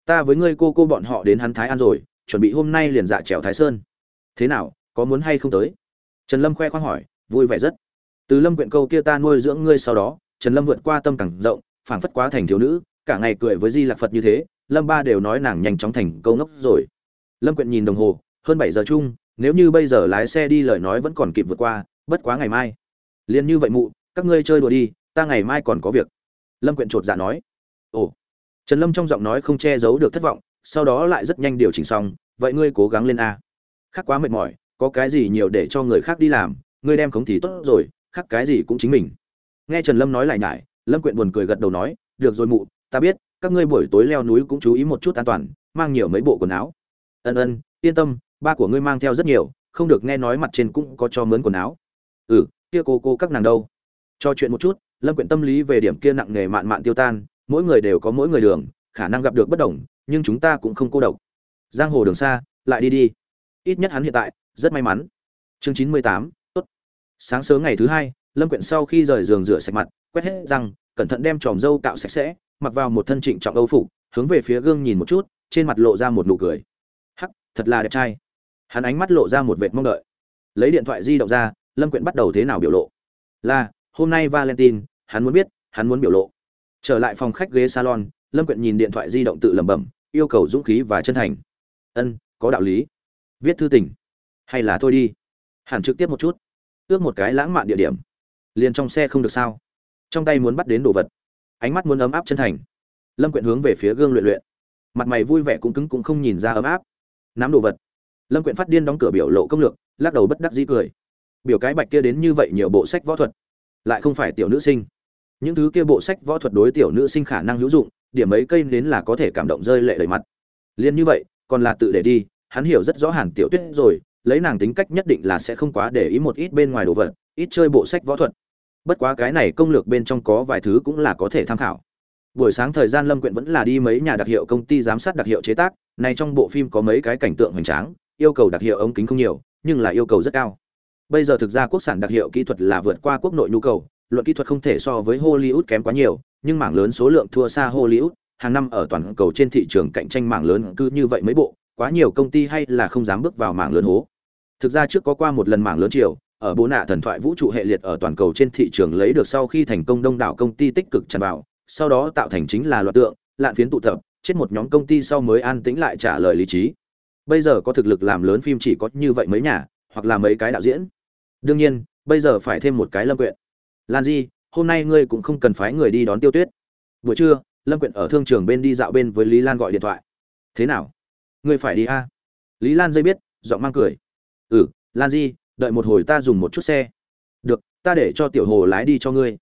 Ta với ngươi cô bọn họ đến hắn Thái An rồi, chuẩn bị hôm nay liền dạ trèo Thái Sơn. Thế nào, có muốn hay không tới? Trần Lâm khoe khoang hỏi, vui vẻ rất. Từ Lâm Quyện câu kia ta nuôi dưỡng ngươi sau đó, Trần Lâm vượt qua tâm càng rộng, phảng phất quá thành thiếu nữ, cả ngày cười với Di Lạc Phật như thế, Lâm Ba đều nói nàng nhanh chóng thành câu ngốc rồi. Lâm Quyện nhìn đồng hồ, hơn 7 giờ chung, nếu như bây giờ lái xe đi lời nói vẫn còn kịp vượt qua, bất quá ngày mai. Liên như vậy mụ, các ngươi chơi đùa đi, ta ngày mai còn có việc. Lâm Quyện chột dạ nói. Ồ. Trần Lâm trong giọng nói không che giấu được thất vọng, sau đó lại rất nhanh điều chỉnh xong, vậy ngươi cố gắng lên a. Khác quá mệt mỏi, có cái gì nhiều để cho người khác đi làm, ngươi đem khống thì tốt rồi, khác cái gì cũng chính mình. Nghe Trần Lâm nói lại nhải, Lâm Quyện buồn cười gật đầu nói, được rồi mụ, ta biết, các ngươi buổi tối leo núi cũng chú ý một chút an toàn, mang nhiều mấy bộ quần áo. Ân, yên tâm, ba của ngươi mang theo rất nhiều, không được nghe nói mặt trên cũng có cho mướn quần áo. Kia cô các nàng đâu? Cho chuyện một chút, Lâm Quyện tâm lý về điểm kia nặng nề mạn mạn tiêu tan, mỗi người đều có mỗi người đường, khả năng gặp được bất đồng, nhưng chúng ta cũng không cô độc. Giang hồ đường xa, lại đi đi. Ít nhất hắn hiện tại rất may mắn. Chương 98, tốt. Sáng sớm ngày thứ hai, Lâm Quyện sau khi rời giường rửa sạch mặt, quét hết răng, cẩn thận đem tròm râu cạo sạch sẽ, mặc vào một thân trịnh trọng âu phục, hướng về phía gương nhìn một chút, trên mặt lộ ra một nụ cười. Hắc, thật là đẹp trai. Hắn ánh mắt lộ ra một vệt mong đợi. Lấy điện thoại di động ra, Lâm Quyện bắt đầu thế nào biểu lộ. Là, hôm nay Valentine, hắn muốn biết, hắn muốn biểu lộ. Trở lại phòng khách ghế salon, Lâm Quyện nhìn điện thoại di động tự lẩm bẩm, yêu cầu dũng khí và chân thành. Có đạo lý. Viết thư tình, hay là thôi đi. Hẳn trực tiếp một chút, ước một cái lãng mạn địa điểm. Liền trong xe không được sao? Trong tay muốn bắt đến đồ vật, ánh mắt muốn ấm áp chân thành. Lâm Quyện hướng về phía gương luyện luyện, mặt mày vui vẻ cũng cứng cũng không nhìn ra ấm áp. Nắm đồ vật, Lâm Quyện phát điên đóng cửa biểu lộ công lược, lắc đầu bất đắc dĩ cười. Biểu cái bạch kia đến như vậy nhiều bộ sách võ thuật, lại không phải tiểu nữ sinh. Những thứ kia bộ sách võ thuật đối tiểu nữ sinh khả năng hữu dụng, điểm mấy cây đến là có thể cảm động rơi lệ đầy mặt. Liên như vậy, còn là tự để đi, hắn hiểu rất rõ Hàn Tiểu Tuyết rồi, lấy nàng tính cách nhất định là sẽ không quá để ý một ít bên ngoài đồ vật, ít chơi bộ sách võ thuật. Bất quá cái này công lược bên trong có vài thứ cũng là có thể tham khảo. Buổi sáng thời gian Lâm Quyện vẫn là đi mấy nhà đặc hiệu công ty giám sát đặc hiệu chế tác, này trong bộ phim có mấy cái cảnh tượng hoành tráng, yêu cầu đặc hiệu ống kính không nhiều, nhưng là yêu cầu rất cao. Bây giờ thực ra quốc sản đặc hiệu kỹ thuật là vượt qua quốc nội nhu cầu, luận kỹ thuật không thể so với Hollywood kém quá nhiều, nhưng mảng lớn số lượng thua xa Hollywood, hàng năm ở toàn cầu trên thị trường cạnh tranh mảng lớn cứ như vậy mấy bộ, quá nhiều công ty hay là không dám bước vào mảng lớn hố. Thực ra trước có qua một lần mảng lớn chiều, ở Bố Nạ thần thoại vũ trụ hệ liệt ở toàn cầu trên thị trường lấy được sau khi thành công đông đảo công ty tích cực tràn vào, sau đó tạo thành chính là loạt tượng, lạn phiến tụ tập, chết một nhóm công ty sau mới an tĩnh lại trả lời lý trí. Bây giờ có thực lực làm lớn phim chỉ có như vậy mấy nhà, hoặc là mấy cái đạo diễn. Đương nhiên, bây giờ phải thêm một cái Lâm Quyện. Lan Di, hôm nay ngươi cũng không cần phái người đi đón Tiêu Tuyết. Buổi trưa, Lâm Quyện ở thương trường bên đi dạo bên với Lý Lan gọi điện thoại. Thế nào? Ngươi phải đi a? Lý Lan dây biết, giọng mang cười. Lan Di, đợi một hồi ta dùng một chút xe. Được, ta để cho Tiểu Hồ lái đi cho ngươi.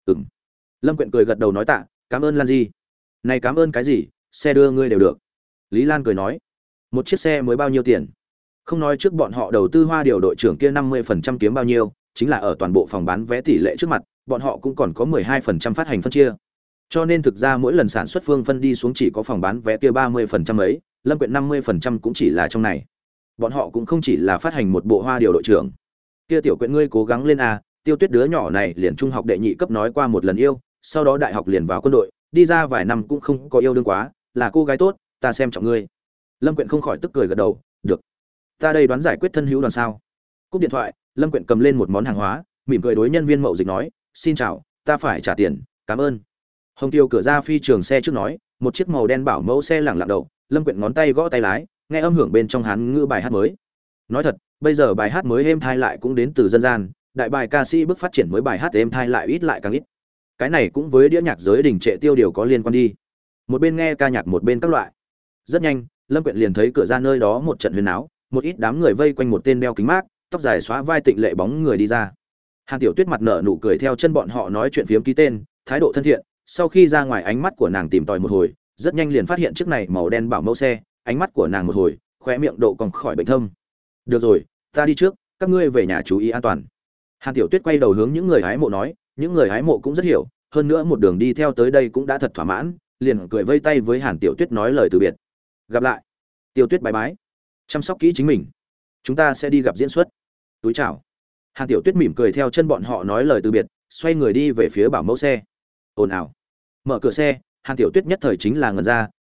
Lâm Quyện cười gật đầu nói tạ, cảm ơn Lan Di. Này cảm ơn cái gì, xe đưa ngươi đều được. Lý Lan cười nói, một chiếc xe mới bao nhiêu tiền? Không nói trước bọn họ đầu tư Hoa Điều đội trưởng kia 50% kiếm bao nhiêu, chính là ở toàn bộ phòng bán vé tỷ lệ trước mặt, bọn họ cũng còn có 12% phát hành phân chia. Cho nên thực ra mỗi lần sản xuất phương phân đi xuống chỉ có phòng bán vé kia 30% ấy, Lâm Quyện 50% cũng chỉ là trong này. Bọn họ cũng không chỉ là phát hành một bộ Hoa Điều đội trưởng. Kia Tiểu Quyện ngươi cố gắng lên a, Tiêu Tuyết đứa nhỏ này liền trung học đệ nhị cấp nói qua một lần yêu, sau đó đại học liền vào quân đội, đi ra vài năm cũng không có yêu đương quá, là cô gái tốt, ta xem trọng ngươi. Lâm Quyện không khỏi tức cười gật đầu, được. Ta đây đoán giải quyết thân hữu đoàn sao? Cúp điện thoại, Lâm Quyện cầm lên một món hàng hóa, mỉm cười đối nhân viên mậu dịch nói, xin chào, ta phải trả tiền, cảm ơn. Hồng Tiêu cửa ra phi trường xe trước nói, một chiếc màu đen bảo mẫu xe lẳng lặng đầu, Lâm Quyện ngón tay gõ tay lái, nghe âm hưởng bên trong Hán ngữ bài hát mới. Nói thật, bây giờ bài hát mới êm thai lại cũng đến từ dân gian, đại bài ca sĩ bước phát triển mới bài hát êm thai lại ít lại càng ít. Cái này cũng với đĩa nhạc giới đình trệ tiêu điều có liên quan đi. Một bên nghe ca nhạc một bên các loại. Rất nhanh, Lâm Quyện liền thấy cửa ra nơi đó một trận huyên náo, một ít đám người vây quanh một tên đeo kính mát, tóc dài xóa vai tịnh lệ bóng người đi ra. Hàn Tiểu Tuyết mặt nở nụ cười theo chân bọn họ nói chuyện phiếm ký tên, thái độ thân thiện. Sau khi ra ngoài ánh mắt của nàng tìm tòi một hồi, rất nhanh liền phát hiện chiếc này màu đen bảo mẫu xe, ánh mắt của nàng một hồi, khóe miệng độ còn khỏi bệnh thâm. Được rồi, ta đi trước, các ngươi về nhà chú ý an toàn. Hàn Tiểu Tuyết quay đầu hướng những người hái mộ nói, những người hái mộ cũng rất hiểu, hơn nữa một đường đi theo tới đây cũng đã thật thỏa mãn, liền cười vây tay với Hàn Tiểu Tuyết nói lời từ biệt. Gặp lại. Tiểu Tuyết bái bái. Chăm sóc kỹ chính mình. Chúng ta sẽ đi gặp diễn xuất. Túi chào. Hàn Tiểu Tuyết mỉm cười theo chân bọn họ nói lời từ biệt, xoay người đi về phía bảo mẫu xe. Ồn ào. Mở cửa xe, Hàn Tiểu Tuyết nhất thời chính là ngẩn ra,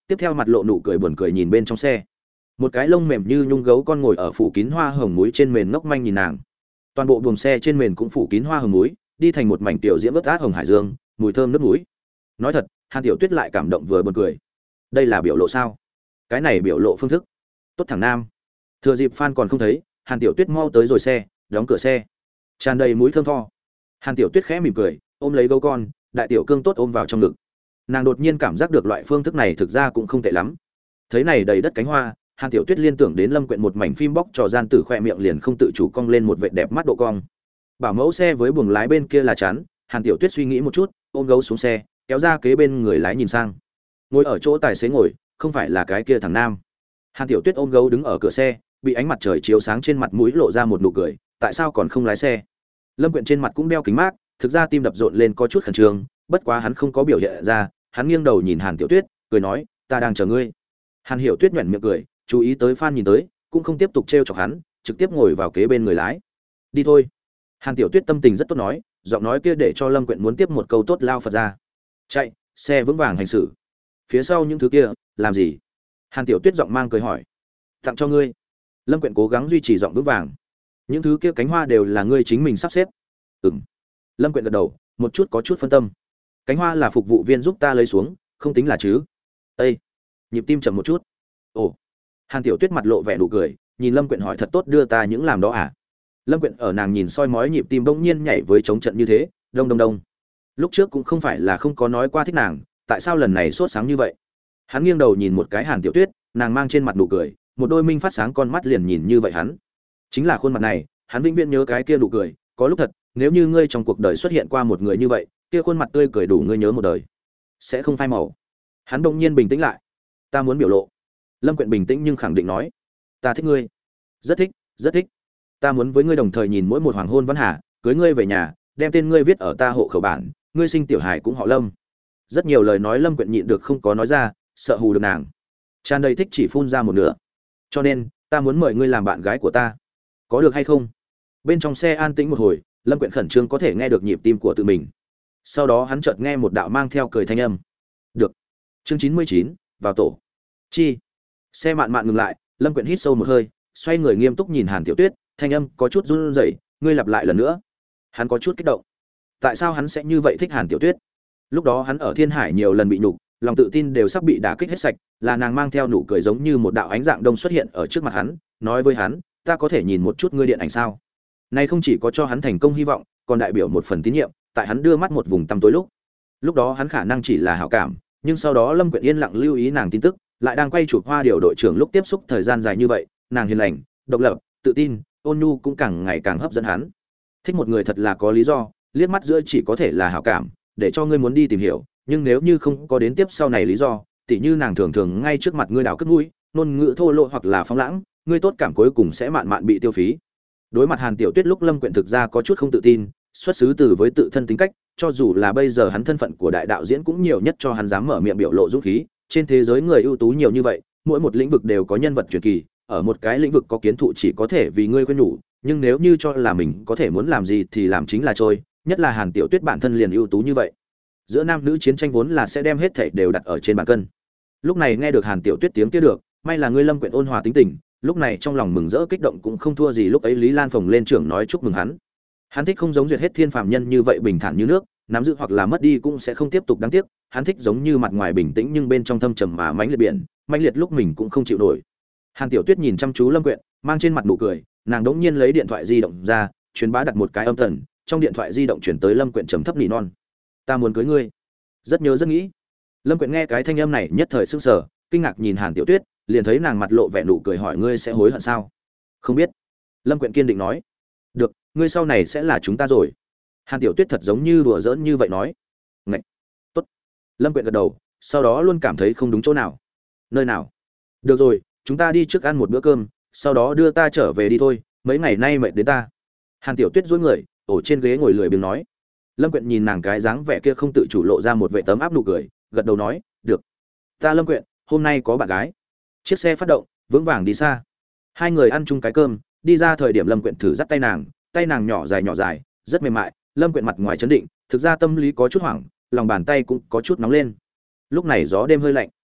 tiếp theo mặt lộ nụ cười buồn cười nhìn bên trong xe. Một cái lông mềm như nhung gấu con ngồi ở phủ kín hoa hồng muối trên mền ngốc manh nhìn nàng. Toàn bộ buồng xe trên mền cũng phủ kín hoa hồng muối, đi thành một mảnh tiểu diễm ướt át hồng hải dương, mùi thơm nước muối. Nói thật, Hàn Tiểu Tuyết lại cảm động vừa buồn cười. Đây là biểu lộ sao? Cái này biểu lộ phương thức. Tốt thằng nam. Thừa dịp fan còn không thấy, Hàn Tiểu Tuyết mau tới rồi xe, đóng cửa xe. Tràn đầy muối thơm tho. Hàn Tiểu Tuyết khẽ mỉm cười, ôm lấy gấu con, đại tiểu cương tốt ôm vào trong ngực. Nàng đột nhiên cảm giác được loại phương thức này thực ra cũng không tệ lắm. Thấy này đầy đất cánh hoa, Hàn Tiểu Tuyết liên tưởng đến Lâm Quyện một mảnh phim bóc trò gian tử khoe miệng liền không tự chủ cong lên một vệt đẹp mắt độ cong. Bảo mẫu xe với buồng lái bên kia là chắn, Hàn Tiểu Tuyết suy nghĩ một chút, ôm gấu xuống xe, kéo ra kế bên người lái nhìn sang. Ngồi ở chỗ tài xế ngồi, không phải là cái kia thằng nam. Hàn Tiểu Tuyết ôm gấu đứng ở cửa xe, bị ánh mặt trời chiếu sáng trên mặt mũi lộ ra một nụ cười, tại sao còn không lái xe? Lâm Quyện trên mặt cũng đeo kính mát, thực ra tim đập rộn lên có chút khẩn trương, bất quá hắn không có biểu hiện ra, hắn nghiêng đầu nhìn Hàn Tiểu Tuyết, cười nói, ta đang chờ ngươi. Hàn Hiểu Tuyết nhếch miệng cười, chú ý tới fan nhìn tới, cũng không tiếp tục trêu chọc hắn, trực tiếp ngồi vào kế bên người lái. Đi thôi. Hàn Tiểu Tuyết tâm tình rất tốt nói, giọng nói kia để cho Lâm Quyện muốn tiếp một câu tốt lao Phật ra. Chạy, xe vững vàng hành xử. Phía sau những thứ kia, làm gì? Hàn Tiểu Tuyết giọng mang cười hỏi. Tặng cho ngươi. Lâm Quyện cố gắng duy trì giọng vững vàng. Những thứ kia cánh hoa đều là ngươi chính mình sắp xếp. Ừm. Lâm Quyện gật đầu, một chút có chút phân tâm. Cánh hoa là phục vụ viên giúp ta lấy xuống, không tính là chứ? Ê, nhịp tim chậm một chút. Ồ. Hàn Tiểu Tuyết mặt lộ vẻ nụ cười, nhìn Lâm Quyện hỏi thật tốt đưa ta những làm đó à? Lâm Quyện ở nàng nhìn soi mói nhịp tim bỗng nhiên nhảy với chống trận như thế, đông đông đông. Lúc trước cũng không phải là không có nói qua thích nàng, tại sao lần này sốt sáng như vậy? Hắn nghiêng đầu nhìn một cái Hàn Tiểu Tuyết, nàng mang trên mặt nụ cười, một đôi minh phát sáng con mắt liền nhìn như vậy hắn. Chính là khuôn mặt này, hắn vĩnh viễn nhớ cái kia nụ cười, có lúc thật, nếu như ngươi trong cuộc đời xuất hiện qua một người như vậy, kia khuôn mặt tươi cười đủ ngươi nhớ một đời, sẽ không phai màu. Hắn bỗng nhiên bình tĩnh lại. Ta muốn biểu lộ. Lâm Quyện bình tĩnh nhưng khẳng định nói, ta thích ngươi, rất thích, rất thích. Ta muốn với ngươi đồng thời nhìn mỗi một hoàng hôn văn hà, cưới ngươi về nhà, đem tên ngươi viết ở ta hộ khẩu bản, ngươi sinh tiểu hài cũng họ Lâm. Rất nhiều lời nói Lâm Quyện nhịn được không có nói ra, sợ hù được nàng. Tràn đầy thích chỉ phun ra một nửa. Cho nên, ta muốn mời ngươi làm bạn gái của ta, có được hay không? Bên trong xe an tĩnh một hồi, Lâm Quyện khẩn trương có thể nghe được nhịp tim của tự mình. Sau đó hắn chợt nghe một đạo mang theo cười thanh âm. Được. Chương 99, vào tổ. Chi. Xe mạn mạn ngừng lại, Lâm Quyện hít sâu một hơi, xoay người nghiêm túc nhìn Hàn Tiểu Tuyết, thanh âm có chút run rẩy, ngươi lặp lại lần nữa. Hắn có chút kích động. Tại sao hắn sẽ như vậy thích Hàn Tiểu Tuyết? Lúc đó hắn ở Thiên Hải nhiều lần bị nhục, lòng tự tin đều sắp bị đả kích hết sạch, là nàng mang theo nụ cười giống như một đạo ánh dạng đông xuất hiện ở trước mặt hắn, nói với hắn, ta có thể nhìn một chút ngươi điện ảnh sao? Này không chỉ có cho hắn thành công hy vọng, còn đại biểu một phần tín nhiệm, tại hắn đưa mắt một vùng tăm tối lúc đó hắn khả năng chỉ là hảo cảm, nhưng sau đó Lâm Quyện yên lặng lưu ý nàng tin tức, lại đang quay chụp Hoa Điều đội trưởng lúc tiếp xúc thời gian dài như vậy, nàng hiền lành, độc lập, tự tin, ôn nhu cũng càng ngày càng hấp dẫn hắn. Thích một người thật là có lý do, liếc mắt giữa chỉ có thể là hảo cảm, để cho ngươi muốn đi tìm hiểu, nhưng nếu như không có đến tiếp sau này lý do, tỉ như nàng thường thường ngay trước mặt ngươi đào cất mũi, ngôn ngữ thô lỗ hoặc là phóng lãng, ngươi tốt cảm cuối cùng sẽ mạn mạn bị tiêu phí. Đối mặt Hàn Tiểu Tuyết lúc Lâm Quyện thực ra có chút không tự tin, xuất xứ từ với tự thân tính cách, cho dù là bây giờ hắn thân phận của đại đạo diễn cũng nhiều nhất cho hắn dám mở miệng biểu lộ dũng khí, trên thế giới người ưu tú nhiều như vậy, mỗi một lĩnh vực đều có nhân vật truyền kỳ, ở một cái lĩnh vực có kiến thụ chỉ có thể vì ngươi khuyên nhủ, nhưng nếu như cho là mình có thể muốn làm gì thì làm chính là trôi, nhất là Hàn Tiểu Tuyết bản thân liền ưu tú như vậy. Giữa nam nữ chiến tranh vốn là sẽ đem hết thảy đều đặt ở trên bàn cân. Lúc này nghe được Hàn Tiểu Tuyết tiếng kia được, may là ngươi Lâm Quyện ôn hòa tính tình, lúc này trong lòng mừng rỡ kích động cũng không thua gì lúc ấy Lý Lan phồng lên trưởng nói chúc mừng hắn. Hắn thích không giống duyệt hết thiên phàm nhân như vậy bình thản như nước, nắm giữ hoặc là mất đi cũng sẽ không tiếp tục đáng tiếc, hắn thích giống như mặt ngoài bình tĩnh nhưng bên trong thâm trầm mà mãnh liệt biển, mãnh liệt lúc mình cũng không chịu nổi. Hàn Tiểu Tuyết nhìn chăm chú Lâm Quyện, mang trên mặt nụ cười, nàng đống nhiên lấy điện thoại di động ra, truyền bá đặt một cái âm thần, trong điện thoại di động chuyển tới Lâm Quyện trầm thấp nỉ non. Ta muốn cưới ngươi. Rất nhớ rất nghĩ. Lâm Quyện nghe cái thanh âm này nhất thời sững sờ, kinh ngạc nhìn Hàn Tiểu Tuyết, liền thấy nàng mặt lộ vẻ nụ cười hỏi ngươi sẽ hối hận sao? Không biết. Lâm Quyện kiên định nói. Được, ngươi sau này sẽ là chúng ta rồi. Hàn Tiểu Tuyết thật giống như đùa giỡn như vậy nói. Ngậy. Tốt. Lâm Quyện gật đầu, sau đó luôn cảm thấy không đúng chỗ nào. Nơi nào? Được rồi, chúng ta đi trước ăn một bữa cơm, sau đó đưa ta trở về đi thôi, mấy ngày nay mệt đến ta. Hàn Tiểu Tuyết duỗi người, ổ trên ghế ngồi lười biếng nói. Lâm Quyện nhìn nàng cái dáng vẻ kia không tự chủ lộ ra một vẻ tấm áp nụ cười, gật đầu nói, được. Ta Lâm Quyện, hôm nay có bạn gái. Chiếc xe phát động, vững vàng đi xa. Hai người ăn chung cái cơm, đi ra thời điểm Lâm Quyện thử dắt tay nàng nhỏ dài, rất mềm mại. Lâm Quyện mặt ngoài trấn định, thực ra tâm lý có chút hoảng, lòng bàn tay cũng có chút nóng lên. Lúc này gió đêm hơi lạnh.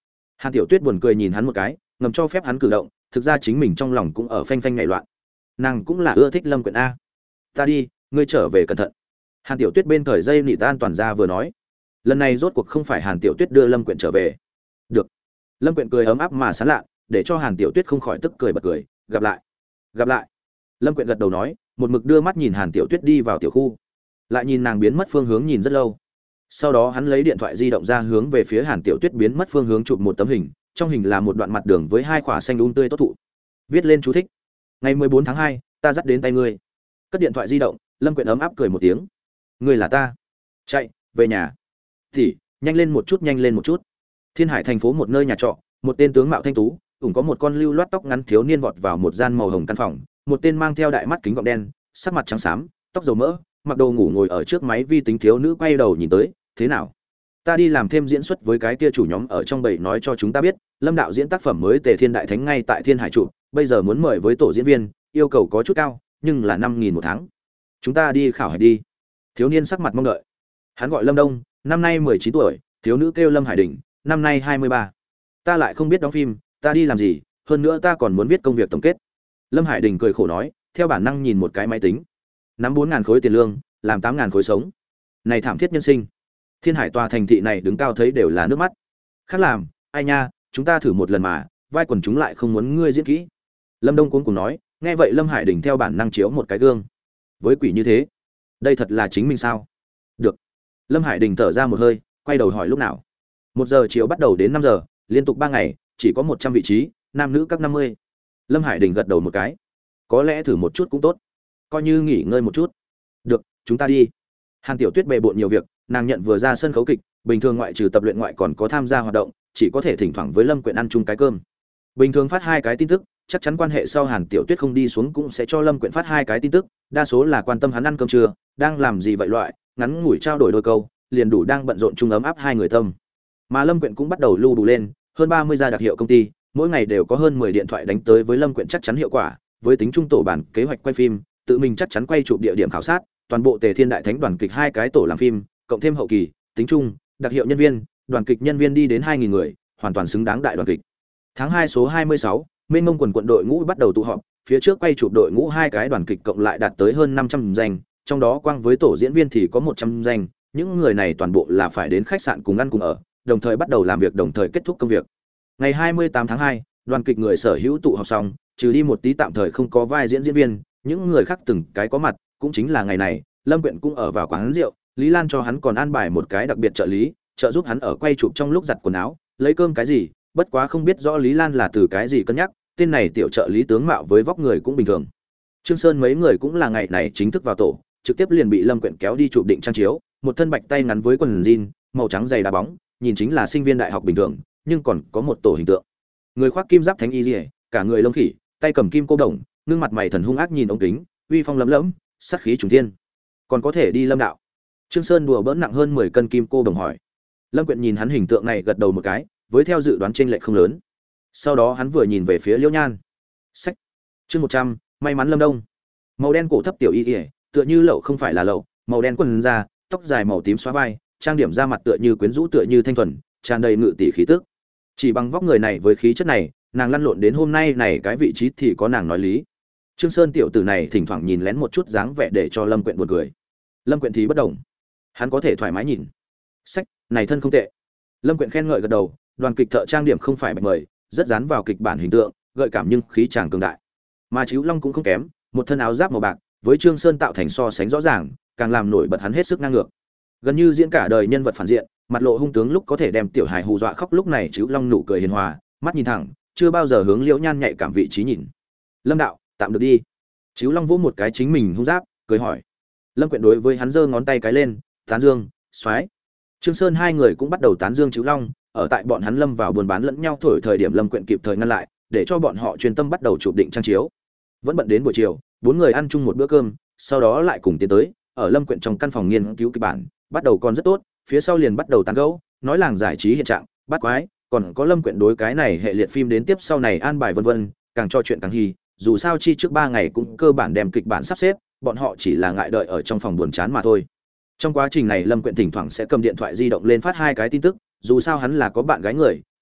Hàn Tiểu Tuyết buồn cười nhìn hắn một cái, ngầm cho phép hắn cử động, thực ra chính mình trong lòng cũng ở phanh phanh nhảy loạn. Nàng cũng là ưa thích Lâm Quyện a. Ta đi, ngươi trở về cẩn thận. Hàn Tiểu Tuyết bên cởi dây nịt an toàn ra vừa nói. Lần này rốt cuộc không phải Hàn Tiểu Tuyết đưa Lâm Quyện trở về. Được. Lâm Quyện cười ấm áp mà sán lạ, để cho Hàn Tiểu Tuyết không khỏi tức cười bật cười, gặp lại. Gặp lại. Lâm Quyện gật đầu nói, một mực đưa mắt nhìn Hàn Tiểu Tuyết đi vào tiểu khu, lại nhìn nàng biến mất phương hướng nhìn rất lâu. Sau đó hắn lấy điện thoại di động ra hướng về phía Hàn Tiểu Tuyết biến mất phương hướng chụp một tấm hình, trong hình là một đoạn mặt đường với hai khỏa xanh tươi tốt thụ. Viết lên chú thích: ngày 14 tháng 2, ta dắt đến tay ngươi. Cất điện thoại di động, Lâm Quyện ấm áp cười một tiếng. Ngươi là ta. Chạy về nhà. Thì, nhanh lên một chút, nhanh lên một chút. Thiên Hải thành phố một nơi nhà trọ, một tên tướng mạo thanh tú, cũng có một con lưu loát tóc ngắn thiếu niên vọt vào một gian màu hồng căn phòng, một tên mang theo đại mắt kính gọng đen, sắc mặt trắng xám, tóc dầu mỡ, mặc đồ ngủ ngồi ở trước máy vi tính thiếu nữ quay đầu nhìn tới, thế nào? Ta đi làm thêm diễn xuất với cái kia chủ nhóm ở trong bầy nói cho chúng ta biết, Lâm đạo diễn tác phẩm mới Tề Thiên Đại Thánh ngay tại Thiên Hải trụ, bây giờ muốn mời với tổ diễn viên, yêu cầu có chút cao, nhưng là 5.000 một tháng. Chúng ta đi khảo hải đi. Thiếu niên sắc mặt mong đợi. Hắn gọi Lâm Đông, năm nay 19 tuổi, thiếu nữ kêu Lâm Hải Đình, năm nay 23. Ta lại không biết đóng phim, ta đi làm gì, hơn nữa ta còn muốn viết công việc tổng kết. Lâm Hải Đình cười khổ nói, theo bản năng nhìn một cái máy tính. Nắm 4.000 khối tiền lương, làm 8.000 khối sống. Này thảm thiết nhân sinh. Thiên Hải tòa thành thị này đứng cao thấy đều là nước mắt. Khác làm, ai nha, chúng ta thử một lần mà, vai quần chúng lại không muốn ngươi diễn kỹ. Lâm Đông cuống cuồng nói, nghe vậy Lâm Hải Đình theo bản năng chiếu một cái gương. Với quỷ như thế, đây thật là chính mình sao? Được. Lâm Hải Đình thở ra một hơi, quay đầu hỏi lúc nào. 1 giờ chiều bắt đầu đến 5 giờ, liên tục 3 ngày, chỉ có 100 vị trí, nam nữ các 50. Lâm Hải Đình gật đầu một cái. Có lẽ thử một chút cũng tốt, coi như nghỉ ngơi một chút. Được, chúng ta đi. Hàn Tiểu Tuyết bề bộn nhiều việc, nàng nhận vừa ra sân khấu kịch, bình thường ngoại trừ tập luyện ngoại còn có tham gia hoạt động, chỉ có thể thỉnh thoảng với Lâm Quyện ăn chung cái cơm. Bình thường phát 2 cái tin tức, chắc chắn quan hệ sau Hàn Tiểu Tuyết không đi xuống cũng sẽ cho Lâm Quyện phát 2 cái tin tức, đa số là quan tâm hắn ăn cơm trưa, đang làm gì vậy loại, ngắn ngủi trao đổi đôi câu, liền đủ đang bận rộn chung ấm áp hai người tâm. Mà Lâm Quyện cũng bắt đầu lưu đủ lên, hơn 30 gia đặc hiệu công ty, mỗi ngày đều có hơn 10 điện thoại đánh tới với Lâm Quyện chắc chắn hiệu quả, với tính trung tổ bản kế hoạch quay phim, tự mình chắc chắn quay chụp địa điểm khảo sát, toàn bộ Tề Thiên Đại Thánh đoàn kịch 2 cái tổ làm phim, cộng thêm hậu kỳ, tính trung, đặc hiệu nhân viên, đoàn kịch nhân viên đi đến 2.000 người, hoàn toàn xứng đáng đại đoàn kịch. Tháng 2 số 26, mênh mông quần đội ngũ bắt đầu tụ họp, phía trước quay chụp đội ngũ 2 cái đoàn kịch cộng lại đạt tới hơn 500 danh, trong đó quang với tổ diễn viên thì có 100 danh, những người này toàn bộ là phải đến khách sạn cùng ăn cùng ở, đồng thời bắt đầu làm việc đồng thời kết thúc công việc. Ngày 28 tháng 2, đoàn kịch người sở hữu tụ họp xong, trừ đi một tí tạm thời không có vai diễn diễn viên, những người khác từng cái có mặt, cũng chính là ngày này, Lâm Quyện cũng ở vào quán rượu, Lý Lan cho hắn còn an bài một cái đặc biệt trợ lý, trợ giúp hắn ở quay chụp trong lúc giặt quần áo, lấy cơm cái gì, bất quá không biết rõ Lý Lan là từ cái gì cân nhắc, tên này tiểu trợ lý tướng mạo với vóc người cũng bình thường. Trương Sơn mấy người cũng là ngày này chính thức vào tổ, trực tiếp liền bị Lâm Quyện kéo đi chụp định trang chiếu, một thân bạch tay ngắn với quần jean, màu trắng dày đá bóng, nhìn chính là sinh viên đại học bình thường, nhưng còn có một tổ hình tượng. Người khoác kim giáp thánh y liễu, cả người lông khỉ, tay cầm kim cô đồng, gương mặt mày thần hung ác nhìn ống kính, uy phong lấm lẫm, sát khí trùng thiên. Còn có thể đi Lâm đạo. Trương Sơn đùa bỡn nặng hơn 10 cân kim cô đồng hỏi. Lâm Quyện nhìn hắn hình tượng này gật đầu một cái, với theo dự đoán chênh lệch không lớn. Sau đó hắn vừa nhìn về phía Liễu Nhan. Sách. Chương 100, may mắn Lâm Đông. Màu đen cổ thấp tiểu y liễu, tựa như lậu không phải là lậu, màu đen quần da, tóc dài màu tím xóa vai, trang điểm da mặt tựa như quyến rũ tựa như thanh thuần, tràn đầy ngự tỷ khí tức. Chỉ bằng vóc người này với khí chất này, nàng lăn lộn đến hôm nay này cái vị trí thì có nàng nói lý. Trương Sơn tiểu tử này thỉnh thoảng nhìn lén một chút dáng vẻ để cho Lâm Quyện buồn cười. Lâm Quyện thì bất động, hắn có thể thoải mái nhìn. Sách, này thân không tệ. Lâm Quyện khen ngợi gật đầu, đoàn kịch thợ trang điểm không phải bạch mời, rất dán vào kịch bản hình tượng, gợi cảm nhưng khí chàng cường đại. Mà Chíu Long cũng không kém, một thân áo giáp màu bạc, với Trương Sơn tạo thành so sánh rõ ràng, càng làm nổi bật hắn hết sức ngang ngược. Gần như diễn cả đời nhân vật phản diện, mặt lộ hung tướng lúc có thể đem tiểu hài hù dọa khóc, lúc này Chíu Long nụ cười hiền hòa, mắt nhìn thẳng, chưa bao giờ hướng Liễu Nhan nhạy cảm vị trí nhìn. Lâm đạo, tạm được đi. Chíu Long vỗ một cái chính mình hung giáp, cười hỏi. Lâm Quyện đối với hắn giơ ngón tay cái lên, tán dương, xoái. Trương Sơn hai người cũng bắt đầu tán dương Chíu Long, ở tại bọn hắn lâm vào buôn bán lẫn nhau thổi thời điểm Lâm Quyện kịp thời ngăn lại, để cho bọn họ chuyên tâm bắt đầu chụp định trang chiếu. Vẫn bận đến buổi chiều, 4 người ăn chung một bữa cơm, sau đó lại cùng tiến tới, ở Lâm Quyện trong căn phòng nghiên cứu kịch bản, bắt đầu còn rất tốt, phía sau liền bắt đầu tán gẫu, nói làng giải trí hiện trạng, bắt quái, còn có Lâm Quyện đối cái này hệ liệt phim đến tiếp sau này an bài vân vân, càng cho chuyện càng hy, dù sao chi trước 3 ngày cũng cơ bản đem kịch bản sắp xếp, bọn họ chỉ là ngại đợi ở trong phòng buồn chán mà thôi. Trong quá trình này Lâm Quyện thỉnh thoảng sẽ cầm điện thoại di động lên phát 2 cái tin tức, dù sao hắn là có bạn gái người,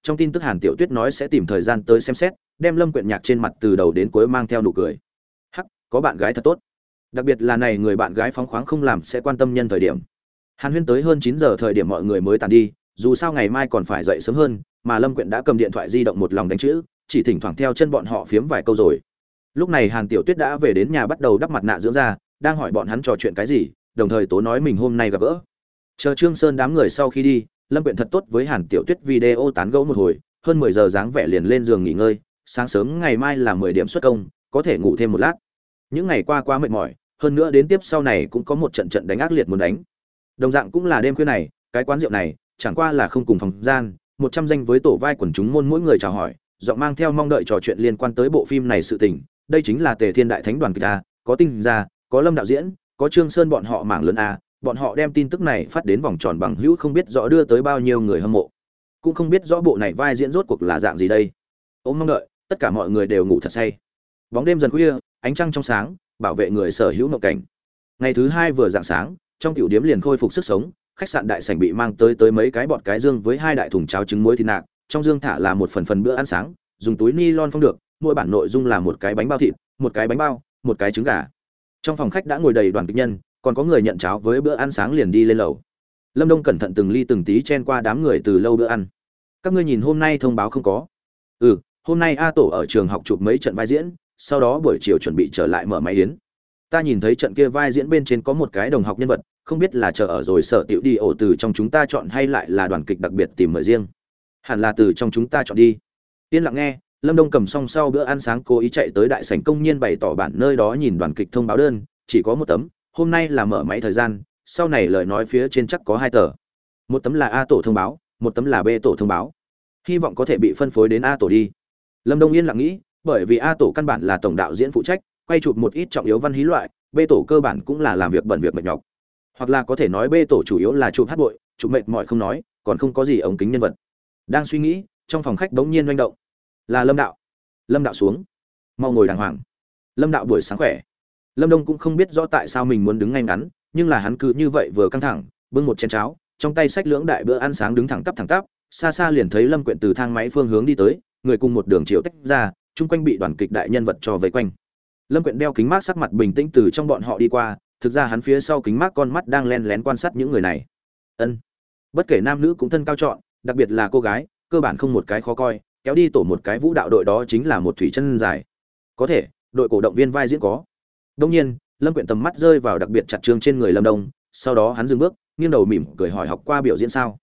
trong tin tức Hàn Tiểu Tuyết nói sẽ tìm thời gian tới xem xét, đem Lâm Quyện Nhạc trên mặt từ đầu đến cuối mang theo nụ cười. Hắc, có bạn gái thật tốt. Đặc biệt là này người bạn gái phóng khoáng không làm sẽ quan tâm nhân thời điểm. Hàn Huyên tới hơn 9 giờ thời điểm mọi người mới tàn đi, dù sao ngày mai còn phải dậy sớm hơn, mà Lâm Quyện đã cầm điện thoại di động một lòng đánh chữ, chỉ thỉnh thoảng theo chân bọn họ phiếm vài câu rồi. Lúc này Hàn Tiểu Tuyết đã về đến nhà bắt đầu đắp mặt nạ dưỡng da, đang hỏi bọn hắn trò chuyện cái gì, đồng thời tố nói mình hôm nay gặp gỡ. Chờ Trương Sơn đám người sau khi đi, Lâm Quyện thật tốt với Hàn Tiểu Tuyết video tán gẫu một hồi, hơn 10 giờ dáng vẻ liền lên giường nghỉ ngơi, sáng sớm ngày mai là 10 điểm xuất công, có thể ngủ thêm một lát. Những ngày qua quá mệt mỏi, hơn nữa đến tiếp sau này cũng có một trận trận đánh ác liệt muốn đánh. Đồng dạng cũng là đêm khuya này, cái quán rượu này chẳng qua là không cùng phòng gian, 100 danh với tổ vai quần chúng môn mỗi người chào hỏi, giọng mang theo mong đợi trò chuyện liên quan tới bộ phim này sự tình. Đây chính là Tề Thiên Đại Thánh đoàn kịch a, có Tinh gia, có Lâm đạo diễn, có Trương Sơn bọn họ mảng lớn a, bọn họ đem tin tức này phát đến vòng tròn bằng hữu không biết rõ đưa tới bao nhiêu người hâm mộ. Cũng không biết rõ bộ này vai diễn rốt cuộc là dạng gì đây. Ôm mong đợi, tất cả mọi người đều ngủ thật say. Bóng đêm dần khuya, ánh trăng trong sáng, bảo vệ người sở hữu mộng cảnh. Ngày thứ hai vừa rạng sáng, trong tiểu điếm liền khôi phục sức sống, khách sạn đại sảnh bị mang tới mấy cái bọt cái dương với 2 đại thùng cháo trứng muối thịt nạc, trong dương thả là một phần bữa ăn sáng, dùng túi ni-lon phong được, mỗi bản nội dung là một cái bánh bao thịt, một cái bánh bao, một cái trứng gà. Trong phòng khách đã ngồi đầy đoàn kịch nhân, còn có người nhận cháo với bữa ăn sáng liền đi lên lầu. Lâm Đông cẩn thận từng ly từng tí chen qua đám người từ lâu bữa ăn. Các ngươi nhìn hôm nay thông báo không có? Ừ, hôm nay A Tổ ở trường học chụp mấy trận vai diễn, sau đó buổi chiều chuẩn bị trở lại mở máy yến. Ta nhìn thấy trận kia vai diễn bên trên có một cái đồng học nhân vật, không biết là chờ ở rồi sở tiểu đi ổ từ trong chúng ta chọn hay lại là đoàn kịch đặc biệt tìm mời riêng. Hẳn là từ trong chúng ta chọn đi. Yên lặng nghe, Lâm Đông cầm xong sau bữa ăn sáng cố ý chạy tới đại sảnh công nhân bày tỏ bản nơi đó nhìn đoàn kịch thông báo đơn, chỉ có một tấm, hôm nay là mở máy thời gian, sau này lời nói phía trên chắc có 2 tờ. Một tấm là A tổ thông báo, một tấm là B tổ thông báo. Hy vọng có thể bị phân phối đến A tổ đi. Lâm Đông yên lặng nghĩ, bởi vì A tổ căn bản là tổng đạo diễn phụ trách, quay chụp một ít trọng yếu văn hí loại, B tổ cơ bản cũng là làm việc bận việc mệt nhọc. Hoặc là có thể nói B tổ chủ yếu là chụp hát bội, chụp mệt mỏi không nói, còn không có gì ống kính nhân vật. Đang suy nghĩ, trong phòng khách bỗng nhiên hoành động. Là Lâm đạo. Lâm đạo xuống. Mau ngồi đàng hoàng. Lâm đạo buổi sáng khỏe. Lâm Đông cũng không biết rõ tại sao mình muốn đứng ngay ngắn, nhưng là hắn cứ như vậy vừa căng thẳng, bưng một chén cháo, trong tay xách lưỡng đại bữa ăn sáng đứng thẳng tắp, xa xa liền thấy Lâm Quyện từ thang máy phương hướng đi tới, người cùng một đường chiều tách ra, chung quanh bị đoàn kịch đại nhân vật cho vây quanh. Lâm Quyện đeo kính mát sắc mặt bình tĩnh từ trong bọn họ đi qua, thực ra hắn phía sau kính mát con mắt đang lén lén quan sát những người này. Ân, bất kể nam nữ cũng thân cao chọn, đặc biệt là cô gái, cơ bản không một cái khó coi, kéo đi tổ một cái vũ đạo đội đó chính là một thủy chân dài. Có thể, đội cổ động viên vai diễn có. Đương nhiên, Lâm Quyện tầm mắt rơi vào đặc biệt chặt trương trên người Lâm Đông, sau đó hắn dừng bước, nghiêng đầu mỉm cười hỏi học qua biểu diễn sao?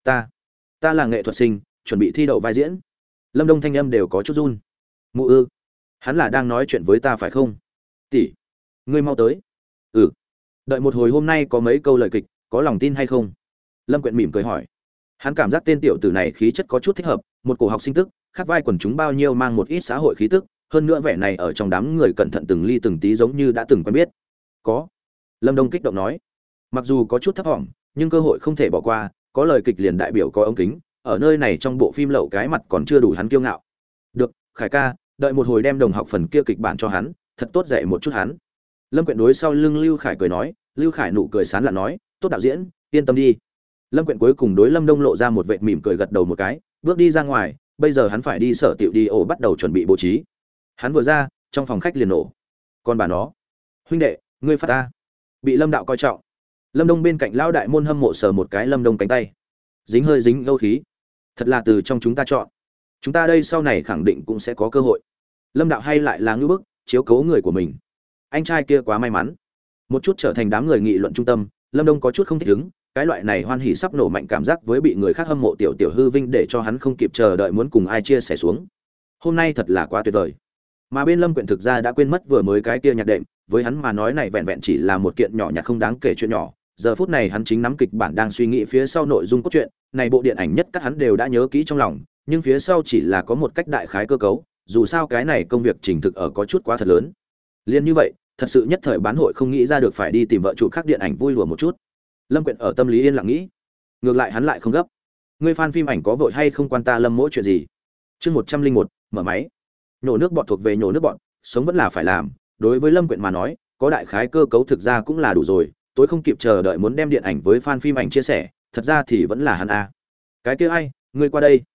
Ta là nghệ thuật sinh, chuẩn bị thi đậu vai diễn. Lâm Đông thanh âm đều có chút run. Mụ ư? Hắn là đang nói chuyện với ta phải không? Tỷ, ngươi mau tới. Ừ. Đợi một hồi hôm nay có mấy câu lời kịch, có lòng tin hay không? Lâm Quyện mỉm cười hỏi. Hắn cảm giác tên tiểu tử này khí chất có chút thích hợp, một cổ học sinh tức, khác vai quần chúng bao nhiêu mang một ít xã hội khí tức, hơn nữa vẻ này ở trong đám người cẩn thận từng ly từng tí giống như đã từng quen biết. Có. Lâm Đông kích động nói. Mặc dù có chút thấp vọng, nhưng cơ hội không thể bỏ qua, có lời kịch liền đại biểu có ống kính, ở nơi này trong bộ phim lậu cái mặt còn chưa đủ hắn kiêu ngạo. Được, Khải ca, đợi một hồi đem đồng học phần kia kịch bản cho hắn, thật tốt dạy một chút hắn. Lâm Quyện đối sau lưng Lưu Khải cười nói, Lưu Khải nụ cười sán lạn nói, tốt đạo diễn, yên tâm đi. Lâm Quyện cuối cùng đối Lâm Đông lộ ra một vệt mỉm cười gật đầu một cái, bước đi ra ngoài, bây giờ hắn phải đi sở tiểu đi ổ bắt đầu chuẩn bị bố trí. Hắn vừa ra, trong phòng khách liền nổ. Con bà nó, huynh đệ, ngươi phát ta. Bị Lâm đạo coi trọng. Lâm Đông bên cạnh lão đại môn hâm mộ sờ một cái Lâm Đông cánh tay. Dính lâu khí. Thật là từ trong chúng ta chọn. Chúng ta đây sau này khẳng định cũng sẽ có cơ hội. Lâm đạo hay lại là ngưu bức, chiếu cố người của mình. Anh trai kia quá may mắn. Một chút trở thành đám người nghị luận trung tâm, Lâm Đông có chút không thích ứng, cái loại này hoan hỉ sắp nổ mạnh cảm giác với bị người khác hâm mộ tiểu tiểu hư vinh để cho hắn không kịp chờ đợi muốn cùng ai chia sẻ xuống. Hôm nay thật là quá tuyệt vời. Mà bên Lâm Quyện thực ra đã quên mất vừa mới cái kia nhạc đệm, với hắn mà nói này vẹn vẹn chỉ là một kiện nhỏ nhặt không đáng kể chuyện nhỏ. Giờ phút này hắn chính nắm kịch bản đang suy nghĩ phía sau nội dung cốt truyện, này bộ điện ảnh nhất các hắn đều đã nhớ kỹ trong lòng, nhưng phía sau chỉ là có một cách đại khái cơ cấu, dù sao cái này công việc trình thực ở có chút quá thật lớn. Liên như vậy, thật sự nhất thời bán hội không nghĩ ra được phải đi tìm vợ chủ khác điện ảnh vui lùa một chút. Lâm Quyện ở tâm lý yên lặng nghĩ, ngược lại hắn lại không gấp. Ngươi fan phim ảnh có vội hay không quan ta Lâm mỗi chuyện gì. Chương 101, mở máy. Nhổ nước bọt thuộc về nhổ nước bọt, sống vẫn là phải làm, đối với Lâm Quyện mà nói, có đại khái cơ cấu thực ra cũng là đủ rồi, tối không kịp chờ đợi muốn đem điện ảnh với fan phim ảnh chia sẻ, thật ra thì vẫn là hắn a. Cái kia ai, ngươi qua đây.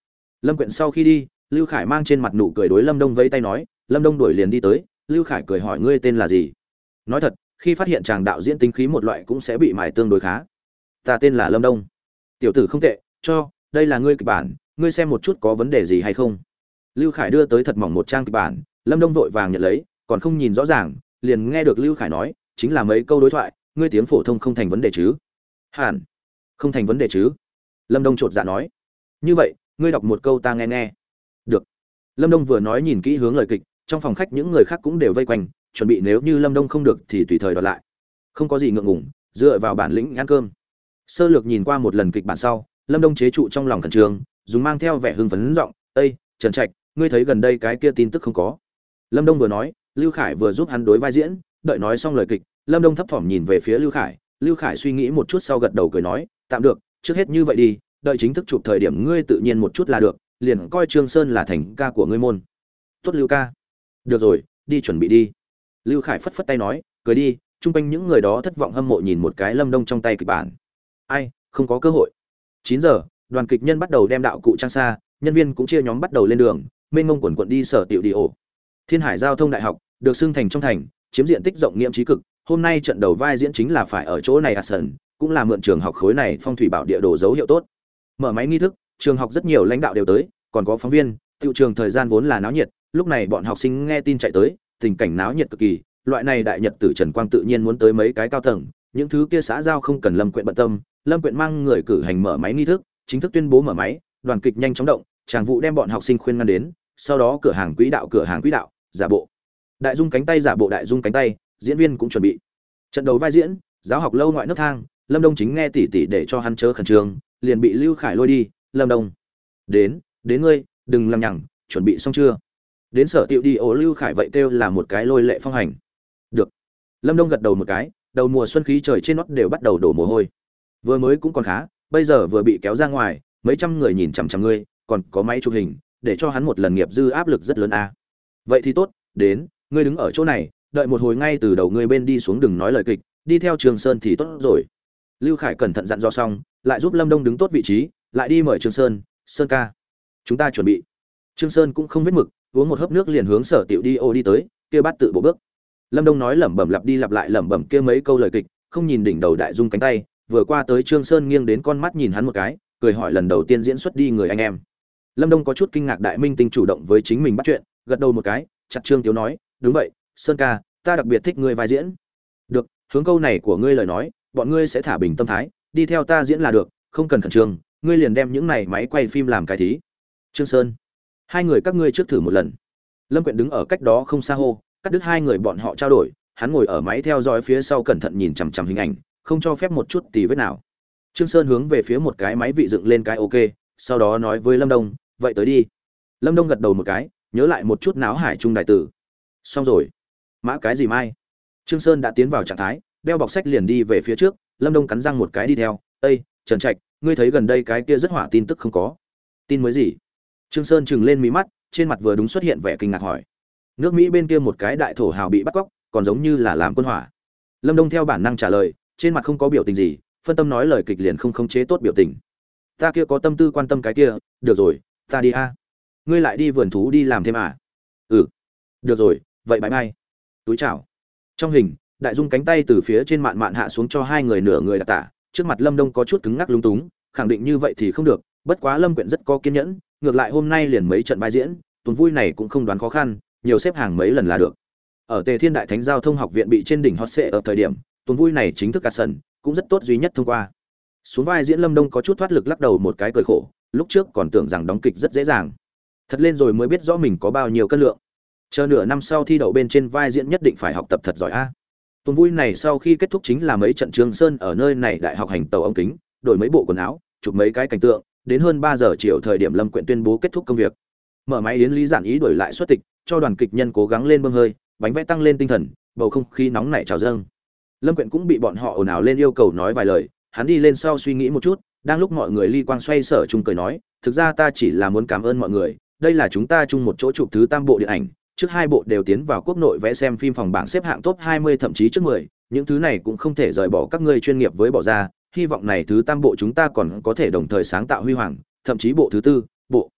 Lâm Quyện sau khi đi, Lưu Khải mang trên mặt nụ cười đối Lâm Đông vẫy tay nói, Lâm Đông đuổi liền đi tới, Lưu Khải cười hỏi ngươi tên là gì? Nói thật, khi phát hiện chàng đạo diễn tính khí một loại cũng sẽ bị mài tương đối khá. Ta tên là Lâm Đông. Tiểu tử không tệ, cho, đây là ngươi kịch bản, ngươi xem một chút có vấn đề gì hay không? Lưu Khải đưa tới thật mỏng một trang kịch bản, Lâm Đông vội vàng nhận lấy, còn không nhìn rõ ràng, liền nghe được Lưu Khải nói, chính là mấy câu đối thoại, ngươi tiếng phổ thông không thành vấn đề chứ? Hẳn, không thành vấn đề chứ? Lâm Đông chột dạ nói. Như vậy, ngươi đọc một câu ta nghe nghe. Được. Lâm Đông vừa nói nhìn kỹ hướng lời kịch, trong phòng khách những người khác cũng đều vây quanh, chuẩn bị nếu như Lâm Đông không được thì tùy thời đoạt lại. Không có gì ngượng ngùng, dựa vào bản lĩnh ăn cơm. Sơ lược nhìn qua một lần kịch bản sau, Lâm Đông chế trụ trong lòng khẩn trương, dùng mang theo vẻ hưng phấn giọng, "Ê, Trần Trạch, ngươi thấy gần đây cái kia tin tức không có?" Lâm Đông vừa nói, Lưu Khải vừa giúp hắn đối vai diễn, đợi nói xong lời kịch, Lâm Đông thấp thỏm nhìn về phía Lưu Khải suy nghĩ một chút sau gật đầu cười nói, "Tạm được, trước hết như vậy đi, đợi chính thức chụp thời điểm ngươi tự nhiên một chút là được, liền coi Trương Sơn là thành ca của ngươi môn." "Tốt Lưu ca." "Được rồi, đi chuẩn bị đi." Lưu Khải phất phất tay nói, "Cười đi." Trung quanh những người đó thất vọng hâm mộ nhìn một cái Lâm Đông trong tay kịch bản. Ai, không có cơ hội. 9 giờ, đoàn kịch nhân bắt đầu đem đạo cụ trang xa, nhân viên cũng chia nhóm bắt đầu lên đường, mênh mông quần quần đi sở tiểu đi ổ. Thiên Hải Giao thông Đại học, được xưng thành trong thành, chiếm diện tích rộng nghiệm trí cực, hôm nay trận đầu vai diễn chính là phải ở chỗ này sân, cũng là mượn trường học khối này phong thủy bảo địa đồ dấu hiệu tốt. Mở máy nghi thức, trường học rất nhiều lãnh đạo đều tới, còn có phóng viên, tiểu trường thời gian vốn là náo nhiệt, lúc này bọn học sinh nghe tin chạy tới, tình cảnh náo nhiệt cực kỳ, loại này đại nhật tử Trần Quang tự nhiên muốn tới mấy cái cao tầng, những thứ kia xã giao không cần Lâm Quyện bận tâm, Lâm Quyện mang người cử hành mở máy nghi thức, chính thức tuyên bố mở máy, đoàn kịch nhanh chóng động, tràng vụ đem bọn học sinh khuyên ngăn đến, sau đó cửa hàng quỹ đạo, giả bộ đại dung cánh tay giả bộ đại dung cánh tay, diễn viên cũng chuẩn bị. Trận đầu vai diễn, giáo học lâu ngoại nước thang, Lâm Đông chính nghe tỉ tỉ để cho hắn chớ khẩn trương, liền bị Lưu Khải lôi đi, "Lâm Đông, đến ngươi, đừng làm nhằng, chuẩn bị xong chưa?" Đến sở tiệu đi ổ Lưu Khải vậy kêu là một cái lôi lệ phong hành. "Được." Lâm Đông gật đầu một cái, đầu mùa xuân khí trời trên nót đều bắt đầu đổ mồ hôi. Vừa mới cũng còn khá, bây giờ vừa bị kéo ra ngoài, mấy trăm người nhìn chằm chằm ngươi, còn có máy chụp hình, để cho hắn một lần nghiệp dư áp lực rất lớn a. Vậy thì tốt, đến, ngươi đứng ở chỗ này, đợi một hồi ngay từ đầu ngươi bên đi xuống đừng nói lời kịch, đi theo Trường Sơn thì tốt rồi. Lưu Khải cẩn thận dặn dò xong, lại giúp Lâm Đông đứng tốt vị trí, lại đi mời Trường Sơn, "Sơn ca, chúng ta chuẩn bị." Trương Sơn cũng không vết mực, uống một hớp nước liền hướng sở tiểu đi ô đi tới, kia bắt tự bộ bước. Lâm Đông nói lẩm bẩm lặp đi lặp lại lẩm bẩm kia mấy câu lời kịch, không nhìn đỉnh đầu đại dung cánh tay, vừa qua tới Trương Sơn nghiêng đến con mắt nhìn hắn một cái, cười hỏi lần đầu tiên diễn xuất đi người anh em. Lâm Đông có chút kinh ngạc đại minh tinh chủ động với chính mình bắt chuyện, gật đầu một cái, chặt Trương Tiếu nói, "Đúng vậy, Sơn ca, ta đặc biệt thích ngươi vai diễn." "Được, hướng câu này của ngươi lời nói, bọn ngươi sẽ thả bình tâm thái, đi theo ta diễn là được, không cần khẩn trương, ngươi liền đem những này máy quay phim làm cái thí." "Trương Sơn, hai người các ngươi trước thử một lần." Lâm Quyện đứng ở cách đó không xa hô, cắt đứt hai người bọn họ trao đổi, hắn ngồi ở máy theo dõi phía sau cẩn thận nhìn chằm chằm hình ảnh, không cho phép một chút tì vết nào. Trương Sơn hướng về phía một cái máy vị dựng lên cái ok, sau đó nói với Lâm Đông, "Vậy tới đi." Lâm Đông gật đầu một cái, nhớ lại một chút náo hải trung đại tử. "Xong rồi." "Mã cái gì mai?" Trương Sơn đã tiến vào trạng thái, đeo bọc sách liền đi về phía trước, Lâm Đông cắn răng một cái đi theo, "Ê, Trần Trạch, ngươi thấy gần đây cái kia rất hỏa tin tức không có?" "Tin mới gì?" Trương Sơn trừng lên mí mắt, trên mặt vừa đúng xuất hiện vẻ kinh ngạc hỏi. "Nước Mỹ bên kia một cái đại thổ hào bị bắt cóc, còn giống như là làm quân hỏa." Lâm Đông theo bản năng trả lời, trên mặt không có biểu tình gì, phân tâm nói lời kịch liền không khống chế tốt biểu tình. "Ta kia có tâm tư quan tâm cái kia, được rồi, ta đi a." "Ngươi lại đi vườn thú đi làm thêm à?" "Ừ." "Được rồi, vậy bye bye." Túi chào. Trong hình, đại dung cánh tay từ phía trên mạn mạn hạ xuống cho hai người nửa người đặt tả, trước mặt Lâm Đông có chút cứng ngắc lung túng, khẳng định như vậy thì không được, bất quá Lâm Quyện rất có kiên nhẫn, ngược lại hôm nay liền mấy trận vai diễn, tuần vui này cũng không đoán khó khăn, nhiều xếp hàng mấy lần là được. Ở Tề Thiên Đại Thánh Giao thông học viện bị trên đỉnh hot seat ở thời điểm, tuần vui này chính thức cắt sân, cũng rất tốt duy nhất thông qua. Xuống vai diễn Lâm Đông có chút thoát lực lắc đầu một cái cười khổ, lúc trước còn tưởng rằng đóng kịch rất dễ dàng. Thật lên rồi mới biết rõ mình có bao nhiêu cân lượng. Chờ nửa năm sau thi đậu bên trên vai diễn nhất định phải học tập thật giỏi a. Tuần vui này sau khi kết thúc chính là mấy trận Trường Sơn ở nơi này đại học hành tàu ống kính, đổi mấy bộ quần áo, chụp mấy cái cảnh tượng, đến hơn 3 giờ chiều thời điểm Lâm Quyện tuyên bố kết thúc công việc. Mở máy yến Lý Giản Ý đổi lại xuất tịch, cho đoàn kịch nhân cố gắng lên bơm hơi, bánh vẽ tăng lên tinh thần, bầu không khí nóng nảy trào dâng. Lâm Quyện cũng bị bọn họ ồn ào lên yêu cầu nói vài lời, hắn đi lên sau suy nghĩ một chút, đang lúc mọi người ly quang xoay sở chung cười nói, "Thực ra ta chỉ là muốn cảm ơn mọi người, đây là chúng ta chung một chỗ chụp thứ 3 bộ điện ảnh, trước 2 bộ đều tiến vào quốc nội vẽ xem phim phòng bảng xếp hạng top 20 thậm chí trước 10, những thứ này cũng không thể rời bỏ các ngươi chuyên nghiệp với bỏ ra, hy vọng này thứ 3 bộ chúng ta còn có thể đồng thời sáng tạo huy hoàng, thậm chí bộ thứ 4, bộ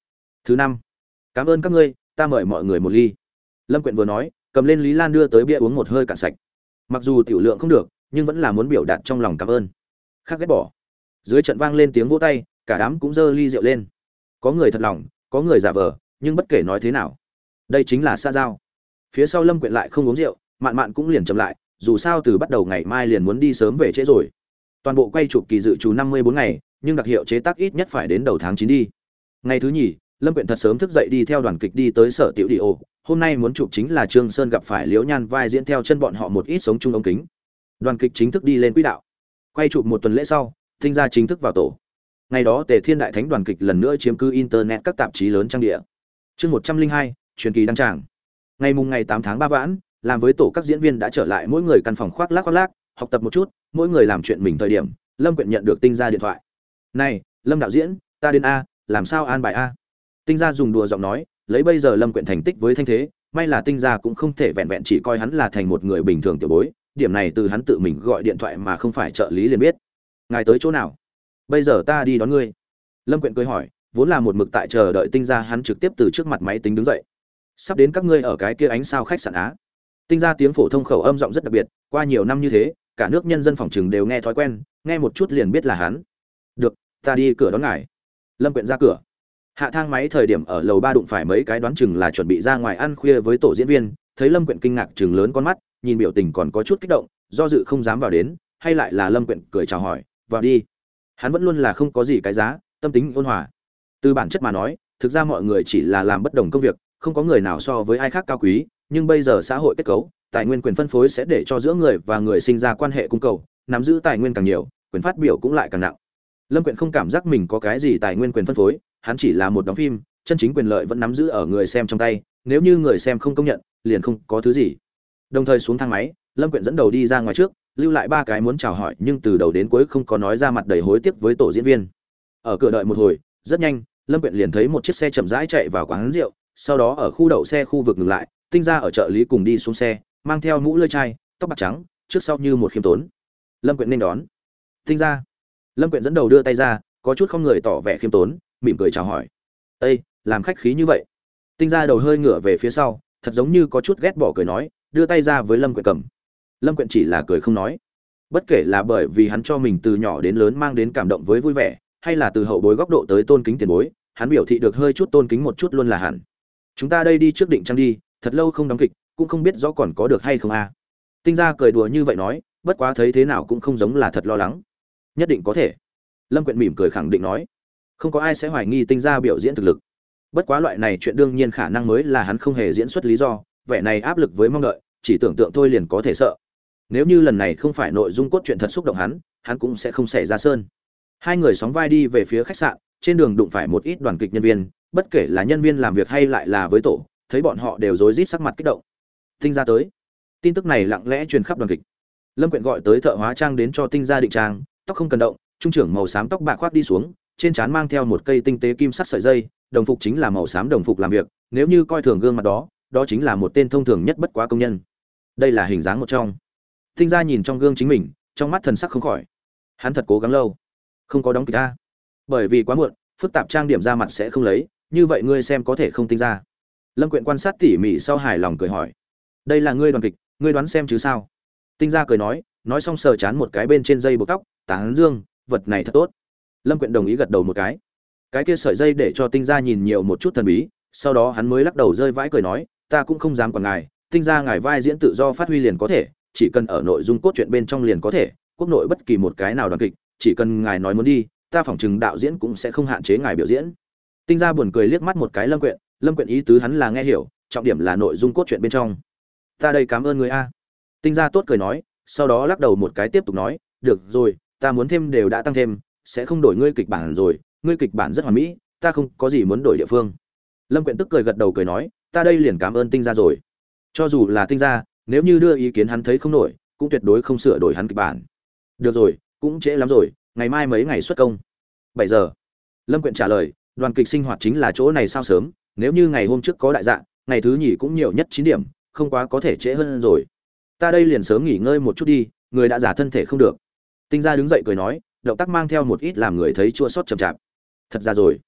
Thứ năm, cảm ơn các ngươi, ta mời mọi người một ly. Lâm Quyện vừa nói, cầm lên Lý Lan đưa tới bia uống một hơi cạn sạch. Mặc dù tiểu lượng không được, nhưng vẫn là muốn biểu đạt trong lòng cảm ơn. Khác ghét bỏ. Dưới trận vang lên tiếng vỗ tay, cả đám cũng giơ ly rượu lên. Có người thật lòng, có người giả vờ, nhưng bất kể nói thế nào, đây chính là xã giao. Phía sau Lâm Quyện lại không uống rượu, Mạn Mạn cũng liền chậm lại, dù sao từ bắt đầu ngày mai liền muốn đi sớm về trễ rồi. Toàn bộ quay chụp kỳ dự trù 54 ngày, nhưng đặc hiệu chế tác ít nhất phải đến đầu tháng 9 đi. Ngày thứ nhì, Lâm Quyện thật sớm thức dậy đi theo đoàn kịch đi tới sở tiểu đi ô, hôm nay muốn chụp chính là Trương Sơn gặp phải Liễu Nhan vai diễn theo chân bọn họ một ít sống chung ống kính. Đoàn kịch chính thức đi lên quỹ đạo. Quay chụp một tuần lễ sau, Tinh Gia chính thức vào tổ. Ngày đó Tề Thiên Đại Thánh đoàn kịch lần nữa chiếm cứ internet các tạp chí lớn trang địa. Chương 102, truyền kỳ đăng tràng. Ngày 8 tháng 3 vãn, làm với tổ các diễn viên đã trở lại mỗi người căn phòng khoác lác, học tập một chút, mỗi người làm chuyện mình thời điểm, Lâm Quyện nhận được Tinh Gia điện thoại. "Này, Lâm đạo diễn, ta đến a, làm sao an bài a?" Tinh Gia dùng đùa giọng nói, lấy bây giờ Lâm Quyện thành tích với thanh thế, may là Tinh Gia cũng không thể vẹn vẹn chỉ coi hắn là thành một người bình thường tiểu bối, điểm này từ hắn tự mình gọi điện thoại mà không phải trợ lý liền biết. "Ngài tới chỗ nào?" "Bây giờ ta đi đón ngươi." Lâm Quyện cười hỏi, vốn là một mực tại chờ đợi Tinh Gia, hắn trực tiếp từ trước mặt máy tính đứng dậy. "Sắp đến các ngươi ở cái kia ánh sao khách sạn á." Tinh Gia tiếng phổ thông khẩu âm giọng rất đặc biệt, qua nhiều năm như thế, cả nước nhân dân phòng trừng đều nghe thói quen, nghe một chút liền biết là hắn. "Được, ta đi cửa đón ngài." Lâm Quyện ra cửa. Hạ thang máy thời điểm ở lầu 3 đụng phải mấy cái đoán chừng là chuẩn bị ra ngoài ăn khuya với tổ diễn viên, thấy Lâm Quyện kinh ngạc chừng lớn con mắt, nhìn biểu tình còn có chút kích động, do dự không dám vào đến, hay lại là Lâm Quyện cười chào hỏi, "Vào đi." Hắn vẫn luôn là không có gì cái giá, tâm tính ôn hòa. Từ bản chất mà nói, thực ra mọi người chỉ là làm bất đồng công việc, không có người nào so với ai khác cao quý, nhưng bây giờ xã hội kết cấu, tài nguyên quyền phân phối sẽ để cho giữa người và người sinh ra quan hệ cung cầu, nắm giữ tài nguyên càng nhiều, quyền phát biểu cũng lại càng nặng. Lâm Quyện không cảm giác mình có cái gì tài nguyên quyền phân phối, hắn chỉ là một đóng phim, chân chính quyền lợi vẫn nắm giữ ở người xem trong tay, nếu như người xem không công nhận, liền không có thứ gì. Đồng thời xuống thang máy, Lâm Quyện dẫn đầu đi ra ngoài trước, lưu lại ba cái muốn chào hỏi nhưng từ đầu đến cuối không có nói ra mặt đầy hối tiếc với tổ diễn viên. Ở cửa đợi một hồi, rất nhanh, Lâm Quyện liền thấy một chiếc xe chậm rãi chạy vào quán rượu, sau đó ở khu đậu xe khu vực ngừng lại, Tinh Gia ở trợ lý cùng đi xuống xe, mang theo mũ lưỡi chai, tóc bạc trắng, trước sau như một khiêm tốn. Lâm Quyện nên đón. Tinh Gia. Lâm Quyện dẫn đầu đưa tay ra, có chút không người tỏ vẻ khiêm tốn, mỉm cười chào hỏi. "Ê, làm khách khí như vậy." Tinh Gia đầu hơi ngửa về phía sau, thật giống như có chút ghét bỏ cười nói, đưa tay ra với Lâm Quyện cầm. Lâm Quyện chỉ là cười không nói. Bất kể là bởi vì hắn cho mình từ nhỏ đến lớn mang đến cảm động với vui vẻ, hay là từ hậu bối góc độ tới tôn kính tiền bối, hắn biểu thị được hơi chút tôn kính một chút luôn là hẳn. "Chúng ta đây đi trước định trang đi, thật lâu không đóng kịch, cũng không biết rõ còn có được hay không a." Tinh Gia cười đùa như vậy nói, bất quá thấy thế nào cũng không giống là thật lo lắng. "Nhất định có thể." Lâm Quyện mỉm cười khẳng định nói. Không có ai sẽ hoài nghi Tinh Gia biểu diễn thực lực. Bất quá loại này chuyện đương nhiên khả năng mới là hắn không hề diễn xuất lý do, vẻ này áp lực với mong đợi, chỉ tưởng tượng thôi liền có thể sợ. Nếu như lần này không phải nội dung cốt truyện thật xúc động hắn cũng sẽ không xảy ra sơn. Hai người sóng vai đi về phía khách sạn, trên đường đụng phải một ít đoàn kịch nhân viên, bất kể là nhân viên làm việc hay lại là với tổ, thấy bọn họ đều rối rít sắc mặt kích động. Tinh Gia tới. Tin tức này lặng lẽ truyền khắp đoàn kịch. Lâm Quyện gọi tới thợ hóa trang đến cho Tinh Gia định trang, tóc không cần động, trung trưởng màu xám tóc bạc khoác đi xuống, trên trán mang theo một cây tinh tế kim sắc sợi dây, đồng phục chính là màu xám đồng phục làm việc, nếu như coi thường gương mặt đó, đó chính là một tên thông thường nhất bất quá công nhân. Đây là hình dáng một trong. Tinh Gia nhìn trong gương chính mình, trong mắt thần sắc không khỏi. Hắn thật cố gắng lâu, không có đóng kịch a. Bởi vì quá muộn, phức tạp trang điểm ra mặt sẽ không lấy, như vậy ngươi xem có thể không Tinh Gia. Lâm Quyện quan sát tỉ mỉ sau hài lòng cười hỏi, đây là ngươi đoàn kịch, ngươi đoán xem chứ sao. Tinh Gia cười nói xong sờ chán một cái bên trên dây buộc tóc, tán dương, vật này thật tốt. Lâm Quyện đồng ý gật đầu một cái kia sợi dây để cho Tinh Gia nhìn nhiều một chút thần bí, sau đó hắn mới lắc đầu rơi vãi cười nói, ta cũng không dám quản ngài, Tinh Gia ngài vai diễn tự do phát huy liền có thể, chỉ cần ở nội dung cốt truyện bên trong liền có thể, quốc nội bất kỳ một cái nào đoàn kịch, chỉ cần ngài nói muốn đi, ta phỏng chừng đạo diễn cũng sẽ không hạn chế ngài biểu diễn. Tinh Gia buồn cười liếc mắt một cái Lâm Quyện ý tứ hắn là nghe hiểu, trọng điểm là nội dung cốt truyện bên trong. Ta đây cảm ơn người a. Tinh Gia tốt cười nói, sau đó lắc đầu một cái tiếp tục nói, được rồi, ta muốn thêm đều đã tăng thêm, sẽ không đổi ngươi kịch bản rồi, ngươi kịch bản rất hoàn mỹ, ta không có gì muốn đổi địa phương. Lâm Quyện tức cười gật đầu cười nói, ta đây liền cảm ơn Tinh Gia rồi. Cho dù là Tinh Gia, nếu như đưa ý kiến hắn thấy không nổi, cũng tuyệt đối không sửa đổi hắn kịch bản. Được rồi, cũng trễ lắm rồi, ngày mai mấy ngày xuất công. 7 giờ. Lâm Quyện trả lời, đoàn kịch sinh hoạt chính là chỗ này sao sớm, nếu như ngày hôm trước có đại dạ, ngày thứ nhì cũng nhiều nhất 9 điểm, không quá có thể trễ hơn rồi. Ta đây liền sớm nghỉ ngơi một chút đi, người đã giả thân thể không được. Tinh Gia đứng dậy cười nói, động tác mang theo một ít làm người thấy chua xót chậm chạp. Thật ra rồi.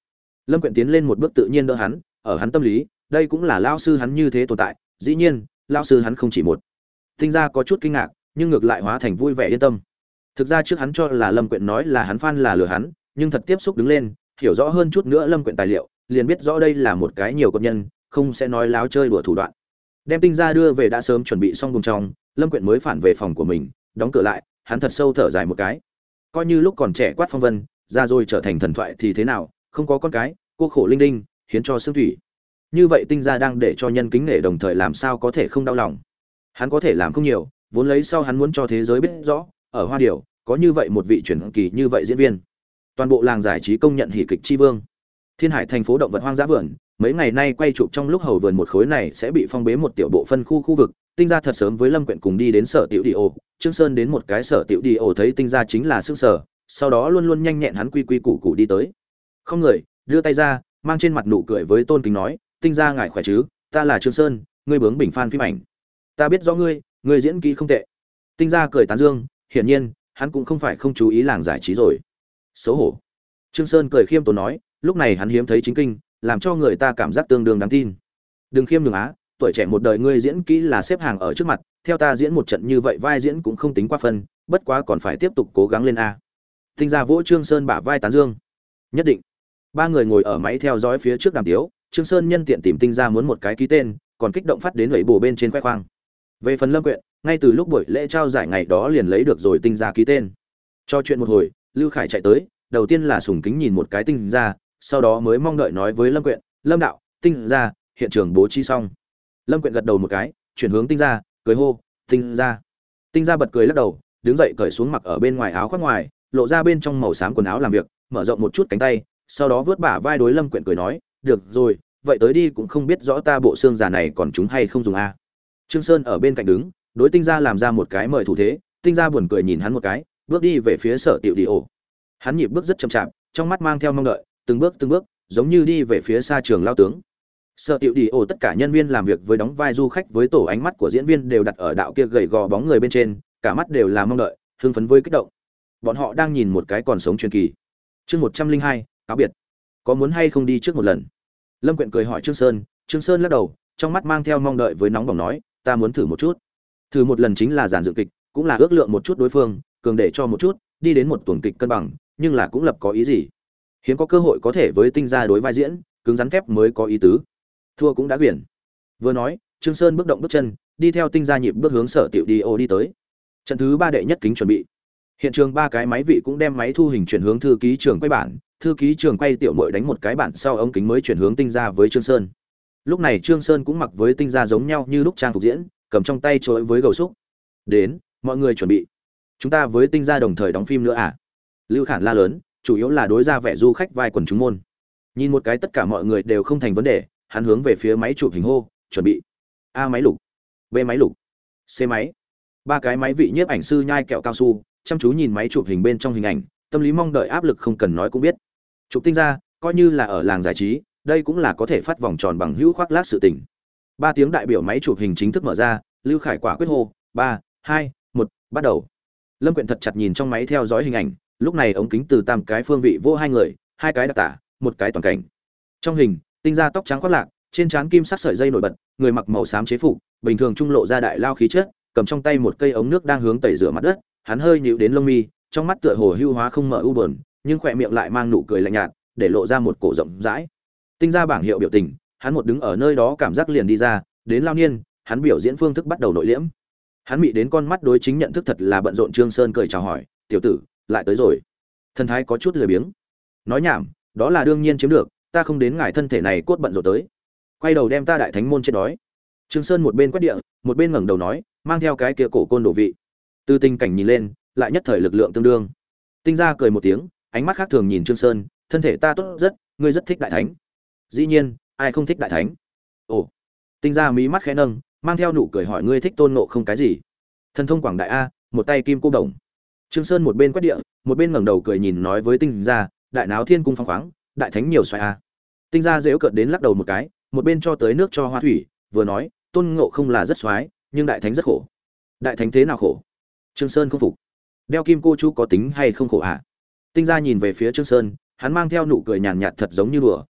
Lâm Quyện tiến lên một bước tự nhiên đỡ hắn, ở hắn tâm lý, đây cũng là lão sư hắn như thế tồn tại, dĩ nhiên, lão sư hắn không chỉ một. Tinh Gia có chút kinh ngạc, nhưng ngược lại hóa thành vui vẻ yên tâm. Thực ra trước hắn cho là Lâm Quyện nói là hắn fan là lừa hắn, nhưng thật tiếp xúc đứng lên, hiểu rõ hơn chút nữa Lâm Quyện tài liệu, liền biết rõ đây là một cái nhiều công nhân, không sẽ nói láo chơi đùa thủ đoạn. Đem Tinh Gia đưa về đã sớm chuẩn bị xong vùng trong, Lâm Quyện mới phản về phòng của mình, đóng cửa lại, hắn thật sâu thở dài một cái. Coi như lúc còn trẻ quát phong vân, ra rồi trở thành thần thoại thì thế nào, không có con cái, cô khổ linh đinh, hiến cho xương thủy. Như vậy Tinh Gia đang để cho nhân kính nể đồng thời làm sao có thể không đau lòng. Hắn có thể làm không nhiều, vốn lấy sau hắn muốn cho thế giới biết rõ, ở Hoa Điểu có như vậy một vị truyền kỳ như vậy diễn viên. Toàn bộ làng giải trí công nhận hỷ kịch chi vương. Thiên Hải thành phố động vật hoang dã vườn, mấy ngày nay quay chụp trong lúc hầu vườn một khối này sẽ bị phong bế một tiểu bộ phân khu vực. Tinh Gia thật sớm với Lâm Quyện cùng đi đến sở tiểu đi ô, Trương Sơn đến một cái sở tiểu đi ô thấy Tinh Gia chính là sững sờ, sau đó luôn luôn nhanh nhẹn hắn quy quy củ củ đi tới. Không người, đưa tay ra, mang trên mặt nụ cười với tôn kính nói, Tinh Gia ngài khỏe chứ, ta là Trương Sơn, ngươi bướng bình fan phim ảnh. Ta biết rõ ngươi diễn kỹ không tệ. Tinh Gia cười tán dương, hiển nhiên, hắn cũng không phải không chú ý làng giải trí rồi. Xấu hổ. Trương Sơn cười khiêm tốn nói, lúc này hắn hiếm thấy chính kinh, làm cho người ta cảm giác tương đương đáng tin. Đừng khiêm nhường á, tuổi trẻ một đời ngươi diễn kỹ là xếp hàng ở trước mặt, theo ta diễn một trận như vậy vai diễn cũng không tính qua phân, bất quá còn phải tiếp tục cố gắng lên a. Tinh Gia vỗ Trương Sơn bả vai tán dương. Nhất định. Ba người ngồi ở máy theo dõi phía trước đàm tiếu, Trương Sơn nhân tiện tìm Tinh Gia muốn một cái ký tên, còn kích động phát đến lưỡi bổ bên trên khoe khoang. Về phần Lâm Quyện, ngay từ lúc buổi lễ trao giải ngày đó liền lấy được rồi Tinh Gia ký tên. Cho chuyện một hồi, Lưu Khải chạy tới, đầu tiên là sùng kính nhìn một cái Tinh Gia, sau đó mới mong đợi nói với Lâm Quyện, Lâm đạo, Tinh Gia, hiện trường bố trí xong. Lâm Quyện gật đầu một cái, chuyển hướng Tinh Gia, cười hô, Tinh Gia. Tinh Gia bật cười lắc đầu, đứng dậy cởi xuống mặc ở bên ngoài áo khoác ngoài, lộ ra bên trong màu xám quần áo làm việc, mở rộng một chút cánh tay, sau đó vớt bả vai đối Lâm Quyện cười nói, được rồi, vậy tới đi cũng không biết rõ ta bộ xương già này còn chúng hay không dùng a. Trương Sơn ở bên cạnh đứng, đối Tinh Gia làm ra một cái mời thủ thế, Tinh Gia buồn cười nhìn hắn một cái, bước đi về phía sở tiểu đi ổ. Hắn nhịp bước rất chậm chạp, trong mắt mang theo mong đợi, từng bước, giống như đi về phía xa trường lao tướng. Sở tiểu đi ổ tất cả nhân viên làm việc với đóng vai du khách với tổ ánh mắt của diễn viên đều đặt ở đạo kia gầy gò bóng người bên trên, cả mắt đều là mong đợi, hưng phấn với kích động. Bọn họ đang nhìn một cái còn sống truyền kỳ. Chương 102, cáo biệt. Có muốn hay không đi trước một lần? Lâm Quyện cười hỏi Trương Sơn lắc đầu, trong mắt mang theo mong đợi với nóng bỏng nói, ta muốn thử một chút. Thử một lần chính là giản dựng kịch, cũng là ước lượng một chút đối phương, cường để cho một chút, đi đến một tuần kịch cân bằng, nhưng là cũng lập có ý gì? Hiếm có cơ hội có thể với Tinh Gia đối vai diễn, cứng rắn thép mới có ý tứ. Thua cũng đã quyển. Vừa nói, Trương Sơn bước động bước chân, đi theo Tinh Gia nhịp bước hướng sở tiểu đi ô đi tới. Trận thứ 3 đệ nhất kính chuẩn bị. Hiện trường 3 cái máy vị cũng đem máy thu hình chuyển hướng thư ký trường quay bản, thư ký trường quay tiểu muội đánh một cái bản sau ống kính mới chuyển hướng Tinh Gia với Trương Sơn. Lúc này Trương Sơn cũng mặc với Tinh Gia giống nhau như lúc trang phục diễn, cầm trong tay chối với gầu xúc. Đến, mọi người chuẩn bị. Chúng ta với Tinh Gia đồng thời đóng phim nữa à? Lưu Khản la lớn, chủ yếu là đối ra vẻ du khách vai quần chúng môn. Nhìn một cái tất cả mọi người đều không thành vấn đề, hắn hướng về phía máy chụp hình hô, chuẩn bị. A máy lục, B máy lục, C máy. 3 cái máy vị nhiếp ảnh sư nhai kẹo cao su, chăm chú nhìn máy chụp hình bên trong hình ảnh, tâm lý mong đợi áp lực không cần nói cũng biết. Chụp Tinh Gia, coi như là ở làng giải trí, đây cũng là có thể phát vòng tròn bằng hữu khoác lác sự tình. 3 tiếng đại biểu máy chụp hình chính thức mở ra, Lưu Khải quả quyết hô, 3, 2, 1, bắt đầu. Lâm Quyện thật chặt nhìn trong máy theo dõi hình ảnh, lúc này ống kính từ tam cái phương vị vô 2 người, 2 cái đặc tả, một cái toàn cảnh. Trong hình, Tinh Gia tóc trắng khoác lạc, trên trán kim sắc sợi dây nổi bật, người mặc màu xám chế phục, bình thường trung lộ ra đại lao khí chất, cầm trong tay một cây ống nước đang hướng tẩy rửa mặt đất, hắn hơi nhíu đến lông mi, trong mắt tựa hồ hưu hóa không mở u buồn, nhưng khỏe miệng lại mang nụ cười lạnh nhạt, để lộ ra một cổ rộng rãi. Tinh Gia bảng hiệu biểu tình, hắn một đứng ở nơi đó cảm giác liền đi ra, đến lao niên, hắn biểu diễn phương thức bắt đầu nội liễm. Hắn mị đến con mắt đối chính nhận thức thật là bận rộn. Trương Sơn cười chào hỏi, "Tiểu tử, lại tới rồi." Thần thái có chút lười biếng. Nói nhảm, đó là đương nhiên chiếm được, ta không đến ngài thân thể này cốt bận rộn tới. Quay đầu đem ta đại thánh môn chết đói. Trương Sơn một bên quét địa, một bên ngẩng đầu nói, mang theo cái kia cổ côn đồ vị. Từ tình cảnh nhìn lên, lại nhất thời lực lượng tương đương. Tinh Gia cười một tiếng, ánh mắt khác thường nhìn Trương Sơn, thân thể ta tốt rất, ngươi rất thích đại thánh. Dĩ nhiên, ai không thích đại thánh? Ồ. Tinh Gia mí mắt khẽ nâng, mang theo nụ cười hỏi, ngươi thích Tôn Ngộ không cái gì? Thần thông quảng đại a, một tay kim cô đồng. Trương Sơn một bên quét địa, một bên ngẩng đầu cười nhìn nói với Tinh Gia, đại náo thiên cung phong khoáng, đại thánh nhiều xoài a. Tinh Gia giễu cợt đến lắc đầu một cái, một bên cho tới nước cho hoa thủy, vừa nói, Tôn Ngộ không là rất xoái, nhưng đại thánh rất khổ. Đại thánh thế nào khổ? Trương Sơn không phục. Đeo kim cô chú có tính hay không khổ ạ? Tinh Gia nhìn về phía Trương Sơn, hắn mang theo nụ cười nhàn nhạt thật giống như đùa,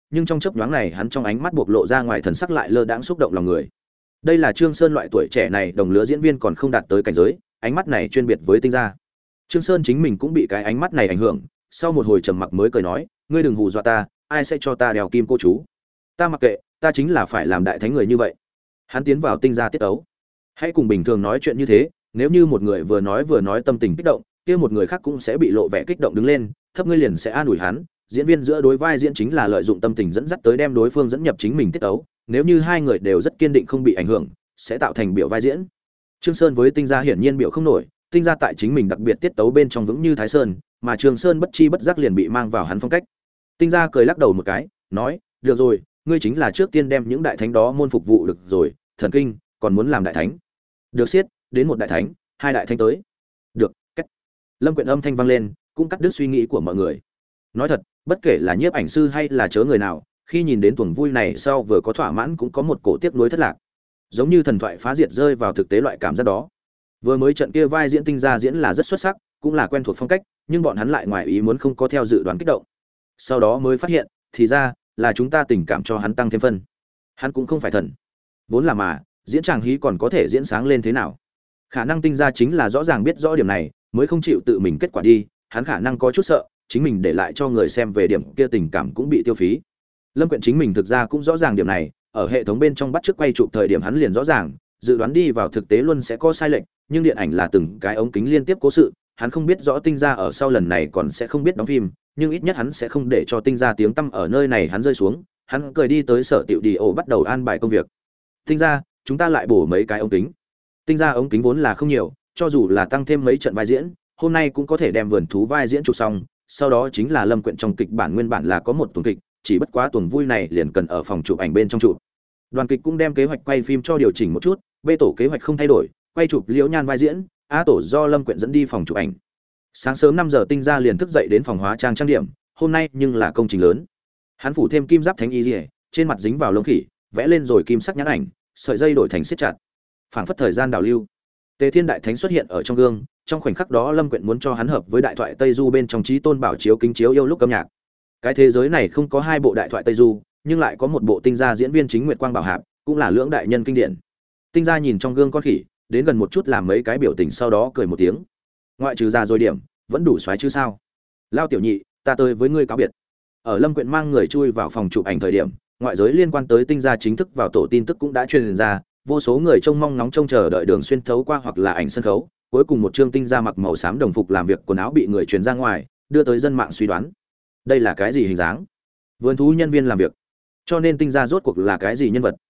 nhưng trong chớp nhoáng này hắn trong ánh mắt bộc lộ ra ngoài thần sắc lại lơ đãng xúc động lòng người. Đây là Trương Sơn loại tuổi trẻ này đồng lứa diễn viên còn không đạt tới cảnh giới, ánh mắt này chuyên biệt với Tinh Gia. Trương Sơn chính mình cũng bị cái ánh mắt này ảnh hưởng, sau một hồi trầm mặc mới cười nói, ngươi đừng hù dọa ta, ai sẽ cho ta đèo kim cô chú? Ta mặc kệ, ta chính là phải làm đại thánh người như vậy. Hắn tiến vào Tinh Gia tiết ấu. Hãy cùng bình thường nói chuyện như thế, nếu như một người vừa nói tâm tình kích động, kia một người khác cũng sẽ bị lộ vẻ kích động đứng lên, thấp ngươi liền sẽ an ủi hắn. Diễn viên giữa đối vai diễn chính là lợi dụng tâm tình dẫn dắt tới đem đối phương dẫn nhập chính mình tiết ấu, nếu như hai người đều rất kiên định không bị ảnh hưởng, sẽ tạo thành biểu vai diễn. Trương Sơn với Tinh Gia hiển nhiên biểu không nổi, Tinh Gia tại chính mình đặc biệt tiết tấu bên trong vững như Thái Sơn, mà Trương Sơn bất chi bất giác liền bị mang vào hắn phong cách. Tinh Gia cười lắc đầu một cái, nói, được rồi, ngươi chính là trước tiên đem những đại thánh đó môn phục vụ được rồi, thần kinh, còn muốn làm đại thánh. Được xiết, đến một đại thánh, hai đại thánh tới. Được, cách. Lâm Quyện âm thanh vang lên, cũng cắt đứt suy nghĩ của mọi người. Nói thật, bất kể là nhiếp ảnh sư hay là chớ người nào, khi nhìn đến tuồng vui này sau vừa có thỏa mãn cũng có một cổ tiếc nuối thất lạc. Giống như thần thoại phá diệt rơi vào thực tế loại cảm giác đó. Vừa mới trận kia vai diễn Tinh Gia diễn là rất xuất sắc, cũng là quen thuộc phong cách, nhưng bọn hắn lại ngoài ý muốn không có theo dự đoán kích động. Sau đó mới phát hiện, thì ra là chúng ta tình cảm cho hắn tăng thêm phân. Hắn cũng không phải thần. Vốn là mà, diễn tràng hí còn có thể diễn sáng lên thế nào? Khả năng Tinh Gia chính là rõ ràng biết rõ điểm này, mới không chịu tự mình kết quả đi, hắn khả năng có chút sợ, chính mình để lại cho người xem về điểm kia tình cảm cũng bị tiêu phí. Lâm Quyện chính mình thực ra cũng rõ ràng điểm này, ở hệ thống bên trong bắt chước quay chụp thời điểm hắn liền rõ ràng, dự đoán đi vào thực tế luôn sẽ có sai lệch, nhưng điện ảnh là từng cái ống kính liên tiếp cố sự, hắn không biết rõ Tinh Gia ở sau lần này còn sẽ không biết đóng phim, nhưng ít nhất hắn sẽ không để cho Tinh Gia tiếng tăm ở nơi này hắn rơi xuống. Hắn cười đi tới sở tiệu đi ổ bắt đầu an bài công việc. Tinh Gia, chúng ta lại bổ mấy cái ống kính. Tinh Gia ống kính vốn là không nhiều, cho dù là tăng thêm mấy trận vai diễn, hôm nay cũng có thể đem vườn thú vai diễn chụp xong, sau đó chính là Lâm Quyện trong kịch bản nguyên bản là có một tuần kịch, chỉ bất quá tuần vui này liền cần ở phòng chụp ảnh bên trong chụp. Đoàn kịch cũng đem kế hoạch quay phim cho điều chỉnh một chút, B tổ kế hoạch không thay đổi, quay chụp Liễu Nhan vai diễn, A tổ do Lâm Quyện dẫn đi phòng chụp ảnh. Sáng sớm 5 giờ Tinh Gia liền thức dậy đến phòng hóa trang trang điểm, hôm nay nhưng là công trình lớn. Hắn phủ thêm kim giáp thánh y liễu, trên mặt dính vào lông khỉ, vẽ lên rồi kim sắc nhãn ảnh, sợi dây đổi thành siết chặt. Phảng phất thời gian đảo lưu. Tề Thiên đại thánh xuất hiện ở trong gương, trong khoảnh khắc đó Lâm Quyện muốn cho hắn hợp với đại thoại Tây Du bên trong Chí Tôn Bảo chiếu kính chiếu yêu lúc âm nhạc. Cái thế giới này không có hai bộ đại thoại Tây Du, nhưng lại có một bộ Tinh Gia diễn viên chính Nguyệt Quang Bảo Hạp, cũng là lưỡng đại nhân kinh điển. Tinh Gia nhìn trong gương con khỉ, đến gần một chút làm mấy cái biểu tình sau đó cười một tiếng. Ngoại trừ già rồi điểm, vẫn đủ xoáy chứ sao? Lao tiểu nhị, ta tới với ngươi cáo biệt. Ở Lâm Quyện mang người chui vào phòng chụp ảnh thời điểm, ngoại giới liên quan tới Tinh Gia chính thức vào tổ tin tức cũng đã truyền ra, vô số người trông mong nóng trông chờ đợi đường xuyên thấu qua hoặc là ảnh sân khấu, cuối cùng một chương Tinh Gia mặc màu xám đồng phục làm việc quần áo bị người truyền ra ngoài, đưa tới dân mạng suy đoán. Đây là cái gì hình dáng? Vườn thú nhân viên làm việc. Cho nên Tinh Gia rốt cuộc là cái gì nhân vật?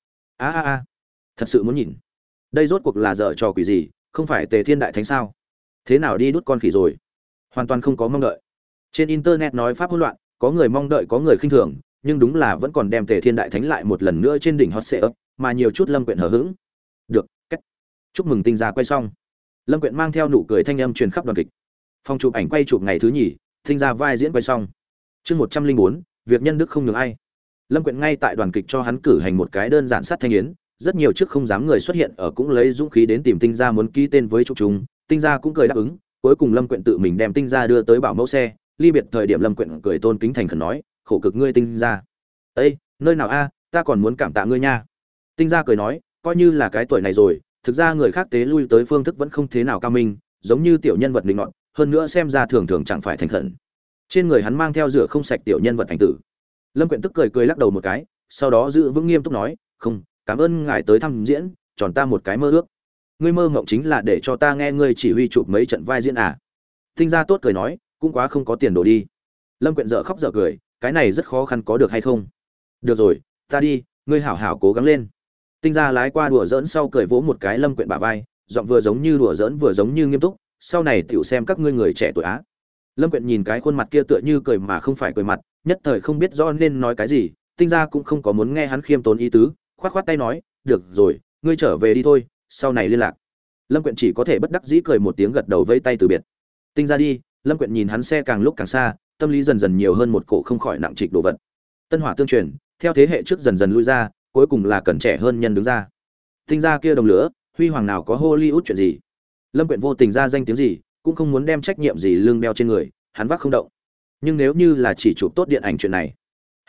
Thật sự muốn nhìn. Đây rốt cuộc là dở trò quỷ gì, không phải Tề Thiên đại thánh sao? Thế nào đi đút con khỉ rồi? Hoàn toàn không có mong đợi. Trên internet nói pháp hỗn loạn, có người mong đợi có người khinh thường, nhưng đúng là vẫn còn đem Tề Thiên đại thánh lại một lần nữa trên đỉnh hot search, mà nhiều chút Lâm Quyện hờ hững. Được, cách. Chúc mừng Tinh Gia quay xong. Lâm Quyện mang theo nụ cười thanh âm truyền khắp đoàn kịch. Phòng chụp ảnh quay chụp ngày thứ nhì, Tinh Gia vai diễn quay xong. Chương 104, việc nhân đức không nhường ai. Lâm Quyện ngay tại đoàn kịch cho hắn cử hành một cái đơn giản sát thanh yến, rất nhiều trước không dám người xuất hiện ở cũng lấy dũng khí đến tìm Tinh Gia muốn ký tên với chụp chúng, Tinh Gia cũng cười đáp ứng, cuối cùng Lâm Quyện tự mình đem Tinh Gia đưa tới bảo mẫu xe, ly biệt thời điểm Lâm Quyện cười tôn kính thành khẩn nói, khổ cực ngươi Tinh Gia. Ê, nơi nào a, ta còn muốn cảm tạ ngươi nha. Tinh Gia cười nói, coi như là cái tuổi này rồi, thực ra người khác tế lui tới phương thức vẫn không thế nào cao minh, giống như tiểu nhân vật linh ngọn, hơn nữa xem ra thường thường chẳng phải thành khẩn. Trên người hắn mang theo rửa không sạch tiểu nhân vật ảnh tử. Lâm Quyện tức cười cười lắc đầu một cái, sau đó giữ vững nghiêm túc nói, không, cảm ơn ngài tới thăm diễn, tròn ta một cái mơ ước. Ngươi mơ mộng chính là để cho ta nghe ngươi chỉ huy chụp mấy trận vai diễn à? Tinh Gia tốt cười nói, cũng quá không có tiền đồ đi. Lâm Quyện dở khóc dở cười, cái này rất khó khăn có được hay không? Được rồi, ta đi, ngươi hảo hảo cố gắng lên. Tinh Gia lái qua đùa giỡn sau cười vỗ một cái Lâm Quyện bả vai, giọng vừa giống như đùa giỡn vừa giống như nghiêm túc, sau này tiểu xem các ngươi người trẻ tuổi á. Lâm Quyện nhìn cái khuôn mặt kia tựa như cười mà không phải cười mặt, nhất thời không biết rõ nên nói cái gì. Tinh Gia cũng không có muốn nghe hắn khiêm tốn ý tứ, khoát khoát tay nói, được rồi, ngươi trở về đi thôi, sau này liên lạc. Lâm Quyện chỉ có thể bất đắc dĩ cười một tiếng gật đầu vẫy tay từ biệt. Tinh Gia đi, Lâm Quyện nhìn hắn xe càng lúc càng xa, tâm lý dần dần nhiều hơn một cổ không khỏi nặng trịch đồ vật. Tân hỏa tương truyền, theo thế hệ trước dần dần lui ra, cuối cùng là cần trẻ hơn nhân đứng ra. Tinh Gia kia đồng lửa, huy hoàng nào có Hollywood chuyện gì. Lâm Quyện vô tình ra danh tiếng gì, cũng không muốn đem trách nhiệm gì lưng đeo trên người, hắn vác không động. Nhưng nếu như là chỉ chụp tốt điện ảnh chuyện này,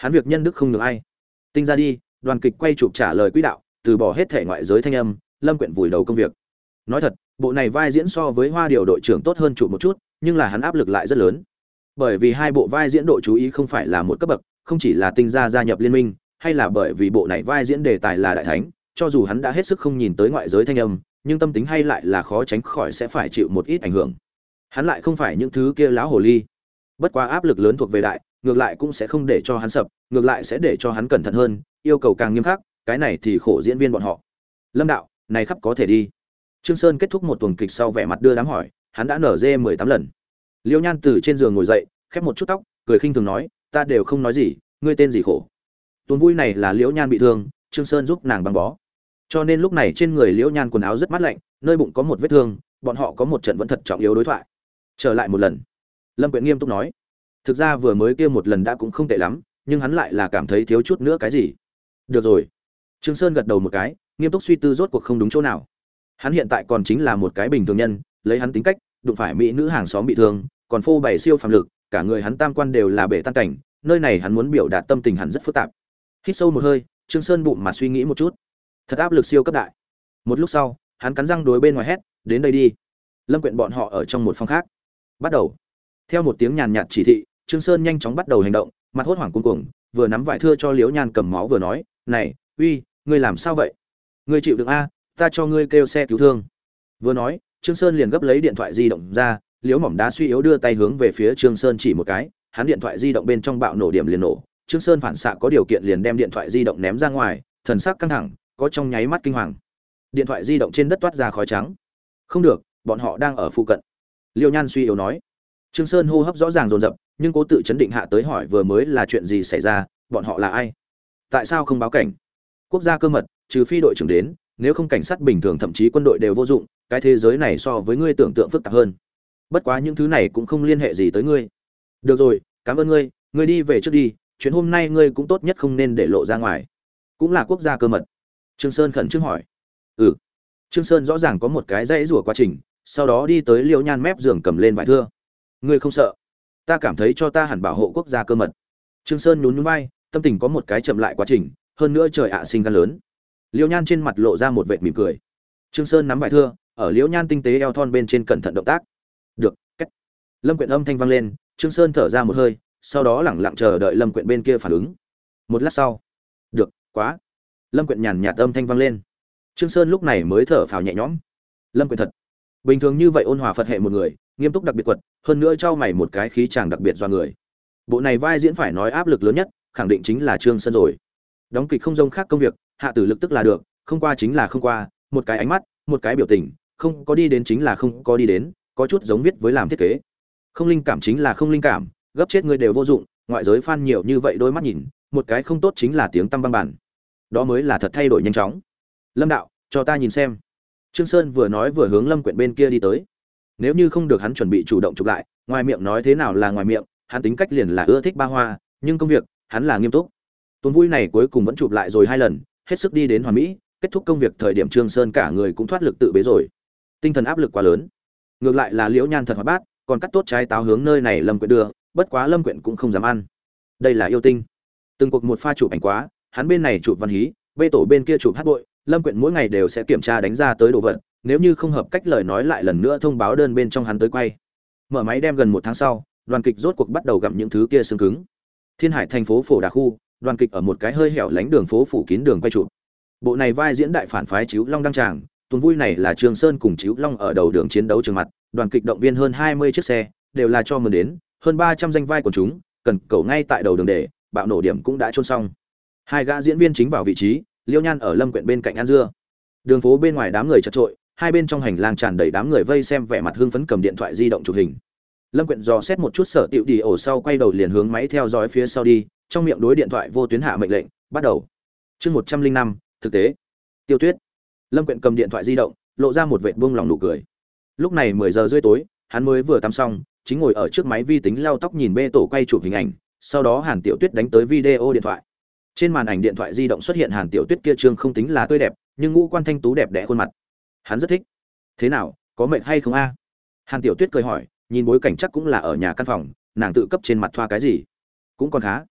Hắn việc nhân đức không nhường ai. Tinh ra đi, đoàn kịch quay chụp trả lời quỹ đạo, từ bỏ hết thể ngoại giới thanh âm, Lâm Quyện vùi đầu công việc. Nói thật, bộ này vai diễn so với Hoa Điều đội trưởng tốt hơn chụp một chút, nhưng là hắn áp lực lại rất lớn. Bởi vì hai bộ vai diễn độ chú ý không phải là một cấp bậc, không chỉ là Tinh gia gia nhập liên minh, hay là bởi vì bộ này vai diễn đề tài là đại thánh, cho dù hắn đã hết sức không nhìn tới ngoại giới thanh âm, nhưng tâm tính hay lại là khó tránh khỏi sẽ phải chịu một ít ảnh hưởng. Hắn lại không phải những thứ kia láo hồ ly. Bất quá áp lực lớn thuộc về đại, ngược lại cũng sẽ không để cho hắn sập, ngược lại sẽ để cho hắn cẩn thận hơn, yêu cầu càng nghiêm khắc, cái này thì khổ diễn viên bọn họ. Lâm đạo, này khắp có thể đi. Trương Sơn kết thúc một tuần kịch sau vẻ mặt đưa đám hỏi, hắn đã nở dê 18 lần. Liêu Nhan từ trên giường ngồi dậy, khép một chút tóc, cười khinh thường nói, ta đều không nói gì, ngươi tên gì khổ. Tuần vui này là Liễu Nhan bị thương, Trương Sơn giúp nàng băng bó. Cho nên lúc này trên người Liễu Nhan quần áo rất mát lạnh, nơi bụng có một vết thương, bọn họ có một trận vẫn thật trọng yếu đối thoại. Trở lại một lần. Lâm Quyện nghiêm túc nói, thực ra vừa mới kia một lần đã cũng không tệ lắm, nhưng hắn lại là cảm thấy thiếu chút nữa cái gì. Được rồi. Trương Sơn gật đầu một cái, nghiêm túc suy tư rốt cuộc không đúng chỗ nào. Hắn hiện tại còn chính là một cái bình thường nhân, lấy hắn tính cách, đụng phải mỹ nữ hàng xóm bị thương, còn phô bày siêu phàm lực, cả người hắn tam quan đều là bể tan cảnh, nơi này hắn muốn biểu đạt tâm tình hắn rất phức tạp. Hít sâu một hơi, Trương Sơn bụng mà suy nghĩ một chút. Thật áp lực siêu cấp đại. Một lúc sau, hắn cắn răng đối bên ngoài hét, đến đây đi. Lâm Quyện bọn họ ở trong một phòng khác. Bắt đầu. Theo một tiếng nhàn nhạt chỉ thị, Trương Sơn nhanh chóng bắt đầu hành động, mặt hốt hoảng cuống cuồng, vừa nắm vải thưa cho Liễu Nhan cầm máu vừa nói, "Này, uy, ngươi làm sao vậy? Ngươi chịu đựng a, ta cho ngươi kêu xe cứu thương." Vừa nói, Trương Sơn liền gấp lấy điện thoại di động ra, Liễu Mỏng Đá suy yếu đưa tay hướng về phía Trương Sơn chỉ một cái, hắn điện thoại di động bên trong bạo nổ điểm liền nổ, Trương Sơn phản xạ có điều kiện liền đem điện thoại di động ném ra ngoài, thần sắc căng thẳng, có trong nháy mắt kinh hoàng. Điện thoại di động trên đất toát ra khói trắng. Không được, bọn họ đang ở phụ cận. Liêu Nhan suy yếu nói. Trương Sơn hô hấp rõ ràng dồn dập, nhưng cố tự chấn định hạ tới hỏi vừa mới là chuyện gì xảy ra, bọn họ là ai? Tại sao không báo cảnh? Quốc gia cơ mật, trừ phi đội trưởng đến, nếu không cảnh sát bình thường thậm chí quân đội đều vô dụng, cái thế giới này so với ngươi tưởng tượng phức tạp hơn. Bất quá những thứ này cũng không liên hệ gì tới ngươi. Được rồi, cảm ơn ngươi, ngươi đi về trước đi, chuyện hôm nay ngươi cũng tốt nhất không nên để lộ ra ngoài. Cũng là quốc gia cơ mật. Trương Sơn khẩn trương hỏi. Ừ. Trương Sơn rõ ràng có một cái dãy rủa quá trình, sau đó đi tới Liễu Nhan mép giường cầm lên vải thưa. Ngươi không sợ? Ta cảm thấy cho ta hẳn bảo hộ quốc gia cơ mật. Trương Sơn nhún nhún vai, tâm tình có một cái chậm lại quá trình, hơn nữa trời ạ sinh gan lớn. Liễu Nhan trên mặt lộ ra một vệt mỉm cười. Trương Sơn nắm vải thưa, ở Liễu Nhan tinh tế eo thon bên trên cẩn thận động tác. Được, cách. Lâm Quyện âm thanh vang lên, Trương Sơn thở ra một hơi, sau đó lẳng lặng chờ đợi Lâm Quyện bên kia phản ứng. Một lát sau, được, quá. Lâm Quyện nhàn nhạt âm thanh vang lên. Trương Sơn lúc này mới thở phào nhẹ nhõm. Lâm Quyện thật, bình thường như vậy ôn hòa Phật hệ một người, nghiêm túc đặc biệt quật, hơn nữa trao mày một cái khí chàng đặc biệt do người. Bộ này vai diễn phải nói áp lực lớn nhất, khẳng định chính là Trương Sơn rồi. Đóng kịch không rông khác công việc, hạ tử lực tức là được, không qua chính là không qua, một cái ánh mắt, một cái biểu tình, không có đi đến chính là không có đi đến, có chút giống viết với làm thiết kế. Không linh cảm chính là không linh cảm, gấp chết người đều vô dụng, ngoại giới fan nhiều như vậy đôi mắt nhìn, một cái không tốt chính là tiếng tăm băng bản. Đó mới là thật thay đổi nhanh chóng. Lâm đạo, cho ta nhìn xem. Trương Sơn vừa nói vừa hướng Lâm Quyện bên kia đi tới. Nếu như không được hắn chuẩn bị chủ động chụp lại, ngoài miệng nói thế nào là ngoài miệng, hắn tính cách liền là ưa thích ba hoa, nhưng công việc, hắn là nghiêm túc. Tuần vui này cuối cùng vẫn chụp lại rồi 2 lần, hết sức đi đến hoàn mỹ, kết thúc công việc thời điểm Trương Sơn cả người cũng thoát lực tự bế rồi. Tinh thần áp lực quá lớn. Ngược lại là Liễu Nhan thật hoạt bát, còn cắt tốt trái táo hướng nơi này Lâm Quyện đưa, bất quá Lâm Quyện cũng không dám ăn. Đây là yêu tinh. Từng cuộc một pha chụp ảnh quá, hắn bên này chụp văn hí, bê tổ bên kia chụp hát bội, Lâm Quyện mỗi ngày đều sẽ kiểm tra đánh ra tới đồ vật, nếu như không hợp cách lời nói lại lần nữa thông báo đơn bên trong hắn tới quay. Mở máy đem gần 1 tháng sau, đoàn kịch rốt cuộc bắt đầu gặm những thứ kia xương cứng. Thiên Hải thành phố Phổ Đà khu, đoàn kịch ở một cái hơi hẻo lánh đường phố phủ kín đường quay chụp. Bộ này vai diễn đại phản phái Chíu Long đăng tràng, tuần vui này là Trương Sơn cùng Chíu Long ở đầu đường chiến đấu trường mặt, đoàn kịch động viên hơn 20 chiếc xe, đều là cho mượn đến, hơn 300 danh vai của chúng, cần cầu ngay tại đầu đường để, bạo nổ điểm cũng đã chôn xong. 2 gã diễn viên chính vào vị trí, Liêu Nhan ở Lâm Quyện bên cạnh ăn dưa. Đường phố bên ngoài đám người chật trội, hai bên trong hành lang tràn đầy đám người vây xem vẻ mặt hưng phấn cầm điện thoại di động chụp hình. Lâm Quyện dò xét một chút Sở Tiểu Đi ổ sau quay đầu liền hướng máy theo dõi phía sau đi, trong miệng đối điện thoại vô tuyến hạ mệnh lệnh, bắt đầu. Chương 105, thực tế. Tiêu Tuyết. Lâm Quyện cầm điện thoại di động, lộ ra một vệt buông lòng nụ cười. Lúc này 10 giờ rưỡi tối, hắn mới vừa tắm xong, chính ngồi ở trước máy vi tính lau tóc nhìn bê tổ quay chụp hình ảnh, sau đó Hàn Tiểu Tuyết đánh tới video điện thoại. Trên màn ảnh điện thoại di động xuất hiện Hàn Tiểu Tuyết kia trương không tính là tươi đẹp, nhưng ngũ quan thanh tú đẹp đẽ khuôn mặt. Hắn rất thích. Thế nào, có mệt hay không a? Hàn Tiểu Tuyết cười hỏi, nhìn bối cảnh chắc cũng là ở nhà căn phòng, nàng tự cấp trên mặt thoa cái gì? Cũng còn khá.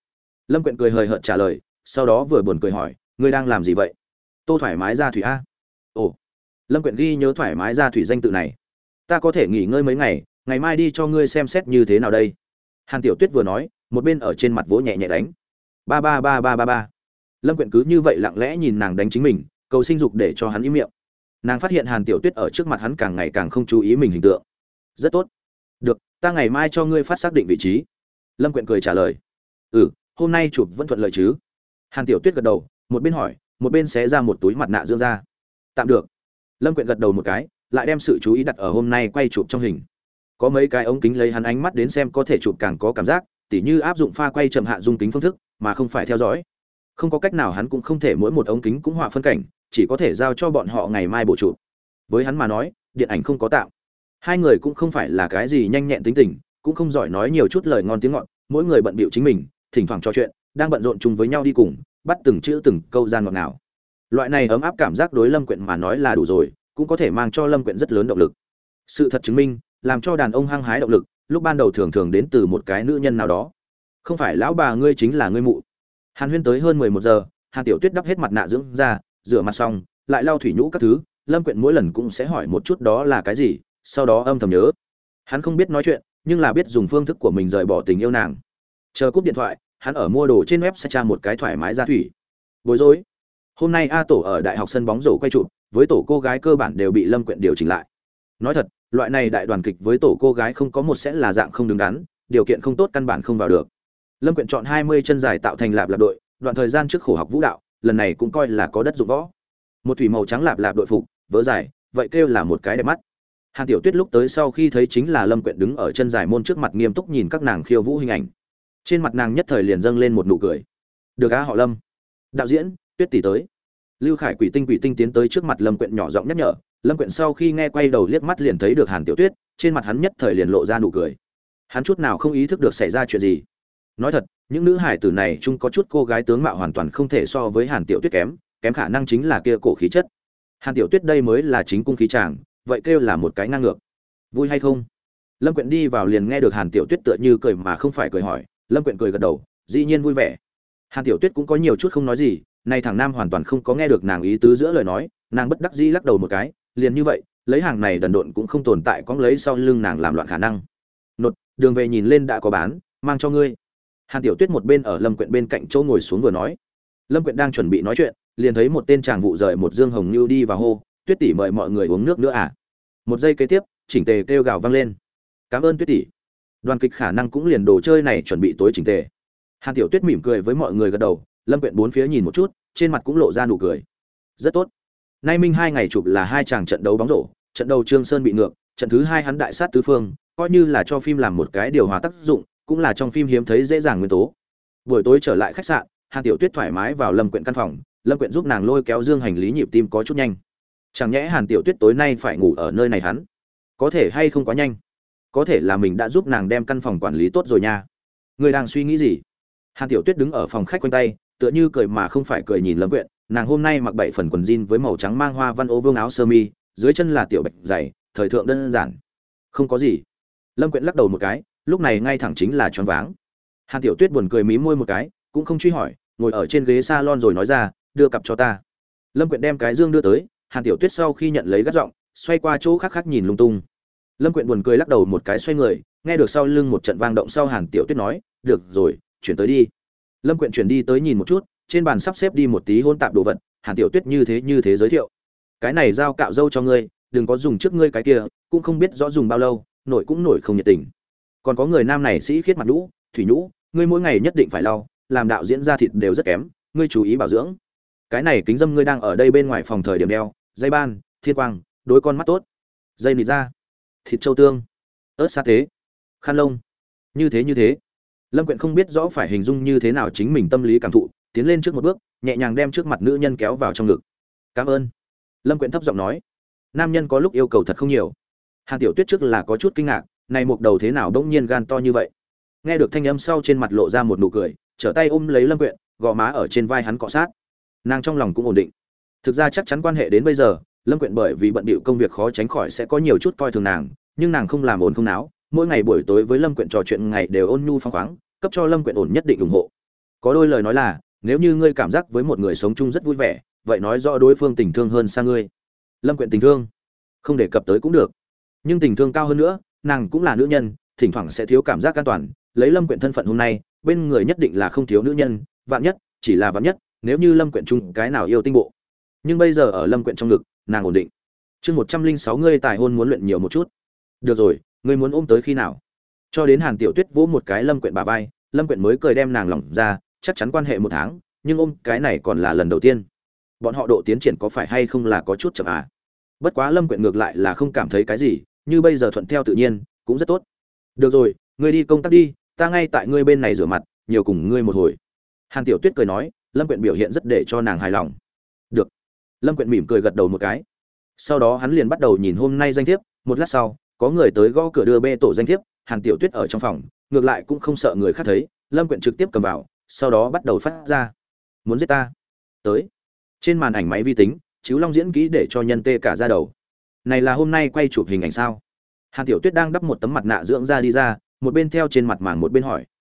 Lâm Quyện cười hời hợt trả lời, sau đó vừa buồn cười hỏi, ngươi đang làm gì vậy? Tô thoải mái ra thủy a. Ồ. Lâm Quyện ghi nhớ thoải mái ra thủy danh tự này. Ta có thể nghỉ ngơi mấy ngày, ngày mai đi cho ngươi xem xét như thế nào đây. Hàn Tiểu Tuyết vừa nói, một bên ở trên mặt vỗ nhẹ nhẹ đánh. Ba ba ba ba ba ba. Lâm Quyện cứ như vậy lặng lẽ nhìn nàng đánh chính mình, cầu sinh dục để cho hắn im miệng. Nàng phát hiện Hàn Tiểu Tuyết ở trước mặt hắn càng ngày càng không chú ý mình hình tượng. Rất tốt. Được, ta ngày mai cho ngươi phát xác định vị trí. Lâm Quyện cười trả lời. Ừ, hôm nay chụp vẫn thuận lợi chứ? Hàn Tiểu Tuyết gật đầu, một bên hỏi, một bên xé ra một túi mặt nạ dưỡng da. Tạm được. Lâm Quyện gật đầu một cái, lại đem sự chú ý đặt ở hôm nay quay chụp trong hình. Có mấy cái ống kính lấy hắn ánh mắt đến xem có thể chụp càng có cảm giác, tỉ như áp dụng pha quay chậm hạ dung kính phương thức, mà không phải theo dõi. Không có cách nào hắn cũng không thể mỗi một ống kính cũng họa phân cảnh, chỉ có thể giao cho bọn họ ngày mai bổ chụp. Với hắn mà nói, điện ảnh không có tạm. Hai người cũng không phải là cái gì nhanh nhẹn tính tình, cũng không giỏi nói nhiều chút lời ngon tiếng ngọt, mỗi người bận bịu chính mình, thỉnh thoảng trò chuyện, đang bận rộn chung với nhau đi cùng, bắt từng chữ từng câu gian ngọt ngào. Loại này ấm áp cảm giác đối Lâm Quyện mà nói là đủ rồi, cũng có thể mang cho Lâm Quyện rất lớn động lực. Sự thật chứng minh, làm cho đàn ông hăng hái động lực, lúc ban đầu thường thường đến từ một cái nữ nhân nào đó. Không phải lão bà ngươi chính là ngươi mụ. Hàn Huyên tới hơn 11 giờ, Hàn Tiểu Tuyết đắp hết mặt nạ dưỡng da, rửa mặt xong, lại lau thủy nhũ các thứ, Lâm Quyện mỗi lần cũng sẽ hỏi một chút đó là cái gì, sau đó âm thầm nhớ. Hắn không biết nói chuyện, nhưng là biết dùng phương thức của mình rời bỏ tình yêu nàng. Chờ cúp điện thoại, hắn ở mua đồ trên web sẽ tra một cái thoải mái ra thủy. Bối rối. Hôm nay A tổ ở đại học sân bóng rổ quay chụp, với tổ cô gái cơ bản đều bị Lâm Quyện điều chỉnh lại. Nói thật, loại này đại đoàn kịch với tổ cô gái không có một sẽ là dạng không đứng đắn, điều kiện không tốt căn bản không vào được. Lâm Quyện chọn 20 chân dài tạo thành lạp lạp đội, đoạn thời gian trước khổ học vũ đạo, lần này cũng coi là có đất dụng võ. Một thủy màu trắng lạp lạp đội phục, vớ dài, vậy kêu là một cái đẹp mắt. Hàn Tiểu Tuyết lúc tới sau khi thấy chính là Lâm Quyện đứng ở chân dài môn trước mặt nghiêm túc nhìn các nàng khiêu vũ hình ảnh. Trên mặt nàng nhất thời liền dâng lên một nụ cười. Được á họ Lâm. Đạo diễn, Tuyết tỷ tới. Lưu Khải quỷ tinh tiến tới trước mặt Lâm Quyện nhỏ giọng nhắc nhở. Lâm Quyện sau khi nghe quay đầu liếc mắt liền thấy được Hàn Tiểu Tuyết, trên mặt hắn nhất thời liền lộ ra nụ cười. Hắn chút nào không ý thức được xảy ra chuyện gì. Nói thật, những nữ hải tử này chung có chút cô gái tướng mạo hoàn toàn không thể so với Hàn Tiểu Tuyết kém khả năng chính là kia cổ khí chất. Hàn Tiểu Tuyết đây mới là chính cung khí chàng, vậy kêu là một cái ngang ngược. Vui hay không? Lâm Quyện đi vào liền nghe được Hàn Tiểu Tuyết tựa như cười mà không phải cười hỏi, Lâm Quyện cười gật đầu, dĩ nhiên vui vẻ. Hàn Tiểu Tuyết cũng có nhiều chút không nói gì, nay thằng nam hoàn toàn không có nghe được nàng ý tứ giữa lời nói, nàng bất đắc dĩ lắc đầu một cái, liền như vậy, lấy hàng này đần độn cũng không tồn tại có lấy sau lưng nàng làm loạn khả năng. Nột, đường về nhìn lên đã có bán, mang cho ngươi. Hàn Tiểu Tuyết một bên ở Lâm Quyện bên cạnh chỗ ngồi xuống vừa nói. Lâm Quyện đang chuẩn bị nói chuyện, liền thấy một tên chàng vụ rời một dương hồng nưu đi vào hô, Tuyết tỷ mời mọi người uống nước nữa à? Một giây kế tiếp, chỉnh tề kêu gào vang lên. Cảm ơn Tuyết tỷ. Đoàn kịch khả năng cũng liền đồ chơi này chuẩn bị tối chỉnh tề. Hàn Tiểu Tuyết mỉm cười với mọi người gật đầu, Lâm Quyện bốn phía nhìn một chút, trên mặt cũng lộ ra nụ cười. Rất tốt. Nay minh 2 ngày chụp là 2 chàng trận đấu bóng rổ, trận đầu Trương Sơn bị ngược, trận thứ 2 hắn đại sát tứ phương, coi như là cho phim làm một cái điều hòa tác dụng, cũng là trong phim hiếm thấy dễ dàng nguyên tố. Buổi tối trở lại khách sạn, Hàn Tiểu Tuyết thoải mái vào Lâm Quyện căn phòng, Lâm Quyện giúp nàng lôi kéo dương hành lý, nhịp tim có chút nhanh. Chẳng nhẽ Hàn Tiểu Tuyết tối nay phải ngủ ở nơi này hắn? Có thể hay không quá nhanh? Có thể là mình đã giúp nàng đem căn phòng quản lý tốt rồi nha. Ngươi đang suy nghĩ gì? Hàn Tiểu Tuyết đứng ở phòng khách quanh tay, tựa như cười mà không phải cười nhìn Lâm Quyện, nàng hôm nay mặc 7 phần quần jean với màu trắng mang hoa văn ô vương áo sơ mi, dưới chân là tiểu bạch giày, thời thượng đơn giản. Không có gì. Lâm Quyện lắc đầu một cái, lúc này ngay thẳng chính là choáng váng. Hàn Tiểu Tuyết buồn cười mím môi một cái, cũng không truy hỏi, ngồi ở trên ghế salon rồi nói ra, đưa cặp cho ta. Lâm Quyện đem cái dương đưa tới, Hàn Tiểu Tuyết sau khi nhận lấy gắt giọng, xoay qua chỗ khác khác nhìn lung tung. Lâm Quyện buồn cười lắc đầu một cái xoay người, nghe được sau lưng một trận vang động sau Hàn Tiểu Tuyết nói, được rồi, chuyển tới đi. Lâm Quyện chuyển đi tới nhìn một chút, trên bàn sắp xếp đi một tí hôn tạp đồ vật, Hàn Tiểu Tuyết như thế giới thiệu. Cái này dao cạo râu cho ngươi, đừng có dùng trước ngươi cái kia, cũng không biết rõ dùng bao lâu, nổi cũng nổi không nhiệt tình. Còn có người nam này sĩ khiết mặt nhũ, thủy nhũ, ngươi mỗi ngày nhất định phải lau, làm đạo diễn ra thịt đều rất kém, ngươi chú ý bảo dưỡng. Cái này kính dâm ngươi đang ở đây bên ngoài phòng thời điểm đeo, dây ban, thiên quang, đối con mắt tốt. Dây nịt ra, thịt châu tương, ớt sa tế, khăn lông. Như thế. Lâm Quyện không biết rõ phải hình dung như thế nào chính mình tâm lý cảm thụ, tiến lên trước một bước, nhẹ nhàng đem trước mặt nữ nhân kéo vào trong ngực. Cảm ơn. Lâm Quyện thấp giọng nói. Nam nhân có lúc yêu cầu thật không nhiều. Hàn Tiểu Tuyết trước là có chút kinh ngạc, này một đầu thế nào bỗng nhiên gan to như vậy. Nghe được thanh âm sau trên mặt lộ ra một nụ cười, trở tay ôm lấy Lâm Quyện, gò má ở trên vai hắn cọ sát. Nàng trong lòng cũng ổn định. Thực ra chắc chắn quan hệ đến bây giờ, Lâm Quyện bởi vì bận bịu công việc khó tránh khỏi sẽ có nhiều chút coi thường nàng, nhưng nàng không làm ồn không náo, mỗi ngày buổi tối với Lâm Quyện trò chuyện ngày đều ôn nhu phóng khoáng, cấp cho Lâm Quyện ổn nhất định ủng hộ. Có đôi lời nói là, nếu như ngươi cảm giác với một người sống chung rất vui vẻ, vậy nói rõ đối phương tình thương hơn xa ngươi. Lâm Quyện tình thương, không đề cập tới cũng được. Nhưng tình thương cao hơn nữa, nàng cũng là nữ nhân, thỉnh thoảng sẽ thiếu cảm giác an toàn, lấy Lâm Quyện thân phận hôm nay, bên người nhất định là không thiếu nữ nhân, vạn nhất, chỉ là vạn nhất, nếu như Lâm Quyện chung cái nào yêu tinh bộ. Nhưng bây giờ ở Lâm Quyện trong ngực, nàng ổn định. Chương 106 ngươi tài hôn muốn luyện nhiều một chút. Được rồi, ngươi muốn ôm tới khi nào? Cho đến Hàn Tiểu Tuyết vỗ một cái Lâm Quyện bả vai, Lâm Quyện mới cười đem nàng lỏng ra, chắc chắn quan hệ một tháng, nhưng ôm cái này còn là lần đầu tiên. Bọn họ độ tiến triển có phải hay không là có chút chậm à? Bất quá Lâm Quyện ngược lại là không cảm thấy cái gì, như bây giờ thuận theo tự nhiên, cũng rất tốt. Được rồi, ngươi đi công tác đi, ta ngay tại ngươi bên này rửa mặt, nhiều cùng ngươi một hồi. Hàn Tiểu Tuyết cười nói, Lâm Quyện biểu hiện rất để cho nàng hài lòng. Được. Lâm Quyện mỉm cười gật đầu một cái. Sau đó hắn liền bắt đầu nhìn hôm nay danh thiếp, một lát sau, có người tới gõ cửa đưa bê tổ danh thiếp, Hàn Tiểu Tuyết ở trong phòng, ngược lại cũng không sợ người khác thấy, Lâm Quyện trực tiếp cầm vào, sau đó bắt đầu phát ra. Muốn giết ta? Tới. Trên màn ảnh máy vi tính, Chíu Long diễn kỹ để cho nhân tê cả da đầu. Này là hôm nay quay chụp hình ảnh sao? Hàn Tiểu Tuyết đang đắp một tấm mặt nạ dưỡng da đi ra, một bên theo trên mặt màng một bên hỏi.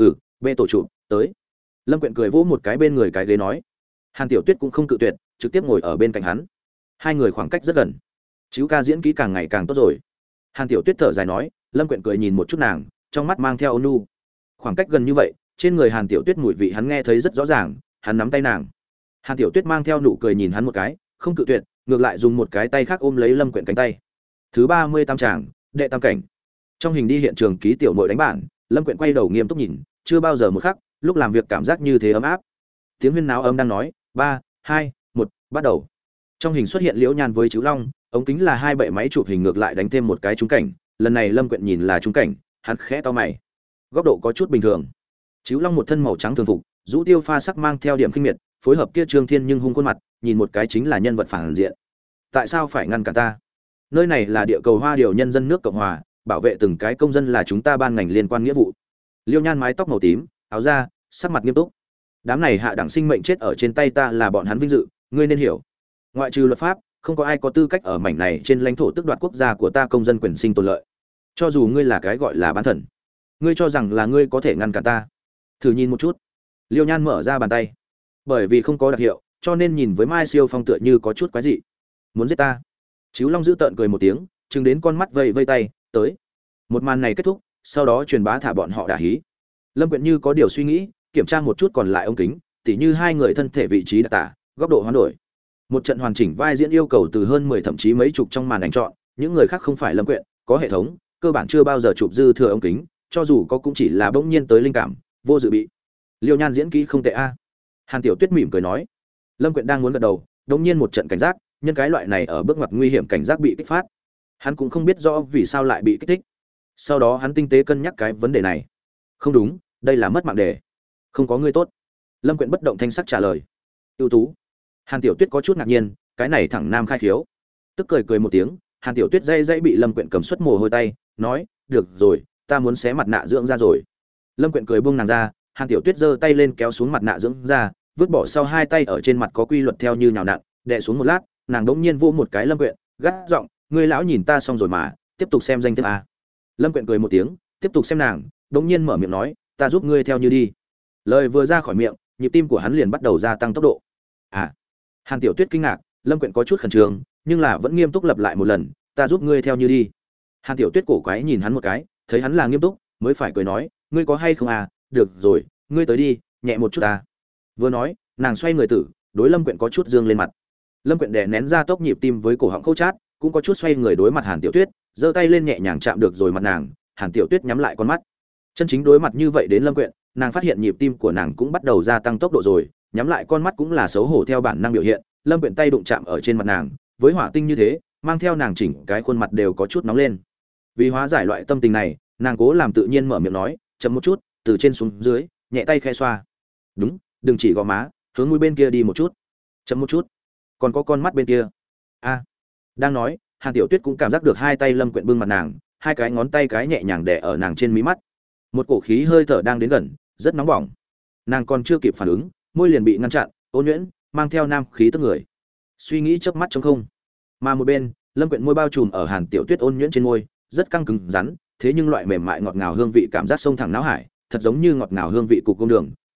Bê tổ chụp, tới. Lâm Quyện cười vỗ một cái bên người cái ghế nói. Hàn Tiểu Tuyết cũng không cự tuyệt, trực tiếp ngồi ở bên cạnh hắn. Hai người khoảng cách rất gần. Chíu ca diễn kỹ càng ngày càng tốt rồi. Hàn Tiểu Tuyết thở dài nói, Lâm Quyện cười nhìn một chút nàng, trong mắt mang theo ôn nhu. Khoảng cách gần như vậy, trên người Hàn Tiểu Tuyết mùi vị hắn nghe thấy rất rõ ràng, hắn nắm tay nàng. Hàn Tiểu Tuyết mang theo nụ cười nhìn hắn một cái, không cự tuyệt, ngược lại dùng một cái tay khác ôm lấy Lâm Quyện cánh tay. Thứ 38 tràng, đệ tam cảnh. Trong hình đi hiện trường ký tiểu muội đánh bản, Lâm Quyện quay đầu nghiêm túc nhìn, chưa bao giờ một khắc, lúc làm việc cảm giác như thế ấm áp. Tiếng huyên náo âm đang nói, 3, 2, 1, bắt đầu. Trong hình xuất hiện Liễu Nhan với Chíu Long, ống kính là hai bệ máy chụp hình ngược lại đánh thêm một cái trúng cảnh, lần này Lâm Quyện nhìn là trúng cảnh, hắn khẽ to mày. Góc độ có chút bình thường. Chíu Long một thân màu trắng thường phục, rũ tiêu pha sắc mang theo điểm khinh miệt, phối hợp kia Trương Thiên nhưng hung khuôn mặt, nhìn một cái chính là nhân vật phản diện. Tại sao phải ngăn cản ta? Nơi này là địa cầu Hoa Điều nhân dân nước Cộng hòa, bảo vệ từng cái công dân là chúng ta ban ngành liên quan nghĩa vụ. Liêu Nhan mái tóc màu tím, áo da, sắc mặt nghiêm túc. Đám này hạ đẳng sinh mệnh chết ở trên tay ta là bọn hắn vinh dự, ngươi nên hiểu. Ngoại trừ luật pháp, không có ai có tư cách ở mảnh này trên lãnh thổ tước đoạt quốc gia của ta công dân quyền sinh tồn lợi. Cho dù ngươi là cái gọi là bán thần, ngươi cho rằng là ngươi có thể ngăn cản ta? Thử nhìn một chút. Liêu Nhan mở ra bàn tay. Bởi vì không có đặc hiệu, cho nên nhìn với Mai Siêu Phong tựa như có chút quái dị. Muốn giết ta? Chíu Long giữ tợn cười một tiếng, chừng đến con mắt vây vây tay, tới. Một màn này kết thúc, sau đó truyền bá thả bọn họ đả hí. Lâm Quyện như có điều suy nghĩ, kiểm tra một chút còn lại ống kính, tỉ như hai người thân thể vị trí đặc tả, góc độ hoán đổi. Một trận hoàn chỉnh vai diễn yêu cầu từ hơn 10 thậm chí mấy chục trong màn ảnh chọn, những người khác không phải Lâm Quyện, có hệ thống, cơ bản chưa bao giờ chụp dư thừa ống kính, cho dù có cũng chỉ là bỗng nhiên tới linh cảm, vô dự bị. Liêu Nhan diễn kỹ không tệ a. Hàn Tiểu Tuyết mỉm cười nói. Lâm Quyện đang muốn gật đầu, đột nhiên một trận cảnh giác, nhân cái loại này ở bước ngoặt nguy hiểm cảnh giác bị kích phát. Hắn cũng không biết rõ vì sao lại bị kích thích. Sau đó hắn tinh tế cân nhắc cái vấn đề này. Không đúng, đây là mất mạng đề. Không có người tốt. Lâm Quyện bất động thanh sắc trả lời. Ưu tú. Hàn Tiểu Tuyết có chút ngạc nhiên, cái này thẳng nam khai khiếu. Tức cười cười một tiếng, Hàn Tiểu Tuyết dây dây bị Lâm Quyện cầm suất mồ hôi tay, nói, được rồi, ta muốn xé mặt nạ dưỡng da rồi. Lâm Quyện cười buông nàng ra, Hàn Tiểu Tuyết giơ tay lên kéo xuống mặt nạ dưỡng da, vứt bỏ sau hai tay ở trên mặt có quy luật theo như nhào nặn, đè xuống một lát, nàng đống nhiên vỗ một cái Lâm Quyện, gắt giọng, ngươi lão nhìn ta xong rồi mà, tiếp tục xem danh thiếp a. Lâm Quyện cười một tiếng, tiếp tục xem nàng, đống nhiên mở miệng nói, ta giúp ngươi theo như đi. Lời vừa ra khỏi miệng, nhịp tim của hắn liền bắt đầu gia tăng tốc độ. À. Hàn Tiểu Tuyết kinh ngạc, Lâm Quyện có chút khẩn trương, nhưng là vẫn nghiêm túc lặp lại một lần, ta giúp ngươi theo như đi. Hàn Tiểu Tuyết cổ quái nhìn hắn một cái, thấy hắn là nghiêm túc, mới phải cười nói, ngươi có hay không à, được rồi, ngươi tới đi, nhẹ một chút ta. Vừa nói, nàng xoay người tử, đối Lâm Quyện có chút dương lên mặt. Lâm Quyện đè nén ra tốc nhịp tim với cổ họng khô chát, cũng có chút xoay người đối mặt Hàn Tiểu Tuyết, giơ tay lên nhẹ nhàng chạm được rồi mặt nàng, Hàn Tiểu Tuyết nhắm lại con mắt. Chân chính đối mặt như vậy đến Lâm Quyện, nàng phát hiện nhịp tim của nàng cũng bắt đầu gia tăng tốc độ rồi, nhắm lại con mắt cũng là xấu hổ theo bản năng biểu hiện. Lâm Quyện tay đụng chạm ở trên mặt nàng, với hỏa tinh như thế, mang theo nàng chỉnh cái khuôn mặt đều có chút nóng lên. Vì hóa giải loại tâm tình này, nàng cố làm tự nhiên mở miệng nói, chậm một chút, từ trên xuống dưới, nhẹ tay khẽ xoa. Đúng, đừng chỉ gò má, hướng mũi bên kia đi một chút. Chậm một chút. Còn có con mắt bên kia. A. Đang nói, Hàn Tiểu Tuyết cũng cảm giác được hai tay Lâm Quyện bưng mặt nàng, hai cái ngón tay cái nhẹ nhàng đè ở nàng trên mí mắt. Một cổ khí hơi thở đang đến gần, rất nóng bỏng. Nàng còn chưa kịp phản ứng, môi liền bị ngăn chặn, ôn nhuyễn, mang theo nam khí tức người. Suy nghĩ chớp mắt trống không. Mà một bên, Lâm Quyện môi bao trùm ở Hàn Tiểu Tuyết ôn nhuyễn trên môi, rất căng cứng rắn, thế nhưng loại mềm mại ngọt ngào hương vị cảm giác sông thẳng não hải, thật giống như ngọt ngào hương vị cục công đường,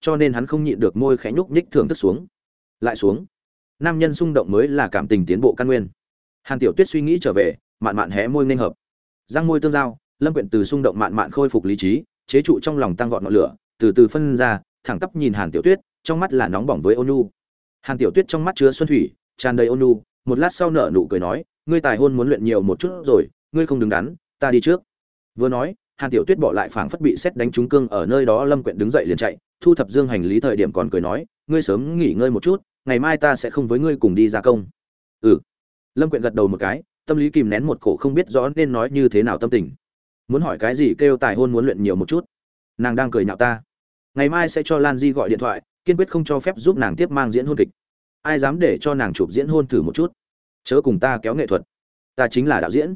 cho nên hắn không nhịn được môi khẽ nhúc nhích thưởng thức xuống. Lại xuống. Nam nhân xung động mới là cảm tình tiến bộ căn nguyên. Hàn Tiểu Tuyết suy nghĩ trở về, mạn mạn hé môi nên hợp. Răng môi tương giao, Lâm Quyện từ xung động mạn mạn khôi phục lý trí, chế trụ trong lòng tăng vọt ngọn lửa, từ từ phân ra, thẳng tắp nhìn Hàn Tiểu Tuyết, trong mắt là nóng bỏng với ôn nhu. Hàn Tiểu Tuyết trong mắt chứa xuân thủy, tràn đầy ôn nhu, một lát sau nở nụ cười nói, ngươi tài hôn muốn luyện nhiều một chút rồi, ngươi không đứng đắn, ta đi trước. Vừa nói, Hàn Tiểu Tuyết bỏ lại phảng phất bị sét đánh trúng cương ở nơi đó, Lâm Quyện đứng dậy liền chạy, thu thập dương hành lý thời điểm còn cười nói, ngươi sớm nghỉ ngơi một chút, ngày mai ta sẽ không với ngươi cùng đi gia công. Ừ. Lâm Quyện gật đầu một cái, tâm lý kìm nén một cổ không biết rõ nên nói như thế nào tâm tình. Muốn hỏi cái gì kêu tài hôn muốn luyện nhiều một chút. Nàng đang cười nhạo ta. Ngày mai sẽ cho Lan Di gọi điện thoại, kiên quyết không cho phép giúp nàng tiếp mang diễn hôn kịch. Ai dám để cho nàng chụp diễn hôn thử một chút, chớ cùng ta kéo nghệ thuật. Ta chính là đạo diễn.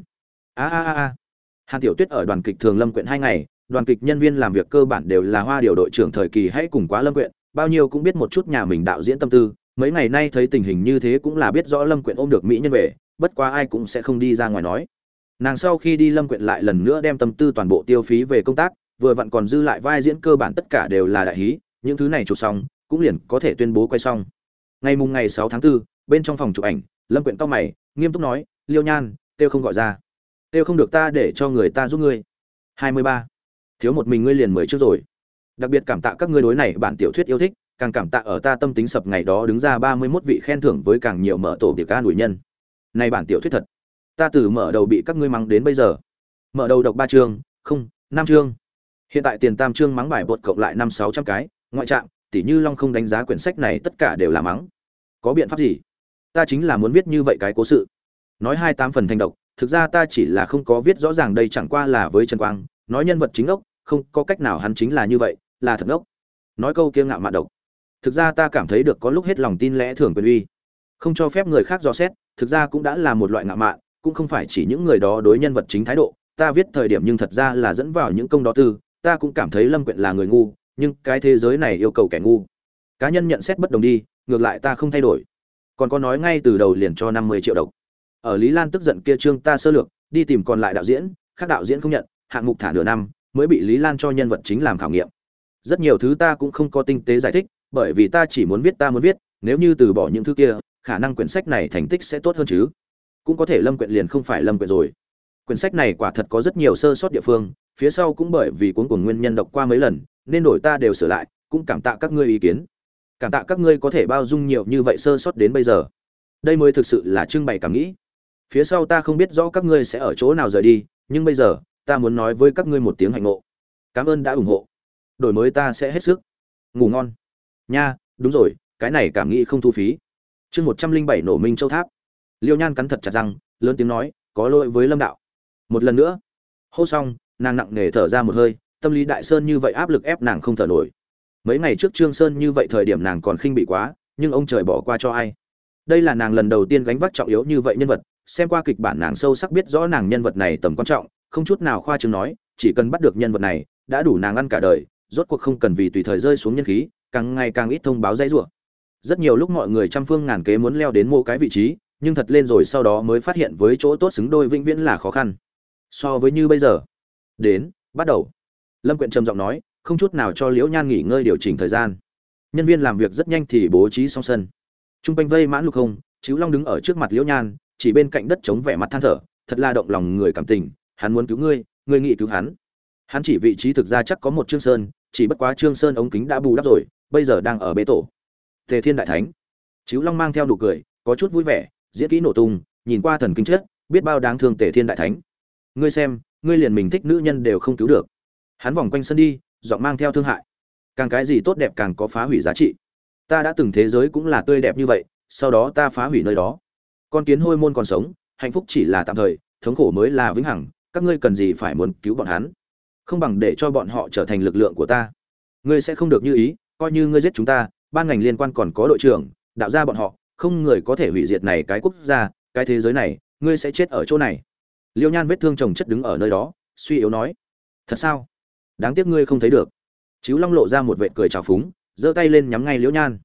A. Hàn Tiểu Tuyết ở đoàn kịch Thường Lâm Quyện 2 ngày, đoàn kịch nhân viên làm việc cơ bản đều là Hoa điều đội trưởng thời kỳ hãy cùng quá Lâm Quyện, bao nhiêu cũng biết một chút nhà mình đạo diễn tâm tư, mấy ngày nay thấy tình hình như thế cũng là biết rõ Lâm Quyện ôm được mỹ nhân về, bất quá ai cũng sẽ không đi ra ngoài nói. Nàng sau khi đi, Lâm Quyện lại lần nữa đem tâm tư toàn bộ tiêu phí về công tác, vừa vặn còn dư lại vai diễn cơ bản tất cả đều là đại hí, những thứ này chụp xong, cũng liền có thể tuyên bố quay xong. Ngày 6 tháng 4, bên trong phòng chụp ảnh, Lâm Quyện cau mày, nghiêm túc nói, Liêu Nhan, tiêu không gọi ra. Tiêu không được ta để cho người ta giúp ngươi. 23. Thiếu một mình ngươi liền 10 trước rồi. Đặc biệt cảm tạ các ngươi đối này bản tiểu thuyết yêu thích, càng cảm tạ ở ta tâm tính sập ngày đó đứng ra 31 vị khen thưởng với càng nhiều mở tổ tiệc ca đuổi nhân. Này bản tiểu thuyết thật, ta từ mở đầu bị các ngươi mắng đến bây giờ. Mở đầu đọc 3 chương, không, 5 chương. Hiện tại tiền tam chương mắng bài bột cộng lại 5-600 cái, ngoại trạng, tỉ như Long không đánh giá quyển sách này tất cả đều là mắng. Có biện pháp gì? Ta chính là muốn viết như vậy cái cố sự. Nói 28 phần thanh độc, thực ra ta chỉ là không có viết rõ ràng, đây chẳng qua là với Trần Quang, nói nhân vật chính ốc, không có cách nào hắn chính là như vậy, là thật ốc. Nói câu kia ngạo mạn độc. Thực ra ta cảm thấy được có lúc hết lòng tin lẽ thường quyền uy, không cho phép người khác dò xét, thực ra cũng đã là một loại ngạo mạn, cũng không phải chỉ những người đó đối nhân vật chính thái độ, ta viết thời điểm nhưng thật ra là dẫn vào những công đó tư, ta cũng cảm thấy Lâm Quyện là người ngu, nhưng cái thế giới này yêu cầu kẻ ngu. Cá nhân nhận xét bất đồng đi, ngược lại ta không thay đổi. Còn có nói ngay từ đầu liền cho 50 triệu độc. Ở Lý Lan tức giận kia chương ta sơ lược, đi tìm còn lại đạo diễn, khác đạo diễn không nhận, hạng mục thả nửa năm, mới bị Lý Lan cho nhân vật chính làm khảo nghiệm. Rất nhiều thứ ta cũng không có tinh tế giải thích, bởi vì ta chỉ muốn viết, nếu như từ bỏ những thứ kia, khả năng quyển sách này thành tích sẽ tốt hơn chứ. Cũng có thể Lâm Quyện liền không phải Lâm Quyện rồi. Quyển sách này quả thật có rất nhiều sơ sót địa phương, phía sau cũng bởi vì cuốn cuồng nguyên nhân đọc qua mấy lần, nên đổi ta đều sửa lại, cũng cảm tạ các ngươi ý kiến. Cảm tạ các ngươi có thể bao dung nhiều như vậy sơ sót đến bây giờ. Đây mới thực sự là trưng bày cảm nghĩ. Phía sau ta không biết rõ các ngươi sẽ ở chỗ nào rời đi, nhưng bây giờ, ta muốn nói với các ngươi một tiếng hạnh ngộ. Cảm ơn đã ủng hộ. Đổi mới ta sẽ hết sức. Ngủ ngon. Nha, đúng rồi, cái này cảm nghĩ không thu phí. Chương 107 nổ Minh Châu Tháp. Liêu Nhan cắn thật chặt răng, lớn tiếng nói, có lỗi với Lâm đạo. Một lần nữa. Hô xong, nàng nặng nề thở ra một hơi, tâm lý Đại Sơn như vậy áp lực ép nàng không thở nổi. Mấy ngày trước Trương Sơn như vậy thời điểm nàng còn khinh bị quá, nhưng ông trời bỏ qua cho ai. Đây là nàng lần đầu tiên gánh vác trọng yếu như vậy nhân vật, xem qua kịch bản nàng sâu sắc biết rõ nàng nhân vật này tầm quan trọng, không chút nào khoa trương nói, chỉ cần bắt được nhân vật này, đã đủ nàng ăn cả đời, rốt cuộc không cần vì tùy thời rơi xuống nhân khí, càng ngày càng ít thông báo dãy rủa. Rất nhiều lúc mọi người trăm phương ngàn kế muốn leo đến một cái vị trí, nhưng thật lên rồi sau đó mới phát hiện với chỗ tốt xứng đôi vĩnh viễn là khó khăn. So với như bây giờ. Đến, bắt đầu. Lâm Quyện trầm giọng nói, không chút nào cho Liễu Nhan nghỉ ngơi điều chỉnh thời gian. Nhân viên làm việc rất nhanh thì bố trí xong sân. Trung quanh vây mãn lục không, Chíu Long đứng ở trước mặt Liễu Nhan, chỉ bên cạnh đất chống vẻ mặt than thở, thật là động lòng người cảm tình, hắn muốn cứu ngươi, ngươi nghị cứu hắn. Hắn chỉ vị trí thực ra chắc có một Trương Sơn, chỉ bất quá Trương Sơn ống kính đã bù đắp rồi, bây giờ đang ở bế tổ. Tề Thiên đại thánh. Chíu Long mang theo nụ cười, có chút vui vẻ, diễn kỹ nổ tung, nhìn qua thần kinh chết, biết bao đáng thương Tề Thiên đại thánh. Ngươi xem, ngươi liền mình thích nữ nhân đều không cứu được. Hắn vòng quanh sân đi, giọng mang theo thương hại. Càng cái gì tốt đẹp càng có phá hủy giá trị. Ta đã từng thế giới cũng là tươi đẹp như vậy, sau đó ta phá hủy nơi đó. Con kiến hôi môn còn sống, hạnh phúc chỉ là tạm thời, thống khổ mới là vĩnh hằng, các ngươi cần gì phải muốn cứu bọn hắn? Không bằng để cho bọn họ trở thành lực lượng của ta. Ngươi sẽ không được như ý, coi như ngươi giết chúng ta, ban ngành liên quan còn có đội trưởng, đạo gia bọn họ, không người có thể hủy diệt này cái quốc gia, cái thế giới này, ngươi sẽ chết ở chỗ này. Liêu Nhan vết thương chồng chất đứng ở nơi đó, suy yếu nói: "Thật sao? Đáng tiếc ngươi không thấy được." Chíu Long lộ ra một vệt cười trào phúng, giơ tay lên nhắm ngay Liễu Nhan.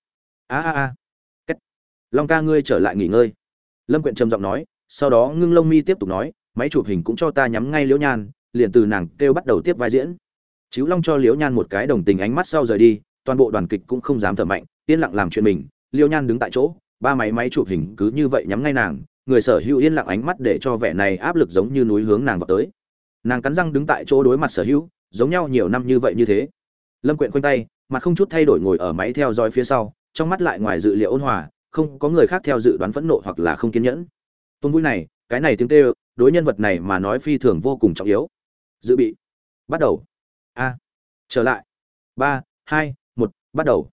Cách. Long ca ngươi trở lại nghỉ ngơi. Lâm Quyện trầm giọng nói, sau đó ngưng lông mi tiếp tục nói, máy chụp hình cũng cho ta nhắm ngay Liễu Nhan, liền từ nàng kêu bắt đầu tiếp vai diễn. Chíu Long cho Liễu Nhan một cái đồng tình ánh mắt sau rời đi, toàn bộ đoàn kịch cũng không dám thở mạnh, yên lặng làm chuyện mình. Liêu Nhan đứng tại chỗ, ba máy chụp hình cứ như vậy nhắm ngay nàng, người sở hữu yên lặng ánh mắt để cho vẻ này áp lực giống như núi hướng nàng vào tới. Nàng cắn răng đứng tại chỗ đối mặt sở hữu, giống nhau nhiều năm như vậy như thế. Lâm Quyện khoanh tay, mặt không chút thay đổi ngồi ở máy theo dõi phía sau, trong mắt lại ngoài dự liệu ôn hòa, không có người khác theo dự đoán phẫn nộ hoặc là không kiên nhẫn. Tôn vui này, cái này tiếng kêu, đối nhân vật này mà nói phi thường vô cùng trọng yếu. Dự bị, bắt đầu. A, trở lại. 3, 2, 1, bắt đầu.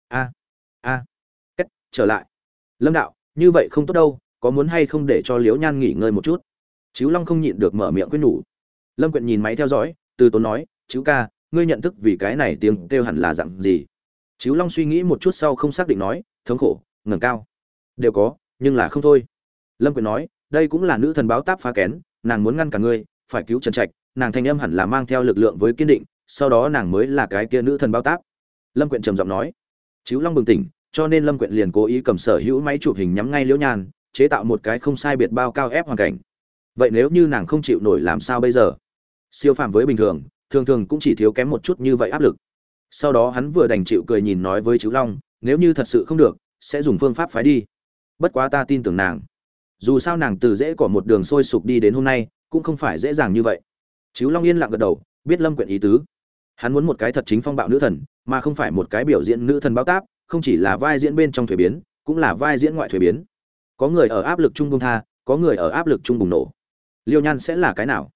A, cách, trở lại. Lâm đạo, như vậy không tốt đâu, có muốn hay không để cho Liễu Nhan nghỉ ngơi một chút? Chíu Long không nhịn được mở miệng khuyên nhủ. Lâm Quyện nhìn máy theo dõi, từ tốn nói, "Chíu ca, ngươi nhận thức vì cái này tiếng kêu hẳn là dạng gì?" Chíu Long suy nghĩ một chút sau không xác định nói, "Thống khổ, ngẩng cao." "Đều có, nhưng là không thôi." Lâm Quyện nói, "Đây cũng là nữ thần báo táp phá kén, nàng muốn ngăn cả ngươi, phải cứu Trần Trạch, nàng thanh âm hẳn là mang theo lực lượng với kiên định, sau đó nàng mới là cái kia nữ thần báo táp." Lâm Quyện trầm giọng nói. Chíu Long bừng tỉnh, cho nên Lâm Quyện liền cố ý cầm sở hữu máy chụp hình nhắm ngay Liễu Nhan, chế tạo một cái không sai biệt bao cao ép hoàn cảnh. Vậy nếu như nàng không chịu nổi làm sao bây giờ? Siêu phàm với bình thường, thường thường cũng chỉ thiếu kém một chút như vậy áp lực. Sau đó hắn vừa đành chịu cười nhìn nói với Chíu Long, nếu như thật sự không được, sẽ dùng phương pháp phái đi. Bất quá ta tin tưởng nàng. Dù sao nàng từ dễ cỏ một đường sôi sục đi đến hôm nay, cũng không phải dễ dàng như vậy. Chíu Long yên lặng gật đầu, biết Lâm Quyện ý tứ. Hắn muốn một cái thật chính phong bạo nữ thần, mà không phải một cái biểu diễn nữ thần báo táp, không chỉ là vai diễn bên trong thuế biến, cũng là vai diễn ngoại thuế biến. Có người ở áp lực trung bùng tha, có người ở áp lực trung bùng nổ. Liêu Nhan sẽ là cái nào?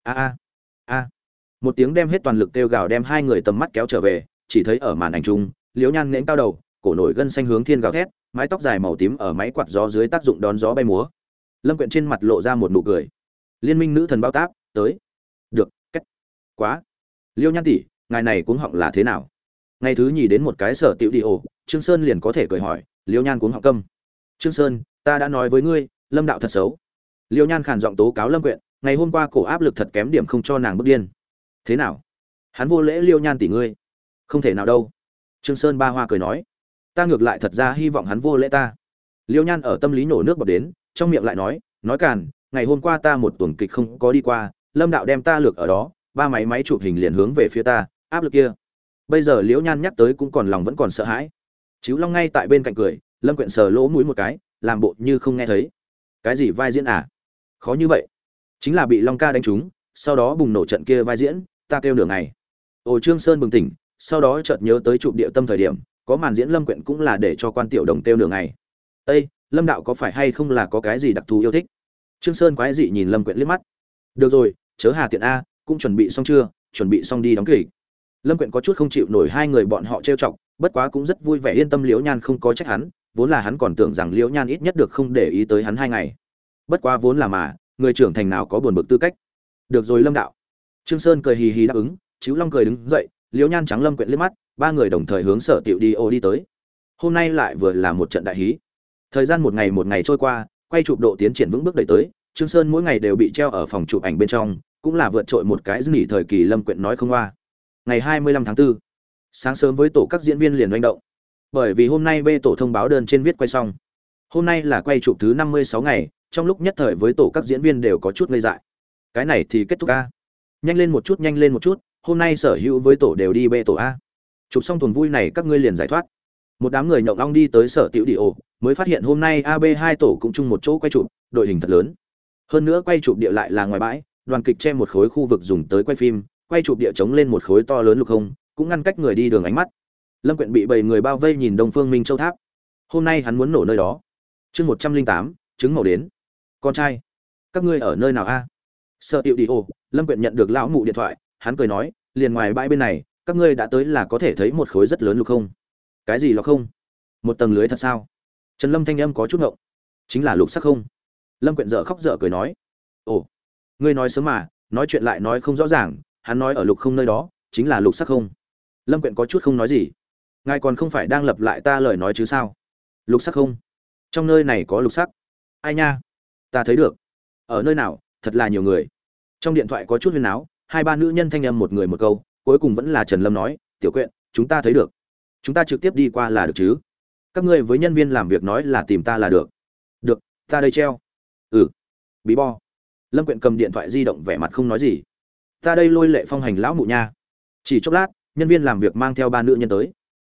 A. Một tiếng đem hết toàn lực kêu gào đem hai người tầm mắt kéo trở về, chỉ thấy ở màn ảnh chung, Liễu Nhan nghễnh cao đầu, cổ nổi gân xanh hướng thiên gào thét, mái tóc dài màu tím ở máy quạt gió dưới tác dụng đón gió bay múa. Lâm Quyện trên mặt lộ ra một nụ cười. Liên minh nữ thần bao táp, tới. Được, cách. Quá. Liêu Nhan tỷ, ngài này cuống họng là thế nào? Ngày thứ nhì đến một cái sở tiểu đi ổ, Trương Sơn liền có thể cười hỏi, Liêu Nhan cuống họng câm. Trương Sơn, ta đã nói với ngươi, Lâm đạo thật xấu. Liêu Nhan khàn giọng tố cáo Lâm Quyện, ngày hôm qua cổ áp lực thật kém điểm không cho nàng bước điên. Thế nào? Hắn vô lễ Liêu Nhan tỷ ngươi. Không thể nào đâu. Trương Sơn ba hoa cười nói, ta ngược lại thật ra hy vọng hắn vô lễ ta. Liêu Nhan ở tâm lý nổ nước bọt đến, trong miệng lại nói càn, ngày hôm qua ta một tuần kịch không có đi qua, Lâm đạo đem ta lược ở đó, ba máy chụp hình liền hướng về phía ta, áp lực kia. Bây giờ Liễu Nhan nhắc tới cũng còn lòng vẫn còn sợ hãi. Chíu Long ngay tại bên cạnh cười, Lâm Quyện sờ lỗ mũi một cái, làm bộ như không nghe thấy. Cái gì vai diễn à? Khó như vậy? Chính là bị Long ca đánh trúng, sau đó bùng nổ trận kia vai diễn, ta kêu nửa ngày. Ồ, Trương Sơn bừng tỉnh, sau đó chợt nhớ tới chụp địa tâm thời điểm, có màn diễn Lâm Quyện cũng là để cho quan tiểu đồng kêu nửa ngày. Ê, Lâm đạo có phải hay không là có cái gì đặc thù yêu thích? Trương Sơn quái dị nhìn Lâm Quyện liếc mắt. Được rồi, chớ hà tiện a, cũng chuẩn bị xong chưa? Chuẩn bị xong đi đóng kịch. Lâm Quyện có chút không chịu nổi hai người bọn họ trêu chọc, bất quá cũng rất vui vẻ yên tâm Liễu Nhan không có trách hắn, vốn là hắn còn tưởng rằng Liễu Nhan ít nhất được không để ý tới hắn 2 ngày. Bất quá vốn là mà, người trưởng thành nào có buồn bực tư cách. Được rồi Lâm đạo. Trương Sơn cười hì hì đáp ứng, Chíu Long cười đứng dậy, Liễu Nhan trắng Lâm Quyện liếc mắt, ba người đồng thời hướng sở tiểu đi tới. Hôm nay lại vừa là một trận đại hí. Thời gian một ngày trôi qua, quay chụp độ tiến triển vững bước đẩy tới, Trương Sơn mỗi ngày đều bị treo ở phòng chụp ảnh bên trong, cũng là vượt trội một cái nghỉ thời kỳ Lâm Quyện nói không qua. Ngày 25 tháng 4, sáng sớm với tổ các diễn viên liền doanh động. Bởi vì hôm nay B tổ thông báo đơn trên viết quay xong. Hôm nay là quay chụp thứ 56 ngày, trong lúc nhất thời với tổ các diễn viên đều có chút ngây dại. Cái này thì kết thúc a. Nhanh lên một chút, hôm nay sở hữu với tổ đều đi B tổ a. Chụp xong tuần vui này các ngươi liền giải thoát. Một đám người nhộng long đi tới sở tiểu đi ổ, mới phát hiện hôm nay AB2 tổ cũng chung một chỗ quay chụp, đội hình thật lớn. Hơn nữa quay chụp địa lại là ngoài bãi, đoàn kịch che một khối khu vực dùng tới quay phim, quay chụp địa chống lên một khối to lớn lục không, cũng ngăn cách người đi đường ánh mắt. Lâm Quyện bị 7 người bao vây nhìn Đông Phương Minh Châu Tháp. Hôm nay hắn muốn nổ nơi đó. Chương 108, trứng màu đến. Con trai, các ngươi ở nơi nào a? Sở Tiểu Đi ồ, Lâm Quyện nhận được lão mụ điện thoại, hắn cười nói, liền ngoài bãi bên này, các ngươi đã tới là có thể thấy một khối rất lớn lục không. Cái gì lục không? Một tầng lưới thật sao? Trần Lâm thanh âm có chút ngộng. Chính là lục sắc không? Lâm Quyện dở khóc dở cười nói, ồ, ngươi nói sớm mà, nói chuyện lại nói không rõ ràng, hắn nói ở lục không nơi đó, chính là lục sắc không. Lâm Quyện có chút không nói gì. Ngài còn không phải đang lặp lại ta lời nói chứ sao? Lục sắc không? Trong nơi này có lục sắc? Ai nha? Ta thấy được. Ở nơi nào? Thật là nhiều người. Trong điện thoại có chút huyên náo, 2-3 nữ nhân thanh âm một người một câu, cuối cùng vẫn là Trần Lâm nói, "Tiểu Quyện, chúng ta thấy được. Chúng ta trực tiếp đi qua là được chứ? Các ngươi với nhân viên làm việc nói là tìm ta là được." "Được, ta đây treo." "Ừ." Bí bo. Lâm Quyện cầm điện thoại di động vẻ mặt không nói gì. "Ta đây lôi Lệ Phong hành lão mụ nha." Chỉ chốc lát, nhân viên làm việc mang theo 3 nữ nhân tới.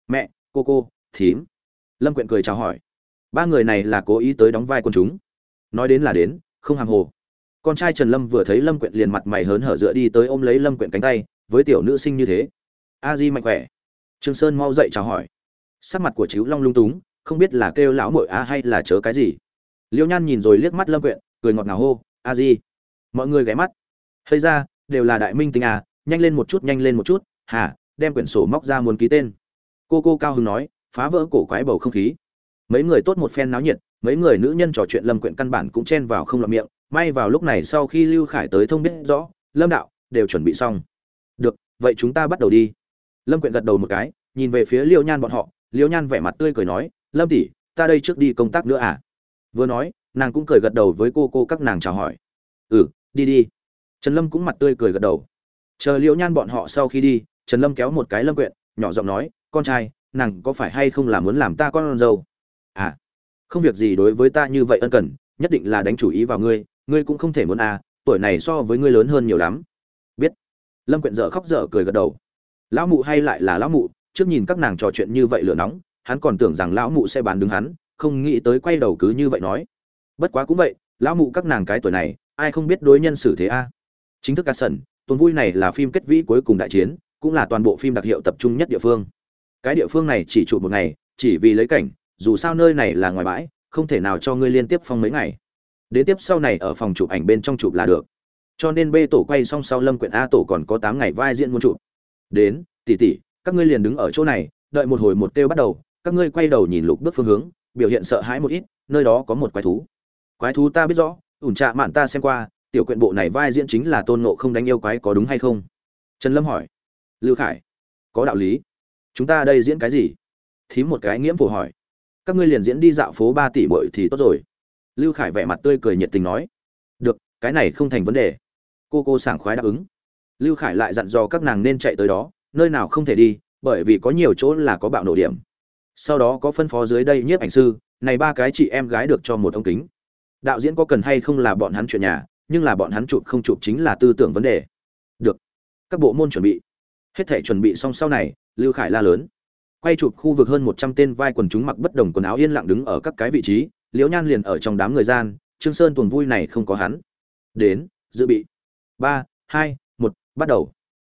mẹ, cô, thím. Lâm Quyện cười chào hỏi. Ba người này là cố ý tới đóng vai quân chúng. Nói đến là đến, không hàm hồ. Con trai Trần Lâm vừa thấy Lâm Quyện liền mặt mày hớn hở dựa đi tới ôm lấy Lâm Quyện cánh tay, với tiểu nữ sinh như thế. A Di mạnh khỏe. Trương Sơn mau dậy chào hỏi. Sắc mặt của Chíu Long lung túng, không biết là kêu lão muội a hay là chớ cái gì. Liêu Nhan nhìn rồi liếc mắt Lâm Quyện, cười ngọt ngào hô, "A Di." Mọi người ghé mắt. Hơi ra, đều là đại minh tinh à, nhanh lên một chút, hả, đem quyển sổ móc ra muốn ký tên. Cô cao hứng nói, phá vỡ cổ quái bầu không khí. Mấy người tốt một phen náo nhiệt, mấy người nữ nhân trò chuyện Lâm Quyện căn bản cũng chen vào không lọt miệng, may vào lúc này sau khi Lưu Khải tới thông biết rõ, Lâm đạo đều chuẩn bị xong. Được, vậy chúng ta bắt đầu đi. Lâm Quyện gật đầu một cái, nhìn về phía Liêu Nhan bọn họ, Liêu Nhan vẻ mặt tươi cười nói, Lâm tỷ, ta đây trước đi công tác nữa à? Vừa nói, nàng cũng cười gật đầu với cô các nàng chào hỏi. Ừ, đi đi. Trần Lâm cũng mặt tươi cười gật đầu. Chờ Liễu Nhan bọn họ sau khi đi, Trần Lâm kéo một cái Lâm Quyện, nhỏ giọng nói, con trai, nàng có phải hay không là muốn làm ta con dâu? À, không việc gì, đối với ta như vậy ân cần, nhất định là đánh chủ ý vào ngươi, ngươi cũng không thể muốn à, tuổi này so với ngươi lớn hơn nhiều lắm. Biết. Lâm Quyện dở khóc dở cười gật đầu. Lão mụ hay lại là lão mụ, trước nhìn các nàng trò chuyện như vậy lửa nóng, hắn còn tưởng rằng lão mụ sẽ bán đứng hắn, không nghĩ tới quay đầu cứ như vậy nói. Bất quá cũng vậy, lão mụ các nàng cái tuổi này, ai không biết đối nhân xử thế a. Chính thức Action, tuần vui này là phim kết vĩ cuối cùng đại chiến, cũng là toàn bộ phim đặc hiệu tập trung nhất địa phương. Cái địa phương này chỉ chụp một ngày, chỉ vì lấy cảnh, dù sao nơi này là ngoài bãi, không thể nào cho ngươi liên tiếp phong mấy ngày. Đến tiếp sau này ở phòng chụp ảnh bên trong chụp là được. Cho nên B tổ quay xong sau Lâm Quyện A tổ còn có 8 ngày vai diễn muốn chụp. Đến, tỷ, các ngươi liền đứng ở chỗ này, đợi một hồi một kêu bắt đầu, các ngươi quay đầu nhìn lục bước phương hướng, biểu hiện sợ hãi một ít, nơi đó có một quái thú. Quái thú ta biết rõ, ủn trạ mạn ta xem qua, tiểu quyện bộ này vai diễn chính là Tôn Ngộ không đánh yêu quái có đúng hay không? Trần Lâm hỏi. Lưu Khải. Có đạo lý. Chúng ta đây diễn cái gì? Thím một cái nghiễm phổ hỏi. Các ngươi liền diễn đi dạo phố 3 tỷ muội thì tốt rồi. Lưu Khải vẻ mặt tươi cười nhiệt tình nói. Được, cái này không thành vấn đề. Cô sảng khoái đáp ứng. Lưu Khải lại dặn dò các nàng nên chạy tới đó, nơi nào không thể đi, bởi vì có nhiều chỗ là có bạo nổ điểm. Sau đó có phân phó dưới đây nhiếp ảnh sư, này 3 cái chị em gái được cho một ống kính. Đạo diễn có cần hay không là bọn hắn chuyện nhà, nhưng là bọn hắn chụp không chụp chính là tư tưởng vấn đề. Được. Các bộ môn chuẩn bị. Hết thảy chuẩn bị xong sau này, Lưu Khải la lớn. Quay chụp khu vực hơn 100 tên vai quần chúng mặc bất đồng quần áo yên lặng đứng ở các cái vị trí, Liễu Nhan liền ở trong đám người gian, Trương Sơn tuần vui này không có hắn. Đến, dự bị. 3, 2, 1, bắt đầu.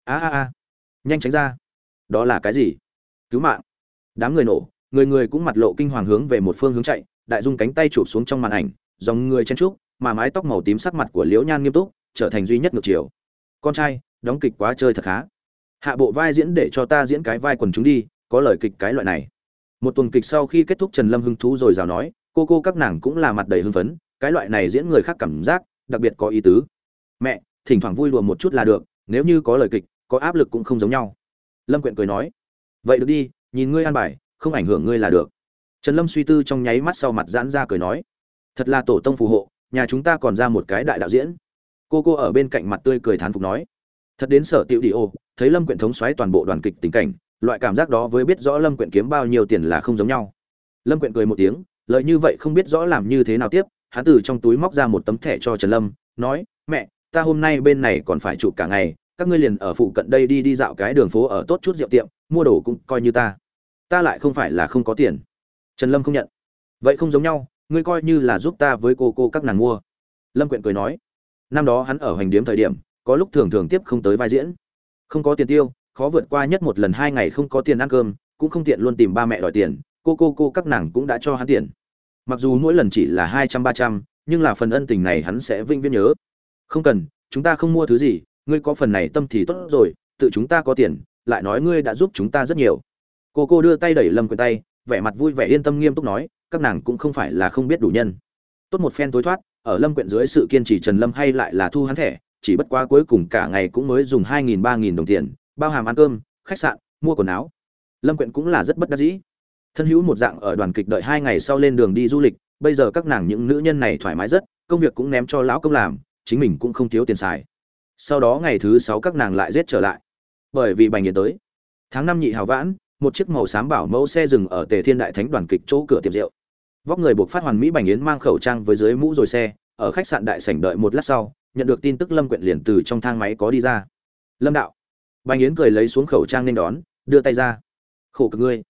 A. Nhanh tránh ra. Đó là cái gì? Cứu mạng. Đám người nổ, người cũng mặt lộ kinh hoàng hướng về một phương hướng chạy, Đại Dung cánh tay chụp xuống trong màn ảnh, dòng người chen trúc, mà mái tóc màu tím sắc mặt của Liễu Nhan nghiêm túc, trở thành duy nhất ngược chiều. Con trai, đóng kịch quá chơi thật khá. Hạ bộ vai diễn để cho ta diễn cái vai quần chúng đi, có lời kịch cái loại này. Một tuần kịch sau khi kết thúc, Trần Lâm hứng thú rồi rào nói, cô các nàng cũng là mặt đầy hưng phấn, cái loại này diễn người khác cảm giác đặc biệt có ý tứ. Mẹ, thỉnh thoảng vui đùa một chút là được, nếu như có lời kịch, có áp lực cũng không giống nhau. Lâm Quyện cười nói, vậy được đi, nhìn ngươi an bài, không ảnh hưởng ngươi là được. Trần Lâm suy tư trong nháy mắt sau mặt giãn ra cười nói, thật là tổ tông phù hộ, nhà chúng ta còn ra một cái đại đạo diễn. Cô ở bên cạnh mặt tươi cười thán phục nói, thật đến sở tiệu đi ô, thấy Lâm Quyện thống soái toàn bộ đoàn kịch tình cảnh, loại cảm giác đó với biết rõ Lâm Quyện kiếm bao nhiêu tiền là không giống nhau. Lâm Quyện cười một tiếng, lợi như vậy không biết rõ làm như thế nào tiếp, hắn từ trong túi móc ra một tấm thẻ cho Trần Lâm, nói, mẹ, ta hôm nay bên này còn phải chụp cả ngày, các ngươi liền ở phụ cận đây đi dạo cái đường phố ở tốt chút rượu tiệm, mua đồ cũng coi như ta lại không phải là không có tiền. Trần Lâm không nhận. Vậy không giống nhau, ngươi coi như là giúp ta với cô các nàng mua. Lâm Quyện cười nói, năm đó hắn ở hành điếm thời điểm, có lúc thường tiếp không tới vai diễn, không có tiền tiêu, khó vượt qua nhất một lần 2 ngày không có tiền ăn cơm, cũng không tiện luôn tìm ba mẹ đòi tiền, cô các nàng cũng đã cho hắn tiền. Mặc dù mỗi lần chỉ là 200-300, nhưng là phần ân tình này hắn sẽ vĩnh viễn nhớ. Không cần, chúng ta không mua thứ gì, ngươi có phần này tâm thì tốt rồi, tự chúng ta có tiền, lại nói ngươi đã giúp chúng ta rất nhiều. Cô đưa tay đẩy Lâm Quyện tay, vẻ mặt vui vẻ yên tâm nghiêm túc nói, các nàng cũng không phải là không biết đủ nhân. Tốt một phen tối thoát, ở Lâm Quyện dưới sự kiên trì Trần Lâm hay lại là thu hắn thẻ, chỉ bất quá cuối cùng cả ngày cũng mới dùng 2.000-3.000 đồng tiền, bao hàm ăn cơm, khách sạn, mua quần áo. Lâm Quyện cũng là rất bất đắc dĩ. Thân hữu một dạng ở đoàn kịch đợi 2 ngày sau lên đường đi du lịch, bây giờ các nàng những nữ nhân này thoải mái rất, công việc cũng ném cho lão công làm, chính mình cũng không thiếu tiền xài. Sau đó ngày thứ 6 các nàng lại giết trở lại. Bởi vì Bành Yến tới. Tháng 5 nhị hào vãn, một chiếc màu xám bảo mẫu xe dừng ở Tề Thiên Đại Thánh đoàn kịch chỗ cửa tiệm rượu. Vóc người buộc phát hoàn mỹ Bành Yến mang khẩu trang với dưới mũ rồi xe, ở khách sạn đại sảnh đợi một lát sau, nhận được tin tức Lâm Quyện liền từ trong thang máy có đi ra. Lâm đạo. Bành Yến cười lấy xuống khẩu trang nên đón, đưa tay ra. Khổ cực ngươi.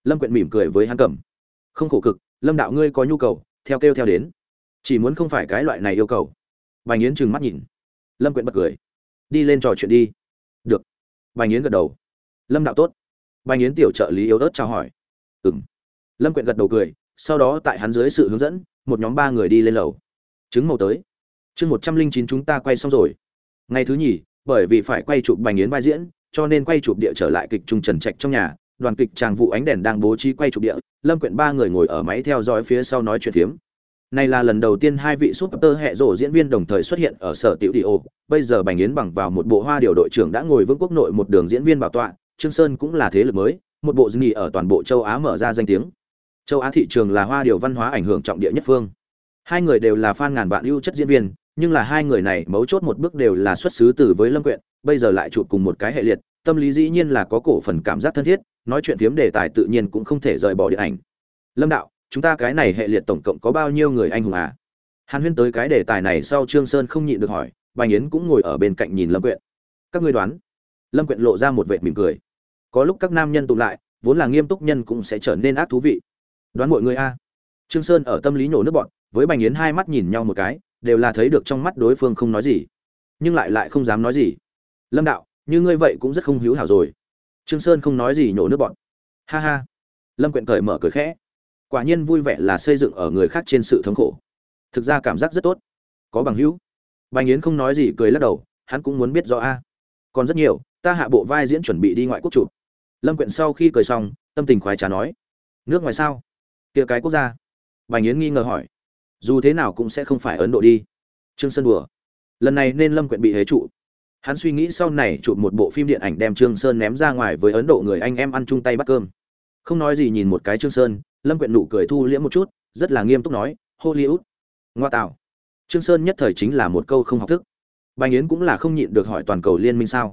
Lâm Quyện mỉm cười với hắn cầm. Không khổ cực, Lâm đạo ngươi có nhu cầu, theo kêu theo đến. Chỉ muốn không phải cái loại này yêu cầu. Bành Yến trừng mắt nhìn. Lâm Quyện bật cười. Đi lên trò chuyện đi. Được. Bành Yến gật đầu. Lâm đạo tốt. Bành Yến tiểu trợ lý yếu ớt chào hỏi. Ừm. Lâm Quyện gật đầu cười, sau đó tại hắn dưới sự hướng dẫn, một nhóm 3 người đi lên lầu. Trứng màu tới. Chương 109 chúng ta quay xong rồi. Ngày thứ nhì, bởi vì phải quay chụp Bành Yến vai diễn, cho nên quay chụp địa trở lại kịch trung Trần Trạch trong nhà, đoàn kịch Tràng Vụ Ánh Đèn đang bố trí quay chụp địa, Lâm Quyện 3 người ngồi ở máy theo dõi phía sau nói chuyện phiếm. Này là lần đầu tiên hai vị super hệ rổ diễn viên đồng thời xuất hiện ở sở tiểu điệu, bây giờ Bành Yến bằng vào một bộ hoa điều đội trưởng đã ngồi vững quốc nội một đường diễn viên bảo tọa, Trương Sơn cũng là thế lực mới, một bộ nghỉ ở toàn bộ châu Á mở ra danh tiếng. Châu Á thị trường là hoa điều văn hóa ảnh hưởng trọng địa nhất phương. Hai người đều là fan ngàn vạn ưu chất diễn viên, nhưng là hai người này mấu chốt một bước đều là xuất xứ từ với Lâm Quyện, bây giờ lại chụp cùng một cái hệ liệt, tâm lý dĩ nhiên là có cổ phần cảm giác thân thiết, nói chuyện phiếm đề tài tự nhiên cũng không thể rời bỏ điện ảnh. Lâm đạo, chúng ta cái này hệ liệt tổng cộng có bao nhiêu người anh hùng à? Hàn Huyên tới cái đề tài này sau Trương Sơn không nhịn được hỏi, Bành Yến cũng ngồi ở bên cạnh nhìn Lâm Quyện. Các ngươi đoán? Lâm Quyện lộ ra một vệt mỉm cười. Có lúc các nam nhân tụ lại, vốn là nghiêm túc nhân cũng sẽ trở nên ác thú vị. Đoán mọi người a. Trương Sơn ở tâm lý nhổ nước bọt, với Bành Yến hai mắt nhìn nhau một cái, đều là thấy được trong mắt đối phương không nói gì, nhưng lại không dám nói gì. Lâm đạo, như ngươi vậy cũng rất không hữu hảo rồi. Trương Sơn không nói gì nhổ nước bọt. Ha ha. Lâm Quyện cởi mở cười khẽ. Quả nhiên vui vẻ là xây dựng ở người khác trên sự thống khổ. Thực ra cảm giác rất tốt. Có bằng hữu. Bành Yến không nói gì cười lắc đầu, hắn cũng muốn biết rõ a. Còn rất nhiều, ta hạ bộ vai diễn chuẩn bị đi ngoại quốc chụp. Lâm Quyện sau khi cười xong, tâm tình khoái trá nói. Nước ngoài sao? Kia cái quốc gia? Bành Yến nghi ngờ hỏi. Dù thế nào cũng sẽ không phải Ấn Độ đi. Trương Sơn đùa. Lần này nên Lâm Quyện bị hế trụ. Hắn suy nghĩ sau này chụp một bộ phim điện ảnh đem Trương Sơn ném ra ngoài với Ấn Độ người anh em ăn chung tay bắt cơm. Không nói gì nhìn một cái Trương Sơn, Lâm Quyện nụ cười thu liễm một chút, rất là nghiêm túc nói, Hollywood. Ngoa tạo. Trương Sơn nhất thời chính là một câu không học thức. Bành Yến cũng là không nhịn được hỏi toàn cầu liên minh sao?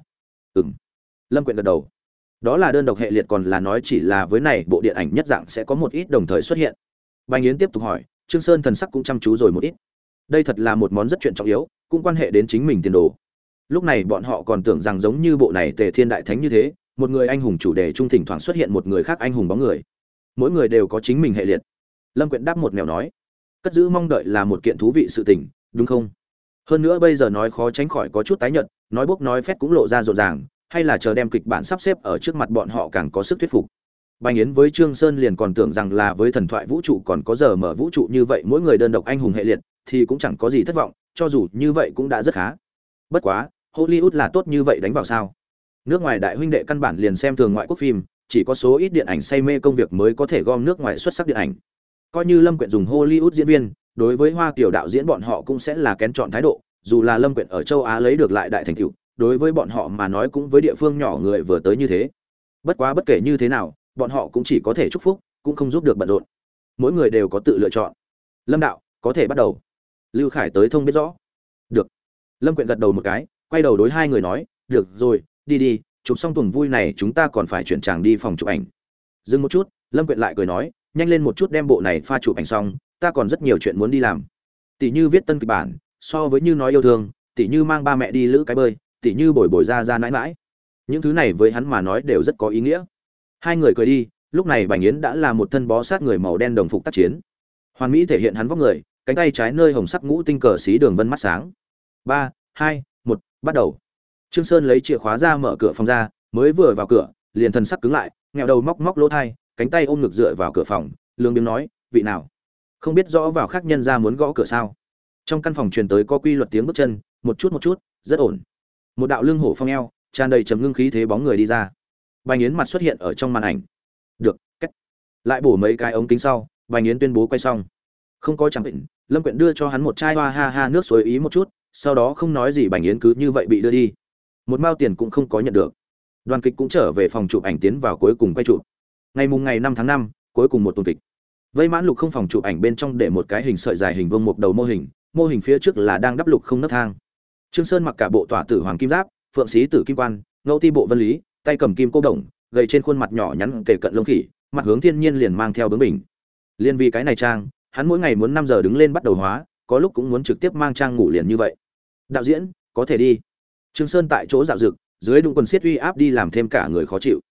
Lâm Quyện gật đầu. Đó là đơn độc hệ liệt, còn là nói chỉ là với này bộ điện ảnh nhất dạng sẽ có một ít đồng thời xuất hiện. Bành Yến tiếp tục hỏi, Trương Sơn thần sắc cũng chăm chú rồi một ít. Đây thật là một món rất chuyện trọng yếu, cũng quan hệ đến chính mình tiền đồ. Lúc này bọn họ còn tưởng rằng giống như bộ này Tề Thiên Đại Thánh như thế, một người anh hùng chủ đề trung thỉnh thoảng xuất hiện một người khác anh hùng bóng người. Mỗi người đều có chính mình hệ liệt. Lâm Quyện đáp một mèo nói, cất giữ mong đợi là một kiện thú vị sự tình, đúng không? Hơn nữa bây giờ nói khó tránh khỏi có chút tái nhợt, nói bốc nói phét cũng lộ ra rộn ràng, hay là chờ đem kịch bản sắp xếp ở trước mặt bọn họ càng có sức thuyết phục. Bành Yến với Trương Sơn liền còn tưởng rằng là với thần thoại vũ trụ còn có giờ mở vũ trụ như vậy mỗi người đơn độc anh hùng hệ liệt thì cũng chẳng có gì thất vọng, cho dù như vậy cũng đã rất khá. Bất quá, Hollywood là tốt như vậy đánh vào sao? Nước ngoài đại huynh đệ căn bản liền xem thường ngoại quốc phim, chỉ có số ít điện ảnh say mê công việc mới có thể gom nước ngoài xuất sắc điện ảnh. Coi như Lâm Quyện dùng Hollywood diễn viên, đối với Hoa Kiều đạo diễn bọn họ cũng sẽ là kén chọn thái độ, dù là Lâm Quyện ở châu Á lấy được lại đại thành tựu, đối với bọn họ mà nói cũng với địa phương nhỏ người vừa tới như thế. Bất quá bất kể như thế nào, bọn họ cũng chỉ có thể chúc phúc, cũng không giúp được bận rộn. Mỗi người đều có tự lựa chọn. Lâm đạo, có thể bắt đầu. Lưu Khải tới thông biết rõ. Được. Lâm Quyện gật đầu một cái, quay đầu đối hai người nói, được rồi, đi đi, chụp xong tuần vui này chúng ta còn phải chuyển tràng đi phòng chụp ảnh. Dừng một chút, Lâm Quyện lại cười nói, nhanh lên một chút đem bộ này pha chụp ảnh xong, ta còn rất nhiều chuyện muốn đi làm. Tỷ như viết tân kịch bản, so với như nói yêu thương, tỷ như mang ba mẹ đi lữ cái bơi, tỷ như bồi bồi ra nãi nãi. Những thứ này với hắn mà nói đều rất có ý nghĩa. Hai người cười đi, lúc này Bành Yến đã là một thân bó sát người màu đen đồng phục tác chiến. Hoàn mỹ thể hiện hắn vóc người, cánh tay trái nơi hồng sắc ngũ tinh cờ xí đường vân mắt sáng. 3, 2, 1, bắt đầu. Trương Sơn lấy chìa khóa ra mở cửa phòng ra, mới vừa vào cửa, liền thần sắc cứng lại, nghẹo đầu móc móc lỗ tai, cánh tay ôm ngực dựa vào cửa phòng, lương biếng nói, vị nào? Không biết rõ vào khác nhân ra muốn gõ cửa sao? Trong căn phòng truyền tới có quy luật tiếng bước chân, một chút, rất ổn. Một đạo lưng hổ phong eo, tràn đầy trầm ngưng khí thế bóng người đi ra. Bành Yến mặt xuất hiện ở trong màn ảnh. Được, cách. Lại bổ mấy cái ống kính sau, Bành Yến tuyên bố quay xong. Không có chẳng định, Lâm Quyện đưa cho hắn một chai hoa ha ha nước suối ý một chút, sau đó không nói gì Bành Yến cứ như vậy bị đưa đi. Một mao tiền cũng không có nhận được. Đoàn kịch cũng trở về phòng chụp ảnh tiến vào cuối cùng quay chụp. Ngày 5 tháng 5, cuối cùng một tuần kịch. Vây mãn lục không phòng chụp ảnh bên trong để một cái hình sợi dài hình vuông một đầu mô hình phía trước là đang đắp lục không nấc thang. Trương Sơn mặc cả bộ tỏa tử hoàng kim giáp, phượng xí tử kim quan, ngẫu ti bộ vân lý, tay cầm kim cô đồng, gầy trên khuôn mặt nhỏ nhắn kề cận lông khỉ, mặt hướng thiên nhiên liền mang theo bướng bỉnh. Liên vì cái này trang, hắn mỗi ngày muốn 5 giờ đứng lên bắt đầu hóa, có lúc cũng muốn trực tiếp mang trang ngủ liền như vậy. Đạo diễn, có thể đi. Trương Sơn tại chỗ dạo dực, dưới đụng quần xiết uy áp đi làm thêm cả người khó chịu.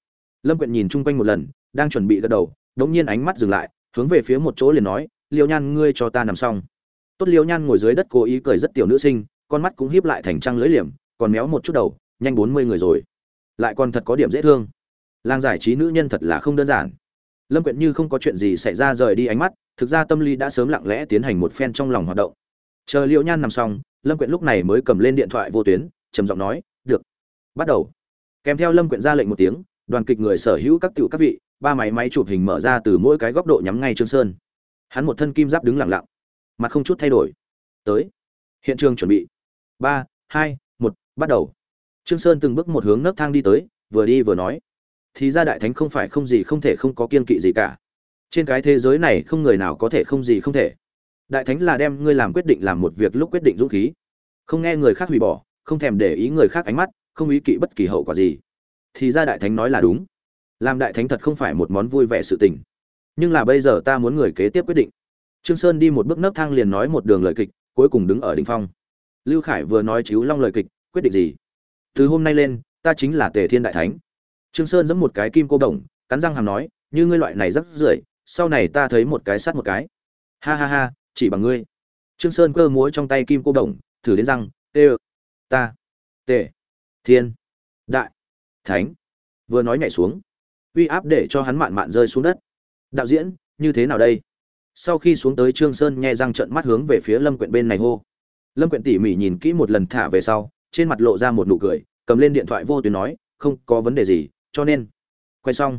Lâm Quyện nhìn chung quanh một lần, đang chuẩn bị gật đầu, đống nhiên ánh mắt dừng lại, hướng về phía một chỗ liền nói, Liêu Nhan ngươi cho ta nằm xong. Tốt Liêu Nhan ngồi dưới đất cố ý cười rất tiểu nữ sinh, con mắt cũng híp lại thành trăng lưỡi liềm, còn méo một chút đầu, nhanh 40 người rồi, lại còn thật có điểm dễ thương. Làng giải trí nữ nhân thật là không đơn giản. Lâm Quyện như không có chuyện gì xảy ra rời đi ánh mắt, thực ra tâm lý đã sớm lặng lẽ tiến hành một phen trong lòng hoạt động. Chờ Liêu Nhan nằm xong, Lâm Quyện lúc này mới cầm lên điện thoại vô tuyến, trầm giọng nói, "Được, bắt đầu." Kèm theo Lâm Quyện ra lệnh một tiếng, đoàn kịch người sở hữu các tiểu các vị, ba máy chụp hình mở ra từ mỗi cái góc độ nhắm ngay Trương Sơn. Hắn một thân kim giáp đứng lặng lặng, mặt không chút thay đổi. Tới. Hiện trường chuẩn bị. 3, 2, 1, bắt đầu. Trương Sơn từng bước một hướng nấc thang đi tới, vừa đi vừa nói, thì ra đại thánh không phải không gì không thể, không có kiêng kỵ gì cả. Trên cái thế giới này không người nào có thể không gì không thể. Đại thánh là đem ngươi làm quyết định làm một việc lúc quyết định dũng khí, không nghe người khác hủy bỏ, không thèm để ý người khác ánh mắt, không ý kỵ bất kỳ hậu quả gì. Thì ra đại thánh nói là đúng. Làm đại thánh thật không phải một món vui vẻ sự tình. Nhưng là bây giờ ta muốn người kế tiếp quyết định. Trương Sơn đi một bước nấc thang liền nói một đường lời kịch, cuối cùng đứng ở đỉnh phong. Lưu Khải vừa nói chiếu long lời kịch, quyết định gì? Từ hôm nay lên, ta chính là Tề Thiên đại thánh. Trương Sơn giẫm một cái kim cô đồng, cắn răng hàm nói, như ngươi loại này rất rưởi, sau này ta thấy một cái sát một cái. Ha ha ha, chỉ bằng ngươi. Trương Sơn cơ múa trong tay kim cô đồng, thử đến răng, tê ta, Tề Thiên đại thánh. Vừa nói nhảy xuống, uy áp để cho hắn mạn mạn rơi xuống đất. Đạo diễn, như thế nào đây? Sau khi xuống tới, Trương Sơn nhe răng trợn mắt hướng về phía Lâm Quyện bên này hô. Lâm Quyện tỉ mỉ nhìn kỹ một lần thả về sau, trên mặt lộ ra một nụ cười, cầm lên điện thoại vô tuyến nói, không có vấn đề gì, cho nên quay xong.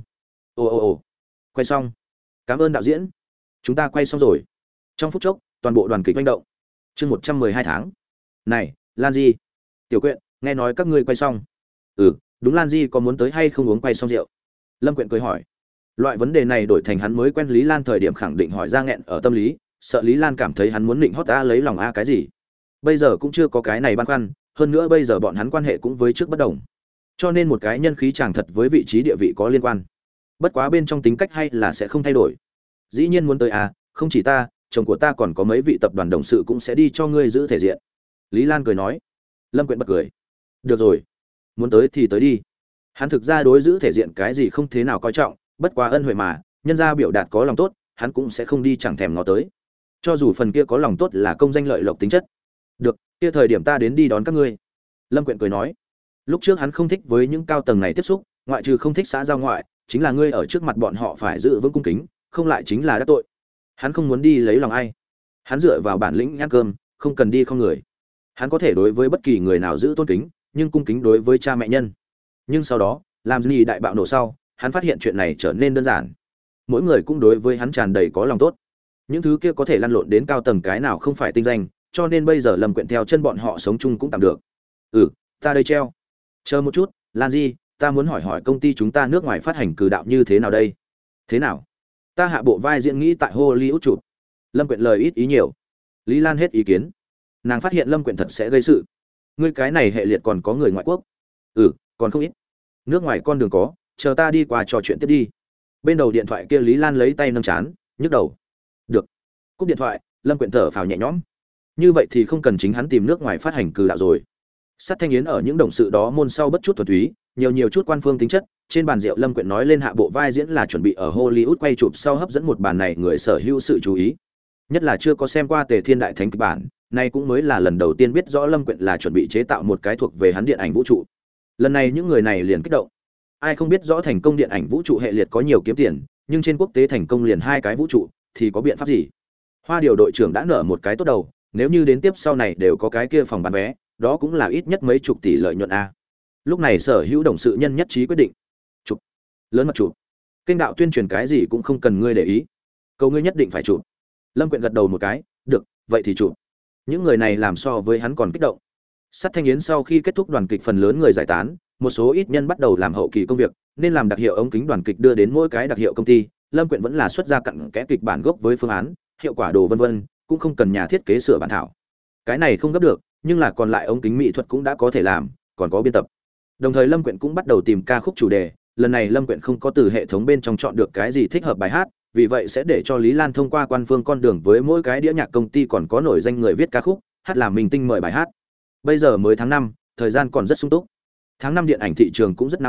Ồ, quay xong. Cảm ơn đạo diễn. Chúng ta quay xong rồi. Trong phút chốc, toàn bộ đoàn kịch manh động. Chương 112 tháng. Này, Lan Di, Tiểu Quyện, nghe nói các ngươi quay xong. Ừ, đúng. Lan Di có muốn tới hay không uống quay xong rượu? Lâm Quyện cười hỏi. Loại vấn đề này đổi thành hắn mới quen Lý Lan thời điểm khẳng định hỏi ra nghẹn ở tâm lý, sợ Lý Lan cảm thấy hắn muốn định hót a lấy lòng a cái gì. Bây giờ cũng chưa có cái này băn khoăn, hơn nữa bây giờ bọn hắn quan hệ cũng với trước bất đồng. Cho nên một cái nhân khí chàng thật với vị trí địa vị có liên quan. Bất quá bên trong tính cách hay là sẽ không thay đổi. Dĩ nhiên muốn tới à, không chỉ ta, chồng của ta còn có mấy vị tập đoàn đồng sự cũng sẽ đi cho ngươi giữ thể diện. Lý Lan cười nói. Lâm Quyện bật cười. Được rồi, muốn tới thì tới đi. Hắn thực ra đối giữ thể diện cái gì không thế nào coi trọng, bất quá ân huệ mà, nhân gia biểu đạt có lòng tốt, hắn cũng sẽ không đi chẳng thèm ngó tới. Cho dù phần kia có lòng tốt là công danh lợi lộc tính chất. Được, kia thời điểm ta đến đi đón các ngươi. Lâm Quyện cười nói. Lúc trước hắn không thích với những cao tầng này tiếp xúc, ngoại trừ không thích xã giao ngoại, chính là ngươi ở trước mặt bọn họ phải giữ vững cung kính, không lại chính là đắc tội. Hắn không muốn đi lấy lòng ai. Hắn dựa vào bản lĩnh ăn cơm, không cần đi không người. Hắn có thể đối với bất kỳ người nào giữ tôn kính, nhưng cung kính đối với cha mẹ nhân. Nhưng sau đó, làm gì đại bạo nổ sau, hắn phát hiện chuyện này trở nên đơn giản. Mỗi người cũng đối với hắn tràn đầy có lòng tốt. Những thứ kia có thể lăn lộn đến cao tầng cái nào không phải tinh danh, cho nên bây giờ Lâm Quyện theo chân bọn họ sống chung cũng tạm được. Ừ, ta đây treo. Chờ một chút, Lan Di, ta muốn hỏi hỏi công ty chúng ta nước ngoài phát hành cử đạo như thế nào đây? Thế nào? Ta hạ bộ vai diễn nghĩ tại Hollywood chụp. Lâm Quyện lời ít ý nhiều. Lý Lan hết ý kiến. Nàng phát hiện Lâm Quyện thật sẽ gây sự. Ngươi cái này hệ liệt còn có người ngoại quốc? Ừ, còn không ít. Nước ngoài con đường có, chờ ta đi qua trò chuyện tiếp đi. Bên đầu điện thoại kia Lý Lan lấy tay nâng chán, nhức đầu. Được. Cúp điện thoại, Lâm Quyện thở phào nhẹ nhõm. Như vậy thì không cần chính hắn tìm nước ngoài phát hành cử đạo rồi. Sát Thanh Yến ở những đồng sự đó môn sau bất chút thuần túy, nhiều chút quan phương tính chất. Trên bàn rượu Lâm Quyện nói lên hạ bộ vai diễn là chuẩn bị ở Hollywood quay chụp sau hấp dẫn một bàn này người sở hữu sự chú ý. Nhất là chưa có xem qua Tề Thiên đại thánh kịch bản, nay cũng mới là lần đầu tiên biết rõ Lâm Quyện là chuẩn bị chế tạo một cái thuộc về hắn điện ảnh vũ trụ. Lần này những người này liền kích động. Ai không biết rõ thành công điện ảnh vũ trụ hệ liệt có nhiều kiếm tiền, nhưng trên quốc tế thành công liền 2 cái vũ trụ thì có biện pháp gì? Hoa Điều đội trưởng đã nở một cái tốt đầu, nếu như đến tiếp sau này đều có cái kia phòng bán vé, đó cũng là ít nhất mấy chục tỷ lợi nhuận a. Lúc này sở hữu đồng sự nhân nhất trí quyết định, chụp lớn mặt chụp. Kênh đạo tuyên truyền cái gì cũng không cần ngươi để ý, cầu ngươi nhất định phải chụp. Lâm Quyện gật đầu một cái, được, vậy thì chụp. Những người này làm so với hắn còn kích động. Sát Thanh Yến sau khi kết thúc đoàn kịch phần lớn người giải tán, một số ít nhân bắt đầu làm hậu kỳ công việc, nên làm đặc hiệu ống kính đoàn kịch đưa đến mỗi cái đặc hiệu công ty. Lâm Quyện vẫn là xuất ra cặn kẽ kịch bản gốc với phương án, hiệu quả đồ vân vân, cũng không cần nhà thiết kế sửa bản thảo. Cái này không gấp được, nhưng là còn lại ống kính mỹ thuật cũng đã có thể làm, còn có biên tập. Đồng thời Lâm Quyện cũng bắt đầu tìm ca khúc chủ đề, lần này Lâm Quyện không có từ hệ thống bên trong chọn được cái gì thích hợp bài hát, vì vậy sẽ để cho Lý Lan thông qua quan phương con đường với mỗi cái đĩa nhạc công ty còn có nổi danh người viết ca khúc, hát làm minh tinh mời bài hát. Bây giờ mới tháng 5, thời gian còn rất sung túc. Tháng 5 điện ảnh thị trường cũng rất náo nhiệt,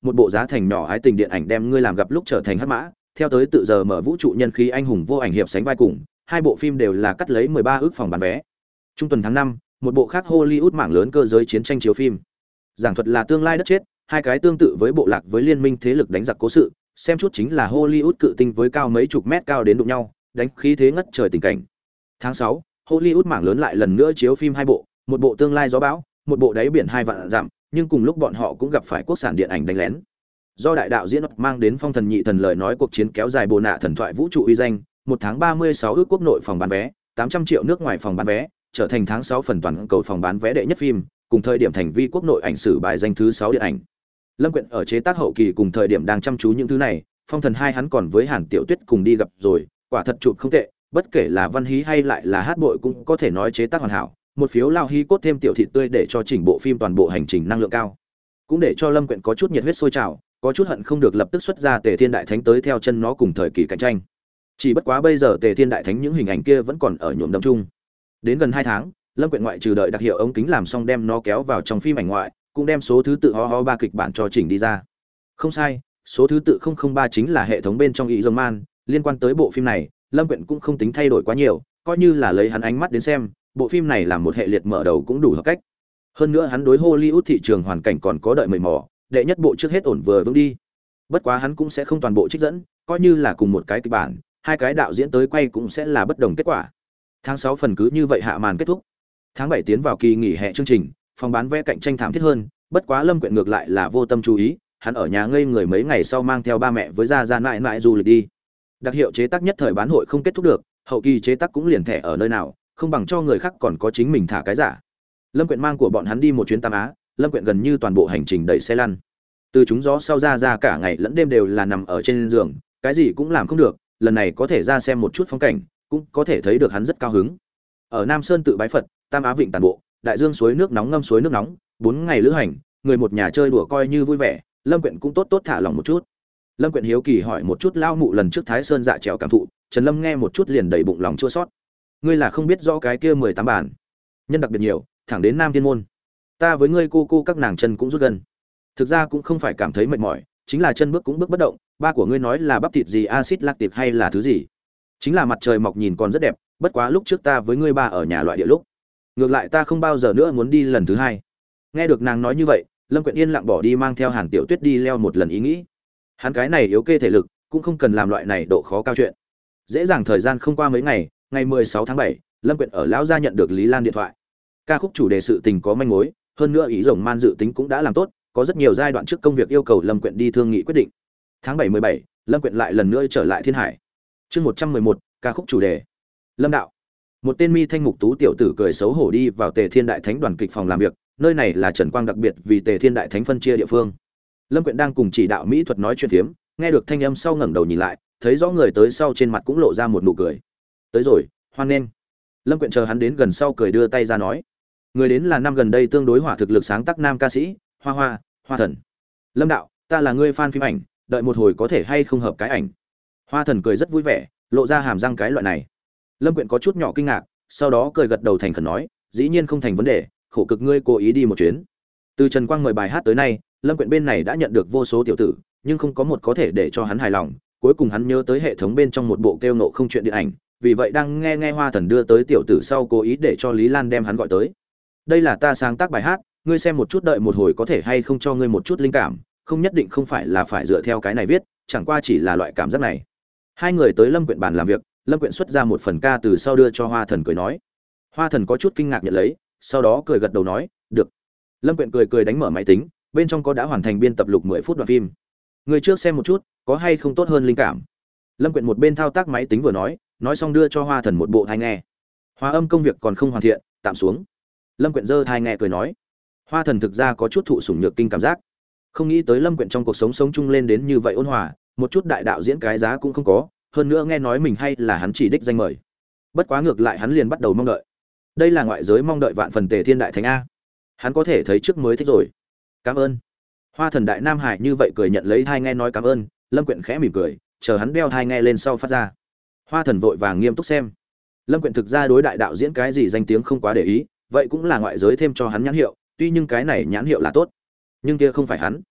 một bộ giá thành nhỏ ái tình điện ảnh đem ngươi làm gặp lúc trở thành hắc mã, theo tới tự giờ mở vũ trụ nhân khí anh hùng vô ảnh hiệp sánh vai cùng, hai bộ phim đều là cắt lấy 13 ức phòng bán vé. Trung tuần tháng 5, một bộ khác Hollywood mảng lớn cơ giới chiến tranh chiếu phim. Giảng thuật là tương lai đất chết, hai cái tương tự với bộ lạc với liên minh thế lực đánh giặc cố sự, xem chút chính là Hollywood cự tinh với cao mấy chục mét cao đến đụng nhau, đánh khí thế ngất trời tình cảnh. Tháng 6, Hollywood mảng lớn lại lần nữa chiếu phim hai bộ, một bộ tương lai gió bão, một bộ đáy biển 2 vạn dặm, nhưng cùng lúc bọn họ cũng gặp phải quốc sản điện ảnh đánh lén. Do đại đạo diễn mang đến phong thần nhị thần lời nói cuộc chiến kéo dài bồ nạ thần thoại vũ trụ uy danh, 1 tháng 36 ước quốc nội phòng bán vé, 800 triệu nước ngoài phòng bán vé, trở thành tháng 6 phần toàn cầu phòng bán vé đệ nhất phim, cùng thời điểm thành vi quốc nội ảnh sử bài danh thứ 6 điện ảnh. Lâm Quyện ở chế tác hậu kỳ cùng thời điểm đang chăm chú những thứ này, Phong Thần 2 hắn còn với Hàn Tiểu Tuyết cùng đi gặp rồi, quả thật chụp không tệ, bất kể là văn hí hay lại là hát bội cũng có thể nói chế tác hoàn hảo, một phiếu lao hí cốt thêm tiểu thịt tươi để cho chỉnh bộ phim toàn bộ hành trình năng lượng cao. Cũng để cho Lâm Quyện có chút nhiệt huyết sôi trào, có chút hận không được lập tức xuất ra Tề Thiên Đại Thánh tới theo chân nó cùng thời kỳ cạnh tranh. Chỉ bất quá bây giờ Tề Thiên Đại Thánh những hình ảnh kia vẫn còn ở nhuộm đẫm chung. Đến gần 2 tháng, Lâm Quyện ngoại trừ đợi đặc hiệu ống kính làm xong đem nó kéo vào trong phim ảnh ngoại, cũng đem số thứ tự ho 3 kịch bản cho chỉnh đi ra. Không sai, số thứ tự 003 chính là hệ thống bên trong ý dòng man, liên quan tới bộ phim này, Lâm Quyện cũng không tính thay đổi quá nhiều, coi như là lấy hắn ánh mắt đến xem, bộ phim này là một hệ liệt mở đầu cũng đủ hợp cách. Hơn nữa hắn đối Hollywood thị trường hoàn cảnh còn có đợi mời mò, đệ nhất bộ trước hết ổn vừa vững đi. Bất quá hắn cũng sẽ không toàn bộ trích dẫn, coi như là cùng một cái kịch bản, hai cái đạo diễn tới quay cũng sẽ là bất đồng kết quả. Tháng 6 phần cứ như vậy hạ màn kết thúc. Tháng 7 tiến vào kỳ nghỉ hè chương trình, phòng bán vé cạnh tranh thảm thiết hơn, bất quá Lâm Quyện ngược lại là vô tâm chú ý, hắn ở nhà ngây người mấy ngày sau mang theo ba mẹ với gia mãi mãi du lịch đi. Đặc hiệu chế tác nhất thời bán hội không kết thúc được, hậu kỳ chế tác cũng liền thẻ ở nơi nào, không bằng cho người khác còn có chính mình thả cái giả. Lâm Quyện mang của bọn hắn đi một chuyến Tam Á, Lâm Quyện gần như toàn bộ hành trình đẩy xe lăn. Từ chúng gió sau ra cả ngày lẫn đêm đều là nằm ở trên giường, cái gì cũng làm không được, lần này có thể ra xem một chút phong cảnh, cũng có thể thấy được hắn rất cao hứng. Ở Nam Sơn tự bái Phật, Tam Á Vịnh tản bộ, đại dương suối nước nóng ngâm suối nước nóng, 4 ngày lữ hành, người một nhà chơi đùa coi như vui vẻ, Lâm Quyện cũng tốt thả lòng một chút. Lâm Quyện hiếu kỳ hỏi một chút lao mụ lần trước Thái Sơn dạ trèo cảm thụ, Trần Lâm nghe một chút liền đầy bụng lòng chua xót. Ngươi là không biết rõ cái kia 18 bản, nhân đặc biệt nhiều, thẳng đến Nam Thiên môn. Ta với ngươi cô các nàng chân cũng rút gần. Thực ra cũng không phải cảm thấy mệt mỏi, chính là chân bước cũng bước bất động, ba của ngươi nói là bắp thịt gì axit lactic hay là thứ gì? Chính là mặt trời mọc nhìn còn rất đẹp, bất quá lúc trước ta với ngươi ba ở nhà loại địa lúc. Ngược lại ta không bao giờ nữa muốn đi lần thứ hai. Nghe được nàng nói như vậy, Lâm Quyện yên lặng bỏ đi mang theo Hàn Tiểu Tuyết đi leo một lần ý nghĩ. Hắn cái này yếu kê thể lực, cũng không cần làm loại này độ khó cao chuyện. Dễ dàng thời gian không qua mấy ngày, ngày 16 tháng 7, Lâm Quyện ở lão gia nhận được Lý Lan điện thoại. Ca khúc chủ đề sự tình có manh mối, hơn nữa ý rồng man dự tính cũng đã làm tốt, có rất nhiều giai đoạn trước công việc yêu cầu Lâm Quyện đi thương nghị quyết định. Tháng 7 17, Lâm Quyện lại lần nữa trở lại Thiên Hải. Chương 111, ca khúc chủ đề. Lâm đạo. Một tên mi thanh mục tú tiểu tử cười xấu hổ đi vào Tề Thiên Đại Thánh đoàn kịch phòng làm việc, nơi này là Trần Quang đặc biệt vì Tề Thiên Đại Thánh phân chia địa phương. Lâm Quyện đang cùng chỉ đạo mỹ thuật nói chuyện phiếm, nghe được thanh âm sau ngẩng đầu nhìn lại, thấy rõ người tới sau trên mặt cũng lộ ra một nụ cười. Tới rồi, hoan nghênh. Lâm Quyện chờ hắn đến gần sau cười đưa tay ra nói, người đến là năm gần đây tương đối hỏa thực lực sáng tác nam ca sĩ Hoa Thần. Lâm đạo, ta là người fan phim ảnh, đợi một hồi có thể hay không hợp cái ảnh. Hoa Thần cười rất vui vẻ, lộ ra hàm răng cái loại này. Lâm Quyện có chút nhỏ kinh ngạc, sau đó cười gật đầu thành khẩn nói, dĩ nhiên không thành vấn đề, khổ cực ngươi cố ý đi một chuyến. Từ Trần Quang mời bài hát tới nay, Lâm Quyện bên này đã nhận được vô số tiểu tử, nhưng không có một có thể để cho hắn hài lòng. Cuối cùng hắn nhớ tới hệ thống bên trong một bộ kêu nộ không chuyện điện ảnh, vì vậy đang nghe Hoa Thần đưa tới tiểu tử sau cố ý để cho Lý Lan đem hắn gọi tới. Đây là ta sáng tác bài hát, ngươi xem một chút, đợi một hồi có thể hay không cho ngươi một chút linh cảm, không nhất định không phải là phải dựa theo cái này viết, chẳng qua chỉ là loại cảm giác này. Hai người tới Lâm Quyện bàn làm việc, Lâm Quyện xuất ra một phần ca từ sau đưa cho Hoa Thần cười nói. Hoa Thần có chút kinh ngạc nhận lấy, sau đó cười gật đầu nói, được. Lâm Quyện cười đánh mở máy tính, bên trong có đã hoàn thành biên tập lục 10 phút đoạn phim. Người trước xem một chút, có hay không tốt hơn linh cảm. Lâm Quyện một bên thao tác máy tính vừa nói xong đưa cho Hoa Thần một bộ tai nghe. Hòa âm công việc còn không hoàn thiện, tạm xuống. Lâm Quyện giơ tai nghe cười nói. Hoa Thần thực ra có chút thụ sủng nhược kinh cảm giác, không nghĩ tới Lâm Quyện trong cuộc sống sống chung lên đến như vậy ôn hòa, một chút đại đạo diễn cái giá cũng không có, hơn nữa nghe nói mình hay là hắn chỉ đích danh mời. Bất quá ngược lại hắn liền bắt đầu mong đợi. Đây là ngoại giới mong đợi vạn phần Tề Thiên Đại Thánh a. Hắn có thể thấy trước mới thích rồi. Cảm ơn. Hoa Thần đại nam hải như vậy cười nhận lấy thai nghe nói cảm ơn, Lâm Quyện khẽ mỉm cười, chờ hắn đeo thai nghe lên sau phát ra. Hoa Thần vội vàng nghiêm túc xem. Lâm Quyện thực ra đối đại đạo diễn cái gì danh tiếng không quá để ý, vậy cũng là ngoại giới thêm cho hắn nhãn hiệu, tuy nhưng cái này nhãn hiệu là tốt, nhưng kia không phải hắn.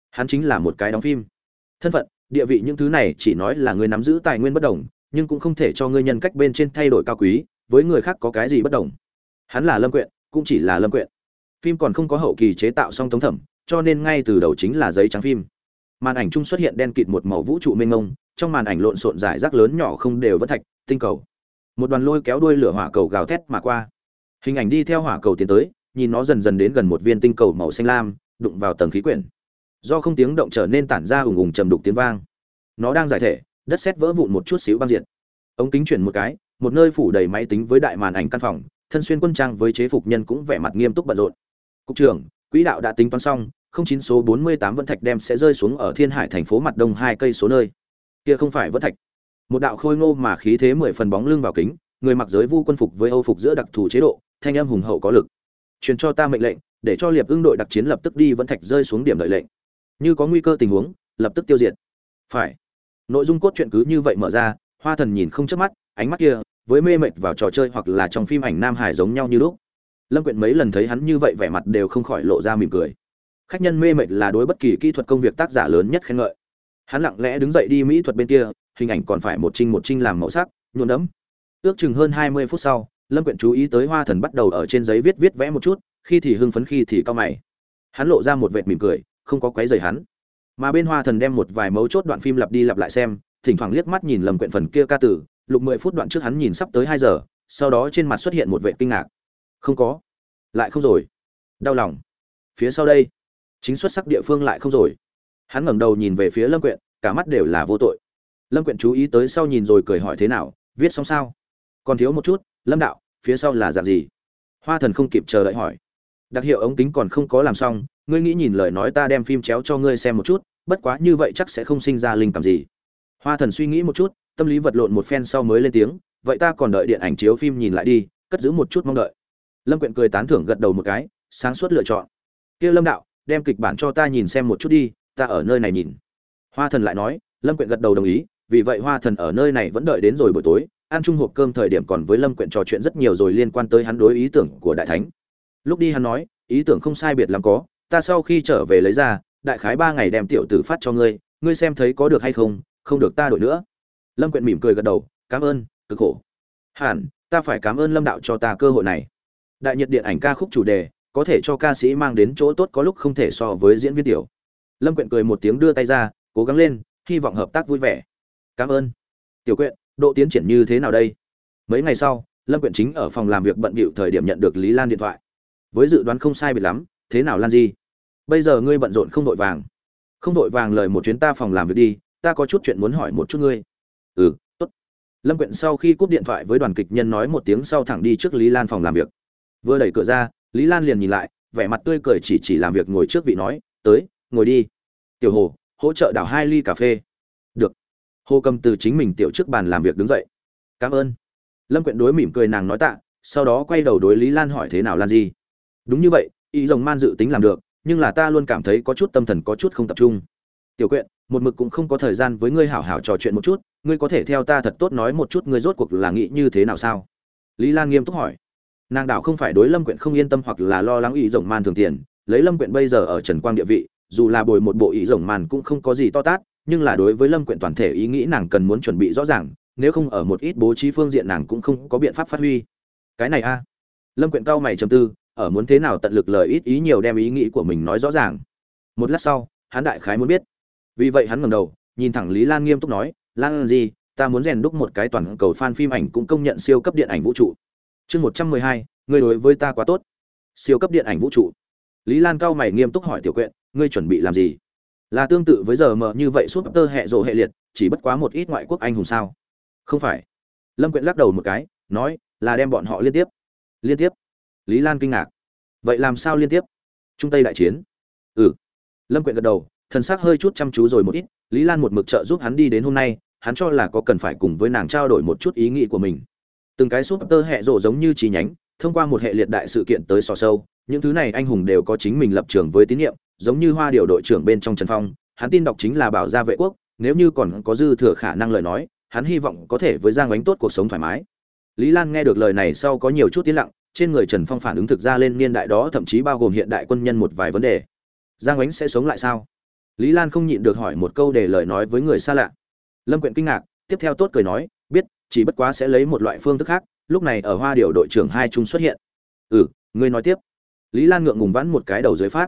Hắn chính là một cái đóng phim. Thân phận, địa vị những thứ này chỉ nói là ngươi nắm giữ tài nguyên bất đồng, nhưng cũng không thể cho ngươi nhân cách bên trên thay đổi cao quý, với người khác có cái gì bất đồng. Hắn là Lâm Quyện, cũng chỉ là Lâm Quyện. Phim còn không có hậu kỳ chế tạo xong tống thẩm, cho nên ngay từ đầu chính là giấy trắng phim. Màn ảnh chung xuất hiện đen kịt một màu vũ trụ mênh mông, trong màn ảnh lộn xộn rải rác lớn nhỏ không đều vẫn thạch, tinh cầu. Một đoàn lôi kéo đuôi lửa hỏa cầu gào thét mà qua. Hình ảnh đi theo hỏa cầu tiến tới, nhìn nó dần dần đến gần một viên tinh cầu màu xanh lam, đụng vào tầng khí quyển. Do không tiếng động trở nên tản ra ùng ùng trầm đục tiếng vang. Nó đang giải thể, đất sét vỡ vụn một chút xíu băng diệt. Ống kính chuyển một cái, một nơi phủ đầy máy tính với đại màn ảnh căn phòng, thân xuyên quân trang với chế phục nhân cũng vẻ mặt nghiêm túc bận rộn. Cục trưởng, quỹ đạo đã tính toán xong, 09 số 48 vẫn thạch đem sẽ rơi xuống ở Thiên Hải thành phố mặt đông 2 cây số nơi. Kia không phải vẫn thạch. Một đạo khôi ngô mà khí thế 10 phần bóng lưng vào kính, người mặc giới vu quân phục với Âu phục giữa đặc thù chế độ, thanh âm hùng hậu có lực. Truyền cho ta mệnh lệnh, để cho Liệp Ưng đội đặc chiến lập tức đi vẫn thạch rơi xuống điểm đợi lệnh. Như có nguy cơ tình huống, lập tức tiêu diệt. Phải. Nội dung cốt truyện cứ như vậy mở ra, Hoa Thần nhìn không chớp mắt, ánh mắt kia với mê mệt vào trò chơi hoặc là trong phim ảnh Nam Hải giống nhau như lúc. Lâm Quyện mấy lần thấy hắn như vậy vẻ mặt đều không khỏi lộ ra mỉm cười. Khách nhân mê mệt là đối bất kỳ kỹ thuật công việc tác giả lớn nhất khen ngợi. Hắn lặng lẽ đứng dậy đi mỹ thuật bên kia, hình ảnh còn phải một trinh làm màu sắc, nhuộm đẫm. Ước chừng hơn 20 phút sau, Lâm Quyện chú ý tới Hoa Thần bắt đầu ở trên giấy viết vẽ một chút, khi thì hưng phấn khi thì cau mày. Hắn lộ ra một vệt mỉm cười, không có quấy rầy hắn. Mà bên Hoa Thần đem một vài mấu chốt đoạn phim lặp đi lặp lại xem, thỉnh thoảng liếc mắt nhìn Lâm Quyện phần kia ca từ, lục 10 phút đoạn trước hắn nhìn sắp tới 2 giờ, sau đó trên mặt xuất hiện một vệt kinh ngạc. Không có, lại không rồi. Đau lòng. Phía sau đây, chính xuất sắc địa phương lại không rồi. Hắn ngẩng đầu nhìn về phía Lâm Quyện, cả mắt đều là vô tội. Lâm Quyện chú ý tới sau nhìn rồi cười hỏi thế nào, viết xong sao? Còn thiếu một chút, Lâm đạo, phía sau là dạng gì? Hoa Thần không kịp chờ đợi hỏi. Đặc hiệu ống kính còn không có làm xong, ngươi nghĩ nhìn lời nói ta đem phim chéo cho ngươi xem một chút, bất quá như vậy chắc sẽ không sinh ra linh cảm gì. Hoa Thần suy nghĩ một chút, tâm lý vật lộn một phen sau mới lên tiếng, vậy ta còn đợi điện ảnh chiếu phim nhìn lại đi, cất giữ một chút mong đợi. Lâm Quyện cười tán thưởng gật đầu một cái, sáng suốt lựa chọn. Kia Lâm đạo, đem kịch bản cho ta nhìn xem một chút đi, ta ở nơi này nhìn. Hoa Thần lại nói, Lâm Quyện gật đầu đồng ý, vì vậy Hoa Thần ở nơi này vẫn đợi đến rồi buổi tối, ăn chung hộp cơm thời điểm còn với Lâm Quyện trò chuyện rất nhiều rồi liên quan tới hắn đối ý tưởng của đại thánh. Lúc đi hắn nói, ý tưởng không sai biệt lắm có, ta sau khi trở về lấy ra, đại khái 3 ngày đem tiểu tử phát cho ngươi, ngươi xem thấy có được hay không, không được ta đổi nữa. Lâm Quyện mỉm cười gật đầu, cảm ơn, cực khổ. Hẳn, ta phải cảm ơn Lâm đạo cho ta cơ hội này. Đại nhiệt điện ảnh ca khúc chủ đề, có thể cho ca sĩ mang đến chỗ tốt có lúc không thể so với diễn viên tiểu. Lâm Quyện cười một tiếng đưa tay ra, cố gắng lên, hy vọng hợp tác vui vẻ. Cảm ơn. Tiểu Quyện, độ tiến triển như thế nào đây? Mấy ngày sau, Lâm Quyện chính ở phòng làm việc bận bịu thời điểm nhận được Lý Lan điện thoại. Với dự đoán không sai biệt lắm, thế nào Lan Di? Bây giờ ngươi bận rộn không vội vàng. Không vội vàng lời một chuyến ta phòng làm việc đi, ta có chút chuyện muốn hỏi một chút ngươi. Ừ, tốt. Lâm Quyện sau khi cúp điện thoại với đoàn kịch nhân nói một tiếng sau thẳng đi trước Lý Lan phòng làm việc. Vừa đẩy cửa ra, Lý Lan liền nhìn lại, vẻ mặt tươi cười chỉ làm việc ngồi trước vị nói, tới, ngồi đi. Tiểu Hồ, hỗ trợ đảo 2 ly cà phê. Được. Hồ Cầm từ chính mình tiểu trước bàn làm việc đứng dậy. Cảm ơn. Lâm Quyện đối mỉm cười nàng nói tạ, sau đó quay đầu đối Lý Lan hỏi thế nào Lan Di. Đúng như vậy, ý rồng man dự tính làm được, nhưng là ta luôn cảm thấy có chút tâm thần có chút không tập trung. Tiểu Quyện, một mực cũng không có thời gian với ngươi hảo hảo trò chuyện một chút, ngươi có thể theo ta thật tốt nói một chút ngươi rốt cuộc là nghĩ như thế nào sao? Lý Lan nghiêm túc hỏi. Nàng đảo không phải đối Lâm Quyện không yên tâm hoặc là lo lắng ý rồng man thường tiền, lấy Lâm Quyện bây giờ ở Trần Quang địa vị, dù là bồi một bộ ý rồng man cũng không có gì to tát, nhưng là đối với Lâm Quyện toàn thể ý nghĩ nàng cần muốn chuẩn bị rõ ràng, nếu không ở một ít bố trí phương diện nàng cũng không có biện pháp phát huy. Cái này a. Lâm Quyện cau mày trầm tư, ở muốn thế nào tận lực lời ít ý nhiều đem ý nghĩ của mình nói rõ ràng. Một lát sau, hắn đại khái muốn biết. Vì vậy hắn ngẩng đầu, nhìn thẳng Lý Lan nghiêm túc nói, "Lan gì, ta muốn rèn đúc một cái toàn cầu fan phim ảnh cũng công nhận siêu cấp điện ảnh vũ trụ." Chương 112, ngươi đối với ta quá tốt. Siêu cấp điện ảnh vũ trụ. Lý Lan cau mày nghiêm túc hỏi Tiểu Quyện, ngươi chuẩn bị làm gì? Là tương tự với giờ mở như vậy suốt tơ hệ rộ hệ liệt, chỉ bất quá một ít ngoại quốc anh hùng sao? Không phải. Lâm Quyện lắc đầu một cái, nói, là đem bọn họ liên tiếp. Liên tiếp? Lý Lan kinh ngạc. Vậy làm sao liên tiếp? Trung Tây đại chiến? Ừ. Lâm Quyện gật đầu, thần sắc hơi chút chăm chú rồi một ít, Lý Lan một mực trợ giúp hắn đi đến hôm nay, hắn cho là có cần phải cùng với nàng trao đổi một chút ý nghĩ của mình. Từng cái suốt tơ hệ rộ giống như chi nhánh, thông qua một hệ liệt đại sự kiện tới sò sâu, những thứ này anh hùng đều có chính mình lập trường với tín nhiệm, giống như Hoa Điều đội trưởng bên trong Trần Phong, hắn tin đọc chính là bảo gia vệ quốc, nếu như còn có dư thừa khả năng lời nói, hắn hy vọng có thể với Giang Ánh tốt cuộc sống thoải mái. Lý Lan nghe được lời này sau có nhiều chút tiến lặng, trên người Trần Phong phản ứng thực ra lên niên đại đó thậm chí bao gồm hiện đại quân nhân một vài vấn đề. Giang Ánh sẽ sống lại sao? Lý Lan không nhịn được hỏi một câu để lời nói với người xa lạ. Lâm Quyện kinh ngạc, tiếp theo tốt cười nói, biết, chỉ bất quá sẽ lấy một loại phương thức khác, lúc này ở Hoa Điểu đội trưởng hai trung xuất hiện. Ngươi nói tiếp. Lý Lan ngượng ngùng vãn một cái đầu dưới phát.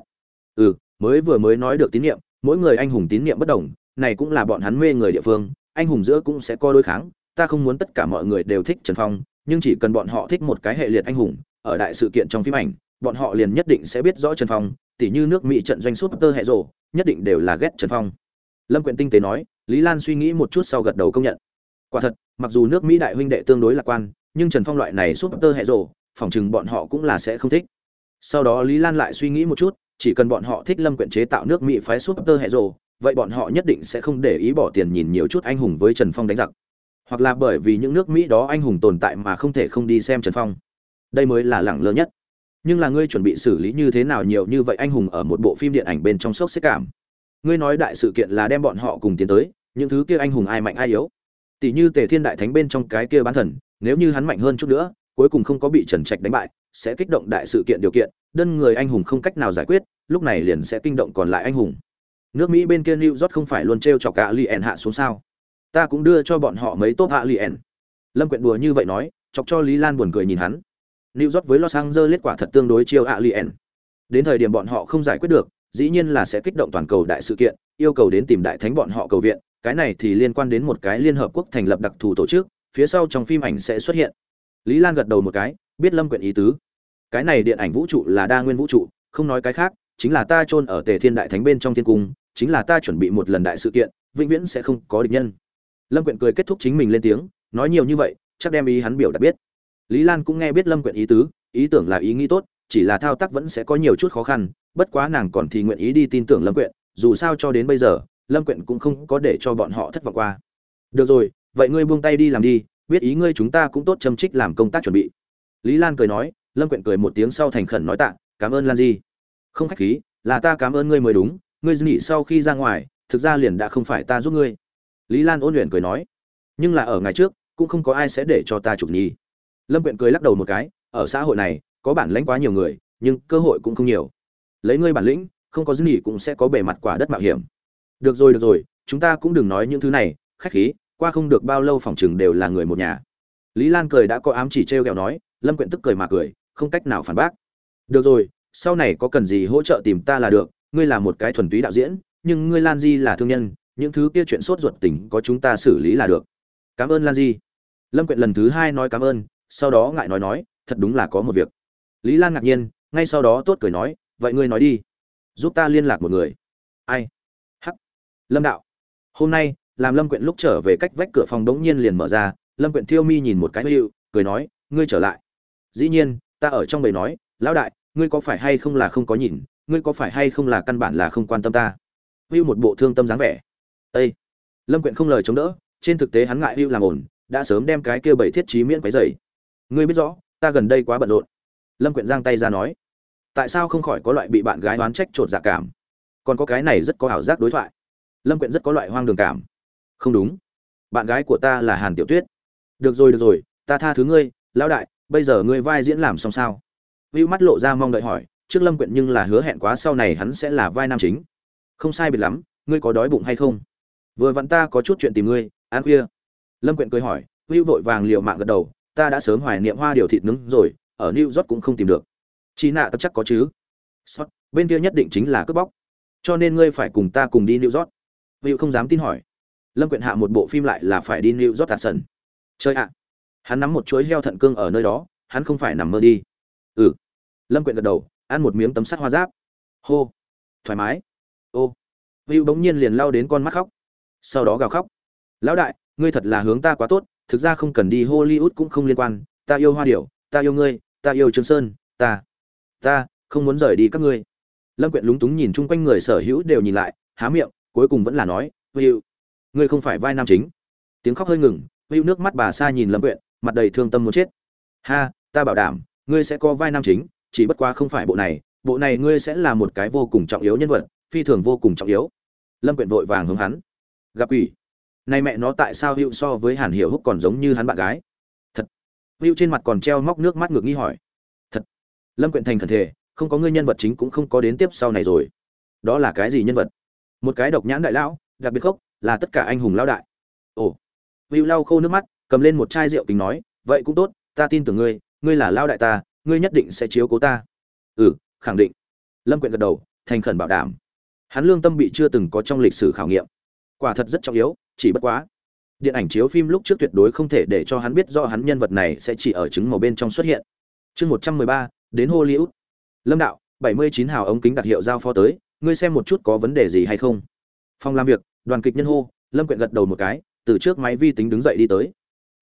Mới nói được tín niệm, mỗi người anh hùng tín niệm bất đồng, này cũng là bọn hắn mê người địa phương, anh hùng giữa cũng sẽ có đối kháng, ta không muốn tất cả mọi người đều thích Trần Phong, nhưng chỉ cần bọn họ thích một cái hệ liệt anh hùng, ở đại sự kiện trong phim ảnh, bọn họ liền nhất định sẽ biết rõ Trần Phong, tỉ như nước Mỹ trận doanh Super hệ rồ, nhất định đều là ghét Trần Phong. Lâm Quyện tinh tế nói, Lý Lan suy nghĩ một chút sau gật đầu công nhận. Quả thật, mặc dù nước Mỹ đại huynh đệ tương đối lạc quan, nhưng Trần Phong loại này Super hệ rồ, phỏng chừng bọn họ cũng là sẽ không thích. Sau đó Lý Lan lại suy nghĩ một chút, chỉ cần bọn họ thích Lâm Quyện chế tạo nước Mỹ phái Super hệ rồ, vậy bọn họ nhất định sẽ không để ý bỏ tiền nhìn nhiều chút anh hùng với Trần Phong đánh giặc, hoặc là bởi vì những nước Mỹ đó anh hùng tồn tại mà không thể không đi xem Trần Phong. Đây mới là lẳng lơ nhất. Nhưng là ngươi chuẩn bị xử lý như thế nào nhiều như vậy anh hùng ở một bộ phim điện ảnh bên trong sốc xếp cảm? Ngươi nói đại sự kiện là đem bọn họ cùng tiến tới, những thứ kia anh hùng ai mạnh ai yếu? Tỷ như Tề Thiên Đại Thánh bên trong cái kia bán thần, nếu như hắn mạnh hơn chút nữa, cuối cùng không có bị Trần Trạch đánh bại, sẽ kích động đại sự kiện điều kiện, đơn người anh hùng không cách nào giải quyết, lúc này liền sẽ kinh động còn lại anh hùng. Nước Mỹ bên kia New York không phải luôn trêu chọc cả Alien hạ xuống sao? Ta cũng đưa cho bọn họ mấy top Alien. Lâm Quyện đùa như vậy nói, chọc cho Lý Lan buồn cười nhìn hắn. New York với Los Angeles quả thật tương đối chiêu Alien. Đến thời điểm bọn họ không giải quyết được, dĩ nhiên là sẽ kích động toàn cầu đại sự kiện, yêu cầu đến tìm đại thánh bọn họ cầu viện, cái này thì liên quan đến một cái liên hợp quốc thành lập đặc thù tổ chức, phía sau trong phim ảnh sẽ xuất hiện. Lý Lan gật đầu một cái, biết Lâm Quyện ý tứ. Cái này điện ảnh vũ trụ là đa nguyên vũ trụ, không nói cái khác, chính là ta chôn ở Tề Thiên Đại Thánh bên trong thiên cung, chính là ta chuẩn bị một lần đại sự kiện, vĩnh viễn sẽ không có địch nhân. Lâm Quyện cười kết thúc chính mình lên tiếng, nói nhiều như vậy, chắc đem ý hắn biểu đã biết. Lý Lan cũng nghe biết Lâm Quyện ý tứ, ý tưởng là ý nghĩ tốt, chỉ là thao tác vẫn sẽ có nhiều chút khó khăn, bất quá nàng còn thì nguyện ý đi tin tưởng Lâm Quyện, dù sao cho đến bây giờ, Lâm Quyện cũng không có để cho bọn họ thất vọng qua. Được rồi, vậy ngươi buông tay đi làm đi, biết ý ngươi chúng ta cũng tốt châm trích làm công tác chuẩn bị. Lý Lan cười nói, Lâm Quyện cười một tiếng sau thành khẩn nói tạ, cảm ơn Lan Di. Không khách khí, là ta cảm ơn ngươi mới đúng, ngươi nghỉ sau khi ra ngoài, thực ra liền đã không phải ta giúp ngươi. Lý Lan ôn luyện cười nói, nhưng là ở ngày trước, cũng không có ai sẽ để cho ta chụp nhì. Lâm Quyện cười lắc đầu một cái, ở xã hội này, có bản lĩnh quá nhiều người, nhưng cơ hội cũng không nhiều. Lấy ngươi bản lĩnh, không có nghỉ cũng sẽ có bề mặt quả đất mạo hiểm. Được rồi, chúng ta cũng đừng nói những thứ này, khách khí, qua không được bao lâu phòng chừng đều là người một nhà. Lý Lan cười đã có ám chỉ trêu ghẹo nói, Lâm Quyện tức cười mà cười, không cách nào phản bác. Được rồi, sau này có cần gì hỗ trợ tìm ta là được, ngươi là một cái thuần túy đạo diễn, nhưng ngươi Lan Di là thương nhân, những thứ kia chuyện sốt ruột tình có chúng ta xử lý là được. Cảm ơn Lan Di. Lâm Quyện lần thứ hai nói cảm ơn, sau đó ngại nói, thật đúng là có một việc. Lý Lan ngạc nhiên, ngay sau đó tốt cười nói, vậy ngươi nói đi, giúp ta liên lạc một người. Ai? Hắc. Lâm đạo. Hôm nay, làm Lâm Quyện lúc trở về cách vách cửa phòng đống nhiên liền mở ra, Lâm Quyện thiêu mi nhìn một cái hữu, cười nói, ngươi trở lại. Dĩ nhiên, ta ở trong bầy nói, lão đại, ngươi có phải hay không là không có nhìn, ngươi có phải hay không là căn bản là không quan tâm ta. Hữu một bộ thương tâm dáng vẻ. Ê! Lâm Quyện không lời chống đỡ, trên thực tế hắn ngại Hữu làm ổn, đã sớm đem cái kia bảy thiết trí miễn quấy rầy. Ngươi biết rõ, ta gần đây quá bận rộn. Lâm Quyện giang tay ra nói, tại sao không khỏi có loại bị bạn gái oán trách trột dạ cảm, còn có cái này rất có ảo giác đối thoại. Lâm Quyện rất có loại hoang đường cảm. Không đúng, bạn gái của ta là Hàn Tiểu Tuyết. Được rồi, ta tha thứ ngươi, lão đại, bây giờ ngươi vai diễn làm xong sao? Vưu mắt lộ ra mong đợi hỏi, trước Lâm Quyện nhưng là hứa hẹn quá sau này hắn sẽ là vai nam chính. Không sai biệt lắm, ngươi có đói bụng hay không? Vừa vặn ta có chút chuyện tìm ngươi, ăn khuya. Lâm Quyện cười hỏi, Vưu vội vàng liều mạng gật đầu, ta đã sớm hoài niệm hoa điều thịt nướng rồi, ở New York cũng không tìm được. Chỉ nạ tập chắc có chứ? Sót, bên kia nhất định chính là cướp bóc. Cho nên ngươi phải cùng ta cùng đi New York. Vưu không dám tin hỏi. Lâm Quyện hạ một bộ phim lại là phải đi New York tạt sân. Chơi ạ. Hắn nắm một chuỗi heo thận cương ở nơi đó, hắn không phải nằm mơ đi. Ừ. Lâm Quyện gật đầu, ăn một miếng tấm sắt hoa giáp. Hô. Thoải mái. Ô. Vưu bỗng nhiên liền lao đến con mắt khóc. Sau đó gào khóc. Lão đại, ngươi thật là hướng ta quá tốt, thực ra không cần đi Hollywood cũng không liên quan, ta yêu Hoa Điểu, ta yêu ngươi, ta yêu Trương Sơn, ta không muốn rời đi các ngươi. Lâm Quyện lúng túng nhìn chung quanh người sở hữu đều nhìn lại, há miệng, cuối cùng vẫn là nói, Vưu, ngươi không phải vai nam chính. Tiếng khóc hơi ngừng, Vưu nước mắt bà sa nhìn Lâm Quyện, mặt đầy thương tâm muốn chết. Ha, ta bảo đảm, ngươi sẽ có vai nam chính, chỉ bất quá không phải bộ này ngươi sẽ là một cái vô cùng trọng yếu nhân vật, phi thường vô cùng trọng yếu. Lâm Quyện vội vàng hướng hắn. Gặp quỷ. Này mẹ nó tại sao Hữu so với Hàn Hiểu Húc còn giống như hắn bạn gái? Thật. Hữu trên mặt còn treo móc nước mắt ngược nghi hỏi. Thật. Lâm Quyện thành khẩn thề, không có ngươi nhân vật chính cũng không có đến tiếp sau này rồi. Đó là cái gì nhân vật? Một cái độc nhãn đại lão, đặc biệt khốc, là tất cả anh hùng lão đại. Ồ. Hữu lau khô nước mắt, cầm lên một chai rượu kính nói, vậy cũng tốt, ta tin tưởng ngươi, ngươi là lão đại ta, ngươi nhất định sẽ chiếu cố ta. Ừ, khẳng định. Lâm Quyện gật đầu, thành khẩn bảo đảm. Hắn lương tâm bị chưa từng có trong lịch sử khảo nghiệm, quả thật rất trọng yếu, chỉ bất quá điện ảnh chiếu phim lúc trước tuyệt đối không thể để cho hắn biết rõ hắn nhân vật này sẽ chỉ ở trứng màu bên trong xuất hiện. Chương 113, đến Hollywood. Lâm đạo, 79 hào ống kính đặc hiệu giao phó tới, ngươi xem một chút có vấn đề gì hay không. Phòng làm việc, đoàn kịch nhân hô, Lâm Quyện gật đầu một cái, từ trước máy vi tính đứng dậy đi tới.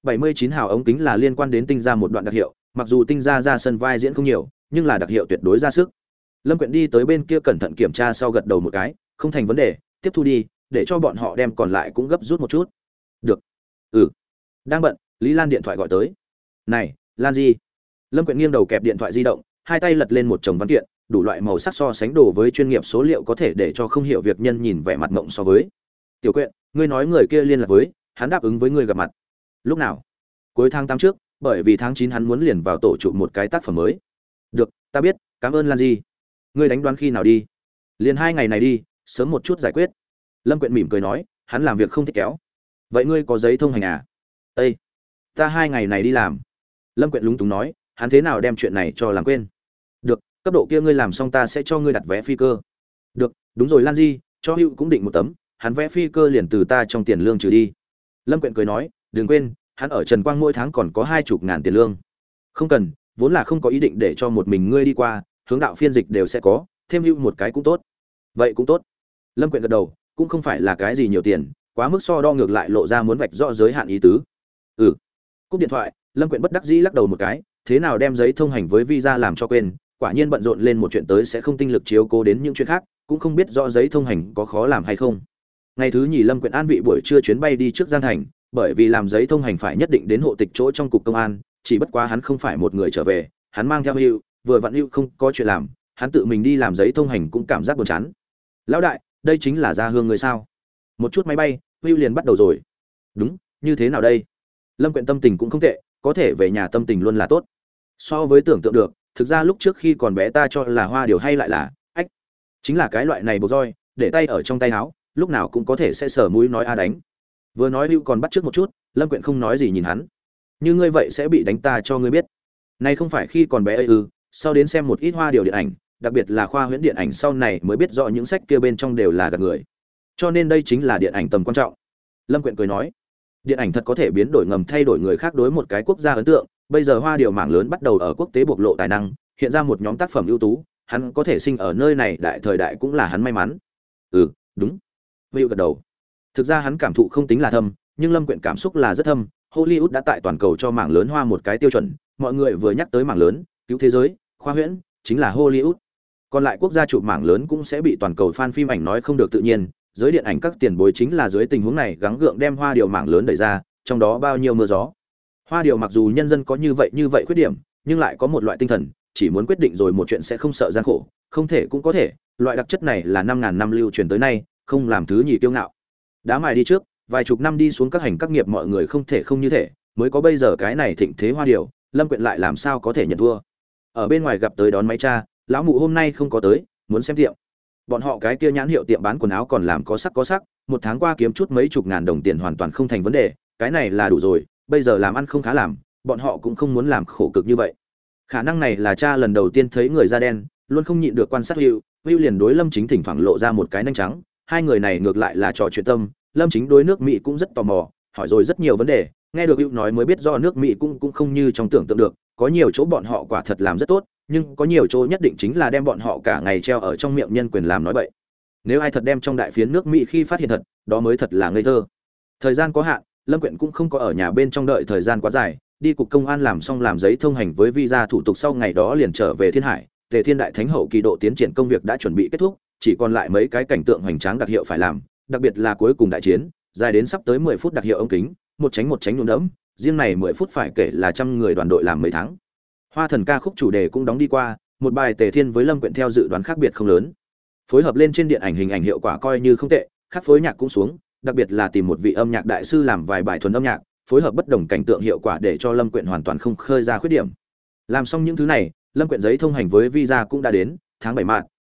79 hào ống kính là liên quan đến Tinh Gia một đoạn đặc hiệu, mặc dù Tinh Gia ra sân vai diễn không nhiều, nhưng là đặc hiệu tuyệt đối ra sức. Lâm Quyện đi tới bên kia cẩn thận kiểm tra sau gật đầu một cái, không thành vấn đề, tiếp thu đi, để cho bọn họ đem còn lại cũng gấp rút một chút. Được. Ừ. Đang bận, Lý Lan điện thoại gọi tới. Này, Lan gì? Lâm Quyện nghiêng đầu kẹp điện thoại di động, hai tay lật lên một chồng văn kiện, đủ loại màu sắc so sánh đồ với chuyên nghiệp số liệu có thể để cho không hiểu việc nhân nhìn vẻ mặt ngộng so với. Tiểu Quyện, ngươi nói người kia liên lạc với, hắn đáp ứng với ngươi gặp mặt. Lúc nào? Cuối tháng 8 trước, bởi vì tháng 9 hắn muốn liền vào tổ chụp một cái tác phẩm mới. Được, ta biết, cảm ơn Lan gì. Ngươi đánh đoán khi nào đi? Liền 2 ngày này đi, sớm một chút giải quyết. Lâm Quyện mỉm cười nói, hắn làm việc không thích kéo. Vậy ngươi có giấy thông hành à? Ê, ta 2 ngày này đi làm. Lâm Quyện lúng túng nói, hắn thế nào đem chuyện này cho làm quên. Được, cấp độ kia ngươi làm xong ta sẽ cho ngươi đặt vé phi cơ. Được, đúng rồi Lan Di, cho Hữu cũng định một tấm, hắn vé phi cơ liền từ ta trong tiền lương trừ đi. Lâm Quyện cười nói, đừng quên, hắn ở Trần Quang mỗi tháng còn có 20 ngàn tiền lương. Không cần, vốn là không có ý định để cho một mình ngươi đi qua, hướng đạo phiên dịch đều sẽ có, thêm Hữu một cái cũng tốt. Vậy cũng tốt. Lâm Quyện gật đầu, cũng không phải là cái gì nhiều tiền, quá mức so đo ngược lại lộ ra muốn vạch rõ giới hạn ý tứ. Ừ. Cúp điện thoại, Lâm Quyện bất đắc dĩ lắc đầu một cái, thế nào đem giấy thông hành với visa làm cho quên, quả nhiên bận rộn lên một chuyện tới sẽ không tinh lực chiếu cố đến những chuyện khác, cũng không biết rõ giấy thông hành có khó làm hay không. Ngày thứ nhì Lâm Quyện an vị buổi trưa chuyến bay đi trước Giang Thành, bởi vì làm giấy thông hành phải nhất định đến hộ tịch chỗ trong cục công an, chỉ bất quá hắn không phải một người trở về, hắn mang theo Hữu, vừa vặn Hữu không có chuyện làm, hắn tự mình đi làm giấy thông hành cũng cảm giác buồn chán. Lão đại, đây chính là gia hương người sao? Một chút máy bay, Hữu liền bắt đầu rồi. Đúng, như thế nào đây? Lâm Quyện tâm tình cũng không tệ, có thể về nhà tâm tình luôn là tốt. So với tưởng tượng được, thực ra lúc trước khi còn bé ta cho là hoa điều hay lại là ách, chính là cái loại này buộc roi, để tay ở trong tay áo, lúc nào cũng có thể sẽ sờ mũi nói a đánh. Vừa nói Hữu còn bắt trước một chút, Lâm Quyện không nói gì nhìn hắn. Như ngươi vậy sẽ bị đánh ta cho ngươi biết. Này không phải khi còn bé ấy ư? Sau đến xem một ít hoa điều điện ảnh, đặc biệt là khoa huyễn điện ảnh sau này mới biết rõ những sách kia bên trong đều là gạt người. Cho nên đây chính là điện ảnh tầm quan trọng. Lâm Quyện cười nói, điện ảnh thật có thể biến đổi ngầm thay đổi người khác đối một cái quốc gia ấn tượng. Bây giờ hoa điều mảng lớn bắt đầu ở quốc tế bộc lộ tài năng, hiện ra một nhóm tác phẩm ưu tú, hắn có thể sinh ở nơi này đại thời đại cũng là hắn may mắn. Ừ, đúng. Hữu gật đầu. Thực ra hắn cảm thụ không tính là thâm, nhưng Lâm Quyện cảm xúc là rất thâm. Hollywood đã tại toàn cầu cho mảng lớn hoa một cái tiêu chuẩn, mọi người vừa nhắc tới mảng lớn, cứu thế giới, khoa huyễn, chính là Hollywood. Còn lại quốc gia chụp mảng lớn cũng sẽ bị toàn cầu fan phim ảnh nói không được tự nhiên, giới điện ảnh các tiền bối chính là dưới tình huống này gắng gượng đem hoa điều mảng lớn đẩy ra, trong đó bao nhiêu mưa gió. Hoa điều mặc dù nhân dân có như vậy khuyết điểm, nhưng lại có một loại tinh thần, chỉ muốn quyết định rồi một chuyện sẽ không sợ gian khổ, không thể cũng có thể, loại đặc chất này là 5000 năm lưu truyền tới nay, không làm thứ nhì kiêu ngạo. Đá mài đi trước, vài chục năm đi xuống các hành các nghiệp mọi người không thể không như thế, mới có bây giờ cái này thịnh thế hoa điều, Lâm Quyện lại làm sao có thể nhận thua. Ở bên ngoài gặp tới đón máy cha, lão mụ hôm nay không có tới, muốn xem tiệm. Bọn họ cái kia nhãn hiệu tiệm bán quần áo còn làm có sắc, một tháng qua kiếm chút mấy chục ngàn đồng tiền hoàn toàn không thành vấn đề, cái này là đủ rồi, bây giờ làm ăn không khá làm, bọn họ cũng không muốn làm khổ cực như vậy. Khả năng này là cha lần đầu tiên thấy người da đen, luôn không nhịn được quan sát Hữu liền đối Lâm Chính thỉnh thoảng lộ ra một cái nanh trắng, hai người này ngược lại là trò chuyện tâm, Lâm Chính đối nước Mỹ cũng rất tò mò, hỏi rồi rất nhiều vấn đề, nghe được Hữu nói mới biết do nước Mỹ cũng không như trong tưởng tượng được, có nhiều chỗ bọn họ quả thật làm rất tốt, nhưng có nhiều chỗ nhất định chính là đem bọn họ cả ngày treo ở trong miệng nhân quyền làm nói bậy. Nếu ai thật đem trong đại phiến nước Mỹ khi phát hiện thật, đó mới thật là ngây thơ. Thời gian có hạn, Lâm Quyện cũng không có ở nhà bên trong đợi thời gian quá dài, đi cục công an làm xong làm giấy thông hành với visa thủ tục sau ngày đó liền trở về Thiên Hải. Tề Thiên Đại Thánh hậu kỳ độ tiến triển công việc đã chuẩn bị kết thúc, chỉ còn lại mấy cái cảnh tượng hoành tráng đặc hiệu phải làm, đặc biệt là cuối cùng đại chiến, dài đến sắp tới 10 phút đặc hiệu ống kính, một tránh nhuộm đẫm, riêng này 10 phút phải kể là trăm người đoàn đội làm mấy tháng. Hoa Thần ca khúc chủ đề cũng đóng đi qua, một bài Tề Thiên với Lâm Quyện theo dự đoán khác biệt không lớn. Phối hợp lên trên điện ảnh hình ảnh hiệu quả coi như không tệ, khắc phối nhạc cũng xuống, đặc biệt là tìm một vị âm nhạc đại sư làm vài bài thuần âm nhạc, phối hợp bất đồng cảnh tượng hiệu quả để cho Lâm Quyện hoàn toàn không khơi ra khuyết điểm. Làm xong những thứ này, Lâm Quyện giấy thông hành với visa cũng đã đến, tháng 7 mạt,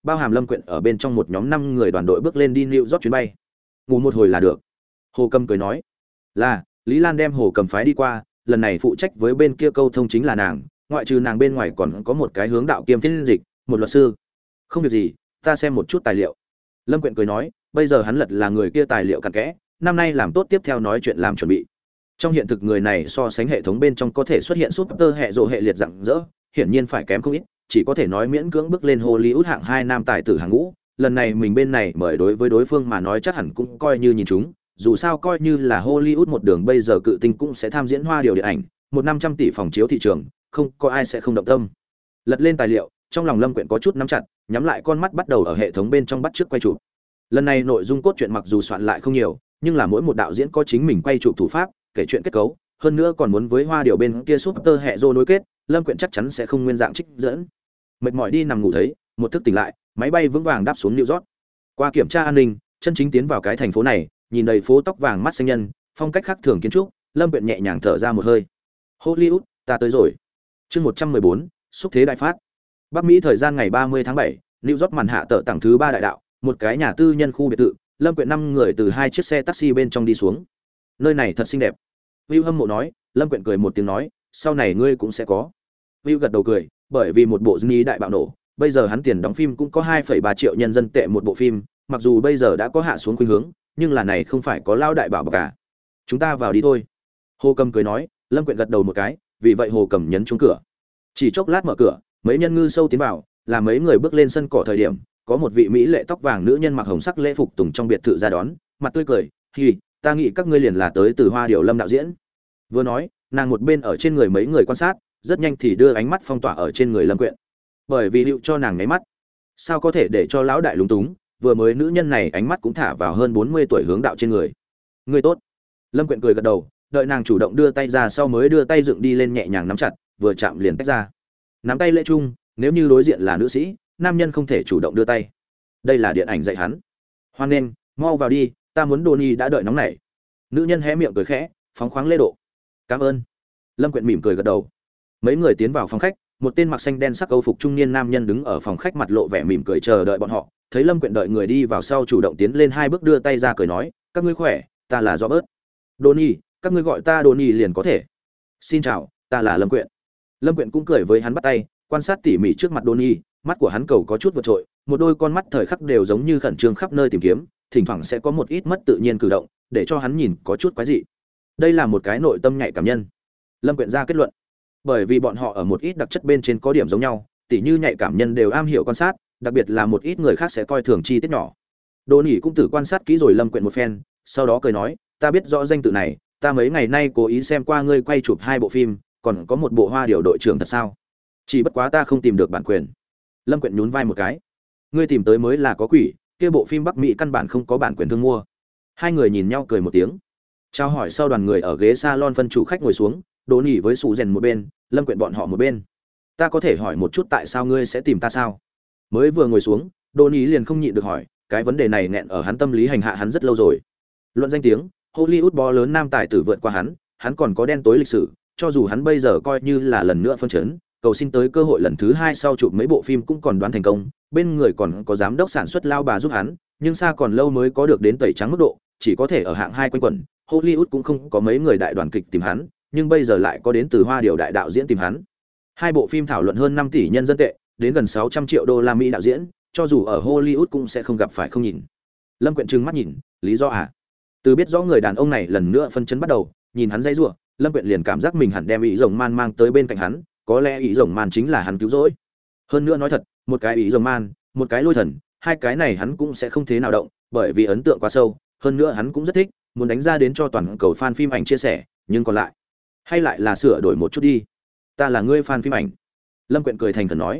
bao hàm Lâm Quyện ở bên trong một nhóm 5 người đoàn đội bước lên đi New York chuyến bay. Ngủ một hồi là được. Hồ Cầm cười nói. Là, Lý Lan đem Hồ Cầm phái đi qua, lần này phụ trách với bên kia câu thông chính là nàng, ngoại trừ nàng bên ngoài còn có một cái hướng đạo kiêm phiên dịch, một luật sư. Không việc gì, ta xem một chút tài liệu. Lâm Quyện cười nói, bây giờ hắn lật là người kia tài liệu cặn kẽ, năm nay làm tốt tiếp theo nói chuyện làm chuẩn bị. Trong hiện thực người này so sánh hệ thống bên trong có thể xuất hiện super hệ rộ hệ liệt dạng dỡ, hiển nhiên phải kém không ít, chỉ có thể nói miễn cưỡng bước lên Hollywood hạng 2 nam tài tử hàng ngũ, lần này mình bên này mời đối với đối phương mà nói chắc hẳn cũng coi như nhìn chúng, dù sao coi như là Hollywood một đường bây giờ cự tinh cũng sẽ tham diễn hoa điều điện ảnh, một 500 tỷ phòng chiếu thị trường, không có ai sẽ không động tâm. Lật lên tài liệu, trong lòng Lâm Quyện có chút nắm chặt, nhắm lại con mắt bắt đầu ở hệ thống bên trong bắt trước quay chụp. Lần này nội dung cốt truyện mặc dù soạn lại không nhiều, nhưng là mỗi một đạo diễn có chính mình quay chụp thủ pháp, kể chuyện kết cấu, hơn nữa còn muốn với hoa điều bên kia super hệ rô nối kết, Lâm Quyện chắc chắn sẽ không nguyên dạng trích dẫn. Mệt mỏi đi nằm ngủ thấy, một thức tỉnh lại, máy bay vững vàng đáp xuống New York. Qua kiểm tra an ninh, chân chính tiến vào cái thành phố này, nhìn đầy phố tóc vàng mắt xanh nhân, phong cách khác thường kiến trúc, Lâm Quyện nhẹ nhàng thở ra một hơi. Hollywood, ta tới rồi. Chương 114, xúc thế đại phát. Bắc Mỹ thời gian ngày 30 tháng 7, New York màn hạ tờ tầng thứ 3 đại đạo, một cái nhà tư nhân khu biệt thự, Lâm Quyện 5 người từ 2 chiếc xe taxi bên trong đi xuống. Nơi này thật xinh đẹp. Vưu hâm mộ nói, Lâm Quyện cười một tiếng nói, sau này ngươi cũng sẽ có. Vưu gật đầu cười, bởi vì một bộ Disney đại bạo nổ, bây giờ hắn tiền đóng phim cũng có 2,3 triệu nhân dân tệ một bộ phim, mặc dù bây giờ đã có hạ xuống khuynh hướng, nhưng là này không phải có lao đại bảo bạc cả. Chúng ta vào đi thôi. Hồ Cầm cười nói, Lâm Quyện gật đầu một cái, vì vậy Hồ Cầm nhấn chuông cửa. Chỉ chốc lát mở cửa, mấy nhân ngư sâu tiến vào, là mấy người bước lên sân cỏ thời điểm, có một vị mỹ lệ tóc vàng nữ nhân mặc hồng sắc lễ phục tùng trong biệt thự ra đón, mặt tươi cười, "Hi, ta nghĩ các ngươi liền là tới từ Hoa Điểu Lâm đạo diễn." Vừa nói, nàng một bên ở trên người mấy người quan sát, rất nhanh thì đưa ánh mắt phong tỏa ở trên người Lâm Quyện. Bởi vì hữu cho nàng nháy mắt, sao có thể để cho lão đại lúng túng, vừa mới nữ nhân này ánh mắt cũng thả vào hơn 40 tuổi hướng đạo trên người. "Ngươi tốt." Lâm Quyện cười gật đầu, đợi nàng chủ động đưa tay ra sau mới đưa tay dựng đi lên nhẹ nhàng nắm chặt, vừa chạm liền tách ra. Nắm tay lễ chung, nếu như đối diện là nữ sĩ, nam nhân không thể chủ động đưa tay. Đây là điện ảnh dạy hắn. "Hoan nghênh, mau vào đi, ta muốn Donnie đã đợi nóng nảy." Nữ nhân hé miệng cười khẽ, phóng khoáng lễ độ. "Cảm ơn." Lâm Quyện mỉm cười gật đầu. Mấy người tiến vào phòng khách, một tên mặc xanh đen sắc âu phục trung niên nam nhân đứng ở phòng khách mặt lộ vẻ mỉm cười chờ đợi bọn họ. Thấy Lâm Quyện đợi người đi vào sau chủ động tiến lên 2 bước đưa tay ra cười nói, "Các ngươi khỏe, ta là Robert." "Donnie, các ngươi gọi ta Donnie liền có thể." "Xin chào, ta là Lâm Quyện." Lâm Quyện cũng cười với hắn bắt tay, quan sát tỉ mỉ trước mặt Donnie, mắt của hắn cầu có chút vượt trội, một đôi con mắt thời khắc đều giống như khẩn trương khắp nơi tìm kiếm, thỉnh thoảng sẽ có một ít mất tự nhiên cử động, để cho hắn nhìn có chút quái dị. Đây là một cái nội tâm nhạy cảm nhân. Lâm Quyện ra kết luận. Bởi vì bọn họ ở một ít đặc chất bên trên có điểm giống nhau, tỉ như nhạy cảm nhân đều am hiểu quan sát, đặc biệt là một ít người khác sẽ coi thường chi tiết nhỏ. Donnie cũng tự quan sát kỹ rồi Lâm Quyện một phen, sau đó cười nói, "Ta biết rõ danh tự này, ta mấy ngày nay cố ý xem qua ngươi quay chụp 2 bộ phim, còn có một bộ Hoa Điểu đội trưởng thật sao? Chỉ bất quá ta không tìm được bản quyền." Lâm Quyện nhún vai một cái. "Ngươi tìm tới mới là có quỷ, kia bộ phim Bắc Mỹ căn bản không có bản quyền thương mua." Hai người nhìn nhau cười một tiếng. Chào hỏi sau đoàn người ở ghế salon phân chủ khách ngồi xuống, Donnie với Sủ Rèn một bên, Lâm Quyện bọn họ một bên. "Ta có thể hỏi một chút tại sao ngươi sẽ tìm ta sao?" Mới vừa ngồi xuống, Donnie liền không nhịn được hỏi, cái vấn đề này nghẹn ở hắn tâm lý hành hạ hắn rất lâu rồi. Luận danh tiếng, Hollywood bó lớn nam tài tử vượt qua hắn còn có đen tối lịch sử, cho dù hắn bây giờ coi như là lần nữa phân chấn, cầu xin tới cơ hội lần thứ 2 sau chụp mấy bộ phim cũng còn đoán thành công, bên người còn có giám đốc sản xuất lao bà giúp hắn, nhưng xa còn lâu mới có được đến tẩy trắng mức độ, chỉ có thể ở hạng 2 quanh quẩn. Hollywood cũng không có mấy người đại đoàn kịch tìm hắn, nhưng bây giờ lại có đến từ Hoa Điểu đại đạo diễn tìm hắn. 2 bộ phim thảo luận hơn 5 tỷ nhân dân tệ, đến gần 600 triệu đô la Mỹ đạo diễn, cho dù ở Hollywood cũng sẽ không gặp phải không nhìn. Lâm Quyện trừng mắt nhìn, lý do à? Từ biết rõ người đàn ông này lần nữa phân chấn bắt đầu, nhìn hắn dây rủa, Lâm Quyện liền cảm giác mình hẳn đem ý rồng man mang tới bên cạnh hắn, có lẽ ý rồng man chính là hắn cứu rỗi. Hơn nữa nói thật, một cái ý rồng man, một cái lôi thần, 2 cái này hắn cũng sẽ không thế nào động, bởi vì ấn tượng quá sâu, hơn nữa hắn cũng rất thích, muốn đánh ra đến cho toàn cầu fan phim ảnh chia sẻ, nhưng còn lại, hay lại là sửa đổi một chút đi. "Ta là ngươi fan phim ảnh." Lâm Quyện cười thành khẩn nói,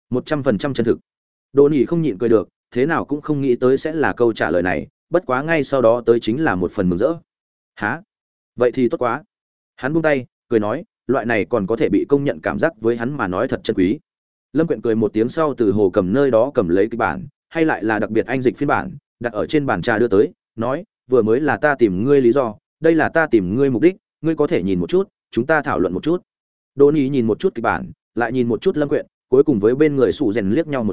100% chân thực. Donnie không nhịn cười được, thế nào cũng không nghĩ tới sẽ là câu trả lời này, bất quá ngay sau đó tới chính là một phần mừng rỡ. "Hả? Vậy thì tốt quá." Hắn buông tay, cười nói, loại này còn có thể bị công nhận cảm giác với hắn mà nói thật chân quý. Lâm Quyện cười một tiếng sau từ Hồ Cầm nơi đó cầm lấy cái bản, hay lại là đặc biệt anh dịch phiên bản, đặt ở trên bàn trà đưa tới, nói, "Vừa mới là ta tìm ngươi lý do, đây là ta tìm ngươi mục đích, ngươi có thể nhìn một chút, chúng ta thảo luận một chút." Donnie nhìn một chút kịch bản, lại nhìn một chút Lâm Quyện, cuối cùng với bên người Sủ Rèn liếc nhau một cái,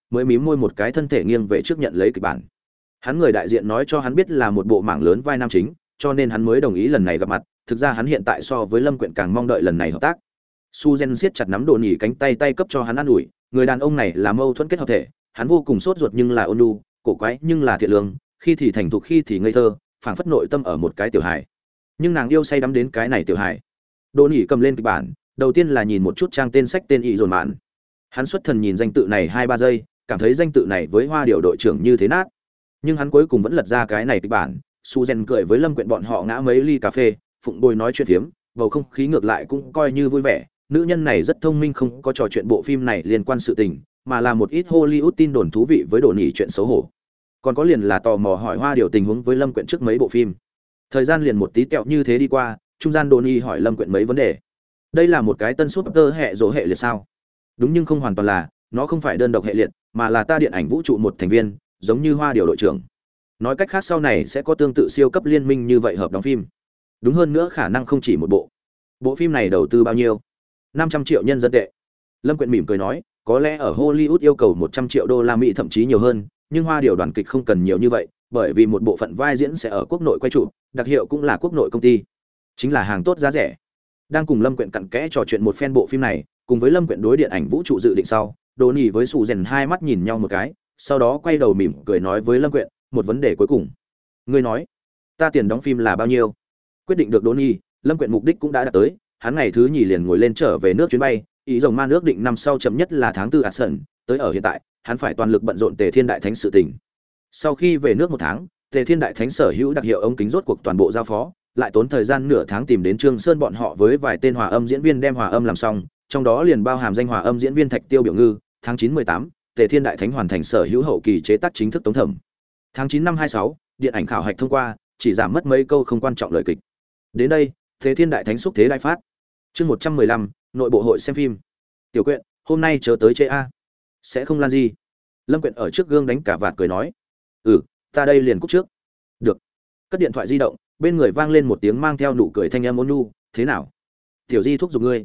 mới mím môi một cái, thân thể nghiêng về trước nhận lấy kịch bản. Hắn người đại diện nói cho hắn biết là một bộ mảng lớn vai nam chính, cho nên hắn mới đồng ý lần này gặp mặt. Thực ra hắn hiện tại so với Lâm Quyện càng mong đợi lần này hợp tác. Suzen siết chặt nắm Đồ Nhỉ cánh tay, tay cấp cho hắn ăn ủi. Người đàn ông này là mâu thuẫn kết hợp thể, hắn vô cùng sốt ruột nhưng là ôn nhu, cổ quái nhưng là thiện lương, khi thì thành thục khi thì ngây thơ, phảng phất nội tâm ở một cái tiểu hài. Nhưng nàng yêu say đắm đến cái này tiểu hài. Đồ Nhỉ cầm lên kịch bản, đầu tiên là nhìn một chút trang tên sách tên ý dồn mạn. Hắn xuất thần nhìn danh tự này 2-3 giây, cảm thấy danh tự này với Hoa Điểu đội trưởng như thế nát. Nhưng hắn cuối cùng vẫn lật ra cái này kịch bản. Suzen cười với Lâm Quyện bọn họ ngã mấy ly cà phê, phụng bồi nói chuyện phiếm, bầu không khí ngược lại cũng coi như vui vẻ. Nữ nhân này rất thông minh, không có trò chuyện bộ phim này liên quan sự tình, mà là một ít Hollywood tin đồn thú vị với Đồ Nhỉ chuyện xấu hổ. Còn có liền là tò mò hỏi Hoa Điểu tình huống với Lâm Quyện trước mấy bộ phim. Thời gian liền một tí tẹo như thế đi qua, trung gian Đồ Nhỉ hỏi Lâm Quyện mấy vấn đề. Đây là một cái tân super hệ rỗ hệ liệt sao? Đúng, nhưng không hoàn toàn là, nó không phải đơn độc hệ liệt, mà là ta điện ảnh vũ trụ một thành viên, giống như Hoa Điểu đội trưởng. Nói cách khác sau này sẽ có tương tự siêu cấp liên minh như vậy hợp đóng phim. Đúng hơn nữa khả năng không chỉ một bộ. Bộ phim này đầu tư bao nhiêu? 500 triệu nhân dân tệ. Lâm Quyện mỉm cười nói, có lẽ ở Hollywood yêu cầu 100 triệu đô la Mỹ thậm chí nhiều hơn, nhưng Hoa Điểu đoàn kịch không cần nhiều như vậy, bởi vì một bộ phận vai diễn sẽ ở quốc nội quay chụp, đặc hiệu cũng là quốc nội công ty. Chính là hàng tốt giá rẻ. Đang cùng Lâm Quyện cặn kẽ trò chuyện một phen bộ phim này, cùng với Lâm Quyện đối điện ảnh vũ trụ dự định sau, Đồ Nhỉ với Sù Rèn hai mắt nhìn nhau một cái, sau đó quay đầu mỉm cười nói với Lâm Quyện, một vấn đề cuối cùng. Ngươi nói, ta tiền đóng phim là bao nhiêu? Quyết định được Đồ Nhỉ, Lâm Quyện mục đích cũng đã đạt tới, hắn ngày thứ nhì liền ngồi lên trở về nước chuyến bay, ý rồng man ước định năm sau chậm nhất là tháng 4 Action, tới ở hiện tại, hắn phải toàn lực bận rộn Tề Thiên Đại Thánh sự tình. Sau khi về nước một tháng, Tề Thiên Đại Thánh sở hữu đặc hiệu ống kính rốt cuộc toàn bộ giao phó, lại tốn thời gian nửa tháng tìm đến Trương Sơn bọn họ với vài tên hòa âm diễn viên đem hòa âm làm xong, trong đó liền bao hàm danh hòa âm diễn viên Thạch Tiêu Biểu Ngư. Tháng 9-18, Tề Thiên Đại Thánh hoàn thành sở hữu hậu kỳ chế tác chính thức tống thẩm. Tháng 9 năm 26, điện ảnh khảo hạch thông qua, chỉ giảm mất mấy câu không quan trọng lời kịch. Đến đây, Tề Thiên Đại Thánh xúc thế đại phát. Chương 115, nội bộ hội xem phim. Tiểu Quyện, hôm nay chờ tới chế a. Sẽ không lan gì. Lâm Quyện ở trước gương đánh cả vạt cười nói, ta đây liền cúp trước. Được. Cất điện thoại di động, bên người vang lên một tiếng mang theo nụ cười thanh âm ôn nhu, thế nào? Tiểu Di thúc giục ngươi.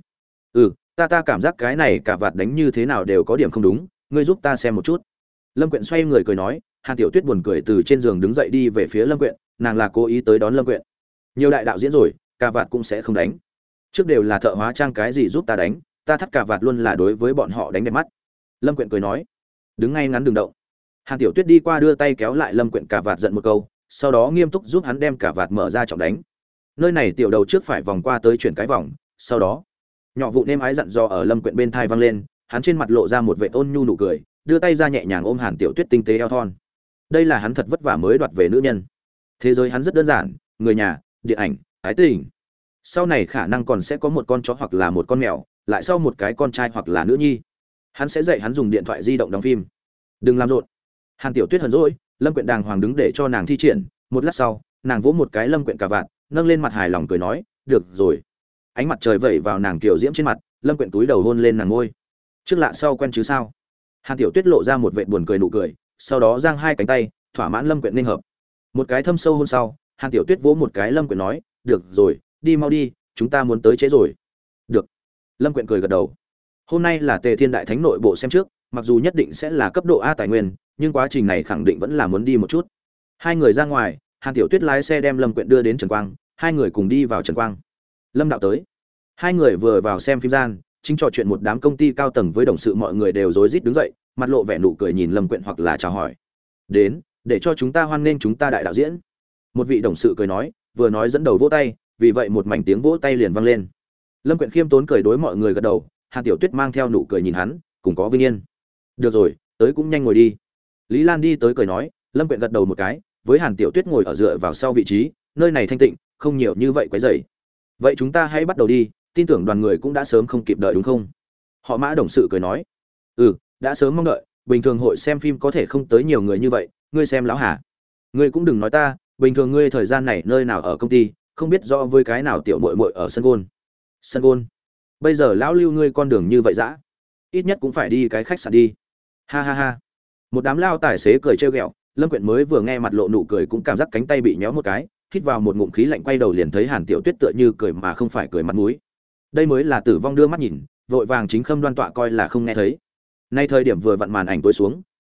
Ta cảm giác cái này cả vạt đánh như thế nào đều có điểm không đúng, ngươi giúp ta xem một chút. Lâm Quyện xoay người cười nói, Hàn Tiểu Tuyết buồn cười từ trên giường đứng dậy đi về phía Lâm Quyện, nàng là cố ý tới đón Lâm Quyện. Nhiều đại đạo diễn rồi, cả vạt cũng sẽ không đánh. Trước đều là thợ hóa trang cái gì giúp ta đánh, ta thắt cả vạt luôn là đối với bọn họ đánh đẹp mắt. Lâm Quyện cười nói, đứng ngay ngắn đừng động. Hàn Tiểu Tuyết đi qua đưa tay kéo lại Lâm Quyện cả vạt giận một câu, sau đó nghiêm túc giúp hắn đem cả vạt mở ra trọng đánh. Nơi này tiểu đầu trước phải vòng qua tới chuyển cái vòng, sau đó nhỏ vụ nêm ái dặn dò ở Lâm Quyện bên thai vang lên, hắn trên mặt lộ ra một vẻ ôn nhu nụ cười, đưa tay ra nhẹ nhàng ôm Hàn Tiểu Tuyết tinh tế eo thon. Đây là hắn thật vất vả mới đoạt về nữ nhân. Thế giới hắn rất đơn giản, người nhà, điện ảnh, ái tình. Sau này khả năng còn sẽ có một con chó hoặc là một con mèo, lại sau một cái con trai hoặc là nữ nhi. Hắn sẽ dạy hắn dùng điện thoại di động đóng phim. Đừng làm rộn. Hàn Tiểu Tuyết hờn dỗi, Lâm Quyện đàng hoàng đứng để cho nàng thi triển, một lát sau, nàng vỗ một cái Lâm Quyện cả vạt, nâng lên mặt hài lòng cười nói, được rồi. Ánh mặt trời vẩy vào nàng tiểu diễm trên mặt, Lâm Quyện túi đầu hôn lên nàng môi. Trước lạ sau quen chứ sao? Hàn Tiểu Tuyết lộ ra một vệt buồn cười nụ cười, sau đó giang hai cánh tay, thỏa mãn Lâm Quyện nên hợp. Một cái thâm sâu hôn sau, Hàn Tiểu Tuyết vỗ một cái Lâm Quyện nói, được rồi, đi mau đi, chúng ta muốn tới trễ rồi. Được. Lâm Quyện cười gật đầu. Hôm nay là Tề Thiên Đại Thánh nội bộ xem trước, mặc dù nhất định sẽ là cấp độ A tài nguyên, nhưng quá trình này khẳng định vẫn là muốn đi một chút. Hai người ra ngoài, Hàn Tiểu Tuyết lái xe đem Lâm Quyện đưa đến Trần Quang, hai người cùng đi vào Trần Quang. Lâm đạo tới. Hai người vừa vào xem phim gian, chính trò chuyện một đám công ty cao tầng với đồng sự, mọi người đều rối rít đứng dậy, mặt lộ vẻ nụ cười nhìn Lâm Quyện hoặc là chào hỏi. Đến, để cho chúng ta hoan nghênh chúng ta đại đạo diễn. Một vị đồng sự cười nói, vừa nói dẫn đầu vỗ tay, vì vậy một mảnh tiếng vỗ tay liền vang lên. Lâm Quyện khiêm tốn cười đối mọi người gật đầu, Hàn Tiểu Tuyết mang theo nụ cười nhìn hắn, cùng có vinh yên. Được rồi, tới cũng nhanh ngồi đi. Lý Lan đi tới cười nói, Lâm Quyện gật đầu một cái, với Hàn Tiểu Tuyết ngồi ở dựa vào sau vị trí, nơi này thanh tịnh, không nhiều như vậy quấy rầy. Vậy chúng ta hãy bắt đầu đi, tin tưởng đoàn người cũng đã sớm không kịp đợi đúng không? Họ Mã đồng sự cười nói, đã sớm mong đợi, bình thường hội xem phim có thể không tới nhiều người như vậy, ngươi xem lão hả? Ngươi cũng đừng nói ta, bình thường ngươi thời gian này nơi nào ở công ty, không biết rõ với cái nào tiểu muội muội ở sân gôn. Sân gôn? Bây giờ lão lưu ngươi con đường như vậy dã, ít nhất cũng phải đi cái khách sạn đi. Ha ha ha. Một đám lao tài xế cười trêu ghẹo, Lâm Quyện mới vừa nghe mặt lộ nụ cười cũng cảm giác cánh tay bị nhéo một cái, hít vào một ngụm khí lạnh quay đầu liền thấy Hàn Tiểu Tuyết tựa như cười mà không phải cười mặt mũi. Đây mới là tử vong đưa mắt nhìn, vội vàng chính khâm đoan tọa coi là không nghe thấy. Nay thời điểm vừa vặn màn ảnh tối xuống,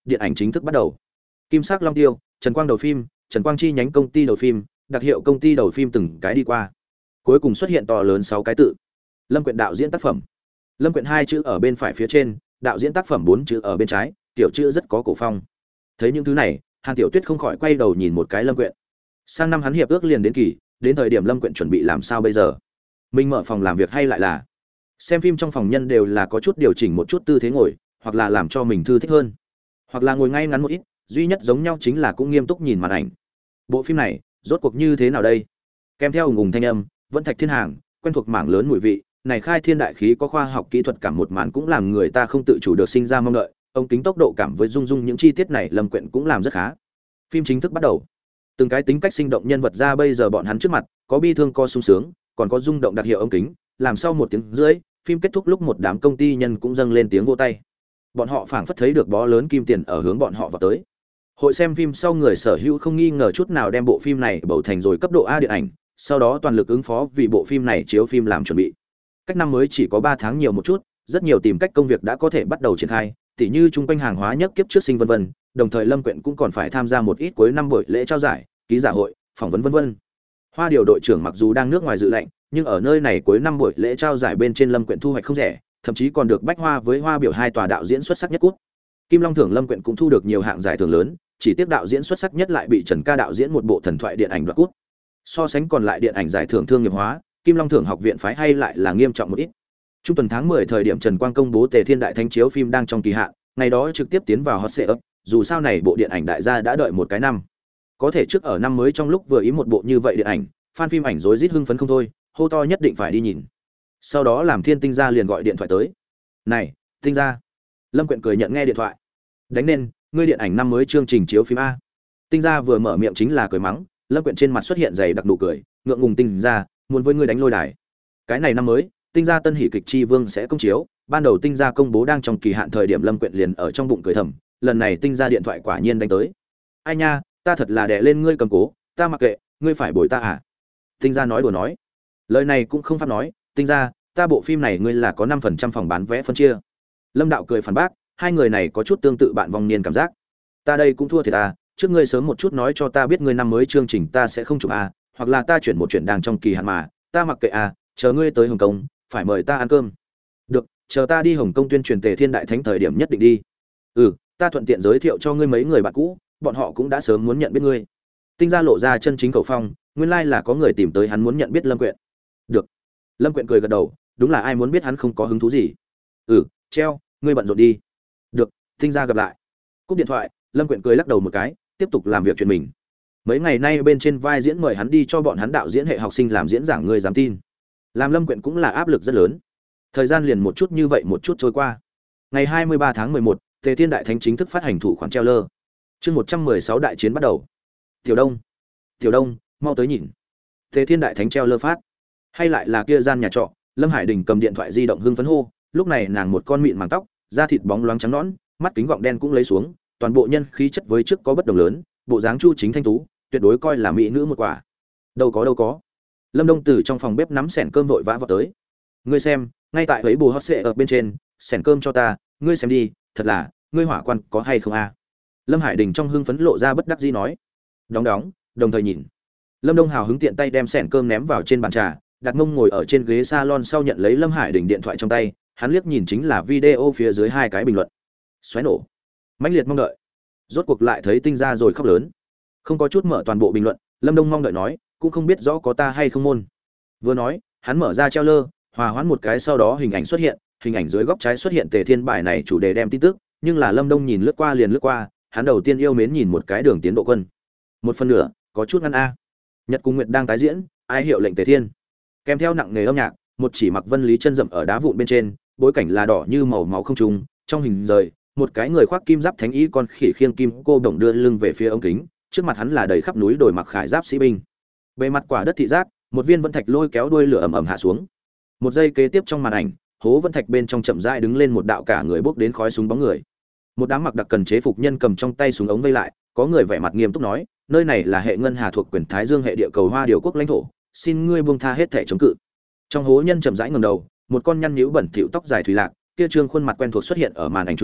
điện ảnh chính thức bắt đầu. Kim sắc long tiêu, Trần Quang đầu phim, Trần Quang chi nhánh công ty đầu phim, đặc hiệu công ty đầu phim từng cái đi qua. Cuối cùng xuất hiện to lớn 6 cái tự. Lâm Quyện đạo diễn tác phẩm. Lâm Quyện 2 chữ ở bên phải phía trên, đạo diễn tác phẩm 4 chữ ở bên trái, tiểu chữ rất có cổ phong. Thấy những thứ này, Hàn Tiểu Tuyết không khỏi quay đầu nhìn một cái Lâm Quyện. Sang năm hắn hiệp ước liền đến kỳ, đến thời điểm Lâm Quyện chuẩn bị làm sao bây giờ? Mình mở phòng làm việc hay lại là xem phim trong phòng nhân đều là có chút điều chỉnh một chút tư thế ngồi, hoặc là làm cho mình thư thích hơn, hoặc là ngồi ngay ngắn một ít, duy nhất giống nhau chính là cũng nghiêm túc nhìn màn ảnh. Bộ phim này rốt cuộc như thế nào đây? Kèm theo ùng ùng thanh âm, Vân Thạch Thiên Hàng, quen thuộc mảng lớn mùi vị, này khai thiên đại khí có khoa học kỹ thuật cảm một màn cũng làm người ta không tự chủ được sinh ra mong đợi. Ông kính tốc độ cảm với dung dung những chi tiết này Lâm Quyện cũng làm rất khá. Phim chính thức bắt đầu. Từng cái tính cách sinh động nhân vật ra bây giờ bọn hắn trước mặt, có bi thương có sung sướng, còn có rung động đặc hiệu ống kính, làm sau 1 tiếng rưỡi, phim kết thúc lúc một đám công ty nhân cũng dâng lên tiếng vỗ tay. Bọn họ phảng phất thấy được bó lớn kim tiền ở hướng bọn họ vào tới. Hội xem phim sau người sở hữu không nghi ngờ chút nào đem bộ phim này bầu thành rồi cấp độ A điện ảnh, sau đó toàn lực ứng phó vì bộ phim này chiếu phim làm chuẩn bị. Cách năm mới chỉ có 3 tháng nhiều một chút, rất nhiều tìm cách công việc đã có thể bắt đầu triển khai, tỉ như chung quanh hàng hóa nhất kiếp trước sinh vân vân, đồng thời Lâm Quyện cũng còn phải tham gia một ít cuối năm buổi lễ trao giải, ký giả hội, phỏng vấn vân vân. Hoa Điều đội trưởng mặc dù đang nước ngoài dự lệnh, nhưng ở nơi này cuối năm buổi lễ trao giải bên trên Lâm Quyện thu hoạch không rẻ, thậm chí còn được Bách Hoa với Hoa biểu 2 tòa đạo diễn xuất sắc nhất cúp. Kim Long thưởng Lâm Quyện cũng thu được nhiều hạng giải thưởng lớn, chỉ tiếc đạo diễn xuất sắc nhất lại bị Trần Ca đạo diễn một bộ thần thoại điện ảnh đoạt cúp. So sánh còn lại điện ảnh giải thưởng thương nghiệp hóa, Kim Long thưởng học viện phái hay lại là nghiêm trọng một ít. Trung tuần tháng 10 thời điểm Trần Quang công bố Tề Thiên Đại Thánh chiếu phim đang trong kỳ hạn, ngày đó trực tiếp tiến vào hot search, dù sao này bộ điện ảnh đại gia đã đợi một cái năm. Có thể trước ở năm mới trong lúc vừa ý một bộ như vậy điện ảnh, fan phim ảnh rối rít hưng phấn không thôi, hô to nhất định phải đi nhìn. Sau đó làm Thiên Tinh gia liền gọi điện thoại tới. "Này, Tinh gia." Lâm Quyện cười nhận nghe điện thoại. "Đánh nên, ngươi điện ảnh năm mới chương trình chiếu phim a." Tinh gia vừa mở miệng chính là cười mắng, Lâm Quyện trên mặt xuất hiện dày đặc nụ cười, ngượng ngùng Tinh gia, muốn với ngươi đánh lôi đài. Cái này năm mới, Tinh gia tân hỷ kịch Chi Vương sẽ công chiếu, ban đầu Tinh gia công bố đang trong kỳ hạn thời điểm Lâm Quyện liền ở trong bụng cười thầm, lần này Tinh gia điện thoại quả nhiên đánh tới. "Ai nha, ta thật là đè lên ngươi cầm cố, ta mặc kệ, ngươi phải bồi ta à?" Tinh gia nói đùa nói. Lời này cũng không pháp nói, Tinh gia, ta bộ phim này ngươi là có 5% phòng bán vé phân chia. Lâm Đạo cười phản bác, hai người này có chút tương tự bạn vong niên cảm giác. Ta đây cũng thua thiệt à, trước ngươi sớm một chút nói cho ta biết ngươi năm mới chương trình ta sẽ không chụp à, hoặc là ta chuyển một chuyện đang trong kỳ hạn mà, ta mặc kệ à, chờ ngươi tới Hồng Kông, phải mời ta ăn cơm. Được, chờ ta đi Hồng Kông tuyên truyền Tề Thiên Đại Thánh thời điểm nhất định đi. Ta thuận tiện giới thiệu cho ngươi mấy người bạn cũ, bọn họ cũng đã sớm muốn nhận biết ngươi. Tinh gia lộ ra chân chính khẩu phong, nguyên lai là có người tìm tới hắn muốn nhận biết Lâm Quyện. Được. Lâm Quyện cười gật đầu, đúng là ai muốn biết hắn không có hứng thú gì. Treo, ngươi bận rộn đi. Được, Tinh gia gặp lại. Cúp điện thoại, Lâm Quyện cười lắc đầu một cái, tiếp tục làm việc chuyện mình. Mấy ngày nay bên trên vai diễn mời hắn đi cho bọn hắn đạo diễn hệ học sinh làm diễn giảng, ngươi dám tin. Làm Lâm Quyện cũng là áp lực rất lớn. Thời gian liền một chút như vậy một chút trôi qua. Ngày 23 tháng 11, Tề Thiên Đại Thánh chính thức phát hành thủ khoản trailer. Chương 116 đại chiến bắt đầu. Tiểu Đông, mau tới nhìn. Tề Thiên Đại Thánh trailer phát. Hay lại là kia gian nhà trọ, Lâm Hải Đình cầm điện thoại di động hưng phấn hô, lúc này nàng một con mịn màng tóc, da thịt bóng loáng trắng nõn, mắt kính gọng đen cũng lấy xuống, toàn bộ nhân khí chất với trước có bất đồng lớn, bộ dáng chu chính thanh tú, tuyệt đối coi là mỹ nữ một quả. Đâu có. Lâm Đông từ trong phòng bếp nắm sẻn cơm vội vã vào tới. Ngươi xem, ngay tại ấy bù hot sệ ở bên trên, sẻn cơm cho ta, ngươi xem đi, thật là, ngươi hỏa quan có hay không a? Lâm Hải Đình trong hưng phấn lộ ra bất đắc dĩ nói. Đóng, đồng thời nhìn. Lâm Đông hào hứng tiện tay đem sẻn cơm ném vào trên bàn trà, đặt mông ngồi ở trên ghế salon sau nhận lấy Lâm Hải Đình điện thoại trong tay, hắn liếc nhìn chính là video phía dưới hai cái bình luận. Xoáy nổ. Mãnh liệt mong đợi. Rốt cuộc lại thấy Tinh gia rồi khóc lớn. Không có chút mở toàn bộ bình luận, Lâm Đông mong đợi nói, cũng không biết rõ có ta hay không môn. Vừa nói, hắn mở ra treo lơ, hòa hoãn một cái sau đó hình ảnh xuất hiện, hình ảnh dưới góc trái xuất hiện Tề Thiên bài này chủ đề đem tin tức, nhưng là Lâm Đông nhìn lướt qua, hắn đầu tiên yêu mến nhìn một cái đường tiến độ quân. 1/2, có chút ngăn a. Nhật Cung Nguyệt đang tái diễn, ai hiệu lệnh Tề Thiên. Kèm theo nặng nề âm nhạc, một chỉ mặc vân lý chân rậm ở đá vụn bên trên, bối cảnh là đỏ như màu máu không trùng, trong hình rời, một cái người khoác kim giáp thánh y con khỉ khiêng kim cô đồng đưa lưng về phía ống kính, trước mặt hắn là đầy khắp núi đồi mặc khải giáp sĩ binh. Bề mặt quả đất thị giác, một viên vân thạch lôi kéo đuôi lửa ầm ầm hạ xuống. Một giây kế tiếp trong màn ảnh, hố vân thạch bên trong chậm rãi đứng lên một đạo cả người bốc đến khói súng bóng người. Một đám mặc đặc cần chế phục nhân cầm trong tay súng ống vây lại, có người vẻ mặt nghiêm túc nói, nơi này là hệ ngân hà thuộc quyền Thái Dương hệ địa cầu Hoa Điều quốc lãnh thổ, xin ngươi buông tha hết thể chống cự. Trong hố nhân chậm rãi ngẩng đầu, một con nhăn nhíu bẩn thỉu tóc dài thủy lạc, kia trương khuôn mặt quen thuộc xuất hiện ở màn ảnh trung,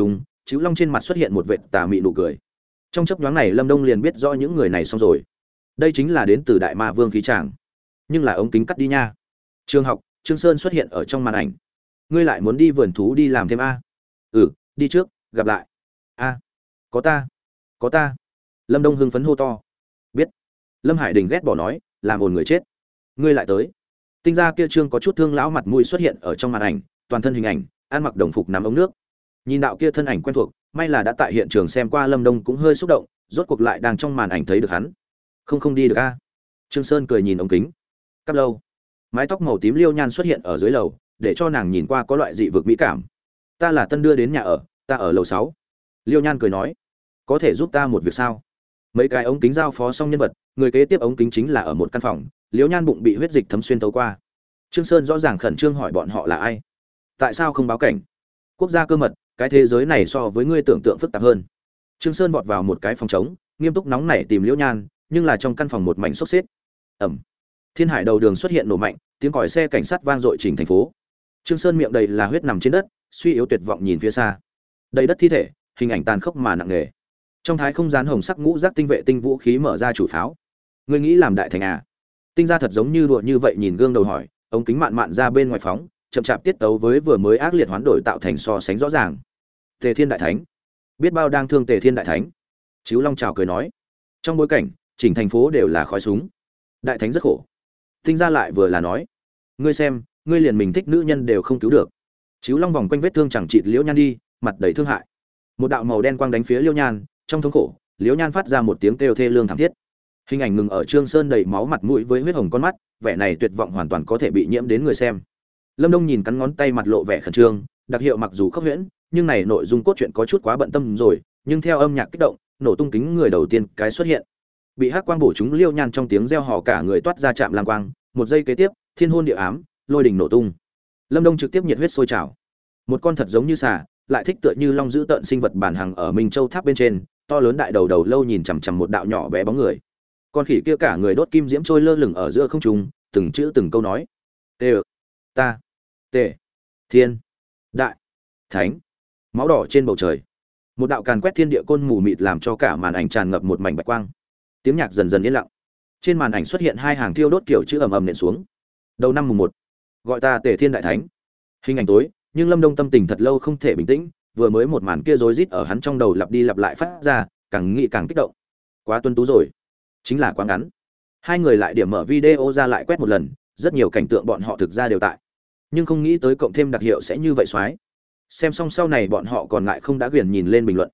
Chíu Long trên mặt xuất hiện một vệt tà mị nụ cười. Trong chốc nhoáng này Lâm Đông liền biết rõ những người này xong rồi. Đây chính là đến từ Đại Ma Vương khí tràng. Nhưng là ống kính cắt đi nha. Trường học, Trương Sơn xuất hiện ở trong màn ảnh. Ngươi lại muốn đi vườn thú đi làm thêm a? Ừ, đi trước, gặp lại. A, có ta, có ta. Lâm Đông hưng phấn hô to. Biết. Lâm Hải Đình ghét bỏ nói, làm ồn người chết. Ngươi lại tới. Tinh gia kia Trương có chút thương lão mặt mũi xuất hiện ở trong màn ảnh, toàn thân hình ảnh, ăn mặc đồng phục nắm ống nước. Nhìn đạo kia thân ảnh quen thuộc, may là đã tại hiện trường xem qua, Lâm Đông cũng hơi xúc động, rốt cuộc lại đang trong màn ảnh thấy được hắn. Không đi được a. Trương Sơn cười nhìn ống kính. Cắp lâu. Mái tóc màu tím Liêu Nhan xuất hiện ở dưới lầu, để cho nàng nhìn qua có loại dị vực mỹ cảm. Ta là tân đưa đến nhà ở, ta ở lầu 6. Liêu Nhan cười nói, có thể giúp ta một việc sao? Mấy cái ống kính giao phó xong nhân vật, người kế tiếp ống kính chính là ở một căn phòng, Liêu Nhan bụng bị huyết dịch thấm xuyên tấu qua. Trương Sơn rõ ràng khẩn trương hỏi bọn họ là ai, tại sao không báo cảnh? Quốc gia cơ mật, cái thế giới này so với ngươi tưởng tượng phức tạp hơn. Trương Sơn vọt vào một cái phòng trống, nghiêm túc nóng nảy tìm Liễu Nhan, nhưng là trong căn phòng một mảnh xốc xếp. Ầm. Thiên Hải đầu đường xuất hiện nổ mạnh, tiếng còi xe cảnh sát vang dội chỉnh thành phố. Trương Sơn miệng đầy là huyết nằm trên đất, suy yếu tuyệt vọng nhìn phía xa. Đầy đất thi thể, hình ảnh tàn khốc mà nặng nề. Trong thái không gian hồng sắc ngũ giác tinh vệ tinh vũ khí mở ra chủ pháo. Ngươi nghĩ làm đại thành à? Tinh gia thật giống như đùa như vậy nhìn gương đầu hỏi, ống kính mạn mạn ra bên ngoài phóng, chậm chạp tiết tấu với vừa mới ác liệt hoán đổi tạo thành so sánh rõ ràng. Tề Thiên đại thánh, biết bao đang thương Tề Thiên đại thánh. Chíu Long chào cười nói, trong bối cảnh chỉnh thành phố đều là khói súng, đại thánh rất khổ. Tinh gia lại vừa là nói, ngươi xem, ngươi liền mình thích nữ nhân đều không cứu được. Chíu Long vòng quanh vết thương chẳng chịt Liễu Nhan đi, mặt đầy thương hại. Một đạo màu đen quang đánh phía Liễu Nhan, trong thống khổ, Liễu Nhan phát ra một tiếng kêu thê lương thảm thiết. Hình ảnh ngừng ở Trương Sơn đầy máu mặt mũi với huyết hồng con mắt, vẻ này tuyệt vọng hoàn toàn có thể bị nhiễm đến người xem. Lâm Đông nhìn cắn ngón tay, mặt lộ vẻ khẩn trương, đặc hiệu mặc dù khốc huyễn, nhưng này nội dung cốt truyện có chút quá bận tâm rồi, nhưng theo âm nhạc kích động, nổ tung kính người đầu tiên cái xuất hiện. Bị hắc quang bổ trúng Liêu Nhan, trong tiếng reo hò cả người toát ra chạm lang quang, một giây kế tiếp, thiên hôn địa ám, lôi đình nổ tung. Lâm Đông trực tiếp nhiệt huyết sôi trào. Một con thật giống như xà, lại thích tựa như long dữ tợn sinh vật bản hàng ở Minh Châu tháp bên trên, to lớn đại đầu đầu lâu nhìn chằm chằm một đạo nhỏ bé bóng người. Con khỉ kia cả người đốt kim diễm trôi lơ lửng ở giữa không trung, từng chữ từng câu nói: "Tê, ta, Tề, Thiên, Đại, Thánh." Máu đỏ trên bầu trời, một đạo càn quét thiên địa côn mù mịt làm cho cả màn ảnh tràn ngập một mảnh bạch quang. Tiếng nhạc dần dần yên lặng. Trên màn ảnh xuất hiện hai hàng thiêu đốt kiểu chữ ầm ầm nện xuống. Đầu năm mùng 1, gọi ta Tề Thiên Đại Thánh. Hình ảnh tối, nhưng Lâm Đông tâm tình thật lâu không thể bình tĩnh, vừa mới một màn kia rối rít ở hắn trong đầu lặp đi lặp lại phát ra, càng nghĩ càng kích động. Quá tuân tú rồi, chính là quá ngắn. Hai người lại điểm mở video ra lại quét một lần, rất nhiều cảnh tượng bọn họ thực ra đều tại, nhưng không nghĩ tới cộng thêm đặc hiệu sẽ như vậy xoái. Xem xong sau này bọn họ còn ngại không đã ghiền nhìn lên bình luận.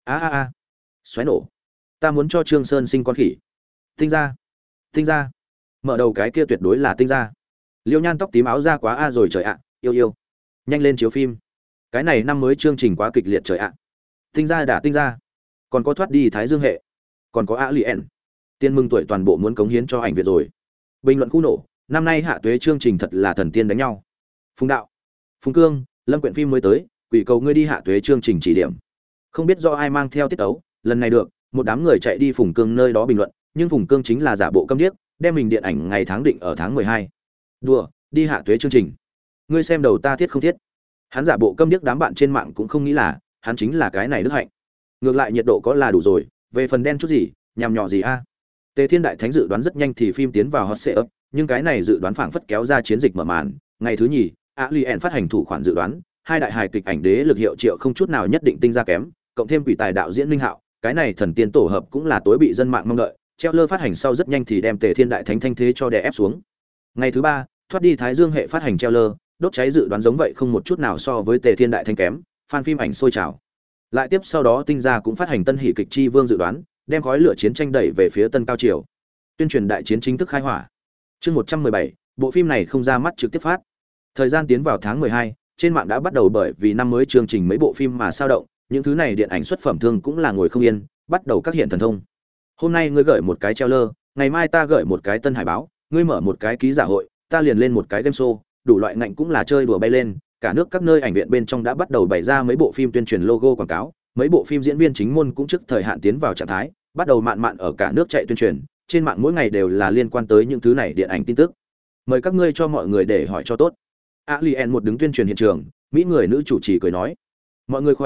Xoáy nổ, ta muốn cho Trương Sơn sinh con khỉ. Tinh ra, mở đầu cái kia tuyệt đối là Tinh ra. Liêu Nhan tóc tím áo ra quá a rồi trời ạ, yêu nhanh lên chiếu phim, cái này năm mới chương trình quá kịch liệt trời ạ. Tinh ra đã Tinh ra, còn có thoát đi Thái Dương hệ, còn có Alien. Tiên mừng tuổi toàn bộ muốn cống hiến cho ảnh Việt rồi. Bình luận khu nổ, năm nay hạ tuế chương trình thật là thần tiên đánh nhau. Phùng Đạo, Phùng Cương, Lâm Quyện phim mới tới, quỷ cầu ngươi đi hạ tuế chương trình chỉ điểm. Không biết do ai mang theo tiết tấu, lần này được, một đám người chạy đi Phùng Cương nơi đó bình luận, nhưng Phùng Cương chính là giả bộ câm điếc, đem mình điện ảnh ngày tháng định ở tháng 12. Đùa, đi hạ tuế chương trình. Ngươi xem đầu ta thiết không thiết? Hắn giả bộ câm điếc, đám bạn trên mạng cũng không nghĩ là, hắn chính là cái này đức hạnh. Ngược lại nhiệt độ có là đủ rồi, về phần đen chút gì, nhằm nhỏ gì a? Tề Thiên Đại Thánh dự đoán rất nhanh thì phim tiến vào hot search, nhưng cái này dự đoán phảng phất kéo ra chiến dịch mở màn. Ngày thứ nhì, Alien phát hành thủ khoản dự đoán, hai đại hài kịch ảnh đế lực hiệu triệu không chút nào nhất định tinh ra kém, cộng thêm quỷ tài đạo diễn Linh Hạo, cái này thần tiên tổ hợp cũng là tối bị dân mạng mong đợi. Trailer phát hành sau rất nhanh thì đem Tề Thiên Đại Thánh thanh thế cho đè ép xuống. Ngày thứ ba, thoát đi Thái Dương hệ phát hành trailer, đốt cháy dự đoán giống vậy không một chút nào so với Tề Thiên Đại Thánh kém, fan phim ảnh sôi trào. Lại tiếp sau đó tinh gia cũng phát hành tân hỷ kịch chi vương dự đoán, đem khói lửa chiến tranh đẩy về phía tân cao triều. Tuyên truyền đại chiến chính thức khai hỏa. Chương 117, bộ phim này không ra mắt trực tiếp phát. Thời gian tiến vào tháng 12, trên mạng đã bắt đầu bởi vì năm mới chương trình mấy bộ phim mà sao động, những thứ này điện ảnh xuất phẩm thương cũng là ngồi không yên, bắt đầu các hiện thần thông. Hôm nay ngươi gửi một cái trailer, ngày mai ta gửi một cái tân hải báo, ngươi mở một cái ký giả hội, ta liền lên một cái game show, đủ loại ngạnh cũng là chơi đùa bay lên, cả nước các nơi ảnh viện bên trong đã bắt đầu bày ra mấy bộ phim tuyên truyền logo quảng cáo, mấy bộ phim diễn viên chính môn cũng trước thời hạn tiến vào trạng thái, bắt đầu mạn mạn ở cả nước chạy tuyên truyền, trên mạng mỗi ngày đều là liên quan tới những thứ này điện ảnh tin tức. Mời các ngươi cho mọi người để hỏi cho tốt. Alien một đứng tuyên truyền hiện trường, mỹ người nữ chủ trì cười nói: "Mọi người khỏe,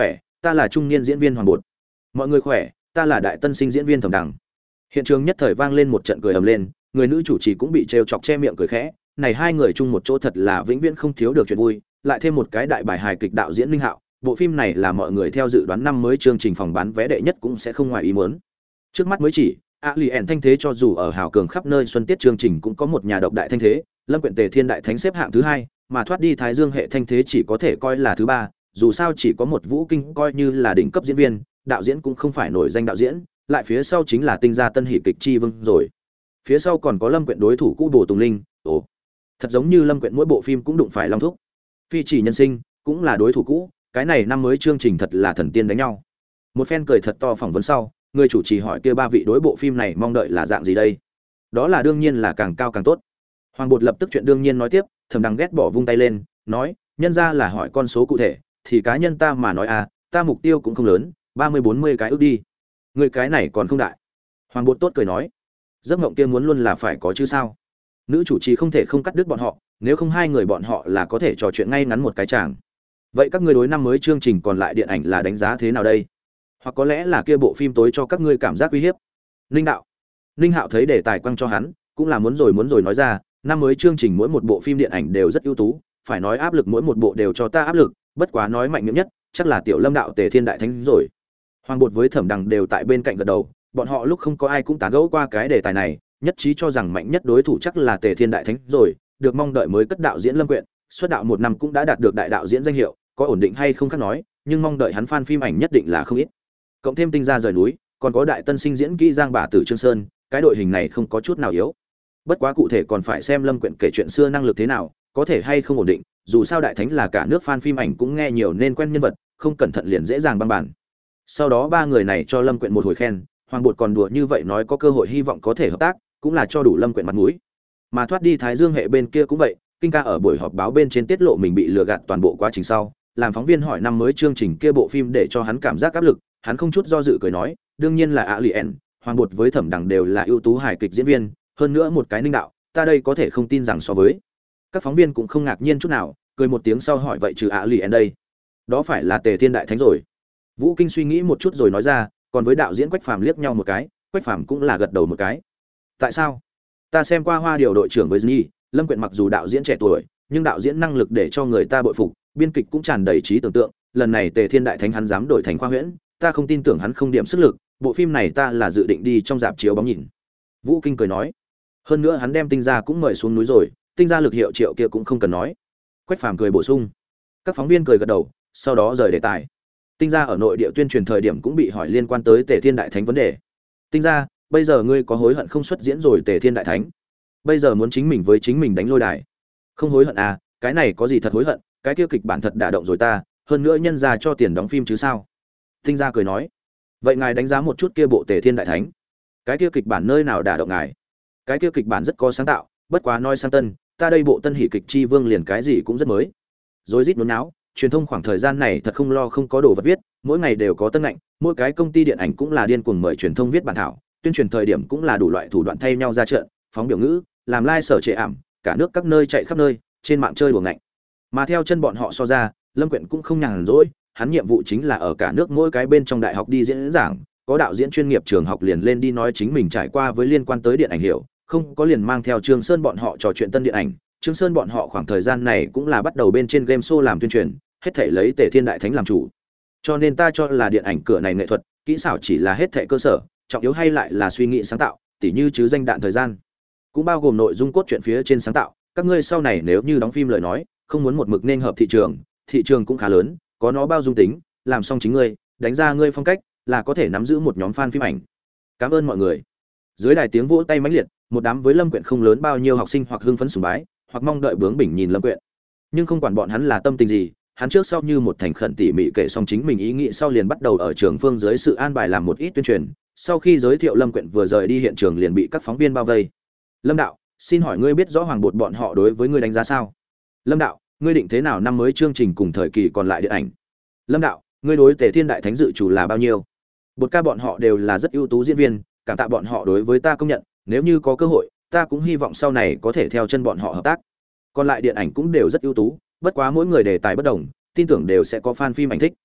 ta là trung niên diễn viên Hoàng Bột. Mọi người khỏe, ta là đại tân sinh diễn viên Thẩm Đằng. Hiện trường nhất thời vang lên một trận cười ầm lên, người nữ chủ trì cũng bị trêu chọc che miệng cười khẽ, này hai người chung một chỗ thật là vĩnh viễn không thiếu được chuyện vui, lại thêm một cái đại bài hài kịch đạo diễn Linh Hạo, bộ phim này là mọi người theo dự đoán năm mới chương trình phòng bán vé đệ nhất cũng sẽ không ngoài ý muốn. Trước mắt mới chỉ, Alien thanh thế cho dù ở hào cường khắp nơi xuân tiết chương trình cũng có một nhà độc đại thanh thế, Lâm Quyện Tề Thiên Đại Thánh xếp hạng thứ hai, mà thoát đi Thái Dương hệ thanh thế chỉ có thể coi là thứ ba, dù sao chỉ có một Vũ Kinh coi như là đỉnh cấp diễn viên, đạo diễn cũng không phải nổi danh đạo diễn, lại phía sau chính là tinh gia tân hỷ kịch chi vương rồi. Phía sau còn có Lâm Quyện đối thủ cũ Bồ Tùng Linh, thật giống như Lâm Quyện mỗi bộ phim cũng đụng phải Long Thúc. Phi Chỉ Nhân Sinh cũng là đối thủ cũ, cái này năm mới chương trình thật là thần tiên đánh nhau. Một phen cười thật to phỏng vấn sau, người chủ trì hỏi kia ba vị đối bộ phim này mong đợi là dạng gì đây? Đó là đương nhiên là càng cao càng tốt. Hoàng Bột lập tức chuyện đương nhiên nói tiếp, Thẩm Đằng ghét bỏ vung tay lên, nói, nhân ra là hỏi con số cụ thể, thì cá nhân ta mà nói ta mục tiêu cũng không lớn, 30-40 cái ước đi. Người cái này còn không đại. Hoàng Bột tốt cười nói, giấc mộng kia muốn luôn là phải có chứ sao? Nữ chủ trì không thể không cắt đứt bọn họ, nếu không hai người bọn họ là có thể trò chuyện ngay ngắn một cái chàng. Vậy các ngươi đối năm mới chương trình còn lại điện ảnh là đánh giá thế nào đây? Hoặc có lẽ là kia bộ phim tối cho các ngươi cảm giác uy hiếp. Ninh Hạo thấy đề tài quăng cho hắn, cũng là muốn rồi nói ra, năm mới chương trình mỗi một bộ phim điện ảnh đều rất ưu tú, phải nói áp lực mỗi một bộ đều cho ta áp lực, bất quá nói mạnh miệng nhất, chắc là Tiểu Lâm đạo Tề Thiên Đại Thánh rồi. Hoàng Bột với Thẩm Đằng đều tại bên cạnh gật đầu, bọn họ lúc không có ai cũng tán gẫu qua cái đề tài này, nhất trí cho rằng mạnh nhất đối thủ chắc là Tề Thiên Đại Thánh rồi, được mong đợi mới cất đạo diễn Lâm Quyện, xuất đạo một năm cũng đã đạt được đại đạo diễn danh hiệu, có ổn định hay không khác nói, nhưng mong đợi hắn fan phim ảnh nhất định là không ít. Cộng thêm tinh gia rời núi, còn có đại tân sinh diễn kỹ Giang Bả Tử Trương Sơn, cái đội hình này không có chút nào yếu. Bất quá cụ thể còn phải xem Lâm Quyện kể chuyện xưa năng lực thế nào, có thể hay không ổn định, dù sao Đại Thánh là cả nước fan phim ảnh cũng nghe nhiều nên quen nhân vật, không cẩn thận liền dễ dàng băng bản. Sau đó ba người này cho Lâm Quyện một hồi khen, Hoàng Bột còn đùa như vậy nói có cơ hội hy vọng có thể hợp tác, cũng là cho đủ Lâm Quyện mặt mũi. Mà thoát đi Thái Dương hệ bên kia cũng vậy, Kinh ca ở buổi họp báo bên trên tiết lộ mình bị lừa gạt toàn bộ quá trình sau, làm phóng viên hỏi năm mới chương trình kia bộ phim để cho hắn cảm giác áp lực, hắn không chút do dự cười nói, đương nhiên là Alien, Hoàng Bột với Thẩm Đằng đều là ưu tú hài kịch diễn viên, hơn nữa một cái Ninh đạo, ta đây có thể không tin rằng so với. Các phóng viên cũng không ngạc nhiên chút nào, cười một tiếng sau hỏi vậy trừ Alien đây, đó phải là Tề Thiên Đại Thánh rồi. Vũ Kinh suy nghĩ một chút rồi nói ra, còn với đạo diễn Quách Phàm liếc nhau một cái, Quách Phàm cũng là gật đầu một cái. Tại sao? Ta xem qua Hoa Điều đội trưởng với Nhi, Lâm Quyện mặc dù đạo diễn trẻ tuổi, nhưng đạo diễn năng lực để cho người ta bội phục, biên kịch cũng tràn đầy trí tưởng tượng, lần này Tề Thiên Đại Thánh hắn dám đổi thành Khoa Huyễn, ta không tin tưởng hắn không điểm sức lực, bộ phim này ta là dự định đi trong rạp chiếu bóng nhìn. Vũ Kinh cười nói, hơn nữa hắn đem tinh gia cũng mời xuống núi rồi, tinh gia lực hiệu triệu kia cũng không cần nói. Quách Phàm cười bổ sung. Các phóng viên cười gật đầu, sau đó rời đề tài. Tinh gia ở nội địa tuyên truyền thời điểm cũng bị hỏi liên quan tới Tề Thiên Đại Thánh vấn đề. Tinh gia, bây giờ ngươi có hối hận không xuất diễn rồi Tề Thiên Đại Thánh? Bây giờ muốn chính mình với chính mình đánh lôi đài. Không hối hận à, cái này có gì thật hối hận, cái kia kịch bản thật đả động rồi ta, hơn nữa nhân ra cho tiền đóng phim chứ sao. Tinh gia cười nói, vậy ngài đánh giá một chút kia bộ Tề Thiên Đại Thánh, cái kia kịch bản nơi nào đả động ngài? Cái kia kịch bản rất có sáng tạo, bất quá nói sang tân, ta đây bộ tân hỷ kịch chi vương liền cái gì cũng rất mới. Rối rít nhốn nháo, truyền thông khoảng thời gian này thật không lo không có đồ vật viết, mỗi ngày đều có tân ngạnh, mỗi cái công ty điện ảnh cũng là điên cuồng mời truyền thông viết bản thảo, tuyên truyền thời điểm cũng là đủ loại thủ đoạn thay nhau ra trận, phóng biểu ngữ, làm like sở trệ ảm, cả nước các nơi chạy khắp nơi, trên mạng chơi đùa ngạnh. Mà theo chân bọn họ so ra, Lâm Quyện cũng không nhàn rỗi, hắn nhiệm vụ chính là ở cả nước mỗi cái bên trong đại học đi diễn giảng, có đạo diễn chuyên nghiệp trường học liền lên đi nói chính mình trải qua với liên quan tới điện ảnh hiểu, không có liền mang theo Trương Sơn bọn họ trò chuyện tân điện ảnh. Trương Sơn bọn họ khoảng thời gian này cũng là bắt đầu bên trên game show làm tuyên truyền, hết thảy lấy Tề Thiên Đại Thánh làm chủ. Cho nên ta cho là điện ảnh cửa này nghệ thuật, kỹ xảo chỉ là hết thảy cơ sở, trọng yếu hay lại là suy nghĩ sáng tạo, tỉ như chứ danh đạn thời gian, cũng bao gồm nội dung cốt truyện phía trên sáng tạo. Các ngươi sau này nếu như đóng phim lời nói, không muốn một mực nên hợp thị trường cũng khá lớn, có nó bao dung tính, làm xong chính ngươi, đánh ra ngươi phong cách, là có thể nắm giữ một nhóm fan phim ảnh. Cảm ơn mọi người. Dưới đài tiếng vỗ tay mãnh liệt, một đám với Lâm Quyện không lớn bao nhiêu học sinh hoặc hưng phấn sùng bái, hoặc mong đợi bướng bỉnh nhìn Lâm Quyện. Nhưng không quản bọn hắn là tâm tình gì, hắn trước sau như một thành khẩn tỉ mỉ kể xong chính mình ý nghĩ sau liền bắt đầu ở trường phương dưới sự an bài làm một ít tuyên truyền. Sau khi giới thiệu Lâm Quyện vừa rời đi hiện trường liền bị các phóng viên bao vây. Lâm đạo, xin hỏi ngươi biết rõ Hoàng Bột bọn họ đối với ngươi đánh giá sao? Lâm đạo, ngươi định thế nào năm mới chương trình cùng thời kỳ còn lại điện ảnh? Lâm đạo, ngươi đối Tề Thiên Đại Thánh dự chủ là bao nhiêu? Bột ca bọn họ đều là rất ưu tú diễn viên, cảm tạ bọn họ đối với ta công nhận, nếu như có cơ hội, ta cũng hy vọng sau này có thể theo chân bọn họ hợp tác. Còn lại điện ảnh cũng đều rất ưu tú, bất quá mỗi người đề tài bất đồng, tin tưởng đều sẽ có fan phim ảnh thích.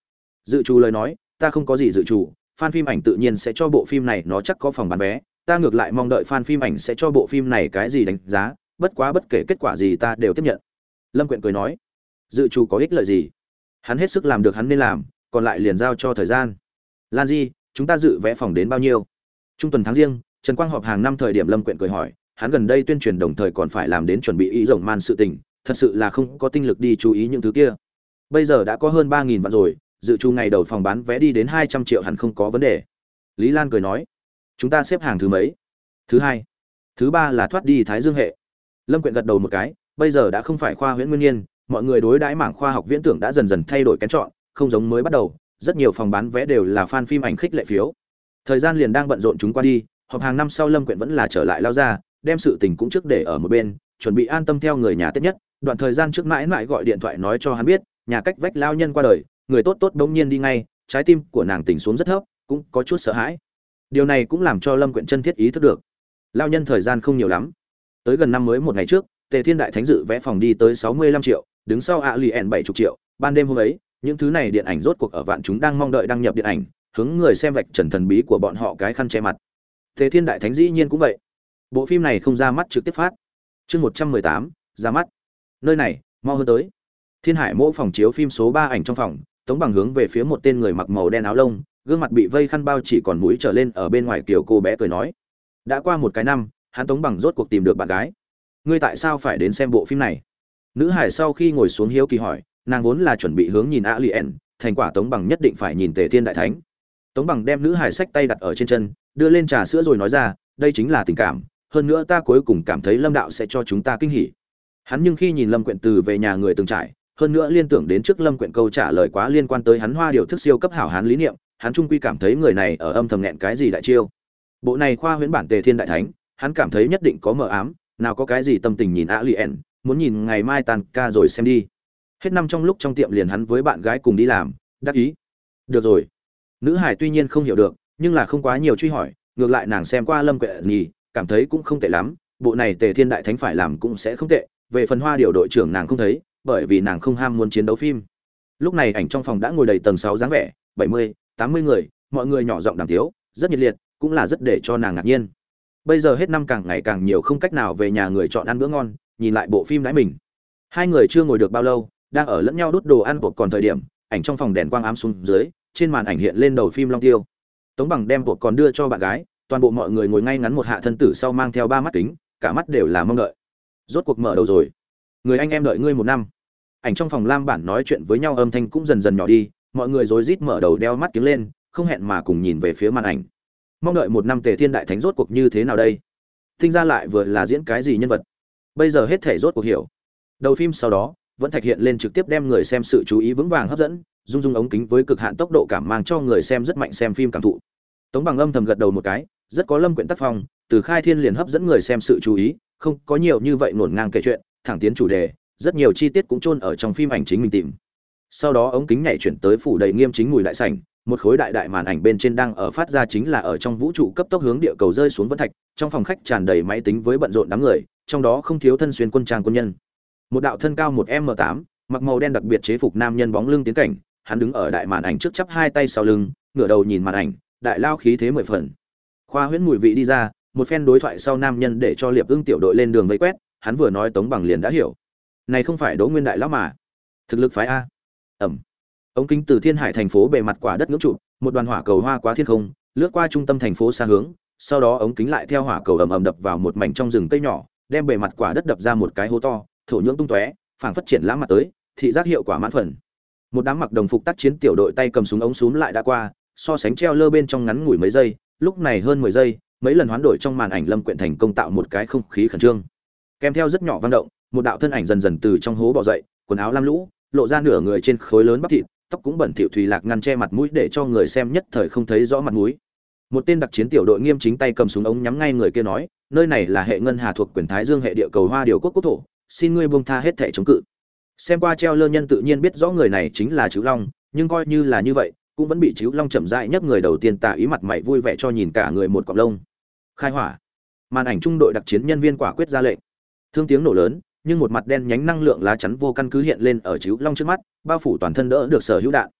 Dự trù lời nói, ta không có gì dự trù, fan phim ảnh tự nhiên sẽ cho bộ phim này nó chắc có phòng bán vé, ta ngược lại mong đợi fan phim ảnh sẽ cho bộ phim này cái gì đánh giá, bất quá bất kể kết quả gì ta đều tiếp nhận. Lâm Quyện cười nói, dự trù có ích lợi gì? Hắn hết sức làm được hắn nên làm, còn lại liền giao cho thời gian. Lan Di, chúng ta dự vé phòng đến bao nhiêu? Trung tuần tháng riêng, Trần Quang họp hàng năm thời điểm Lâm Quyện cười hỏi, hắn gần đây tuyên truyền đồng thời còn phải làm đến chuẩn bị ý rộng man sự tình, thật sự là không có tinh lực đi chú ý những thứ kia. Bây giờ đã có hơn 3.000 vạn rồi, dự trù ngày đầu phòng bán vé đi đến 200 triệu hẳn không có vấn đề. Lý Lan cười nói, chúng ta xếp hàng thứ mấy? Thứ hai. Thứ ba là thoát đi Thái Dương hệ. Lâm Quyện gật đầu một cái, bây giờ đã không phải khoa huyễn nguyên nhiên, mọi người đối đãi mảng khoa học viễn tưởng đã dần dần thay đổi kén chọn, không giống mới bắt đầu, rất nhiều phòng bán vé đều là fan phim ảnh khích lệ phiếu. Thời gian liền đang bận rộn chúng qua đi, họp hàng năm sau Lâm Quyện vẫn là trở lại lao ra, đem sự tình cũng trước để ở một bên, chuẩn bị an tâm theo người nhà Tết nhất. Đoạn thời gian trước mãi mãi gọi điện thoại nói cho hắn biết, nhà cách vách lao nhân qua đời, người tốt tốt bỗng nhiên đi ngay, trái tim của nàng tỉnh xuống rất thấp, cũng có chút sợ hãi. Điều này cũng làm cho Lâm Quyện chân thiết ý thức được, lao nhân thời gian không nhiều lắm. Tới gần năm mới một ngày trước, Tề Thiên Đại Thánh dự vẽ phòng đi tới 65 triệu, đứng sau Alien 70 triệu. Ban đêm hôm ấy, những thứ này điện ảnh rốt cuộc ở vạn chúng đang mong đợi đăng nhập điện ảnh, hướng người xem vạch trần thần bí của bọn họ cái khăn che mặt. Tề Thiên Đại Thánh dĩ nhiên cũng vậy. Bộ phim này không ra mắt trực tiếp phát. Chương 118, ra mắt. Nơi này, mau hơn tới. Thiên Hải Mỗ phòng chiếu phim số 3 ảnh trong phòng, Tống Bằng hướng về phía một tên người mặc màu đen áo lông, gương mặt bị vây khăn bao chỉ còn mũi trở lên ở bên ngoài kiểu cô bé cười nói. Đã qua một cái năm, hắn Tống Bằng rốt cuộc tìm được bạn gái. Ngươi tại sao phải đến xem bộ phim này? Nữ hải sau khi ngồi xuống hiếu kỳ hỏi, nàng vốn là chuẩn bị hướng nhìn Alien, thành quả Tống Bằng nhất định phải nhìn Tề Thiên Đại Thánh. Tống Bằng đem nữ hải sách tay đặt ở trên chân, đưa lên trà sữa rồi nói ra, đây chính là tình cảm, hơn nữa ta cuối cùng cảm thấy Lâm đạo sẽ cho chúng ta kinh hỉ. Hắn nhưng khi nhìn Lâm Quyện từ về nhà người từng trải, hơn nữa liên tưởng đến trước Lâm Quyện câu trả lời quá liên quan tới hắn Hoa điều thức siêu cấp hảo hán lý niệm, hắn trung quy cảm thấy người này ở âm thầm nghẹn cái gì đại chiêu. Bộ này khoa huyễn bản Tề Thiên Đại Thánh, hắn cảm thấy nhất định có mờ ám, nào có cái gì tâm tình nhìn Alien, muốn nhìn ngày mai tàn ca rồi xem đi. Hết năm trong lúc trong tiệm liền hắn với bạn gái cùng đi làm, đắc ý. Được rồi. Nữ hải tuy nhiên không hiểu được, nhưng là không quá nhiều truy hỏi, ngược lại nàng xem qua Lâm Quyện nhì, cảm thấy cũng không tệ lắm, bộ này Tề Thiên Đại Thánh phải làm cũng sẽ không tệ. Về phần Hoa điều đội trưởng nàng không thấy, bởi vì nàng không ham muốn chiến đấu phim. Lúc này ảnh trong phòng đã ngồi đầy tầng 6 dáng vẻ, 70, 80 người, mọi người nhỏ giọng đàm tiếu, rất nhiệt liệt, cũng là rất để cho nàng ngạc nhiên. Bây giờ hết năm càng ngày càng nhiều không cách nào về nhà người chọn ăn bữa ngon, nhìn lại bộ phim đãi mình. Hai người chưa ngồi được bao lâu, đang ở lẫn nhau đút đồ ăn bột còn thời điểm, ảnh trong phòng đèn quang ám xuống dưới, trên màn ảnh hiện lên đầu phim Long Tiêu. Tống Bằng đem bột còn đưa cho bạn gái, toàn bộ mọi người ngồi ngay ngắn một hạ thân tử sau mang theo 3 mắt kính, cả mắt đều là mong đợi. Rốt cuộc mở đầu rồi. Người anh em đợi ngươi 1 năm. Ảnh trong phòng lam bản nói chuyện với nhau âm thanh cũng dần dần nhỏ đi, mọi người rối rít mở đầu đeo mắt kiếng lên, không hẹn mà cùng nhìn về phía màn ảnh. Mong đợi 1 năm Tề Thiên Đại Thánh rốt cuộc như thế nào đây? Tinh ra lại vừa là diễn cái gì nhân vật? Bây giờ hết thể rốt cuộc hiểu. Đầu phim sau đó, vẫn thạch hiện lên trực tiếp đem người xem sự chú ý vững vàng hấp dẫn, rung rung ống kính với cực hạn tốc độ cảm mang cho người xem rất mạnh xem phim cảm thụ. Tống Bằng âm thầm gật đầu một cái, rất có Lâm Quyện tác phong, từ khai thiên liền hấp dẫn người xem sự chú ý, không có nhiều như vậy ngổn ngang kể chuyện, thẳng tiến chủ đề, rất nhiều chi tiết cũng chôn ở trong phim ảnh chính mình tìm. Sau đó ống kính nhảy chuyển tới phủ đầy nghiêm chính mùi đại sảnh, một khối đại đại màn ảnh bên trên đang ở phát ra chính là ở trong vũ trụ cấp tốc hướng địa cầu rơi xuống vân thạch, trong phòng khách tràn đầy máy tính với bận rộn đám người, trong đó không thiếu thân xuyên quân trang quân nhân. Một đạo thân cao 1m8, mặc màu đen đặc biệt chế phục nam nhân bóng lưng tiến cảnh, hắn đứng ở đại màn ảnh trước chắp hai tay sau lưng, ngửa đầu nhìn màn ảnh, đại lao khí thế 10 phần. Khoa huyễn mùi vị đi ra, một phen đối thoại sau nam nhân để cho Liệp Ưng tiểu đội lên đường vây quét, hắn vừa nói Tống Bằng liền đã hiểu. Này không phải Đỗ Nguyên đại lão mà, thực lực phái a. Ẩm. Ống kính từ Thiên Hải thành phố bề mặt quả đất ngưỡng trụ, một đoàn hỏa cầu hoa quá thiên không, lướt qua trung tâm thành phố xa hướng, sau đó ống kính lại theo hỏa cầu ầm ầm đập vào một mảnh trong rừng cây nhỏ, đem bề mặt quả đất đập ra một cái hố to, thổ nhưỡng tung tóe, phảng phất triển lãm mặt tới, thị giác hiệu quả mãn phần. Một đám mặc đồng phục tác chiến tiểu đội tay cầm súng ống súm lại đã qua, so sánh treo lơ bên trong ngắn ngủi mấy giây, lúc này hơn 10 giây, mấy lần hoán đổi trong màn ảnh Lâm Quyện thành công tạo một cái không khí khẩn trương. Kèm theo rất nhỏ vang động, một đạo thân ảnh dần dần từ trong hố bò dậy, quần áo lam lũ, lộ ra nửa người trên khối lớn bắp thịt, tóc cũng bẩn thỉu thùy lạc ngăn che mặt mũi để cho người xem nhất thời không thấy rõ mặt mũi. Một tên đặc chiến tiểu đội nghiêm chính tay cầm súng ống nhắm ngay người kia nói, nơi này là hệ ngân hà thuộc quyền Thái Dương hệ địa cầu Hoa điều quốc quốc thổ, xin ngươi buông tha hết thể chống cự. Xem qua treo lơ nhân tự nhiên biết rõ người này chính là Chữ Long, nhưng coi như là như vậy, cũng vẫn bị Chữ Long chậm rãi nhất người đầu tiên tả ý mặt mày vui vẻ cho nhìn cả người một cọng lông. Khai hỏa. Màn ảnh trung đội đặc chiến nhân viên quả quyết ra lệnh. Thương tiếng nổ lớn, nhưng một mặt đen nhánh năng lượng lá chắn vô căn cứ hiện lên ở Chữ Long trước mắt, bao phủ toàn thân đỡ được sở hữu đạn.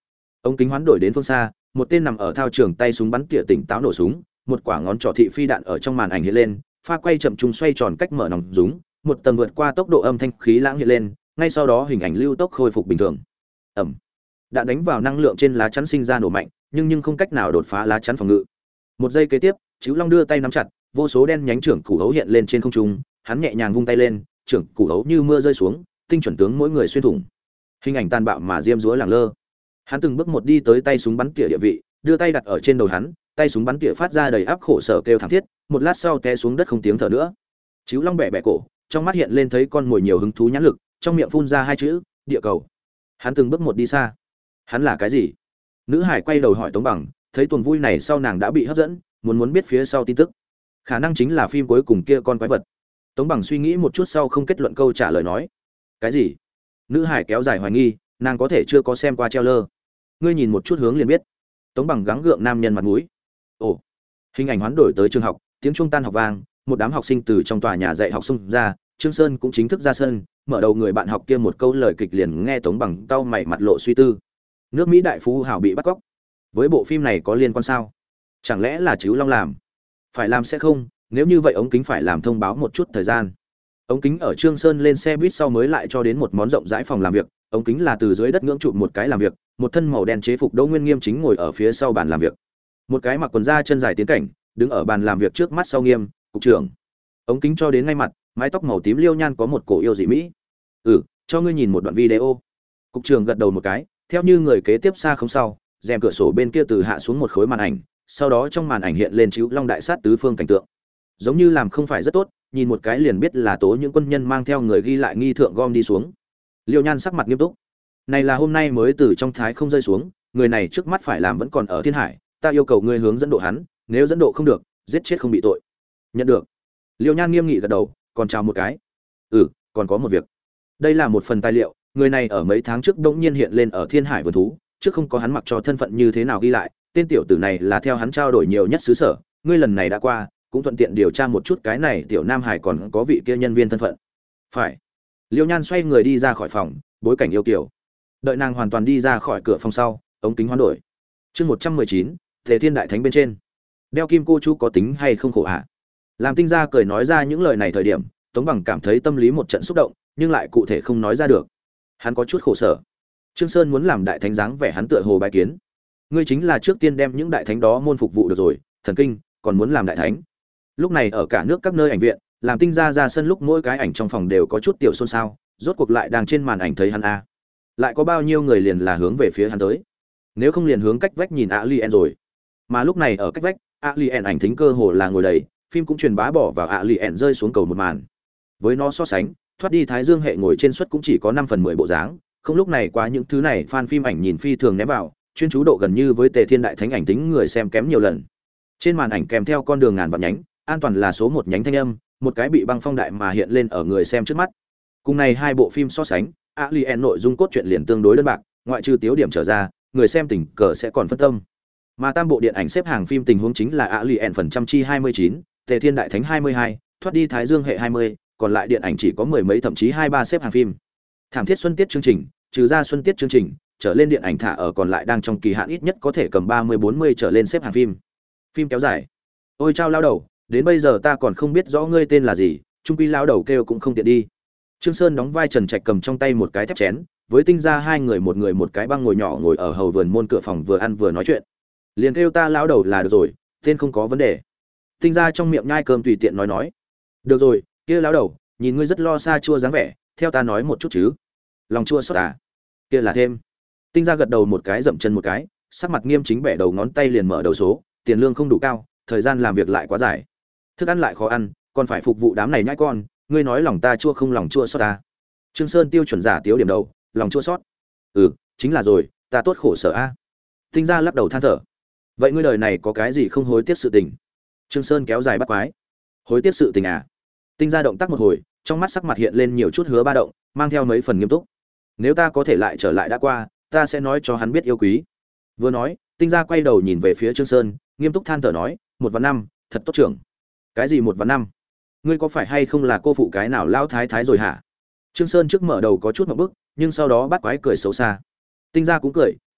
Ống kính hoán đổi đến phương xa, một tên nằm ở thao trường tay súng bắn tỉa tỉnh táo nổ súng, một quả ngón trỏ thị phi đạn ở trong màn ảnh hiện lên, pha quay chậm trung xoay tròn cách mở nòng súng, một tầng vượt qua tốc độ âm thanh khí lãng hiện lên, ngay sau đó hình ảnh lưu tốc khôi phục bình thường. Ầm. Đạn đánh vào năng lượng trên lá chắn sinh ra nổ mạnh, nhưng không cách nào đột phá lá chắn phòng ngự. Một giây kế tiếp, Chíu Long đưa tay nắm chặt, vô số đen nhánh trưởng củ hấu hiện lên trên không trung, hắn nhẹ nhàng vung tay lên, trưởng củ hấu như mưa rơi xuống, tinh chuẩn tướng mỗi người xuyên thủng. Hình ảnh tàn bạo mà diêm dúa lẳng lơ. Hắn từng bước một đi tới tay súng bắn tỉa địa vị, đưa tay đặt ở trên đầu hắn, tay súng bắn tỉa phát ra đầy áp khổ sở kêu thảm thiết, một lát sau té xuống đất không tiếng thở nữa. Chíu Long bẻ bẻ cổ, trong mắt hiện lên thấy con mồi nhiều hứng thú nhãn lực, trong miệng phun ra hai chữ, địa cầu. Hắn từng bước một đi xa. Hắn là cái gì? Nữ hải quay đầu hỏi Tống Bằng, thấy tuần vui này sau nàng đã bị hấp dẫn, muốn biết phía sau tin tức. Khả năng chính là phim cuối cùng kia con quái vật. Tống Bằng suy nghĩ một chút sau không kết luận câu trả lời nói. Cái gì? Nữ hải kéo dài hoài nghi, nàng có thể chưa có xem qua trailer. Ngươi nhìn một chút hướng liền biết. Tống Bằng gắng gượng nam nhân mặt mũi. Ồ. Hình ảnh hoán đổi tới trường học, tiếng chuông tan học vang, một đám học sinh từ trong tòa nhà dạy học xung ra, Trương Sơn cũng chính thức ra sân, mở đầu người bạn học kia một câu lời kịch liền nghe Tống Bằng cau mày mặt lộ suy tư. Nước Mỹ đại phú hào bị bắt cóc. Với bộ phim này có liên quan sao? Chẳng lẽ là Chíu Long làm? Phải làm sẽ không, nếu như vậy ống kính phải làm thông báo một chút thời gian. Ống kính ở Trương Sơn lên xe buýt sau mới lại cho đến một món rộng rãi phòng làm việc, ống kính là từ dưới đất ngưỡng chụp một cái làm việc, một thân màu đen chế phục Đỗ Nguyên Nghiêm chính ngồi ở phía sau bàn làm việc. Một cái mặc quần da chân dài tiến cảnh, đứng ở bàn làm việc trước mắt sau Nghiêm, cục trưởng. Ống kính cho đến ngay mặt, mái tóc màu tím liêu nhan có một cổ yêu dị mỹ. Cho ngươi nhìn một đoạn video. Cục trưởng gật đầu một cái, theo như người kế tiếp xa không sau, rèm cửa sổ bên kia từ hạ xuống một khối màn ảnh, sau đó trong màn ảnh hiện lên Chíu Long đại sát tứ phương cảnh tượng. Giống như làm không phải rất tốt, nhìn một cái liền biết là tố những quân nhân mang theo người ghi lại nghi thượng gom đi xuống. Liêu Nhan sắc mặt nghiêm túc. Này là hôm nay mới từ trong thái không rơi xuống, người này trước mắt phải làm vẫn còn ở Thiên Hải, ta yêu cầu ngươi hướng dẫn độ hắn, nếu dẫn độ không được, giết chết không bị tội. Nhận được. Liêu Nhan nghiêm nghị gật đầu, còn chào một cái. Còn có một việc. Đây là một phần tài liệu, người này ở mấy tháng trước đột nhiên hiện lên ở Thiên Hải vườn thú, trước không có hắn mặc cho thân phận như thế nào ghi lại, tên tiểu tử này là theo hắn trao đổi nhiều nhất xứ sở, ngươi lần này đã qua, cũng thuận tiện điều tra một chút cái này tiểu Nam Hải còn có vị kia nhân viên thân phận. Phải. Liêu Nhan xoay người đi ra khỏi phòng, bối cảnh yêu kiều. Đợi nàng hoàn toàn đi ra khỏi cửa phòng sau, ống kính hoán đổi. Chương 119, Thế Thiên Đại Thánh bên trên. Đeo kim cô chú có tính hay không khổ hạ? Làm Tinh Gia cười nói ra những lời này thời điểm, Tống Bằng cảm thấy tâm lý một trận xúc động, nhưng lại cụ thể không nói ra được. Hắn có chút khổ sở. Trương Sơn muốn làm đại thánh dáng vẻ hắn tựa hồ bài kiến. Ngươi chính là trước tiên đem những đại thánh đó môn phục vụ được rồi, thần kinh, còn muốn làm đại thánh. Lúc này ở cả nước các nơi ảnh viện, làm Tinh Gia ra sân lúc mỗi cái ảnh trong phòng đều có chút tiểu xôn xao, rốt cuộc lại đang trên màn ảnh thấy hắn a. Lại có bao nhiêu người liền là hướng về phía hắn tới. Nếu không liền hướng cách vách nhìn Alien rồi. Mà lúc này ở cách vách, Alien ảnh thính cơ hồ là ngồi đầy, phim cũng truyền bá bỏ vào Alien rơi xuống cầu một màn. Với nó so sánh, thoát đi Thái Dương hệ ngồi trên suất cũng chỉ có 5/10 bộ dáng, không lúc này quá những thứ này fan phim ảnh nhìn phi thường ném vào, chuyên chú độ gần như với Tề Thiên Đại Thánh ảnh tính người xem kém nhiều lần. Trên màn ảnh kèm theo con đường ngàn vạn nhánh, an toàn là số một nhánh thanh âm, một cái bị băng phong đại mà hiện lên ở người xem trước mắt. Cùng này hai bộ phim so sánh, Alien nội dung cốt truyện liền tương đối đơn bạc, ngoại trừ tiếu điểm trở ra, người xem tình cờ sẽ còn phân tâm. Mà tam bộ điện ảnh xếp hàng phim tình huống chính là Alien phần trăm chi 29, Tề Thiên Đại Thánh 22, thoát đi Thái Dương hệ 20, còn lại điện ảnh chỉ có mười mấy thậm chí 2-3 xếp hàng phim. Thảm thiết xuân tiết chương trình, trừ ra xuân tiết chương trình, trở lên điện ảnh thả ở còn lại đang trong kỳ hạn ít nhất có thể cầm 30-40 trở lên xếp hàng phim. Phim kéo dài. Ôi chao lao đầu, đến bây giờ ta còn không biết rõ ngươi tên là gì, trung quy lao đầu kêu cũng không tiện đi. Trương Sơn đóng vai Trần Trạch cầm trong tay một cái thép chén, với Tinh Gia hai người một cái băng ngồi nhỏ ngồi ở hầu vườn môn cửa phòng vừa ăn vừa nói chuyện. Liền kêu ta lao đầu là được rồi, tên không có vấn đề. Tinh Gia trong miệng nhai cơm tùy tiện nói. Được rồi, kia lao đầu, nhìn ngươi rất lo xa chua dáng vẻ, theo ta nói một chút chứ. Lòng chua xót à? Kia là thêm. Tinh Gia gật đầu một cái dậm chân một cái, sắc mặt nghiêm chính bẻ đầu ngón tay liền mở đầu số, tiền lương không đủ cao, thời gian làm việc lại quá dài, thức ăn lại khó ăn, còn phải phục vụ đám này nhãi con, ngươi nói lòng ta chua không lòng chua xót ta. Trương Sơn tiêu chuẩn giả tiếu điểm đầu, lòng chua xót. Chính là rồi, ta tốt khổ sở a. Tinh Gia lắc đầu than thở. Vậy ngươi đời này có cái gì không hối tiếc sự tình? Trương Sơn kéo dài bắt quái. Hối tiếc sự tình à? Tinh Gia động tác một hồi, trong mắt sắc mặt hiện lên nhiều chút hứa ba động, mang theo mấy phần nghiêm túc. Nếu ta có thể lại trở lại đã qua, ta sẽ nói cho hắn biết yêu quý. Vừa nói, Tinh Gia quay đầu nhìn về phía Trương Sơn, nghiêm túc than thở nói, 1/5, thật tốt trưởng. Cái gì 1/5? Ngươi có phải hay không là cô phụ cái nào lao thái thái rồi hả? Trương Sơn trước mở đầu có chút ngượng bức, nhưng sau đó bắt quái cười xấu xa. Tinh Gia cũng cười,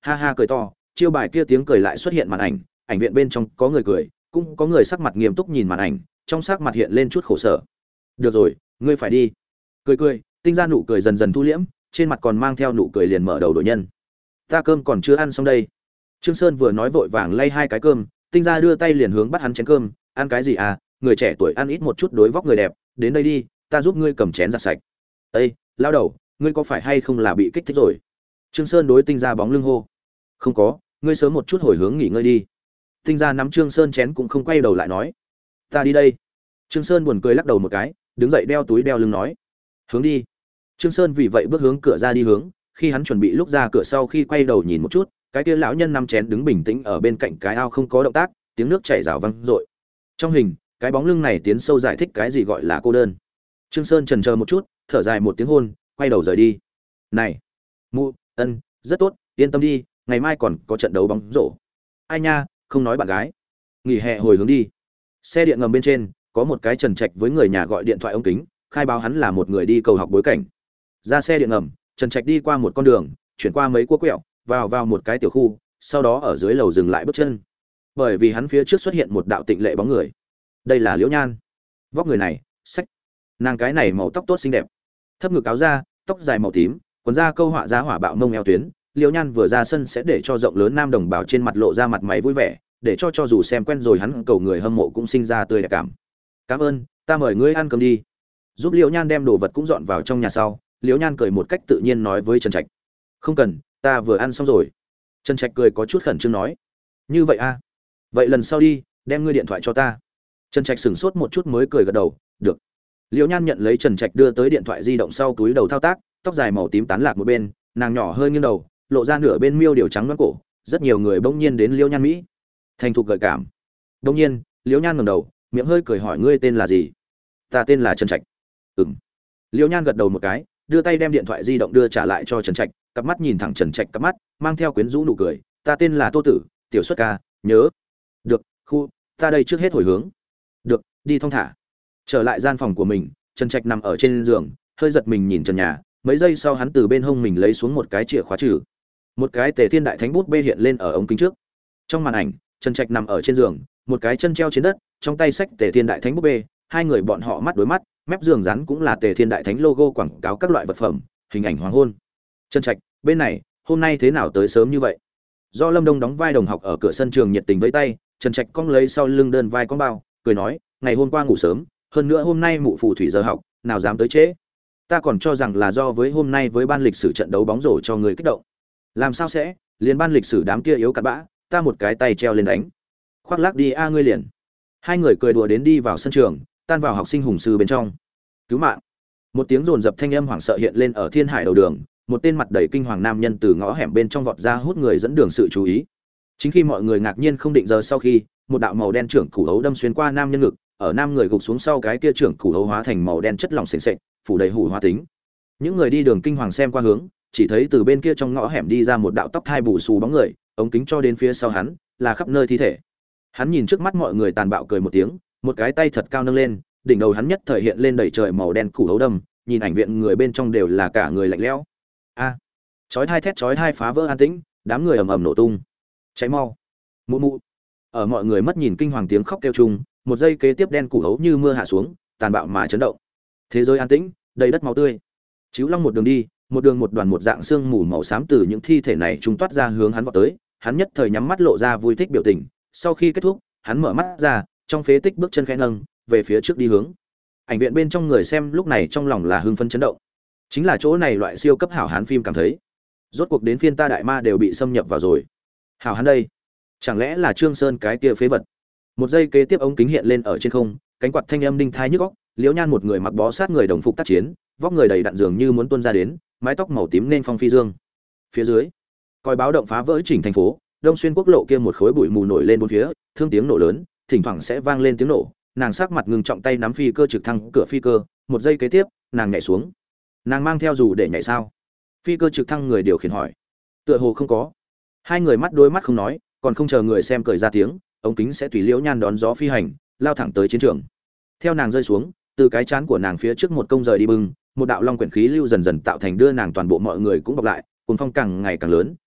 ha ha cười to, chiêu bài kia tiếng cười lại xuất hiện màn ảnh, ảnh viện bên trong có người cười, cũng có người sắc mặt nghiêm túc nhìn màn ảnh, trong sắc mặt hiện lên chút khổ sở. Được rồi, ngươi phải đi. Cười cười, Tinh Gia nụ cười dần dần thu liễm, trên mặt còn mang theo nụ cười liền mở đầu đội nhân. Ta cơm còn chưa ăn xong đây. Trương Sơn vừa nói vội vàng lay hai cái cơm, Tinh Gia đưa tay liền hướng bắt hắn chén cơm, ăn cái gì à, người trẻ tuổi ăn ít một chút đối vóc người đẹp, đến đây đi, ta giúp ngươi cầm chén giặt sạch. Ê, lao đầu, ngươi có phải hay không là bị kích thích rồi? Trương Sơn đối Tinh Gia bóng lưng hô. Không có, ngươi sớm một chút hồi hướng nghỉ ngơi đi. Tinh Gia nắm Trương Sơn chén cũng không quay đầu lại nói, ta đi đây. Trương Sơn buồn cười lắc đầu một cái, đứng dậy đeo túi đeo lưng nói, hướng đi. Trương Sơn vì vậy bước hướng cửa ra đi hướng, khi hắn chuẩn bị lúc ra cửa sau khi quay đầu nhìn một chút, cái kia lão nhân nắm chén đứng bình tĩnh ở bên cạnh cái ao không có động tác, tiếng nước chảy rào vang rội. Trong hình, cái bóng lưng này tiến sâu giải thích cái gì gọi là cô đơn. Trương Sơn chần chờ một chút, thở dài một tiếng hôn, quay đầu rời đi. Này, mụ, ân, rất tốt, yên tâm đi, ngày mai còn có trận đấu bóng rổ. Ai nha, không nói bạn gái. Nghỉ hè hồi hướng đi. Xe điện ngầm bên trên, có một cái Trần Trạch với người nhà gọi điện thoại ống kính, khai báo hắn là một người đi cầu học bối cảnh. Ra xe điện ngầm, Trần Trạch đi qua một con đường, chuyển qua mấy cua quẹo, vào một cái tiểu khu, sau đó ở dưới lầu dừng lại bước chân. Bởi vì hắn phía trước xuất hiện một đạo tịnh lệ bóng người. Đây là Liễu Nhan. Vóc người này, xách. Nàng cái này màu tóc tốt xinh đẹp. Thấp ngực áo da, tóc dài màu tím, quần da câu họa giá hỏa bạo mông eo tuyến, Liễu Nhan vừa ra sân sẽ để cho rộng lớn nam đồng bào trên mặt lộ ra mặt mày vui vẻ, để cho dù xem quen rồi hắn cầu người hâm mộ cũng sinh ra tươi đẹp cảm. Cảm ơn, ta mời ngươi ăn cơm đi. Giúp Liễu Nhan đem đồ vật cũng dọn vào trong nhà sau, Liễu Nhan cười một cách tự nhiên nói với Trần Trạch, không cần, ta vừa ăn xong rồi. Trần Trạch cười có chút khẩn trương nói, như vậy à? Vậy lần sau đi, đem ngươi điện thoại cho ta. Trần Trạch sửng sốt một chút mới cười gật đầu, được. Liễu Nhan nhận lấy Trần Trạch đưa tới điện thoại di động sau túi đầu thao tác, tóc dài màu tím tán lạc một bên, nàng nhỏ hơi nghiêng đầu, lộ ra nửa bên miêu điều trắng loáng cổ, rất nhiều người bỗng nhiên đến Liễu Nhan mỹ. Thành thục gợi cảm. Bỗng nhiên, Liễu Nhan ngẩng đầu, miệng hơi cười hỏi ngươi tên là gì? Ta tên là Trần Trạch. Ừm. Liễu Nhan gật đầu một cái, đưa tay đem điện thoại di động đưa trả lại cho Trần Trạch, cặp mắt nhìn thẳng Trần Trạch cặp mắt, mang theo quyến rũ nụ cười, ta tên là Tô Tử, tiểu xuất ca, nhớ. Được, khu, ta đây trước hết hồi hướng. Được, đi thong thả. Trở lại gian phòng của mình, Trần Trạch nằm ở trên giường, hơi giật mình nhìn trần nhà, mấy giây sau hắn từ bên hông mình lấy xuống một cái chìa khóa trừ. Một cái Tề Thiên Đại Thánh bút bê hiện lên ở ống kính trước. Trong màn ảnh, Trần Trạch nằm ở trên giường, một cái chân treo trên đất, trong tay xách Tề Thiên Đại Thánh bút bê, hai người bọn họ mắt đối mắt, mép giường rắn cũng là Tề Thiên Đại Thánh logo quảng cáo các loại vật phẩm, hình ảnh hoàng hôn. Trần Trạch, bên này, hôm nay thế nào tới sớm như vậy? Do Lâm Đông đóng vai đồng học ở cửa sân trường nhiệt tình vẫy tay, Trần Trạch cong lấy sau lưng đơn vai con bao, cười nói, ngày hôm qua ngủ sớm, hơn nữa hôm nay mụ phù thủy giờ học, nào dám tới trễ. Ta còn cho rằng là do với hôm nay với ban lịch sử trận đấu bóng rổ cho người kích động. Làm sao sẽ, liền ban lịch sử đám kia yếu cặn bã, ta một cái tay treo lên đánh. Khoác lác đi a ngươi liền. Hai người cười đùa đến đi vào sân trường, tan vào học sinh hùng sư bên trong. Cứu mạng. Một tiếng rồn rập thanh âm hoảng sợ hiện lên ở thiên hải đầu đường, một tên mặt đầy kinh hoàng nam nhân từ ngõ hẻm bên trong vọt ra hút người dẫn đường sự chú ý. Chính khi mọi người ngạc nhiên không định giờ sau khi, một đạo màu đen trưởng củ hấu đâm xuyên qua nam nhân ngực, ở nam người gục xuống sau cái kia trưởng củ hấu hóa thành màu đen chất lỏng sền sệt, phủ đầy hủ hóa tính. Những người đi đường kinh hoàng xem qua hướng, chỉ thấy từ bên kia trong ngõ hẻm đi ra một đạo tóc thai bù xù bóng người, ống kính cho đến phía sau hắn, là khắp nơi thi thể. Hắn nhìn trước mắt mọi người tàn bạo cười một tiếng, một cái tay thật cao nâng lên, đỉnh đầu hắn nhất thời hiện lên đầy trời màu đen củ hấu đâm, nhìn ảnh viện người bên trong đều là cả người lạnh lẽo. A! Chói tai thét chói tai phá vỡ an tĩnh, đám người ầm ầm nổ tung. Cháy mau! Mụ mụ! Ở mọi người mất nhìn kinh hoàng tiếng khóc kêu chung, một giây kế tiếp đen củ hấu như mưa hạ xuống, tàn bạo mà chấn động. Thế giới an tĩnh, đầy đất máu tươi. Chíu Long một đường đi, một đường một đoàn một dạng xương mù màu xám từ những thi thể này trung toát ra hướng hắn vọt tới, hắn nhất thời nhắm mắt lộ ra vui thích biểu tình, sau khi kết thúc, hắn mở mắt ra, trong phế tích bước chân khẽ nâng, về phía trước đi hướng. Ảnh viện bên trong người xem lúc này trong lòng là hưng phấn chấn động. Chính là chỗ này loại siêu cấp hảo hán phim cảm thấy. Rốt cuộc đến phiên ta đại ma đều bị xâm nhập vào rồi. Hảo hán đây, chẳng lẽ là Trương Sơn cái kia phế vật? Một giây kế tiếp ống kính hiện lên ở trên không, cánh quạt thanh âm đinh thai nhức óc, Liễu Nhan một người mặc bó sát người đồng phục tác chiến, vóc người đầy đặn dường như muốn tuôn ra đến, mái tóc màu tím nên phong phi dương. Phía dưới, còi báo động phá vỡ chỉnh thành phố, Đông Xuyên quốc lộ kia một khối bụi mù nổi lên bốn phía, thương tiếng nổ lớn, thỉnh thoảng sẽ vang lên tiếng nổ. Nàng sắc mặt ngưng trọng tay nắm phi cơ trực thăng cửa phi cơ, một giây kế tiếp, nàng nhảy xuống. Nàng mang theo dù để nhảy sao? Phi cơ trực thăng người điều khiển hỏi. Tựa hồ không có. Hai người mắt đối mắt không nói, còn không chờ người xem cười ra tiếng, ống kính sẽ tùy Liễu Nhan đón gió phi hành, lao thẳng tới chiến trường. Theo nàng rơi xuống, từ cái chán của nàng phía trước một công rời đi bưng, một đạo long quyển khí lưu dần dần tạo thành đưa nàng toàn bộ mọi người cũng bọc lại, cuồng phong càng ngày càng lớn,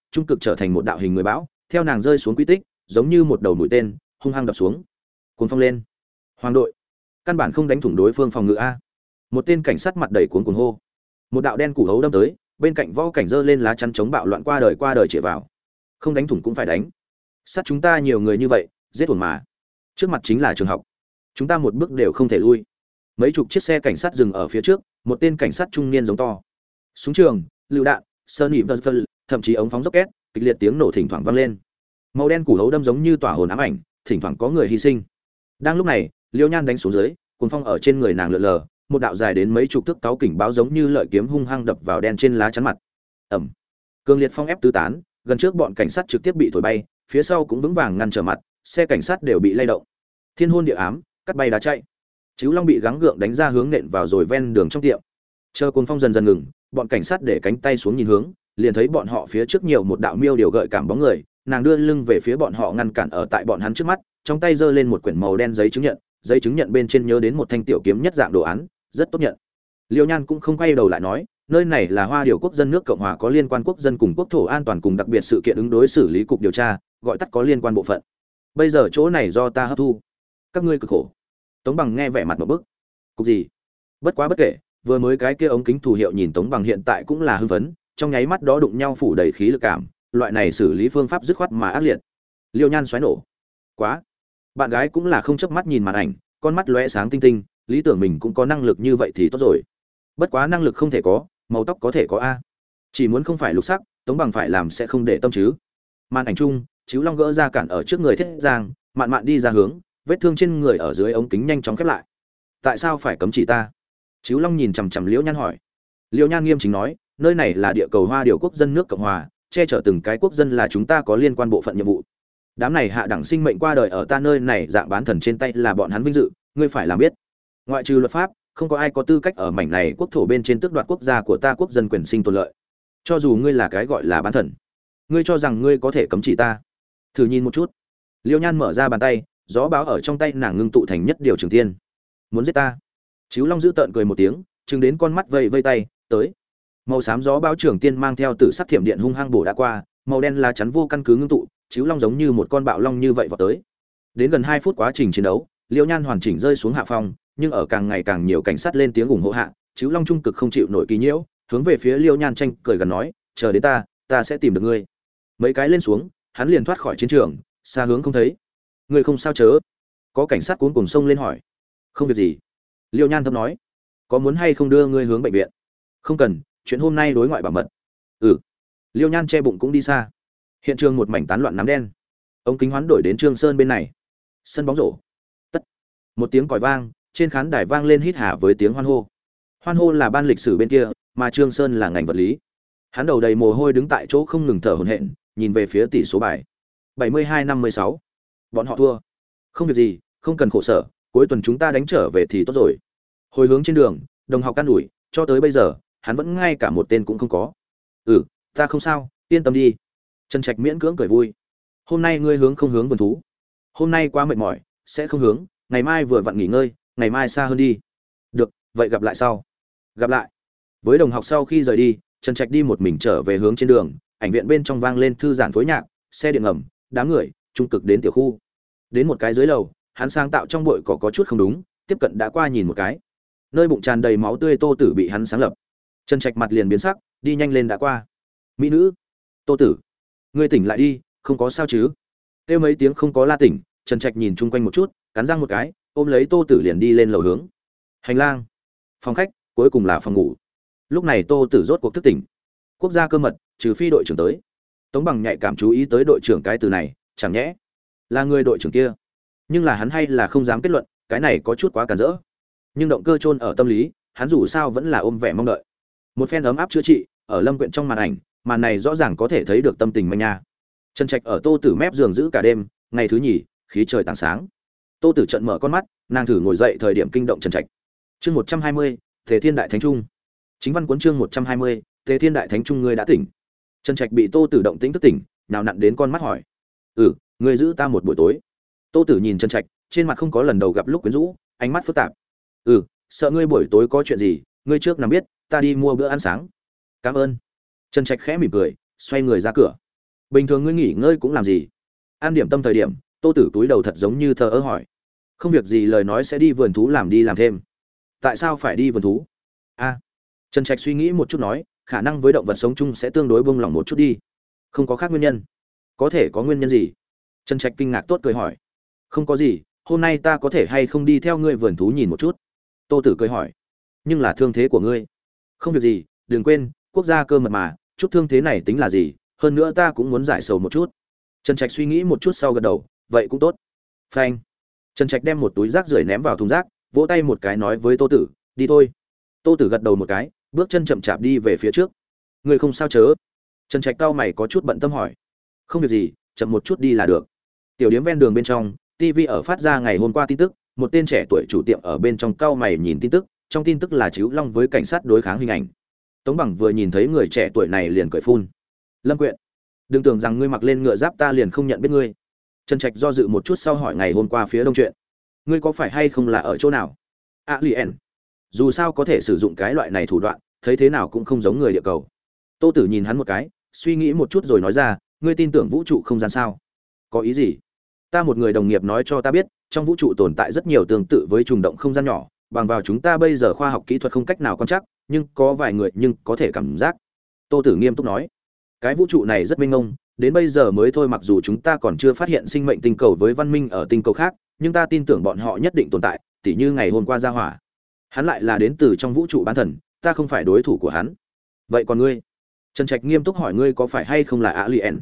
trung cực trở thành một đạo hình người bão, theo nàng rơi xuống quy tích, giống như một đầu mũi tên, hung hăng đập xuống. Cuồng phong lên. Hoàng đội, căn bản không đánh thủng đối phương phòng ngự a. Một tên cảnh sát mặt đầy cuống cuồng hô. Một đạo đen củ hấu đâm tới, bên cạnh võ cảnh giơ lên lá chắn chống bạo loạn qua đời chĩa vào. Không đánh thủng cũng phải đánh. Sát chúng ta nhiều người như vậy, giết ổn mà. Trước mặt chính là trường học, chúng ta một bước đều không thể lui. Mấy chục chiếc xe cảnh sát dừng ở phía trước, một tên cảnh sát trung niên giống to. Súng trường, lựu đạn, sơn nhị vân vân, thậm chí ống phóng rocket, kịch liệt tiếng nổ thỉnh thoảng vang lên. Màu đen củ hấu đâm giống như tỏa hồn ám ảnh, thỉnh thoảng có người hy sinh. Đang lúc này, Liêu Nhan đánh xuống dưới, cuồng phong ở trên người nàng lượn lờ, một đạo dài đến mấy chục thước cáu kình báo giống như lợi kiếm hung hăng đập vào đen trên lá chắn mặt. Ầm. Cường liệt phong ép tứ tán, gần trước bọn cảnh sát trực tiếp bị thổi bay, phía sau cũng vững vàng ngăn trở mặt, xe cảnh sát đều bị lay động. Thiên hôn địa ám, cắt bay đá chạy. Chíu Long bị gắng gượng đánh ra hướng nện vào rồi ven đường trong tiệm. Chờ cuồng phong dần dần ngừng, bọn cảnh sát để cánh tay xuống nhìn hướng, liền thấy bọn họ phía trước nhiều một đạo miêu điều gợi cảm bóng người, nàng đưa lưng về phía bọn họ ngăn cản ở tại bọn hắn trước mắt, trong tay giơ lên một quyển màu đen giấy chứng nhận bên trên nhớ đến một thanh tiểu kiếm nhất dạng đồ án, rất tốt nhận. Liêu Nhan cũng không quay đầu lại nói, nơi này là Hoa Điều Quốc dân nước Cộng hòa có liên quan quốc dân cùng quốc thổ an toàn cùng đặc biệt sự kiện ứng đối xử lý cục điều tra, gọi tắt có liên quan bộ phận. Bây giờ chỗ này do ta hấp thu. Các ngươi cực khổ. Tống Bằng nghe vẻ mặt một bức. Cục gì? Bất quá bất kể, vừa mới cái kia ống kính thủ hiệu nhìn Tống Bằng hiện tại cũng là hưng phấn, trong nháy mắt đó đụng nhau phủ đầy khí lực cảm, loại này xử lý phương pháp dứt khoát mà ác liệt. Liêu Nhan xoáy nổ. Quá. Bạn gái cũng là không chớp mắt nhìn màn ảnh, con mắt lóe sáng tinh tinh, lý tưởng mình cũng có năng lực như vậy thì tốt rồi. Bất quá năng lực không thể có, màu tóc có thể có a. Chỉ muốn không phải lục sắc, Tống Bằng phải làm sẽ không để tâm chứ. Màn ảnh chung, Chíu Long gỡ ra cản ở trước người Thiết Giang, mạn mạn đi ra hướng, vết thương trên người ở dưới ống kính nhanh chóng khép lại. Tại sao phải cấm chỉ ta? Chíu Long nhìn chằm chằm Liễu Nhan hỏi. Liễu Nhan nghiêm chính nói, nơi này là địa cầu Hoa Điều Quốc dân nước Cộng hòa, che chở từng cái quốc dân là chúng ta có liên quan bộ phận nhiệm vụ. Đám này hạ đẳng sinh mệnh qua đời ở ta nơi này dạng bán thần trên tay là bọn hắn vinh dự, ngươi phải làm biết. Ngoại trừ luật pháp, không có ai có tư cách ở mảnh này quốc thổ bên trên tước đoạt quốc gia của ta quốc dân quyền sinh tồn lợi. Cho dù ngươi là cái gọi là bán thần, ngươi cho rằng ngươi có thể cấm chỉ ta? Thử nhìn một chút. Liêu Nhan mở ra bàn tay, gió báo ở trong tay nàng ngưng tụ thành nhất điều trường tiên. Muốn giết ta? Chíu Long giữ tợn cười một tiếng, chừng đến con mắt vây vây tay, tới. Màu xám gió báo trường tiên mang theo tử sắc thiểm điện hung hăng bổ đã qua, màu đen lá chắn vô căn cứ ngưng tụ, Chíu Long giống như một con bạo long như vậy vọt tới. Đến gần 2 phút quá trình chiến đấu, Liêu Nhan hoàn chỉnh rơi xuống hạ phong, nhưng ở càng ngày càng nhiều cảnh sát lên tiếng ủng hộ hạ, Chíu Long trung cực không chịu nổi kỳ nhiễu, hướng về phía Liêu Nhan tranh cười gần nói, chờ đến ta sẽ tìm được ngươi. Mấy cái lên xuống, hắn liền thoát khỏi chiến trường, xa hướng không thấy. Ngươi không sao chớ? Có cảnh sát cuống cuồng xông lên hỏi. Không việc gì. Liêu Nhan thấp nói. Có muốn hay không đưa ngươi hướng bệnh viện? Không cần, chuyện hôm nay đối ngoại bảo mật. Ừ. Liêu Nhan che bụng cũng đi xa. Hiện trường một mảnh tán loạn nám đen. Ống kính hoán đổi đến Trương Sơn bên này. Sân bóng rổ. Tất. Một tiếng còi vang, trên khán đài vang lên hít hà với tiếng hoan hô. Hoan hô là ban lịch sử bên kia, mà Trương Sơn là ngành vật lý. Hắn đầu đầy mồ hôi đứng tại chỗ không ngừng thở hổn hển, nhìn về phía tỷ số bài. 72-56. Bọn họ thua. Không việc gì, không cần khổ sở, cuối tuần chúng ta đánh trở về thì tốt rồi. Hồi hướng trên đường, đồng học can ủi, cho tới bây giờ, hắn vẫn ngay cả một tên cũng không có. Ừ, ta không sao, yên tâm đi. Trần Trạch miễn cưỡng cười vui. Hôm nay ngươi hướng không hướng vườn thú? Hôm nay quá mệt mỏi, sẽ không hướng, ngày mai vừa vặn nghỉ ngơi, ngày mai xa hơn đi. Được, vậy gặp lại sau. Gặp lại. Với đồng học sau khi rời đi, Trần Trạch đi một mình trở về hướng trên đường, ảnh viện bên trong vang lên thư giãn phối nhạc, xe điện ngầm, đám người, trung cực đến tiểu khu. Đến một cái dưới lầu, hắn sáng tạo trong bụi có chút không đúng, tiếp cận đã qua nhìn một cái. Nơi bụng tràn đầy máu tươi Tô Tử bị hắn sáng lập. Trần Trạch mặt liền biến sắc, đi nhanh lên đã qua. Mỹ nữ, Tô Tử, ngươi tỉnh lại đi, không có sao chứ? Kêu mấy tiếng không có la tỉnh, Trần Trạch nhìn chung quanh một chút, cắn răng một cái, ôm lấy Tô Tử liền đi lên lầu hướng. Hành lang, phòng khách, cuối cùng là phòng ngủ. Lúc này Tô Tử rốt cuộc thức tỉnh. Quốc gia cơ mật, trừ phi đội trưởng tới. Tống Bằng nhạy cảm chú ý tới đội trưởng cái từ này, chẳng nhẽ là người đội trưởng kia. Nhưng là hắn hay là không dám kết luận, cái này có chút quá cản rỡ. Nhưng động cơ chôn ở tâm lý, hắn dù sao vẫn là ôm vẻ mong đợi. Một phen ấm áp chữa trị, ở Lâm Quyện trong màn ảnh, màn này rõ ràng có thể thấy được tâm tình manh nha. Trần Trạch ở Tô Tử mép giường giữ cả đêm, ngày thứ nhì, khí trời tảng sáng. Tô Tử trợn mở con mắt, nàng thử ngồi dậy thời điểm kinh động Trần Trạch. Chương 120, Tề Thiên Đại Thánh Trung. Chính văn cuốn chương 120, Tề Thiên Đại Thánh Trung ngươi đã tỉnh. Trần Trạch bị Tô Tử động tĩnh thức tỉnh, nào nặn đến con mắt hỏi: "Ừ, ngươi giữ ta một buổi tối." Tô Tử nhìn Trần Trạch, trên mặt không có lần đầu gặp lúc quyến rũ, ánh mắt phức tạp. "Ừ, sợ ngươi buổi tối có chuyện gì, ngươi trước nằm biết, ta đi mua bữa ăn sáng." "Cảm ơn." Trần Trạch khẽ mỉm cười, xoay người ra cửa. bình thường ngươi nghỉ ngơi cũng làm gì? An điểm tâm thời điểm, Tô Tử túi đầu thật giống như thờ ơ hỏi. Không việc gì lời nói sẽ đi vườn thú làm đi làm thêm. Tại sao phải đi vườn thú? A. Trần Trạch suy nghĩ một chút nói, khả năng với động vật sống chung sẽ tương đối buông lỏng một chút đi. Không có khác nguyên nhân. Có thể có nguyên nhân gì? Trần Trạch kinh ngạc tốt cười hỏi. Không có gì, hôm nay ta có thể hay không đi theo ngươi vườn thú nhìn một chút? Tô Tử cười hỏi. Nhưng là thương thế của ngươi. Không việc gì, đừng quên, quốc gia cơ mật mà, chút thương thế này tính là gì, hơn nữa ta cũng muốn giải sầu một chút. Trần Trạch suy nghĩ một chút sau gật đầu, vậy cũng tốt. Phanh. Trần Trạch đem một túi rác rưởi ném vào thùng rác, vỗ tay một cái nói với Tô Tử, đi thôi. Tô Tử gật đầu một cái, bước chân chậm chạp đi về phía trước. Ngươi không sao chớ? Trần Trạch cau mày có chút bận tâm hỏi. Không việc gì, chậm một chút đi là được. Tiểu điếm ven đường bên trong, TV ở phát ra ngày hôm qua tin tức, một tên trẻ tuổi chủ tiệm ở bên trong cau mày nhìn tin tức, trong tin tức là Chíu Long với cảnh sát đối kháng hình ảnh. Tống Bằng vừa nhìn thấy người trẻ tuổi này liền cười phun. Lâm Quyện, đừng tưởng rằng ngươi mặc lên ngựa giáp ta liền không nhận biết ngươi. Trần Trạch do dự một chút sau hỏi ngày hôm qua phía đông chuyện. Ngươi có phải hay không là ở chỗ nào? Alien. Dù sao có thể sử dụng cái loại này thủ đoạn, thấy thế nào cũng không giống người địa cầu. Tô Tử nhìn hắn một cái, suy nghĩ một chút rồi nói ra, ngươi tin tưởng vũ trụ không gian sao? Có ý gì? Ta một người đồng nghiệp nói cho ta biết, trong vũ trụ tồn tại rất nhiều tương tự với trùng động không gian nhỏ, bằng vào chúng ta bây giờ khoa học kỹ thuật không cách nào quan trắc, nhưng có vài người nhưng có thể cảm giác. Tô Tử nghiêm túc nói, cái vũ trụ này rất mênh mông, đến bây giờ mới thôi, mặc dù chúng ta còn chưa phát hiện sinh mệnh tinh cầu với văn minh ở tinh cầu khác, nhưng ta tin tưởng bọn họ nhất định tồn tại, tỉ như ngày hôm qua Gia Hỏa. Hắn lại là đến từ trong vũ trụ bán thần, ta không phải đối thủ của hắn. Vậy còn ngươi? Trần Trạch nghiêm túc hỏi, ngươi có phải hay không là Alien?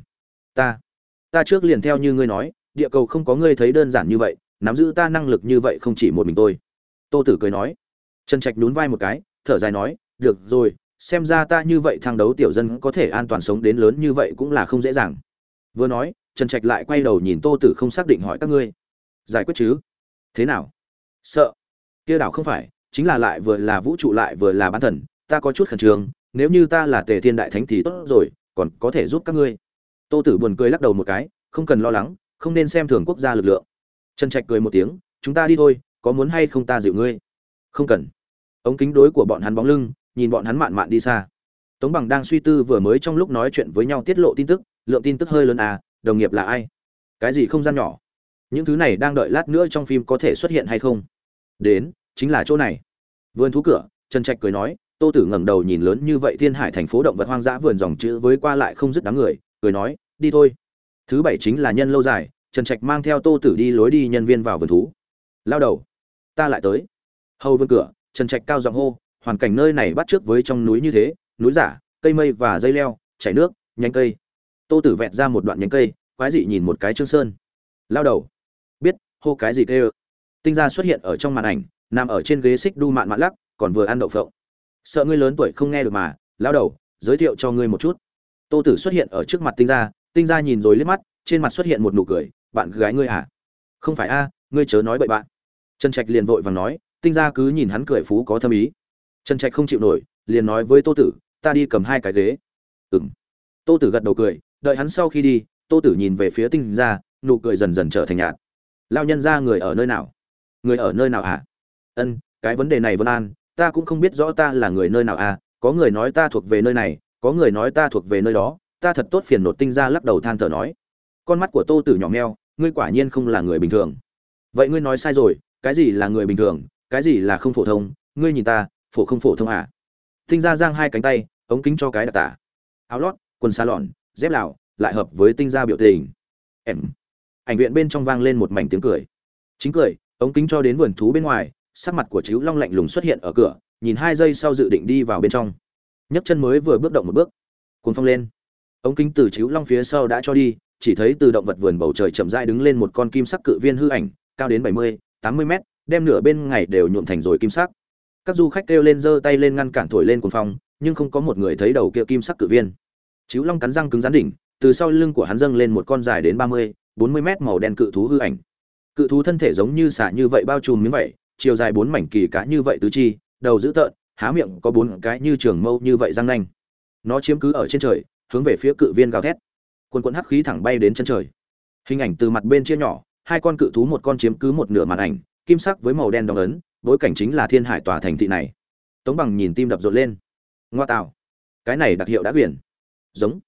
Ta trước liền theo như ngươi nói, địa cầu không có ngươi thấy đơn giản như vậy, nắm giữ ta năng lực như vậy không chỉ một mình tôi. Tô Tử cười nói. Trần Trạch nhún vai một cái, thở dài nói, được rồi, xem ra ta như vậy thăng đấu tiểu dân có thể an toàn sống đến lớn như vậy cũng là không dễ dàng. Vừa nói, Trần Trạch lại quay đầu nhìn Tô Tử không xác định hỏi, các ngươi giải quyết chứ? Thế nào? Sợ? Kia đảo không phải, chính là lại vừa là vũ trụ lại vừa là bán thần, ta có chút khẩn trương, nếu như ta là Tề Thiên đại thánh thì tốt rồi, còn có thể giúp các ngươi. Tô Tử buồn cười lắc đầu một cái, không cần lo lắng, không nên xem thường quốc gia lực lượng. Trần Trạch cười một tiếng, chúng ta đi thôi, có muốn hay không ta dịu ngươi? Không cần. Ống kính đối của bọn hắn bóng lưng, nhìn bọn hắn mạn mạn đi xa. Tống Bằng đang suy tư vừa mới trong lúc nói chuyện với nhau tiết lộ tin tức, lượng tin tức hơi lớn à, đồng nghiệp là ai? Cái gì không gian nhỏ? Những thứ này đang đợi lát nữa trong phim có thể xuất hiện hay không? Đến, chính là chỗ này. Vườn thú cửa, Trần Trạch cười nói, Tô Tử ngẩng đầu nhìn lớn như vậy Thiên Hải thành phố động vật hoang dã vườn dòng chữ với qua lại không dứt đám người, cười nói, đi thôi. Thứ bảy chính là nhân lâu dài, Trần Trạch mang theo Tô Tử đi lối đi nhân viên vào vườn thú. Lao đầu, ta lại tới. Hầu vườn cửa, Trần Trạch cao giọng hô, hoàn cảnh nơi này bắt chước với trong núi như thế, núi giả, cây mây và dây leo, chảy nước, nhánh cây. Tô Tử vẹt ra một đoạn nhánh cây, quái dị nhìn một cái Trương Sơn. Lao đầu, biết, hô cái gì kêu? Tinh Gia xuất hiện ở trong màn ảnh, nằm ở trên ghế xích đu mạn mạn lắc, còn vừa ăn đậu phộng. Sợ ngươi lớn tuổi không nghe được mà, lao đầu, giới thiệu cho ngươi một chút. Tô Tử xuất hiện ở trước mặt Tinh Gia nhìn rồi liếc mắt, trên mặt xuất hiện một nụ cười, bạn gái ngươi à? Không phải a, ngươi chớ nói bậy bạn. Trần Trạch liền vội vàng nói, Tinh Gia cứ nhìn hắn cười phú có thâm ý. Trần Trạch không chịu nổi, liền nói với Tô Tử, ta đi cầm hai cái ghế. Ừm. Tô Tử gật đầu cười, đợi hắn sau khi đi, Tô Tử nhìn về phía Tinh Gia, nụ cười dần dần trở thành nhạt. Lao nhân gia người ở nơi nào? Người ở nơi nào hả? Ân, cái vấn đề này Vân An, ta cũng không biết rõ ta là người nơi nào à, có người nói ta thuộc về nơi này, có người nói ta thuộc về nơi đó, ta thật tốt phiền nột. Tinh Gia lắc đầu than thở nói. Con mắt của Tô Tử nhỏ meo, ngươi quả nhiên không là người bình thường. Vậy ngươi nói sai rồi, cái gì là người bình thường, cái gì là không phổ thông, ngươi nhìn ta, phổ không phổ thông à? Tinh Gia giang hai cánh tay, ống kính cho cái đặc tả. Áo lót, quần sa lọn, dép lào, lại hợp với Tinh Gia biểu tình. Em. Ảnh viện bên trong vang lên một mảnh tiếng cười. Chính cười, ống kính cho đến vườn thú bên ngoài, sắc mặt của Chíu Long lạnh lùng xuất hiện ở cửa, nhìn 2 giây sau dự định đi vào bên trong. Nhấc chân mới vừa bước động một bước, cuốn phong lên. Ống kính từ Chíu Long phía sau đã cho đi, chỉ thấy từ động vật vườn bầu trời chậm rãi đứng lên một con kim sắc cự viên hư ảnh, cao đến 70, 80 mét, đem nửa bên ngày đều nhuộm thành rồi kim sắc. Các du khách kêu lên giơ tay lên ngăn cản thổi lên cuồng phong, nhưng không có một người thấy đầu kia kim sắc cự viên. Chíu Long cắn răng cứng rắn đỉnh, từ sau lưng của hắn dâng lên một con dài đến 30, 40 mét màu đen cự thú hư ảnh. Cự thú thân thể giống như xả như vậy bao trùm miếng vậy, chiều dài 4 mảnh kỳ cá như vậy tứ chi, đầu dữ tợn, há miệng có 4 cái như trường mâu như vậy răng nanh. Nó chiếm cứ ở trên trời, hướng về phía cự viên gào thét. Quần quần hắc khí thẳng bay đến chân trời. Hình ảnh từ mặt bên chia nhỏ, hai con cự thú một con chiếm cứ một nửa màn ảnh, kim sắc với màu đen đóng ấn, bối cảnh chính là Thiên Hải tòa thành thị này. Tống Bằng nhìn tim đập rộn lên. Ngoa tạo, cái này đặc hiệu đã quyển. Giống.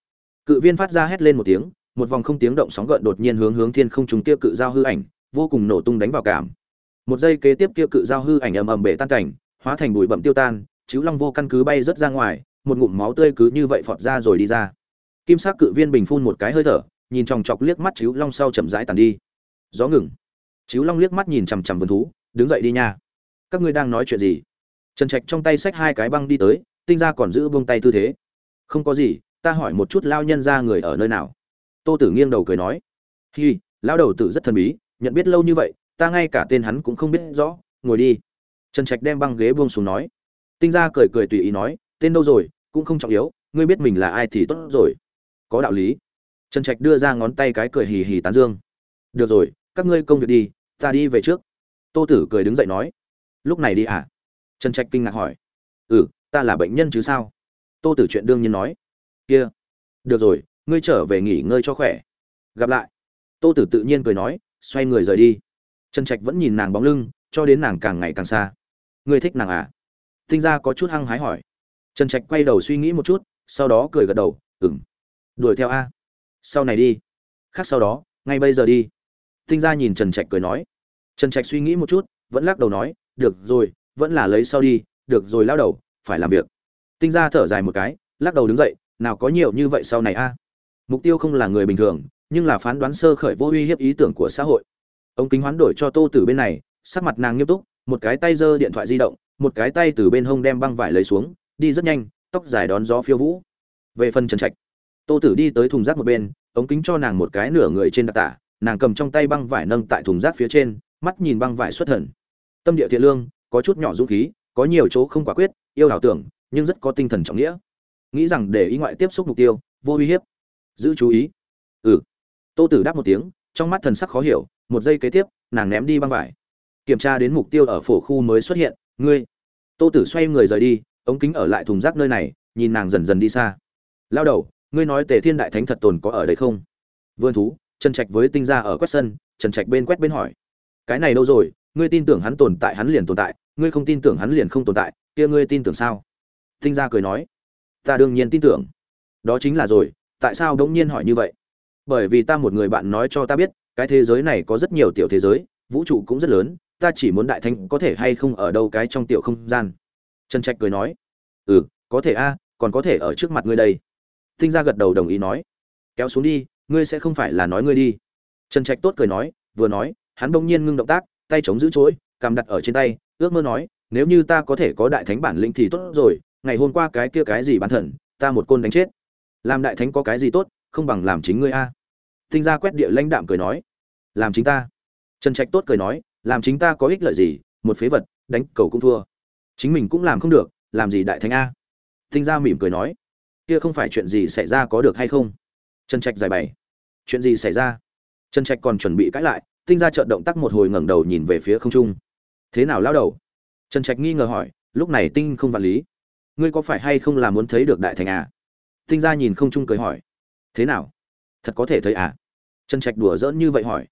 Cự viên phát ra hét lên một tiếng, một vòng không tiếng động sóng gợn đột nhiên hướng thiên không trung kia cự giao hư ảnh, vô cùng nổ tung đánh vào cảm. Một giây kế tiếp kia cự giao hư ảnh ầm ầm bể tan cảnh, hóa thành bụi bặm tiêu tan, Chữ Long vô căn cứ bay rất ra ngoài, một ngụm máu tươi cứ như vậy phọt ra rồi đi ra. Kim sắc cự viên bình phun một cái hơi thở, nhìn chòng chọc liếc mắt Chữ Long sau chậm rãi tàn đi. Gió ngừng. Chữ Long liếc mắt nhìn chằm chằm vườn thú, đứng dậy đi nha. Các ngươi đang nói chuyện gì? Trần Trạch trong tay xách hai cái băng đi tới, Tinh Gia còn giữ buông tay tư thế. Không có gì, ta hỏi một chút lao nhân gia người ở nơi nào. Tô Tử nghiêng đầu cười nói, hi, lão đầu tử rất thần bí, nhận biết lâu như vậy, ta ngay cả tên hắn cũng không biết rõ, ngồi đi. Trần Trạch đem băng ghế buông xuống nói. Tinh Gia cười cười tùy ý nói, tên đâu rồi, cũng không trọng yếu, ngươi biết mình là ai thì tốt rồi. Có đạo lý. Trần Trạch đưa ra ngón tay cái cười hì hì tán dương. Được rồi, các ngươi công việc đi, ta đi về trước. Tô Tử cười đứng dậy nói. Lúc này đi à? Trần Trạch kinh ngạc hỏi. Ta là bệnh nhân chứ sao? Tô Tử chuyện đương nhiên nói. Kia, được rồi, ngươi trở về nghỉ ngơi cho khỏe. Gặp lại. Tô Tử tự nhiên cười nói, xoay người rời đi. Trần Trạch vẫn nhìn nàng bóng lưng, cho đến nàng càng ngày càng xa. Ngươi thích nàng à? Tinh Gia có chút hăng hái hỏi. Trần Trạch quay đầu suy nghĩ một chút, sau đó cười gật đầu, đuổi theo a. Sau này đi. Khác sau đó, ngay bây giờ đi. Tinh Gia nhìn Trần Trạch cười nói. Trần Trạch suy nghĩ một chút, vẫn lắc đầu nói, được rồi, vẫn là lấy sau đi, được rồi lao đầu, phải làm việc. Tinh Gia thở dài một cái, lắc đầu đứng dậy, nào có nhiều như vậy sau này a. Mục tiêu không là người bình thường, nhưng là phán đoán sơ khởi vô uy hiếp ý tưởng của xã hội. Ông kính hoán đổi cho Tô Tử bên này, sắc mặt nàng nghiêm túc, một cái tay giơ điện thoại di động, một cái tay từ bên hông đem băng vải lấy xuống, đi rất nhanh, tóc dài đón gió phiêu vũ. Về phần Trần Trạch, Tô Tử đi tới thùng rác một bên, ống kính cho nàng một cái nửa người trên đặc tả, nàng cầm trong tay băng vải nâng tại thùng rác phía trên, mắt nhìn băng vải xuất thần. Tâm địa thiện lương, có chút nhỏ dũng khí, có nhiều chỗ không quả quyết, yêu ảo tưởng, nhưng rất có tinh thần trọng nghĩa. Nghĩ rằng để ý ngoại tiếp xúc mục tiêu, vô uy hiếp. Giữ chú ý. Tô Tử đáp một tiếng, trong mắt thần sắc khó hiểu, một giây kế tiếp, nàng ném đi băng vải. Kiểm tra đến mục tiêu ở phổ khu mới xuất hiện, ngươi. Tô Tử xoay người rời đi, ống kính ở lại thùng rác nơi này, nhìn nàng dần dần đi xa. Lao đầu, ngươi nói Tề Thiên Đại Thánh thật tồn có ở đây không? Vườn thú, Trần Trạch với Tinh Gia ở quét sân, Trần Trạch bên quét bên hỏi. Cái này đâu rồi, ngươi tin tưởng hắn tồn tại hắn liền tồn tại, ngươi không tin tưởng hắn liền không tồn tại, kia ngươi tin tưởng sao? Tinh Gia cười nói, ta đương nhiên tin tưởng. Đó chính là rồi, tại sao đống nhiên hỏi như vậy? Bởi vì ta một người bạn nói cho ta biết, cái thế giới này có rất nhiều tiểu thế giới, vũ trụ cũng rất lớn, ta chỉ muốn Đại Thánh có thể hay không ở đâu cái trong tiểu không gian. Trần Trạch cười nói, có thể a, còn có thể ở trước mặt ngươi đây. Tinh Gia gật đầu đồng ý nói, kéo xuống đi, ngươi sẽ không phải là nói ngươi đi. Trần Trạch tốt cười nói, vừa nói, hắn bỗng nhiên ngưng động tác, tay chống giữ chối, cầm đặt ở trên tay, ước mơ nói, nếu như ta có thể có Đại Thánh bản lĩnh thì tốt rồi, ngày hôm qua cái kia cái gì bán thần, ta một côn đánh chết. Làm Đại Thánh có cái gì tốt, không bằng làm chính ngươi a. Tinh Gia quét địa lãnh đạm cười nói, làm chính ta. Trần Trạch tốt cười nói, làm chính ta có ích lợi gì, một phế vật, đánh cầu cũng thua. Chính mình cũng làm không được, làm gì Đại Thánh a. Tinh Gia mỉm cười nói, kia không phải chuyện gì xảy ra có được hay không? Trần Trạch giải bày, chuyện gì xảy ra? Trần Trạch còn chuẩn bị cãi lại, Tinh Gia chợt động tác một hồi ngẩng đầu nhìn về phía không trung. Thế nào lao đầu? Trần Trạch nghi ngờ hỏi, lúc này Tinh không vạn lý, ngươi có phải hay không là muốn thấy được Đại Thánh à? Tinh Gia nhìn không trung cười hỏi, thế nào? Thật có thể thấy à? Trần Trạch đùa giỡn như vậy hỏi,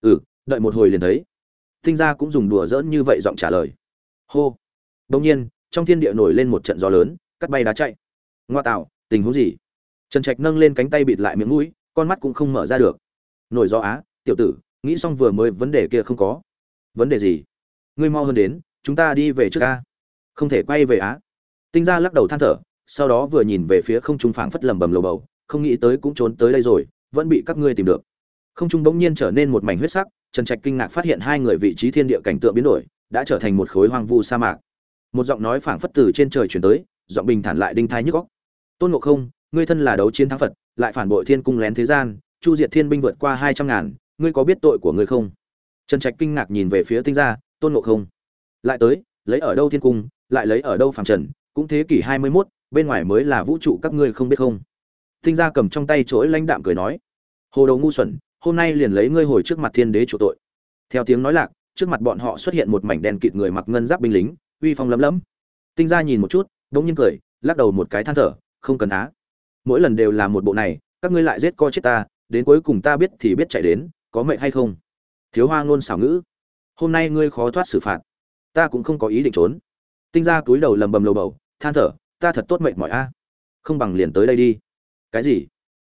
đợi một hồi liền thấy. Tinh Gia cũng dùng đùa giỡn như vậy giọng trả lời. Hô! Đột nhiên, trong thiên địa nổi lên một trận gió lớn, cắt bay đá chạy. Ngoa tạo, tình huống gì? Trần Trạch nâng lên cánh tay bịt lại miệng mũi, con mắt cũng không mở ra được. Nổi gió á, tiểu tử, nghĩ xong vừa mới vấn đề kia không có. Vấn đề gì? Ngươi mau hơn đến, chúng ta đi về trước a. Không thể quay về á. Tinh Gia lắc đầu than thở, sau đó vừa nhìn về phía không trung phảng phất lầm bầm lầu bầu, không nghĩ tới cũng trốn tới đây rồi, vẫn bị các ngươi tìm được. Không trung bỗng nhiên trở nên một mảnh huyết sắc, Trần Trạch kinh ngạc phát hiện hai người vị trí thiên địa cảnh tượng biến đổi, đã trở thành một khối hoang vu sa mạc. Một giọng nói phảng phất từ trên trời truyền tới, giọng bình thản lại đinh tai nhức óc. Tôn Ngộ Không, ngươi thân là đấu chiến thắng Phật, lại phản bội thiên cung lén thế gian, chu diệt thiên binh vượt qua 200.000, ngươi có biết tội của ngươi không? Trần Trạch kinh ngạc nhìn về phía Tinh Gia, Tôn Ngộ Không, lại tới, lấy ở đâu thiên cung, lại lấy ở đâu phàm trần, cũng thế kỷ 21, bên ngoài mới là vũ trụ các ngươi không biết không? Tinh Gia cầm trong tay chổi lãnh đạm cười nói, hồ đầu ngu xuẩn, hôm nay liền lấy ngươi hồi trước mặt thiên đế chủ tội. Theo tiếng nói lạc, trước mặt bọn họ xuất hiện một mảnh đen kịt người mặc ngân giáp binh lính, uy phong lấm lấm. Tinh Gia nhìn một chút, đống nhiên cười, lắc đầu một cái than thở, không cần á. Mỗi lần đều là một bộ này, các ngươi lại giết co chết ta, đến cuối cùng ta biết thì biết chạy đến, có mệnh hay không? Thiếu Hoa ngôn xảo ngữ, hôm nay ngươi khó thoát xử phạt, ta cũng không có ý định trốn. Tinh Gia cúi đầu lầm bầm lầu bầu, than thở, ta thật tốt mệnh mỏi a. Không bằng liền tới đây đi. Cái gì?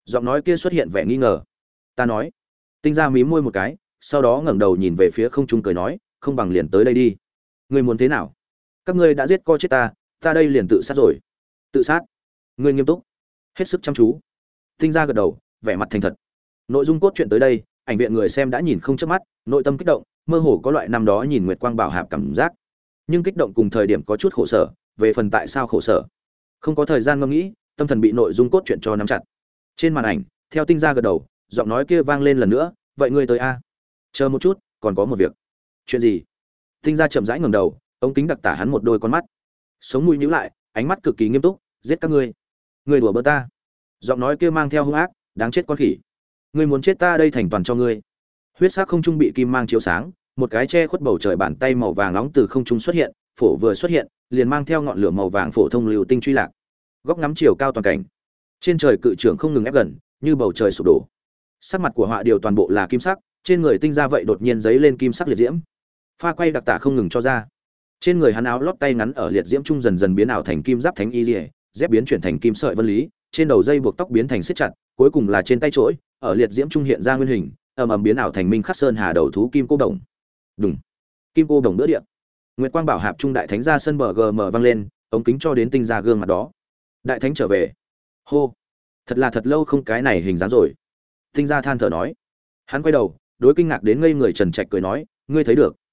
Giọng nói kia xuất hiện vẻ nghi ngờ. Ta nói. Tinh Gia mím môi một cái, sau đó ngẩng đầu nhìn về phía không trung cười nói, không bằng liền tới đây đi. Ngươi muốn thế nào? Các ngươi đã giết co chết ta đây liền tự sát rồi. Tự sát? Ngươi nghiêm túc, hết sức chăm chú. Tinh Gia gật đầu, vẻ mặt thành thật. Nội dung cốt truyện tới đây, ảnh viện người xem đã nhìn không chớp mắt, nội tâm kích động, mơ hồ có loại năm đó nhìn Nguyệt Quang Bảo Hạp cảm giác. Nhưng kích động cùng thời điểm có chút khổ sở, về phần tại sao khổ sở, không có thời gian ngẫm nghĩ, tâm thần bị nội dung cốt truyện cho nắm chặt. Trên màn ảnh, theo Tinh Gia gật đầu, giọng nói kia vang lên lần nữa, vậy ngươi tới a? Chờ một chút, còn có một việc. Chuyện gì? Tinh Gia chậm rãi ngẩng đầu, ống kính đặc tả hắn một đôi con mắt, sống mũi nhíu lại, ánh mắt cực kỳ nghiêm túc, giết các ngươi. Ngươi đùa bỡn ta? Giọng nói kia mang theo hung ác, đáng chết con khỉ. Ngươi muốn chết ta đây thành toàn cho ngươi. Huyết sắc không trung bị kim mang chiếu sáng, một cái che khuất bầu trời bàn tay màu vàng nóng từ không trung xuất hiện, phổ vừa xuất hiện, liền mang theo ngọn lửa màu vàng phổ thông lưu tinh truy lạc. Góc ngắm chiều cao toàn cảnh. Trên trời cự trưởng không ngừng ép gần, như bầu trời sụp đổ. Sắc mặt của họa điều toàn bộ là kim sắc, trên người Tinh Gia vậy đột nhiên giấy lên kim sắc liệt diễm. Pha quay đặc tả không ngừng cho ra. Trên người hắn áo lót tay ngắn ở liệt diễm trung dần dần biến ảo thành kim giáp thánh y liễu, dép biến chuyển thành kim sợi vân lý, trên đầu dây buộc tóc biến thành siết chặt, cuối cùng là trên tay trỗi, ở liệt diễm trung hiện ra nguyên hình, ầm ầm biến ảo thành minh khắc sơn hà đầu thú kim cô đồng. Đùng. Kim cô đồng đỡ địa. Nguyệt Quang Bảo Hạp trung đại thánh ra sân bờ gm vang lên, ống kính cho đến Tinh Gia gương mặt đó. Đại thánh trở về. Hô. Thật là thật lâu không cái này hình dáng rồi. Tinh Gia than thở nói. Hắn quay đầu, đối kinh ngạc đến ngây người Trần Trạch cười nói, ngươi thấy được?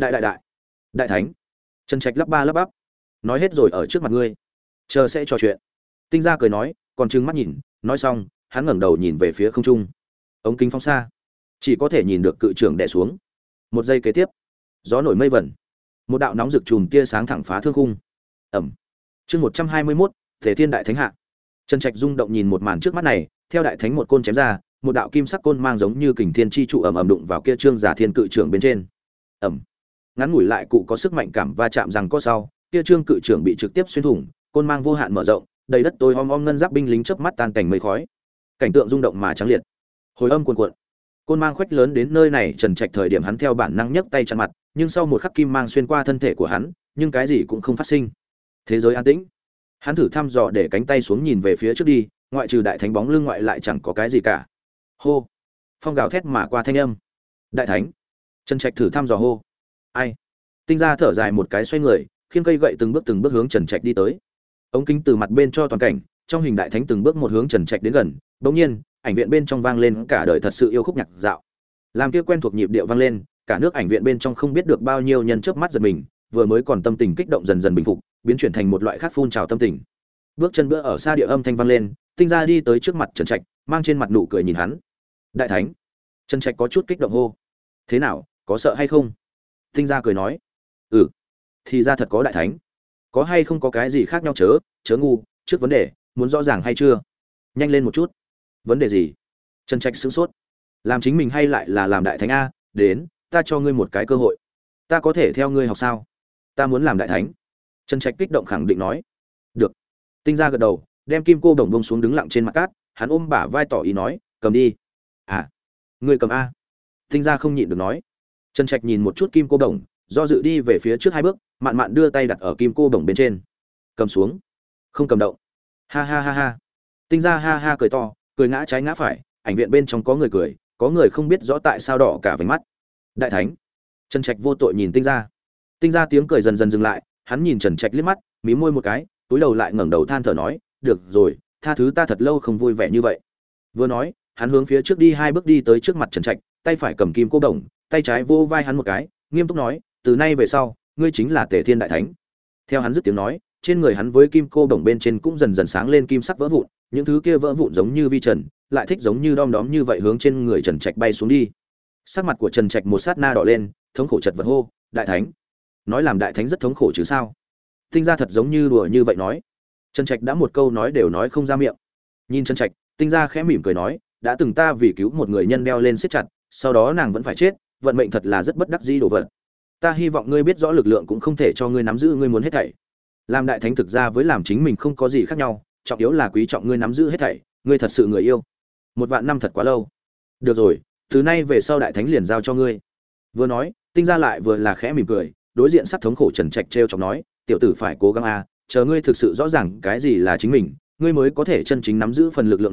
Đại thánh. Trần Trạch lắp ba lắp bắp. Nói hết rồi ở trước mặt ngươi. Chờ sẽ trò chuyện. Tinh Gia cười nói, còn trừng mắt nhìn, nói xong, hắn ngẩng đầu nhìn về phía không trung. Ống kính phóng xa, chỉ có thể nhìn được cự trưởng đè xuống. Một giây kế tiếp, gió nổi mây vẩn, một đạo nóng rực chùm tia sáng thẳng phá thương khung. Ẩm. Chương 121, Thể Thiên Đại Thánh hạ. Trần Trạch rung động nhìn một màn trước mắt này, theo đại thánh một côn chém ra, một đạo kim sắc côn mang giống như kình thiên chi trụ ầm ầm đụng vào kia trương giả thiên cự trưởng bên trên. Ẩm. Ngắn ngủi lại cụ có sức mạnh cảm va chạm rằng có sau, kia trương cự trưởng bị trực tiếp xuyên thủng, côn mang vô hạn mở rộng, đầy đất tối om om ngân giáp binh lính chớp mắt tan cảnh mây khói. Cảnh tượng rung động mà trắng liệt. Hồi âm cuồn cuộn. Côn mang khuếch lớn đến nơi này, Trần Trạch thời điểm hắn theo bản năng nhấc tay chặn mặt, nhưng sau một khắc kim mang xuyên qua thân thể của hắn, nhưng cái gì cũng không phát sinh. Thế giới an tĩnh. Hắn thử thăm dò để cánh tay xuống nhìn về phía trước đi, ngoại trừ đại thánh bóng lưng ngoại lại chẳng có cái gì cả. Hô. Phong gào thét mà qua thanh âm. Đại thánh. Trần Trạch thử thăm dò hô. Ai? Tinh Gia thở dài một cái xoay người, khiêng cây gậy từng bước hướng Trần Trạch đi tới. Ống kính từ mặt bên cho toàn cảnh, trong hình đại thánh từng bước một hướng Trần Trạch đến gần, bỗng nhiên, ảnh viện bên trong vang lên cả đời thật sự yêu khúc nhạc dạo. Làm kia quen thuộc nhịp điệu vang lên, cả nước ảnh viện bên trong không biết được bao nhiêu nhân chớp mắt giật mình, vừa mới còn tâm tình kích động dần dần bình phục, biến chuyển thành một loại khác phun trào tâm tình. Bước chân bữa ở xa địa âm thanh vang lên, Tinh Gia đi tới trước mặt Trần Trạch, mang trên mặt nụ cười nhìn hắn. Đại thánh. Trần Trạch có chút kích động hô. Thế nào, có sợ hay không? Tinh Gia cười nói. Ừ, thì ra thật có đại thánh. Có hay không có cái gì khác nhau chớ ngu, trước vấn đề, muốn rõ ràng hay chưa? Nhanh lên một chút. Vấn đề gì? Trần Trạch sửng sốt. Làm chính mình hay lại là làm đại thánh a? Đến, ta cho ngươi một cái cơ hội. Ta có thể theo ngươi học sao? Ta muốn làm đại thánh. Trần Trạch kích động khẳng định nói. Được. Tinh Gia gật đầu, đem kim cô đồng bông xuống đứng lặng trên mặt cát, hắn ôm bả vai tỏ ý nói, cầm đi. À, ngươi cầm a? Tinh Gia không nhịn được nói. Trần Trạch nhìn một chút kim cô đồng, do dự đi về phía trước hai bước, mạn mạn đưa tay đặt ở kim cô đồng bên trên. Cầm xuống. Không cầm động. Ha ha ha ha. Tinh Gia ha ha cười to, cười ngã trái ngã phải, ảnh viện bên trong có người cười, có người không biết rõ tại sao đỏ cả vành mắt. Đại thánh. Trần Trạch vô tội nhìn Tinh Gia. Tinh Gia tiếng cười dần dần dừng lại, hắn nhìn Trần Trạch liếc mắt, mím môi một cái, túi đầu lại ngẩng đầu than thở nói, "Được rồi, tha thứ ta thật lâu không vui vẻ như vậy." Vừa nói, hắn hướng phía trước đi hai bước đi tới trước mặt Trần Trạch, tay phải cầm kim cô đồng, tay trái vô vai hắn một cái, nghiêm túc nói, "Từ nay về sau, ngươi chính là Tề Thiên Đại Thánh." Theo hắn dứt tiếng nói, trên người hắn với kim cô đồng bên trên cũng dần dần sáng lên kim sắc vỡ vụn, những thứ kia vỡ vụn giống như vi trần, lại thích giống như đom đóm như vậy hướng trên người Trần Trạch bay xuống đi. Sắc mặt của Trần Trạch một sát na đỏ lên, thống khổ chật vật hô, "Đại Thánh." Nói làm đại thánh rất thống khổ chứ sao? Tinh Gia thật giống như đùa như vậy nói. Trần Trạch đã một câu nói đều nói không ra miệng. Nhìn Trần Trạch, Tinh Gia khẽ mỉm cười nói, "Đã từng ta vì cứu một người nhân đeo lên siết chặt, sau đó nàng vẫn phải chết, vận mệnh thật là rất bất đắc dĩ đồ vật. Ta hy vọng ngươi biết rõ lực lượng cũng không thể cho ngươi nắm giữ ngươi muốn hết thảy. Làm đại thánh thực ra với làm chính mình không có gì khác nhau, trọng yếu là quý trọng ngươi nắm giữ hết thảy, ngươi thật sự người yêu. 1.000 năm thật quá lâu. Được rồi, từ nay về sau đại thánh liền giao cho ngươi." Vừa nói, Tinh Gia lại vừa là khẽ mỉm cười, đối diện sắc thống khổ Trần Trạch trêu chọc nói, "Tiểu tử phải cố gắng a, chờ ngươi thực sự rõ ràng cái gì là chính mình, ngươi mới có thể chân chính nắm giữ phần lực lượng này,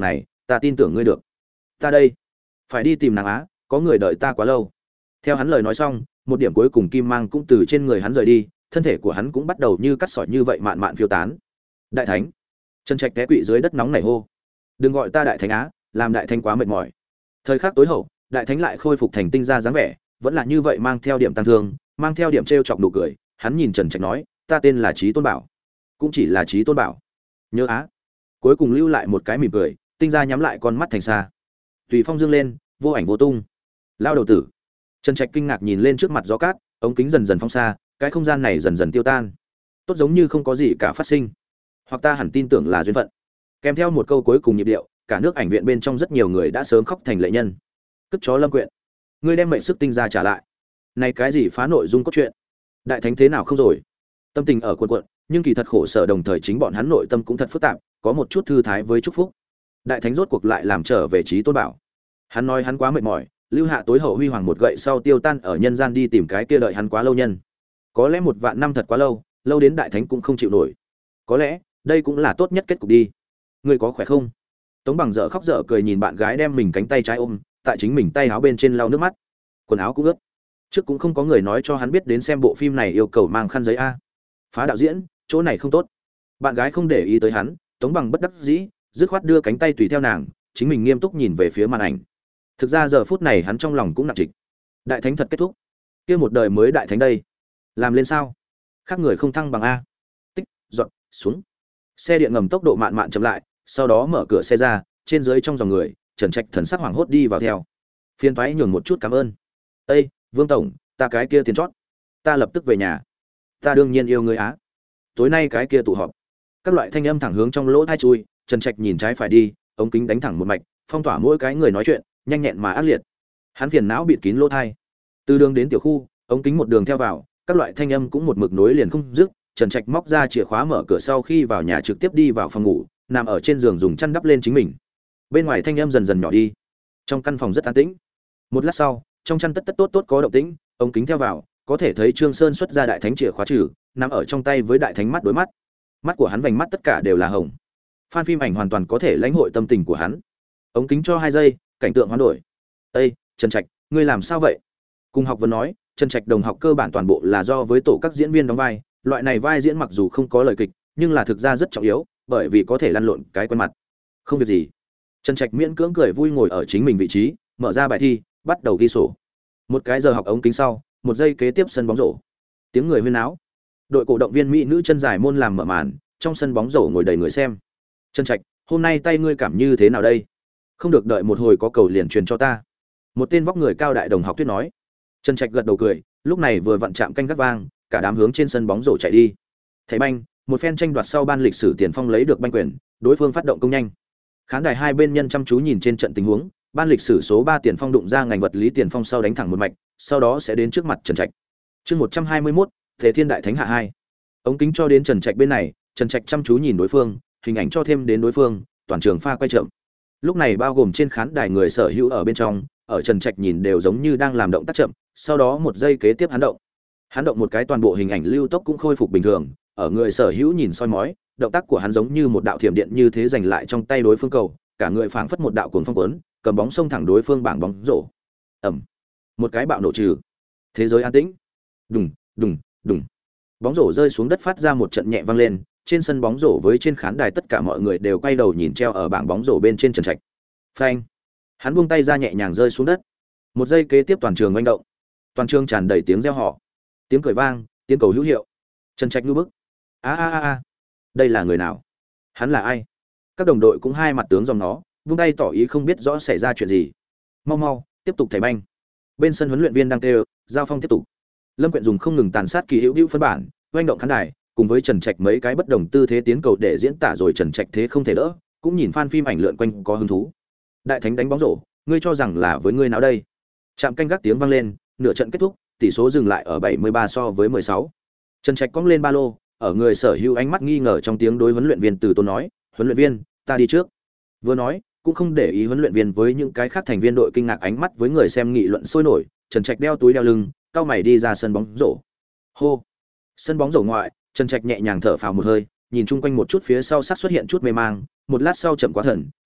ta tin tưởng ngươi được. Ta đây, phải đi tìm nàng á, có người đợi ta quá lâu. Theo hắn lời nói xong, một điểm cuối cùng kim mang cũng từ trên người hắn rời đi, thân thể của hắn cũng bắt đầu như cắt sỏi như vậy mạn mạn phiêu tán. Đại thánh, Trần Trạch té quỵ dưới đất nóng nảy hô, đừng gọi ta đại thánh á, làm đại thánh quá mệt mỏi. Thời khắc tối hậu, đại thánh lại khôi phục thành tinh ra dáng vẻ, vẫn là như vậy mang theo điểm tăng thương, mang theo điểm trêu chọc nụ cười, hắn nhìn Trần Trạch nói, ta tên là Chí Tôn Bảo. Cũng chỉ là Chí Tôn Bảo. Nhớ á. Cuối cùng lưu lại một cái mỉm cười, tinh ra nhắm lại con mắt thành xa. Tùy phong dương lên, vô ảnh vô tung. Lao đầu tử. Trần Trạch kinh ngạc nhìn lên trước mặt gió cát, ống kính dần dần phóng xa, cái không gian này dần dần tiêu tan. Tốt giống như không có gì cả phát sinh. Hoặc ta hẳn tin tưởng là duyên phận. Kèm theo một câu cuối cùng nhịp điệu, cả nước ảnh viện bên trong rất nhiều người đã sớm khóc thành lệ nhân. Cất chó Lâm Quyện, ngươi đem mệnh sức tinh ra trả lại. Này cái gì phá nội dung cốt truyện? Đại thánh thế nào không rồi? Tâm tình ở cuộn, nhưng kỳ thật khổ sở đồng thời chính bọn hắn nội tâm cũng thật phức tạp, có một chút thư thái với chúc phúc. Đại thánh rốt cuộc lại làm trở về Chí Tôn Bảo. Hắn nói hắn quá mệt mỏi, lưu hạ tối hậu huy hoàng một gậy sau tiêu tan ở nhân gian đi tìm cái kia đợi hắn quá lâu nhân. Có lẽ 1.000 năm thật quá lâu, lâu đến đại thánh cũng không chịu nổi. Có lẽ, đây cũng là tốt nhất kết cục đi. Ngươi có khỏe không? Tống Bằng dở khóc dở cười nhìn bạn gái đem mình cánh tay trái ôm, tại chính mình tay áo bên trên lau nước mắt. Quần áo cũng ướt. Trước cũng không có người nói cho hắn biết đến xem bộ phim này yêu cầu mang khăn giấy a. Phá đạo diễn, chỗ này không tốt. Bạn gái không để ý tới hắn, Tống Bằng bất đắc dĩ, dứt khoát đưa cánh tay tùy theo nàng, chính mình nghiêm túc nhìn về phía màn ảnh. Thực ra giờ phút này hắn trong lòng cũng nặng trịch. Đại thánh thật kết thúc. Kia một đời mới đại thánh đây, làm lên sao? Khác người không thăng bằng a. Tích, dọn, xuống. Xe điện ngầm tốc độ mạn mạn chậm lại, sau đó mở cửa xe ra, trên dưới trong dòng người, Trần Trạch thần sắc hoảng hốt đi vào theo. Phiên toái nhường một chút cảm ơn. Ê, Vương tổng, ta cái kia tiền chót. Ta lập tức về nhà. Ta đương nhiên yêu người á. Tối nay cái kia tụ họp. Các loại thanh âm thẳng hướng trong lỗ tai chui, Trần Trạch nhìn trái phải đi, ống kính đánh thẳng một mạch, phong tỏa mỗi cái người nói chuyện, nhanh nhẹn mà ác liệt. Hắn phiền não bịt kín lỗ tai. Từ đường đến tiểu khu, ống kính một đường theo vào, các loại thanh âm cũng một mực nối liền không dứt. Trần Trạch móc ra chìa khóa mở cửa sau khi vào nhà trực tiếp đi vào phòng ngủ, nằm ở trên giường dùng chăn đắp lên chính mình. Bên ngoài thanh âm dần dần nhỏ đi. Trong căn phòng rất an tĩnh. Một lát sau, trong chăn tất tất tốt tốt có động tĩnh, ống kính theo vào, có thể thấy Trương Sơn xuất ra đại thánh chìa khóa trừ, nằm ở trong tay với đại thánh mắt đối mắt. Mắt của hắn vành mắt tất cả đều là hồng. Fan phim ảnh hoàn toàn có thể lãnh hội tâm tình của hắn. Ống kính cho 2 giây, cảnh tượng hoán đổi. "Ê, Trần Trạch, ngươi làm sao vậy?" Cùng học vấn nói, Trần Trạch đồng học cơ bản toàn bộ là do với tổ các diễn viên đóng vai, loại này vai diễn mặc dù không có lời kịch, nhưng là thực ra rất trọng yếu, bởi vì có thể lăn lộn cái quen mặt. Không việc gì. Trần Trạch miễn cưỡng cười vui ngồi ở chính mình vị trí, mở ra bài thi, bắt đầu ghi sổ. Một cái giờ học ống kính sau, một giây kế tiếp sân bóng rổ. Tiếng người huyên náo. Đội cổ động viên mỹ nữ chân dài môn làm mở màn, trong sân bóng rổ ngồi đầy người xem. Trần Trạch, hôm nay tay ngươi cảm như thế nào đây? Không được đợi một hồi có cầu liền truyền cho ta. Một tên vóc người cao đại đồng học tuyết nói. Trần Trạch gật đầu cười, lúc này vừa vặn chạm canh gác vang, cả đám hướng trên sân bóng rổ chạy đi. Thầy banh, một phen tranh đoạt sau ban lịch sử tiền phong lấy được banh quyền, đối phương phát động công nhanh. Khán đài hai bên nhân chăm chú nhìn trên trận tình huống, ban lịch sử số 3 tiền phong đụng ra ngành vật lý tiền phong sau đánh thẳng một mạch, sau đó sẽ đến trước mặt Trần Trạch. Chương 121, Thể Thiên Đại Thánh hạ 2. Ống kính cho đến Trần Trạch bên này, Trần Trạch chăm chú nhìn đối phương, hình ảnh cho thêm đến đối phương, toàn trường pha quay chậm. Lúc này bao gồm trên khán đài người sở hữu ở bên trong, ở Trần Trạch nhìn đều giống như đang làm động tác chậm, sau đó một giây kế tiếp hắn động. Hắn động một cái toàn bộ hình ảnh lưu tốc cũng khôi phục bình thường, ở người sở hữu nhìn soi mói, động tác của hắn giống như một đạo thiểm điện như thế giành lại trong tay đối phương cầu, cả người phảng phất một đạo cuồng phong cuốn, cầm bóng xông thẳng đối phương bảng bóng rổ. Ầm. Một cái bạo nổ trừ. Thế giới an tĩnh. Đùng, đùng, đùng. Bóng rổ rơi xuống đất phát ra một trận nhẹ vang lên, trên sân bóng rổ với trên khán đài tất cả mọi người đều quay đầu nhìn treo ở bảng bóng rổ bên trên Trần Trạch. Phanh. Hắn buông tay ra nhẹ nhàng rơi xuống đất. Một giây kế tiếp toàn trường oanh động. Toàn trường tràn đầy tiếng reo hò, tiếng cười vang, tiếng cầu hữu hiệu. Trần Trạch như bức. A, đây là người nào? Hắn là ai? Các đồng đội cũng hai mặt tướng dòng nó, vung tay tỏ ý không biết rõ xảy ra chuyện gì. Mau, tiếp tục thầy banh. Bên sân huấn luyện viên đang kêu, giao phong tiếp tục. Lâm Quyện dùng không ngừng tàn sát kỳ hữu hữu phân bản, oanh động khán đài, cùng với Trần Trạch mấy cái bất đồng tư thế tiến cầu để diễn tả rồi Trần Trạch thế không thể đỡ, cũng nhìn fan phim ảnh lượn quanh có hứng thú. Đại thánh đánh bóng rổ, ngươi cho rằng là với ngươi nào đây? Trạm canh gác tiếng vang lên, nửa trận kết thúc, tỷ số dừng lại ở 73 so với 16. Trần Trạch cong lên ba lô, ở người sở hữu ánh mắt nghi ngờ trong tiếng đối huấn luyện viên Từ Tôn nói, "Huấn luyện viên, ta đi trước." Vừa nói, cũng không để ý huấn luyện viên với những cái khác thành viên đội kinh ngạc ánh mắt với người xem nghị luận sôi nổi, Trần Trạch đeo túi đeo lưng, cau mày đi ra sân bóng rổ. Hô. Sân bóng rổ ngoại, Trần Trạch nhẹ nhàng thở phào một hơi, nhìn chung quanh một chút phía sau sát xuất hiện chút mê mang, một lát sau chậm quá thần,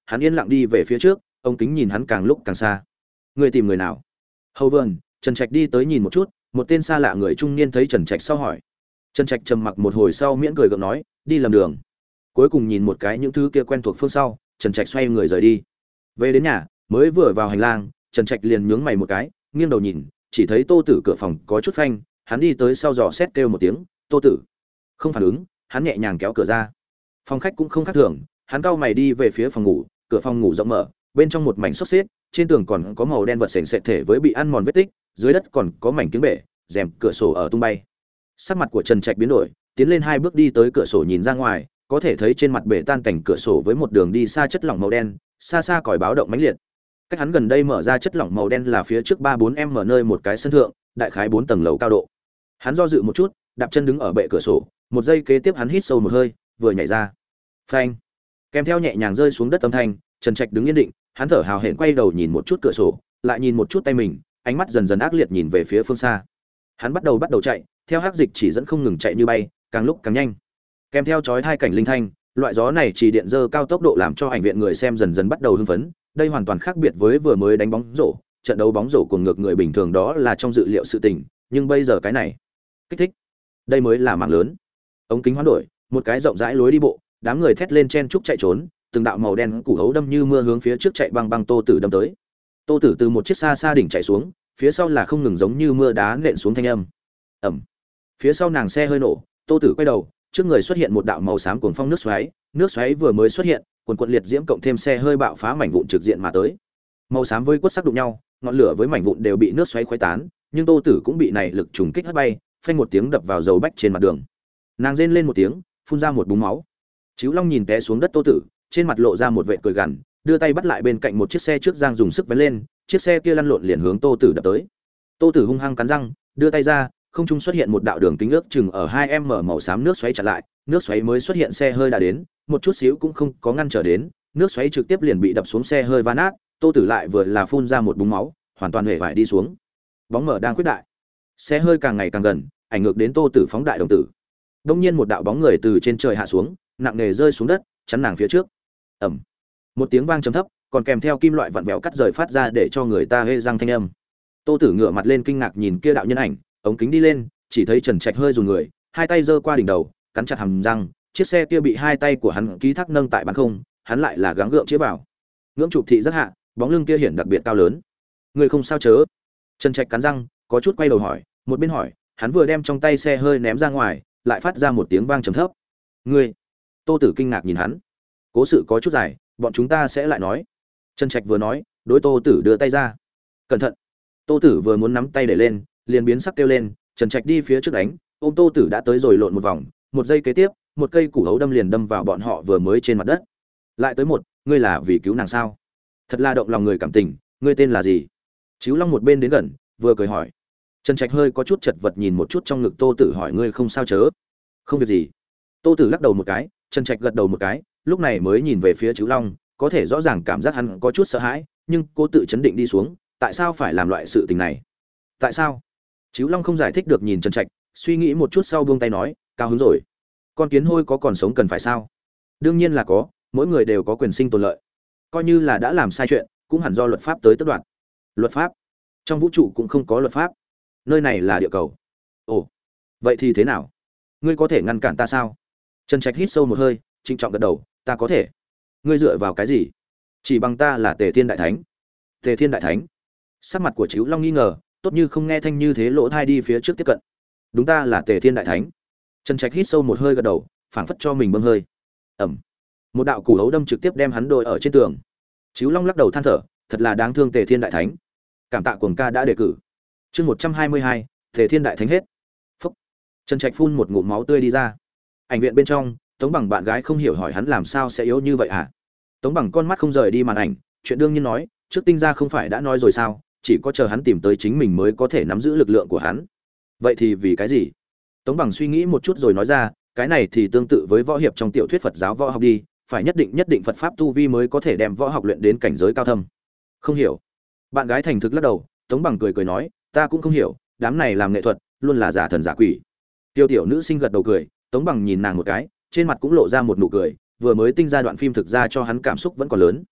hắn yên lặng đi về phía trước, ống kính nhìn hắn càng lúc càng xa. Người tìm người nào? Hầu vườn, Trần Trạch đi tới nhìn một chút, một tên xa lạ người trung niên thấy Trần Trạch sau hỏi. Trần Trạch trầm mặc một hồi sau miễn cười gượng nói, đi lầm đường. Cuối cùng nhìn một cái những thứ kia quen thuộc phương sau, Trần Trạch xoay người rời đi. Về đến nhà, mới vừa vào hành lang, Trần Trạch liền nhướng mày một cái, nghiêng đầu nhìn, chỉ thấy Tô Tử cửa phòng có chút phanh, hắn đi tới sau dò xét kêu một tiếng, "Tô Tử." Không phản ứng, hắn nhẹ nhàng kéo cửa ra. Phòng khách cũng không khác thường, hắn cau mày đi về phía phòng ngủ, cửa phòng ngủ rộng mở, bên trong một mảnh xốc xếp, trên tường còn có màu đen vật sền sệt thể với bị ăn mòn vết tích, dưới đất còn có mảnh kiếng bể, rèm cửa sổ ở tung bay. Sắc mặt của Trần Trạch biến đổi, tiến lên 2 bước đi tới cửa sổ nhìn ra ngoài, có thể thấy trên mặt bể tan cảnh cửa sổ với một đường đi xa chất lỏng màu đen, xa xa còi báo động mãnh liệt. Cách hắn gần đây mở ra chất lỏng màu đen là phía trước 3-4m nơi một cái sân thượng, đại khái 4 tầng lầu cao độ. Hắn do dự một chút, đạp chân đứng ở bệ cửa sổ, một giây kế tiếp hắn hít sâu một hơi, vừa nhảy ra. Phanh! Kèm theo nhẹ nhàng rơi xuống đất âm thanh, Trần Trạch đứng yên định, hắn thở hào hển quay đầu nhìn một chút cửa sổ, lại nhìn một chút tay mình, ánh mắt dần dần ác liệt nhìn về phía phương xa. Hắn bắt đầu chạy, theo hắc dịch chỉ dẫn không ngừng chạy như bay, càng lúc càng nhanh. Kèm theo chói tai cảnh linh thanh, loại gió này chỉ điện dơ cao tốc độ làm cho ảnh viện người xem dần dần bắt đầu hưng phấn, đây hoàn toàn khác biệt với vừa mới đánh bóng rổ, trận đấu bóng rổ của ngược người bình thường đó là trong dự liệu sự tình, nhưng bây giờ cái này, kích thích. Đây mới là mạng lớn. Ống kính hoán đổi, một cái rộng rãi lối đi bộ, đám người thét lên chen chúc chạy trốn, từng đạo màu đen củ hấu đâm như mưa hướng phía trước chạy băng băng Tô Tử đâm tới. Tô Tử từ một chiếc xa xa đỉnh chạy xuống, phía sau là không ngừng giống như mưa đá nện xuống thanh âm. Ầm. Phía sau nàng xe hơi nổ, Tô Tử quay đầu, trước người xuất hiện một đạo màu xám cuồng phong nước xoáy vừa mới xuất hiện, quần quần liệt diễm cộng thêm xe hơi bạo phá mảnh vụn trực diện mà tới. Màu xám với quất sắc đụng nhau, ngọn lửa với mảnh vụn đều bị nước xoáy khuấy tán, nhưng Tô Tử cũng bị này lực trùng kích hất bay, phanh một tiếng đập vào dầu bách trên mặt đường. Nàng rên lên một tiếng, phun ra một búng máu. Chíu Long nhìn té xuống đất Tô Tử, trên mặt lộ ra một vệt cười gằn, đưa tay bắt lại bên cạnh một chiếc xe trước giang dùng sức vén lên, chiếc xe kia lăn lộn liền hướng Tô Tử đập tới. Tô Tử hung hăng cắn răng, đưa tay ra, không trung xuất hiện một đạo đường kính ước chừng ở 2m màu xám nước xoáy chặn lại, nước xoáy mới xuất hiện xe hơi đã đến, một chút xíu cũng không có ngăn trở đến, nước xoáy trực tiếp liền bị đập xuống xe hơi vỡ nát, Tô Tử lại vừa là phun ra một búng máu, hoàn toàn hể vải đi xuống. Bóng mở đang khuyết đại, xe hơi càng ngày càng gần, ảnh ngược đến Tô Tử phóng đại đồng tử. Đột nhiên một đạo bóng người từ trên trời hạ xuống, nặng nề rơi xuống đất, chắn nàng phía trước. Ầm. Một tiếng vang trầm thấp, còn kèm theo kim loại vặn vẹo cắt rời phát ra để cho người ta hê răng thanh âm. Tô Tử ngửa mặt lên kinh ngạc nhìn kia đạo nhân ảnh, ống kính đi lên, chỉ thấy Trần Trạch hơi run người, hai tay giơ qua đỉnh đầu, cắn chặt hàm răng, chiếc xe kia bị hai tay của hắn ký thác nâng tại bán không, hắn lại là gắng gượng chĩa vào. Ngưỡng chụp thị rất hạ, bóng lưng kia hiển đặc biệt cao lớn. Người không sao chớ? Trần Trạch cắn răng, có chút quay đầu hỏi, một bên hỏi, hắn vừa đem trong tay xe hơi ném ra ngoài, lại phát ra một tiếng vang trầm thấp. Ngươi? Tô Tử kinh ngạc nhìn hắn. Cố sự có chút dài, bọn chúng ta sẽ lại nói. Trần Trạch vừa nói, đối Tô Tử đưa tay ra. Cẩn thận. Tô Tử vừa muốn nắm tay để lên, liền biến sắc kêu lên, Trần Trạch đi phía trước đánh, ôm Tô Tử đã tới rồi lộn một vòng, một giây kế tiếp, một cây củ hấu đâm liền đâm vào bọn họ vừa mới trên mặt đất. Lại tới một, ngươi là vì cứu nàng sao? Thật là động lòng người cảm tình, ngươi tên là gì? Chíu Long một bên đến gần, vừa cười hỏi. Trần Trạch hơi có chút chật vật nhìn một chút trong ngực Tô Tử hỏi ngươi không sao chớ? Không việc gì. Tô Tử lắc đầu một cái, Trần Trạch gật đầu một cái, lúc này mới nhìn về phía Chíu Long, có thể rõ ràng cảm giác hắn có chút sợ hãi, nhưng cô tự chấn định đi xuống, tại sao phải làm loại sự tình này? Tại sao? Chíu Long không giải thích được nhìn Trần Trạch, suy nghĩ một chút sau buông tay nói, cao hứng rồi. Con kiến hôi có còn sống cần phải sao? Đương nhiên là có, mỗi người đều có quyền sinh tồn lợi. Coi như là đã làm sai chuyện, cũng hẳn do luật pháp tới tước đoạt. Luật pháp? Trong vũ trụ cũng không có luật pháp. Nơi này là địa cầu. Ồ, vậy thì thế nào? Ngươi có thể ngăn cản ta sao? Trần Trạch hít sâu một hơi, trịnh trọng gật đầu, ta có thể. Ngươi dựa vào cái gì? Chỉ bằng ta là Tề Thiên Đại Thánh. Tề Thiên Đại Thánh? Sắc mặt của Chíu Long nghi ngờ, tốt như không nghe thanh như thế lỗ thai đi phía trước tiếp cận. Đúng ta là Tề Thiên Đại Thánh. Trần Trạch hít sâu một hơi gật đầu, phảng phất cho mình bơm hơi. Ẩm. Một đạo củ hấu đâm trực tiếp đem hắn đôi ở trên tường. Chíu Long lắc đầu than thở, thật là đáng thương Tề Thiên Đại Thánh. Cảm tạ cuồng ca đã đề cử. Chương 122, Tề Thiên Đại Thánh hết. Phúc. Trần Trạch phun một ngụm máu tươi đi ra. Ảnh viện bên trong, Tống Bằng bạn gái không hiểu hỏi hắn làm sao sẽ yếu như vậy hả? Tống Bằng con mắt không rời đi màn ảnh, chuyện đương nhiên nói, trước Tinh gia không phải đã nói rồi sao, chỉ có chờ hắn tìm tới chính mình mới có thể nắm giữ lực lượng của hắn. Vậy thì vì cái gì? Tống Bằng suy nghĩ một chút rồi nói ra, cái này thì tương tự với võ hiệp trong tiểu thuyết Phật giáo võ học đi, phải nhất định Phật pháp tu vi mới có thể đem võ học luyện đến cảnh giới cao thâm. Không hiểu. Bạn gái thành thực lắc đầu, Tống Bằng cười nói, ta cũng không hiểu, đám này làm nghệ thuật, luôn là giả thần giả quỷ. Tiêu tiểu nữ sinh gật đầu cười, Tống Bằng nhìn nàng một cái, trên mặt cũng lộ ra một nụ cười, vừa mới tinh ra đoạn phim thực ra cho hắn cảm xúc vẫn còn lớn,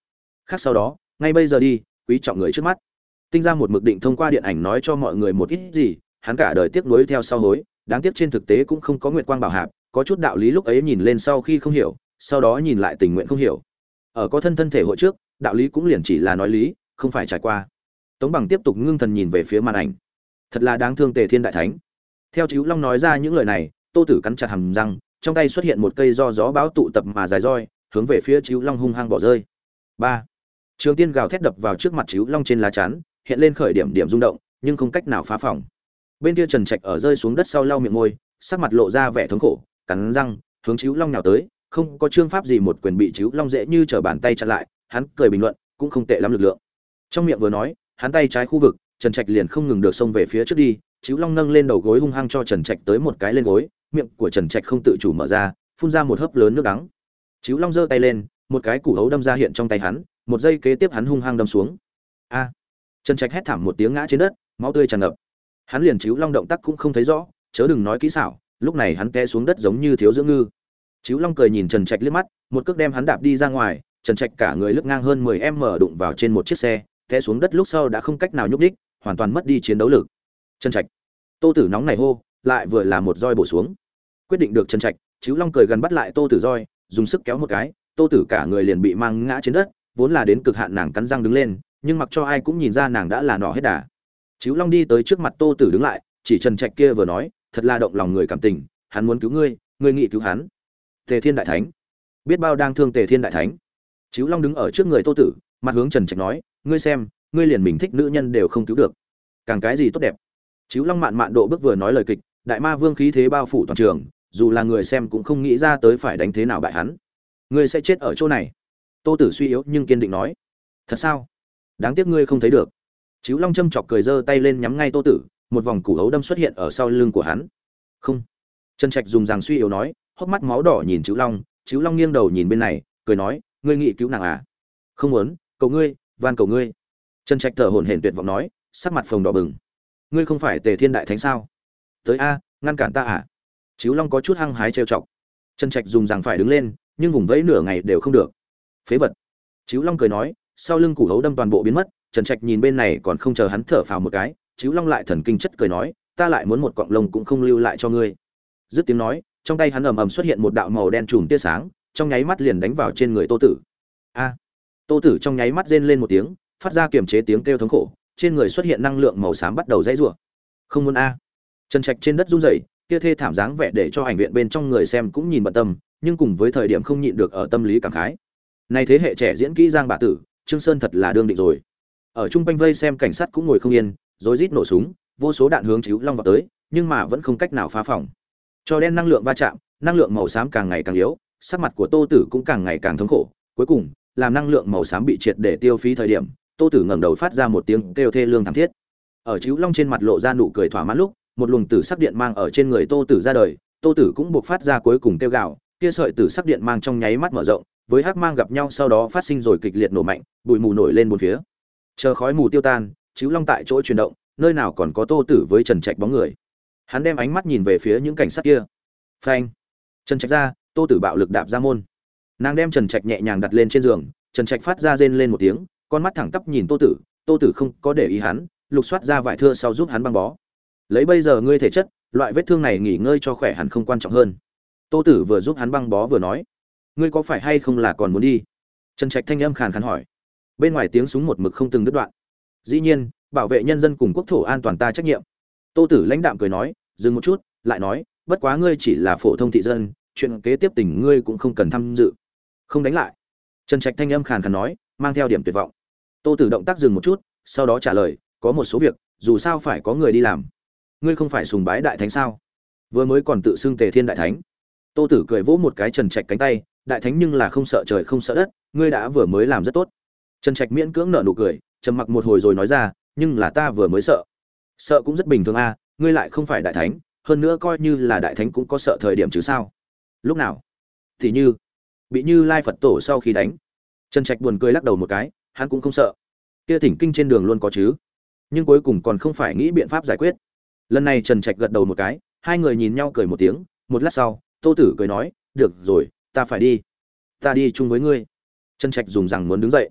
khác sau đó ngay bây giờ đi, quý trọng người trước mắt. Tinh ra một mực định thông qua điện ảnh nói cho mọi người một ít gì, hắn cả đời tiếc nuối theo sau hối, đáng tiếc trên thực tế cũng không có nguyệt quang bảo hạp, có chút đạo lý lúc ấy nhìn lên sau khi không hiểu, sau đó nhìn lại tình nguyện không hiểu. Ở có thân thể hội trước, đạo lý cũng liền chỉ là nói lý, không phải trải qua. Tống Bằng tiếp tục ngưng thần nhìn về phía màn ảnh. Thật là đáng thương Tề Thiên đại thánh. Theo Chíu Long nói ra những lời này, Tô Tử cắn chặt hàm răng, trong tay xuất hiện một cây do gió bão tụ tập mà dài roi, hướng về phía Chíu Long hung hăng bỏ rơi. 3. Trường tiên gào thét đập vào trước mặt Chíu Long trên lá chắn, hiện lên khởi điểm điểm rung động, nhưng không cách nào phá phòng. Bên kia Trần Trạch ở rơi xuống đất sau lau miệng môi, sắc mặt lộ ra vẻ thống khổ, cắn răng, hướng Chíu Long nhào tới, không có chương pháp gì một quyền bị Chíu Long dễ như trở bàn tay chặn lại, hắn cười bình luận, cũng không tệ lắm lực lượng. Trong miệng vừa nói, hắn tay trái khu vực, Trần Trạch liền không ngừng được xông về phía trước đi, Chíu Long nâng lên đầu gối hung hăng cho Trần Trạch tới một cái lên gối, miệng của Trần Trạch không tự chủ mở ra, phun ra một hớp lớn nước đắng. Chíu Long giơ tay lên, một cái củ hấu đâm ra hiện trong tay hắn, một giây kế tiếp hắn hung hăng đâm xuống. A! Trần Trạch hét thảm một tiếng ngã trên đất, máu tươi tràn ngập. Hắn liền Chíu Long động tác cũng không thấy rõ, chớ đừng nói kỹ xảo, lúc này hắn té xuống đất giống như thiếu dưỡng ngư. Chíu Long cười nhìn Trần Trạch liếc mắt, một cước đem hắn đạp đi ra ngoài, Trần Trạch cả người lướt ngang hơn 10m đụng vào trên một chiếc xe, té xuống đất lúc sau đã không cách nào nhúc nhích, hoàn toàn mất đi chiến đấu lực. Trần Trạch. Tô Tử nóng này hô, lại vừa là một roi bổ xuống. Quyết định được Trần Trạch, Chíu Long cười gần bắt lại Tô Tử roi, dùng sức kéo một cái, Tô Tử cả người liền bị mang ngã trên đất, vốn là đến cực hạn nàng cắn răng đứng lên, nhưng mặc cho ai cũng nhìn ra nàng đã là nỏ hết đà. Chíu Long đi tới trước mặt Tô Tử đứng lại, chỉ Trần Trạch kia vừa nói, thật là động lòng người cảm tình, hắn muốn cứu ngươi, ngươi nghị cứu hắn. Tề Thiên đại thánh, biết bao đang thương Tề Thiên đại thánh. Chíu Long đứng ở trước người Tô Tử, mặt hướng Trần Trạch nói, ngươi xem, ngươi liền mình thích nữ nhân đều không cứu được, càng cái gì tốt đẹp. Chíu Long mạn mạn độ bước vừa nói lời kịch, đại ma vương khí thế bao phủ toàn trường, dù là người xem cũng không nghĩ ra tới phải đánh thế nào bại hắn. Ngươi sẽ chết ở chỗ này. Tô Tử suy yếu nhưng kiên định nói. Thật sao? Đáng tiếc ngươi không thấy được. Chíu Long châm chọc cười giơ tay lên nhắm ngay Tô Tử, một vòng củ hấu đâm xuất hiện ở sau lưng của hắn. Không. Trần Trạch dùng rằng suy yếu nói, hốc mắt máu đỏ nhìn Chíu Long, Chíu Long nghiêng đầu nhìn bên này, cười nói, ngươi nghĩ cứu nàng à? Không muốn, cầu ngươi, van cầu ngươi. Trần Trạch thở hổn hển tuyệt vọng nói, sắc mặt phồng đỏ bừng. Ngươi không phải Tề Thiên đại thánh sao? Tới a, ngăn cản ta à? Chíu Long có chút hăng hái trêu chọc. Trần Trạch dùng rằng phải đứng lên, nhưng vùng vẫy nửa ngày đều không được. Phế vật. Chíu Long cười nói, sau lưng củ hấu đâm toàn bộ biến mất, Trần Trạch nhìn bên này còn không chờ hắn thở phào một cái, Chíu Long lại thần kinh chất cười nói, ta lại muốn một cọng lông cũng không lưu lại cho ngươi. Dứt tiếng nói, trong tay hắn ầm ầm xuất hiện một đạo màu đen chùm tia sáng, trong nháy mắt liền đánh vào trên người Tô Tử. A! Tô Tử trong nháy mắt rên lên một tiếng, phát ra kiềm chế tiếng kêu thống khổ, trên người xuất hiện năng lượng màu xám bắt đầu dãy rủa. Không muốn a. Trần Trạch trên đất run rẩy, kia thê thảm dáng vẻ để cho ảnh viện bên trong người xem cũng nhìn bận tâm, nhưng cùng với thời điểm không nhịn được ở tâm lý cảm khái. Này thế hệ trẻ diễn kỹ Giang Bạ Tử, Trương Sơn thật là đương định rồi. Ở trung quanh vây xem cảnh sát cũng ngồi không yên, rối rít nổ súng, vô số đạn hướng Chíu Long vào tới, nhưng mà vẫn không cách nào phá phòng. Cho đen năng lượng va chạm, năng lượng màu xám càng ngày càng yếu, sắc mặt của Tô Tử cũng càng ngày càng thống khổ, cuối cùng, làm năng lượng màu xám bị triệt để tiêu phí thời điểm, Tô Tử ngẩng đầu phát ra một tiếng kêu thê lương thảm thiết. Ở Chíu Long trên mặt lộ ra nụ cười thỏa mãn lúc, một luồng tử sắc điện mang ở trên người Tô Tử ra đời, Tô Tử cũng buộc phát ra cuối cùng kêu gào, kia sợi tử sắc điện mang trong nháy mắt mở rộng, với hắc mang gặp nhau sau đó phát sinh rồi kịch liệt nổ mạnh, bụi mù nổi lên bốn phía. Chờ khói mù tiêu tan, Chíu Long tại chỗ chuyển động, nơi nào còn có Tô Tử với Trần Trạch bóng người. Hắn đem ánh mắt nhìn về phía những cảnh sát kia. Phanh! Trần Trạch ra, Tô Tử bạo lực đạp ra môn. Nàng đem Trần Trạch nhẹ nhàng đặt lên trên giường, Trần Trạch phát ra rên lên một tiếng, con mắt thẳng tắp nhìn Tô Tử không có để ý hắn, lục soát ra vải thưa sau giúp hắn băng bó. Lấy bây giờ ngươi thể chất, loại vết thương này nghỉ ngơi cho khỏe hẳn không quan trọng hơn. Tô Tử vừa giúp hắn băng bó vừa nói, ngươi có phải hay không là còn muốn đi? Trần Trạch thanh âm khàn khàn hỏi. Bên ngoài tiếng súng một mực không từng đứt đoạn. Dĩ nhiên, bảo vệ nhân dân cùng quốc thổ an toàn ta trách nhiệm. Tô Tử lãnh đạm cười nói, dừng một chút, lại nói, bất quá ngươi chỉ là phổ thông thị dân, chuyện kế tiếp tình ngươi cũng không cần tham dự. Không đánh lại. Trần Trạch thanh âm khàn khàn nói, mang theo điểm tuyệt vọng. Tô Tử động tác dừng một chút, sau đó trả lời, có một số việc, dù sao phải có người đi làm. Ngươi không phải sùng bái đại thánh sao? Vừa mới còn tự xưng Tề Thiên đại thánh. Tô Tử cười vỗ một cái Trần Trạch cánh tay, đại thánh nhưng là không sợ trời không sợ đất, ngươi đã vừa mới làm rất tốt. Trần Trạch miễn cưỡng nở nụ cười, trầm mặc một hồi rồi nói ra, nhưng là ta vừa mới sợ. Sợ cũng rất bình thường a, ngươi lại không phải đại thánh, hơn nữa coi như là đại thánh cũng có sợ thời điểm chứ sao? Lúc nào? Thì như bị Như Lai Phật Tổ sau khi đánh. Trần Trạch buồn cười lắc đầu một cái, hắn cũng không sợ. Kia thỉnh kinh trên đường luôn có chứ, nhưng cuối cùng còn không phải nghĩ biện pháp giải quyết. Lần này Trần Trạch gật đầu một cái, hai người nhìn nhau cười một tiếng, một lát sau, Tô Tử cười nói, "Được rồi, ta phải đi. Ta đi chung với ngươi." Trần Trạch dùng rằng muốn đứng dậy.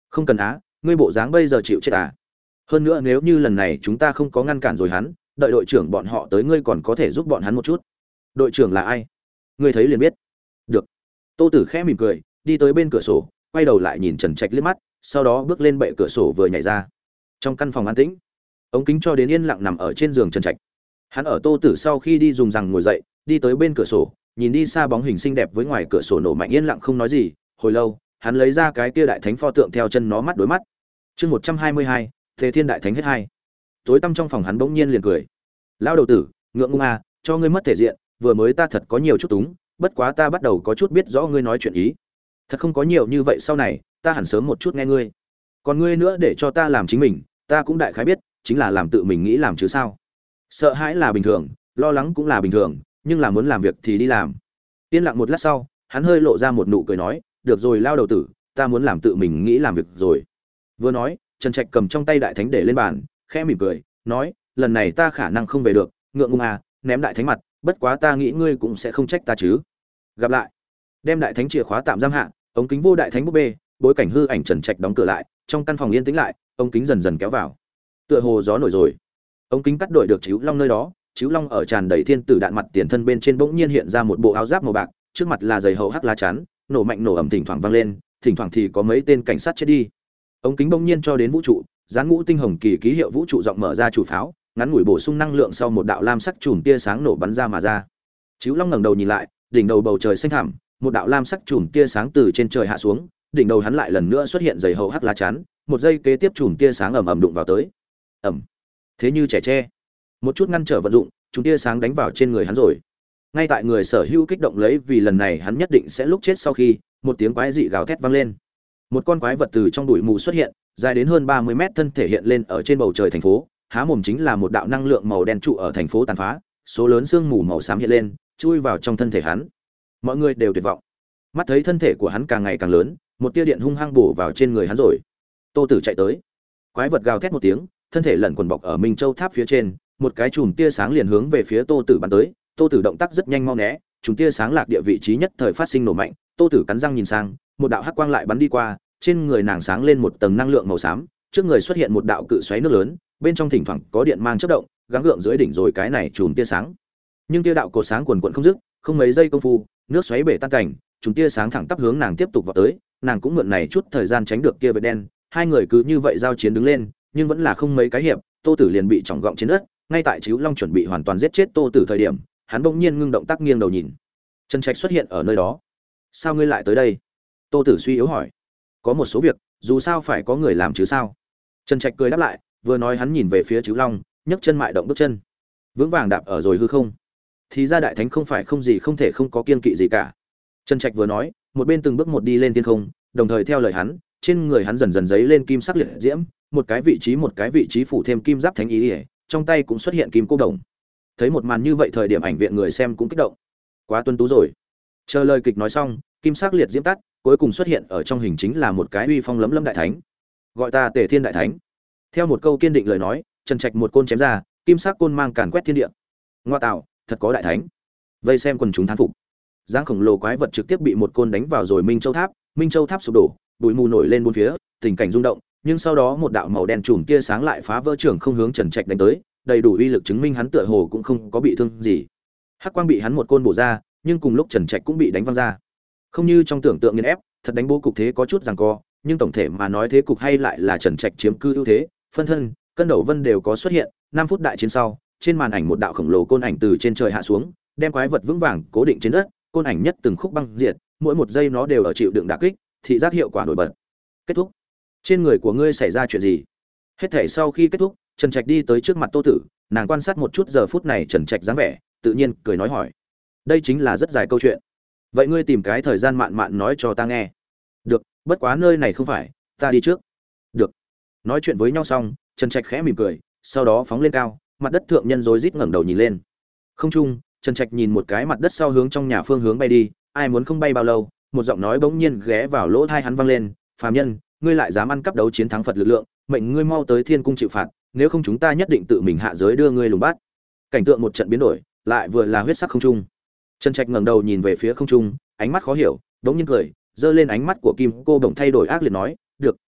Không cần á, ngươi bộ dáng bây giờ chịu chết à? Hơn nữa nếu như lần này chúng ta không có ngăn cản rồi hắn, đợi đội trưởng bọn họ tới ngươi còn có thể giúp bọn hắn một chút. Đội trưởng là ai? Ngươi thấy liền biết. Được. Tô Tử khẽ mỉm cười, đi tới bên cửa sổ, quay đầu lại nhìn Trần Trạch liếc mắt, sau đó bước lên bệ cửa sổ vừa nhảy ra. Trong căn phòng an tĩnh, ống kính cho đến yên lặng nằm ở trên giường Trần Trạch. Hắn ở Tô Tử sau khi đi dùng rằng ngồi dậy, đi tới bên cửa sổ, nhìn đi xa bóng hình xinh đẹp với ngoài cửa sổ nổ mạnh yên lặng không nói gì, hồi lâu, hắn lấy ra cái kia đại thánh pho tượng theo chân nó mắt đối mắt. Chương 122, Thế Thiên Đại Thánh hết hai. Tối tăm trong phòng hắn bỗng nhiên liền cười. Lão đầu tử, ngượng ngùng à, cho ngươi mất thể diện, vừa mới ta thật có nhiều chút túng, bất quá ta bắt đầu có chút biết rõ ngươi nói chuyện ý. Thật không có nhiều như vậy sau này, ta hẳn sớm một chút nghe ngươi. Còn ngươi nữa để cho ta làm chính mình, ta cũng đại khái biết, chính là làm tự mình nghĩ làm chứ sao. Sợ hãi là bình thường, lo lắng cũng là bình thường, nhưng là muốn làm việc thì đi làm. Yên lặng một lát sau, hắn hơi lộ ra một nụ cười nói, được rồi lao đầu tử, ta muốn làm tự mình nghĩ làm việc rồi. Vừa nói, Trần Trạch cầm trong tay đại thánh để lên bàn, khẽ mỉm cười, nói, lần này ta khả năng không về được, ngượng ngùng à, ném đại thánh mặt, bất quá ta nghĩ ngươi cũng sẽ không trách ta chứ. Gặp lại. Đem đại thánh chìa khóa tạm giam hạ, ống kính vô đại thánh búp bê, bối cảnh hư ảnh Trần Trạch đóng cửa lại, trong căn phòng yên tĩnh lại, ống kính dần dần kéo vào. Tựa hồ gió nổi rồi. Ống kính cắt đổi được Chíu Long nơi đó, Chíu Long ở tràn đầy thiên tử đạn mặt tiền thân bên trên bỗng nhiên hiện ra một bộ áo giáp màu bạc, trước mặt là giày hậu hắc lá chắn, nổ mạnh nổ ầm thỉnh thoảng vang lên, thỉnh thoảng thì có mấy tên cảnh sát chết đi. Ống kính bỗng nhiên cho đến vũ trụ, dán ngũ tinh hồng kỳ ký hiệu vũ trụ rộng mở ra chủ pháo, ngắn ngủi bổ sung năng lượng sau một đạo lam sắc chùm tia sáng nổ bắn ra mà ra. Chíu Long ngẩng đầu nhìn lại, đỉnh đầu bầu trời xanh thẳm, một đạo lam sắc chùm tia sáng từ trên trời hạ xuống, đỉnh đầu hắn lại lần nữa xuất hiện giày hậu hắc lá chắn, một giây kế tiếp chùm tia sáng ầm ầm đụng vào tới. Ầm. Thế như trẻ tre. Một chút ngăn trở vận dụng, chùm tia sáng đánh vào trên người hắn rồi. Ngay tại người sở hữu kích động lấy vì lần này hắn nhất định sẽ lúc chết sau khi, một tiếng quái dị gào thét vang lên. Một con quái vật từ trong bụi mù xuất hiện, dài đến hơn 30 mét thân thể hiện lên ở trên bầu trời thành phố, há mồm chính là một đạo năng lượng màu đen trụ ở thành phố tàn phá, số lớn sương mù màu xám hiện lên, chui vào trong thân thể hắn. Mọi người đều tuyệt vọng. Mắt thấy thân thể của hắn càng ngày càng lớn, một tia điện hung hăng bổ vào trên người hắn rồi. Tô Tử chạy tới. Quái vật gào thét một tiếng, thân thể lẩn quần bọc ở Minh Châu tháp phía trên, một cái chùm tia sáng liền hướng về phía Tô Tử bắn tới. Tô Tử động tác rất nhanh mau né, chùm tia sáng lạc địa vị trí nhất thời phát sinh nổ mạnh. Tô Tử cắn răng nhìn sang, một đạo hắc quang lại bắn đi qua, trên người nàng sáng lên một tầng năng lượng màu xám, trước người xuất hiện một đạo cự xoáy nước lớn, bên trong thỉnh thoảng có điện mang chớp động, gắng gượng dưới đỉnh rồi cái này chùm tia sáng. Nhưng tia đạo cột sáng quần quần không dứt, không mấy giây công phu, nước xoáy bể tan cảnh, chùm tia sáng thẳng tắp hướng nàng tiếp tục vọt tới, nàng cũng mượn này chút thời gian tránh được kia vệt đen, hai người cứ như vậy giao chiến đứng lên, nhưng vẫn là không mấy cái hiệp, Tô Tử liền bị trọng gọng trên đất, ngay tại Chíu Long chuẩn bị hoàn toàn giết chết Tô Tử thời điểm, hắn bỗng nhiên ngưng động tác nghiêng đầu nhìn. Trần Trạch xuất hiện ở nơi đó. Sao ngươi lại tới đây? Tô Tử suy yếu hỏi. Có một số việc, dù sao phải có người làm chứ sao? Trần Trạch cười đáp lại, vừa nói hắn nhìn về phía Chíu Long, nhấc chân mại động bước chân, vững vàng đạp ở rồi hư không. Thì ra đại thánh không phải không gì không thể không có kiên kỵ gì cả. Trần Trạch vừa nói, một bên từng bước một đi lên thiên không, đồng thời theo lời hắn, trên người hắn dần dần giấy lên kim sắc liệt diễm, một cái vị trí phủ thêm kim giáp thánh ý, trong tay cũng xuất hiện kim cô đồng. Thấy một màn như vậy thời điểm ảnh viện người xem cũng kích động. Quá tuân tú rồi. Chờ lời kịch nói xong, kim sắc liệt diễm tắt, cuối cùng xuất hiện ở trong hình chính là một cái uy phong lấm lấm đại thánh. Gọi ta Tề Thiên đại thánh. Theo một câu kiên định lời nói, Trần Trạch một côn chém ra, kim sắc côn mang càn quét thiên địa. Ngoa tạo, thật có đại thánh. Vây xem quần chúng thán phục. Giang khổng lồ quái vật trực tiếp bị một côn đánh vào rồi Minh Châu tháp sụp đổ, bụi mù nổi lên bốn phía, tình cảnh rung động, nhưng sau đó một đạo màu đen chùm tia sáng lại phá vỡ trường không hướng Trần Trạch đánh tới, đầy đủ uy lực chứng minh hắn tựa hồ cũng không có bị thương gì. Hắc quang bị hắn một côn bổ ra, nhưng cùng lúc Trần Trạch cũng bị đánh văng ra. Không như trong tưởng tượng nghiền ép, thật đánh bố cục thế có chút giằng co, nhưng tổng thể mà nói thế cục hay lại là Trần Trạch chiếm cư ưu thế, phân thân, cân đầu vân đều có xuất hiện, 5 phút đại chiến sau, trên màn ảnh một đạo khổng lồ côn ảnh từ trên trời hạ xuống, đem quái vật vững vàng cố định trên đất, côn ảnh nhất từng khúc băng diệt, mỗi một giây nó đều ở chịu đựng đả kích, thị giác hiệu quả nổi bật. Kết thúc. Trên người của ngươi xảy ra chuyện gì? Hết thể sau khi kết thúc, Trần Trạch đi tới trước mặt Tô Tử, nàng quan sát một chút giờ phút này Trần Trạch dáng vẻ, tự nhiên cười nói hỏi: "Đây chính là rất dài câu chuyện. Vậy ngươi tìm cái thời gian mạn mạn nói cho ta nghe." "Được, bất quá nơi này không phải, ta đi trước." "Được." Nói chuyện với nhau xong, Trần Trạch khẽ mỉm cười, sau đó phóng lên cao, mặt đất thượng nhân rối rít ngẩng đầu nhìn lên. Không trung, Trần Trạch nhìn một cái mặt đất sau hướng trong nhà phương hướng bay đi, ai muốn không bay bao lâu, một giọng nói bỗng nhiên ghé vào lỗ tai hắn vang lên: "Phàm nhân, ngươi lại dám ăn cắp đấu chiến thắng Phật lực lượng, mệnh ngươi mau tới Thiên cung chịu phạt, nếu không chúng ta nhất định tự mình hạ giới đưa ngươi lùng bắt." Cảnh tượng một trận biến đổi, lại vừa là huyết sắc không trung. Trần Trạch ngẩng đầu nhìn về phía không trung, ánh mắt khó hiểu, bỗng nhiên cười, giơ lên ánh mắt của kim cô đồng thay đổi ác liệt nói: "Được,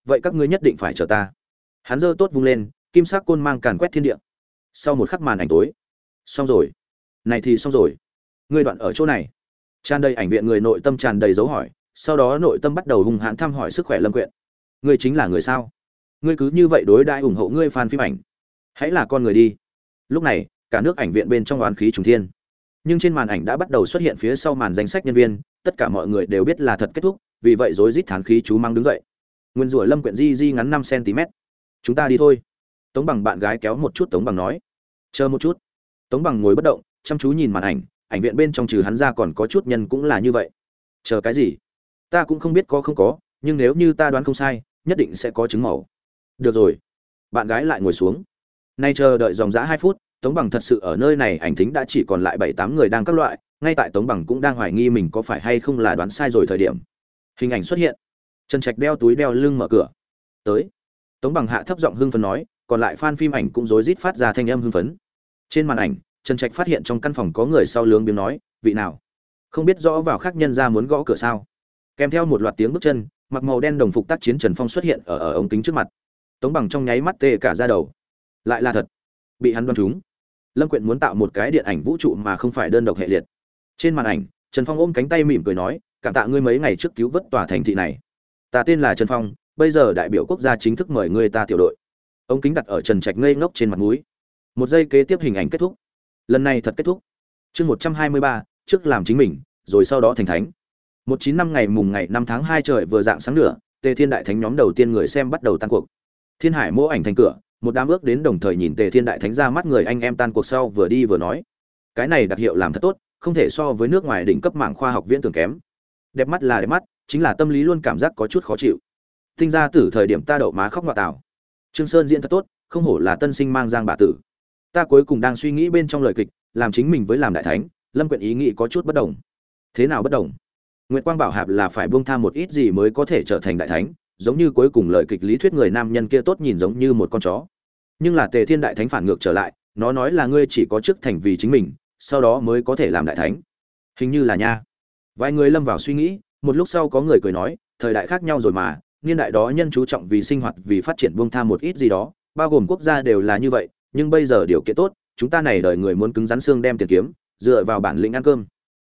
vậy các ngươi nhất định phải chờ ta. Hắn giơ tốt vung lên, kim sắc côn mang càn quét thiên địa. Sau một khắc màn ảnh tối, xong rồi. Này thì xong rồi. Ngươi đoạn ở chỗ này. Tràn đầy ảnh viện người nội tâm tràn đầy dấu hỏi, sau đó nội tâm bắt đầu hung hãn thăm hỏi sức khỏe Lâm Quyện. Ngươi chính là người sao? Ngươi cứ như vậy đối đãi ủng hộ ngươi fan phim ảnh, hãy là con người đi. Lúc này, cả nước ảnh viện bên trong oán khí trùng thiên. Nhưng trên màn ảnh đã bắt đầu xuất hiện phía sau màn danh sách nhân viên, tất cả mọi người đều biết là thật kết thúc, vì vậy rối rít thán khí chú mang đứng dậy. Nguyên rủa Lâm Quyện di ngắn 5 cm. Chúng ta đi thôi. Tống Bằng bạn gái kéo một chút Tống Bằng nói. Chờ một chút. Tống Bằng ngồi bất động, chăm chú nhìn màn ảnh, ảnh viện bên trong trừ hắn ra còn có chút nhân cũng là như vậy. Chờ cái gì? Ta cũng không biết có không có, nhưng nếu như ta đoán không sai, nhất định sẽ có chứng màu. Được rồi. Bạn gái lại ngồi xuống. Nay chờ đợi dòng dã 2 phút, Tống Bằng thật sự ở nơi này ảnh thính đã chỉ còn lại 7-8 người đang các loại, ngay tại Tống Bằng cũng đang hoài nghi mình có phải hay không là đoán sai rồi thời điểm. Hình ảnh xuất hiện. Trần Trạch đeo túi đeo lưng mở cửa. Tới. Tống Bằng hạ thấp giọng hưng phấn nói, còn lại fan phim ảnh cũng rối rít phát ra thanh âm hưng phấn. Trên màn ảnh, Trần Trạch phát hiện trong căn phòng có người sau lướng biếng nói, vị nào? Không biết rõ vào khác nhân ra muốn gõ cửa sao? Kèm theo một loạt tiếng bước chân, mặc màu đen đồng phục tác chiến Trần Phong xuất hiện ở ống kính trước mặt. Tống Bằng trong nháy mắt tê cả da đầu. Lại là thật. Bị hắn đoán trúng. Lâm Quyện muốn tạo một cái điện ảnh vũ trụ mà không phải đơn độc hệ liệt. Trên màn ảnh, Trần Phong ôm cánh tay mỉm cười nói, cảm tạ ngươi mấy ngày trước cứu vớt tòa thành thị này. Ta tên là Trần Phong, bây giờ đại biểu quốc gia chính thức mời ngươi ta tiểu đội. Ống kính đặt ở Trần Trạch ngây ngốc trên mặt mũi. Một giây kế tiếp hình ảnh kết thúc. Lần này thật kết thúc. Chương 123, trước làm chính mình, rồi sau đó thành thánh. 195 ngày mùng ngày 5 tháng 2 trời vừa dạng sáng nửa, Tề Thiên Đại Thánh nhóm đầu tiên người xem bắt đầu tan cuộc. Thiên Hải Mỗ ảnh thành cửa, một đám ước đến đồng thời nhìn Tề Thiên Đại Thánh ra mắt người anh em tan cuộc sau vừa đi vừa nói, cái này đặc hiệu làm thật tốt, không thể so với nước ngoài đỉnh cấp mạng khoa học viễn tưởng kém. Đẹp mắt là đẹp mắt, chính là tâm lý luôn cảm giác có chút khó chịu. Tinh ra từ thời điểm ta đậu má khóc ngọa tảo. Trương Sơn diễn thật tốt, không hổ là tân sinh mang giang bà tử. Ta cuối cùng đang suy nghĩ bên trong lời kịch, làm chính mình với làm đại thánh, Lâm Quyện ý nghĩ có chút bất đồng. Thế nào bất đồng? Nguyệt Quang Bảo Hạp là phải buông tha một ít gì mới có thể trở thành đại thánh, giống như cuối cùng lời kịch lý thuyết người nam nhân kia tốt nhìn giống như một con chó. Nhưng là Tề Thiên Đại Thánh phản ngược trở lại, nó nói là ngươi chỉ có chức thành vì chính mình, sau đó mới có thể làm đại thánh. Hình như là nha. Vài người lâm vào suy nghĩ, một lúc sau có người cười nói, thời đại khác nhau rồi mà, niên đại đó nhân chú trọng vì sinh hoạt vì phát triển buông tha một ít gì đó, bao gồm quốc gia đều là như vậy, nhưng bây giờ điều kiện tốt, chúng ta này đời người muốn cứng rắn xương đem tiền kiếm, dựa vào bản lĩnh ăn cơm.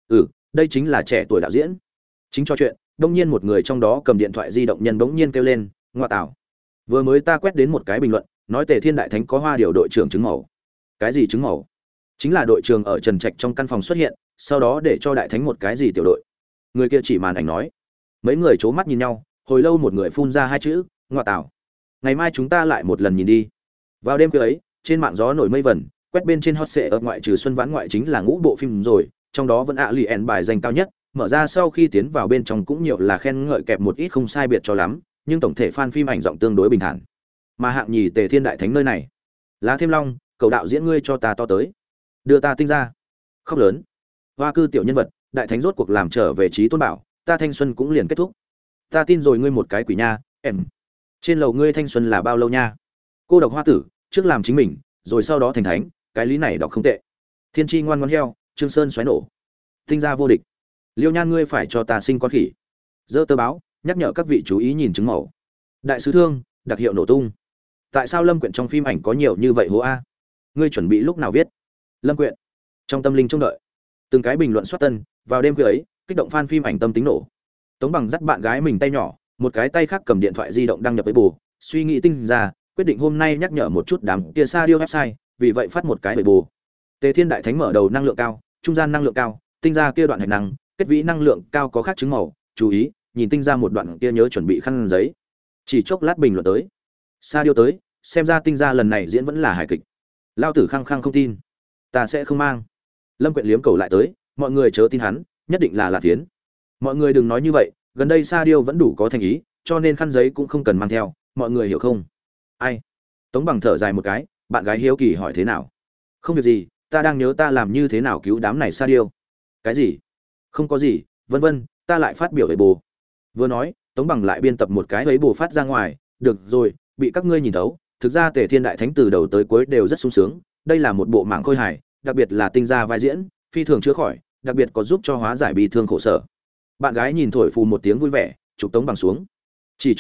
Đây chính là trẻ tuổi đạo diễn. Chính cho chuyện, đông nhiên một người trong đó cầm điện thoại di động nhân bỗng nhiên kêu lên, ngoa tảo. Vừa mới ta quét đến một cái bình luận, nói Tề Thiên Đại Thánh có hoa điều đội trưởng chứng màu. Cái gì chứng màu? Chính là đội trưởng ở Trần Trạch trong căn phòng xuất hiện, sau đó để cho đại thánh một cái gì tiểu đội. Người kia chỉ màn ảnh nói. Mấy người c mắt nhìn nhau, hồi lâu một người phun ra 2 chữ, ngoa tảo. Ngày mai chúng ta lại một lần nhìn đi. Vào đêm kia ấy, trên mạng gió nổi mây vẩn, quét bên trên hot sệ ở ngoại trừ Xuân Vãn ngoại chính là ngũ bộ phim rồi, trong đó vẫn ạ lì ẻn bài danh cao nhất, mở ra sau khi tiến vào bên trong cũng nhiều là khen ngợi kẹp một ít không sai biệt cho lắm, nhưng tổng thể fan phim ảnh giọng tương đối bình thản. Mà hạng nhì Tề Thiên Đại Thánh nơi này, lá thêm long, cầu đạo diễn ngươi cho ta to tới, đưa ta tinh ra, khóc lớn, hoa cư tiểu nhân vật, đại thánh rốt cuộc làm trở về trí tôn bảo, ta thanh xuân cũng liền kết thúc. Ta tin rồi ngươi một cái quỷ nha, em. Trên lầu ngươi thanh xuân là bao lâu nha? Cô độc hoa tử, trước làm chính mình, rồi sau đó thành thánh, cái lý này đọc không tệ. Thiên chi ngoan ngoãn heo, Trương Sơn xoáy nổ, tinh ra vô địch. Liêu Nhan ngươi phải cho ta sinh con khỉ. Dơ tờ báo, nhắc nhở các vị chú ý nhìn chứng màu. Đại sứ thương, đặc hiệu nổ tung. Tại sao Lâm Quyện trong phim ảnh có nhiều như vậy hố a? Ngươi chuẩn bị lúc nào viết? Lâm Quyện. Trong tâm linh trông đợi. Từng cái bình luận xoát tân, vào đêm khuya ấy, kích động fan phim ảnh tâm tính nổ. Tống Bằng dắt bạn gái mình tay nhỏ, một cái tay khác cầm điện thoại di động đăng nhập với bù, suy nghĩ tinh ra, quyết định hôm nay nhắc nhở một chút đám kia sa điêu website, vì vậy phát một cái với bù. Tề Thiên Đại Thánh mở đầu năng lượng cao, trung gian năng lượng cao, tinh ra kia đoạn hạch năng, kết vĩ năng lượng cao có khác chứng màu, chú ý, nhìn tinh ra một đoạn kia nhớ chuẩn bị khăn giấy. Chỉ chốc lát bình luận tới. Sa điêu tới, xem ra tinh ra lần này diễn vẫn là hài kịch. Lao tử khăng khăng không tin, ta sẽ không mang. Lâm Quyện liếm cầu lại tới, mọi người chớ tin hắn, nhất định là thiến. Mọi người đừng nói như vậy, gần đây Sa điêu vẫn đủ có thành ý, cho nên khăn giấy cũng không cần mang theo, mọi người hiểu không? Ai? Tống Bằng thở dài một cái, bạn gái hiếu kỳ hỏi thế nào? Không việc gì, ta đang nhớ ta làm như thế nào cứu đám này Sa điêu. Cái gì? Không có gì, vân vân, ta lại phát biểu về bồ. Vừa nói, Tống Bằng lại biên tập một cái ấy bồ phát ra ngoài, được rồi, bị các ngươi nhìn thấu, thực ra Tề Thiên Đại Thánh từ đầu tới cuối đều rất sung sướng, đây là một bộ mảng khôi hài, đặc biệt là tinh ra vai diễn, phi thường chữa khỏi, đặc biệt có giúp cho hóa giải bi thương khổ sở. Bạn gái nhìn thổi phù một tiếng vui vẻ, chụp Tống Bằng xuống. Chỉ chốc lát,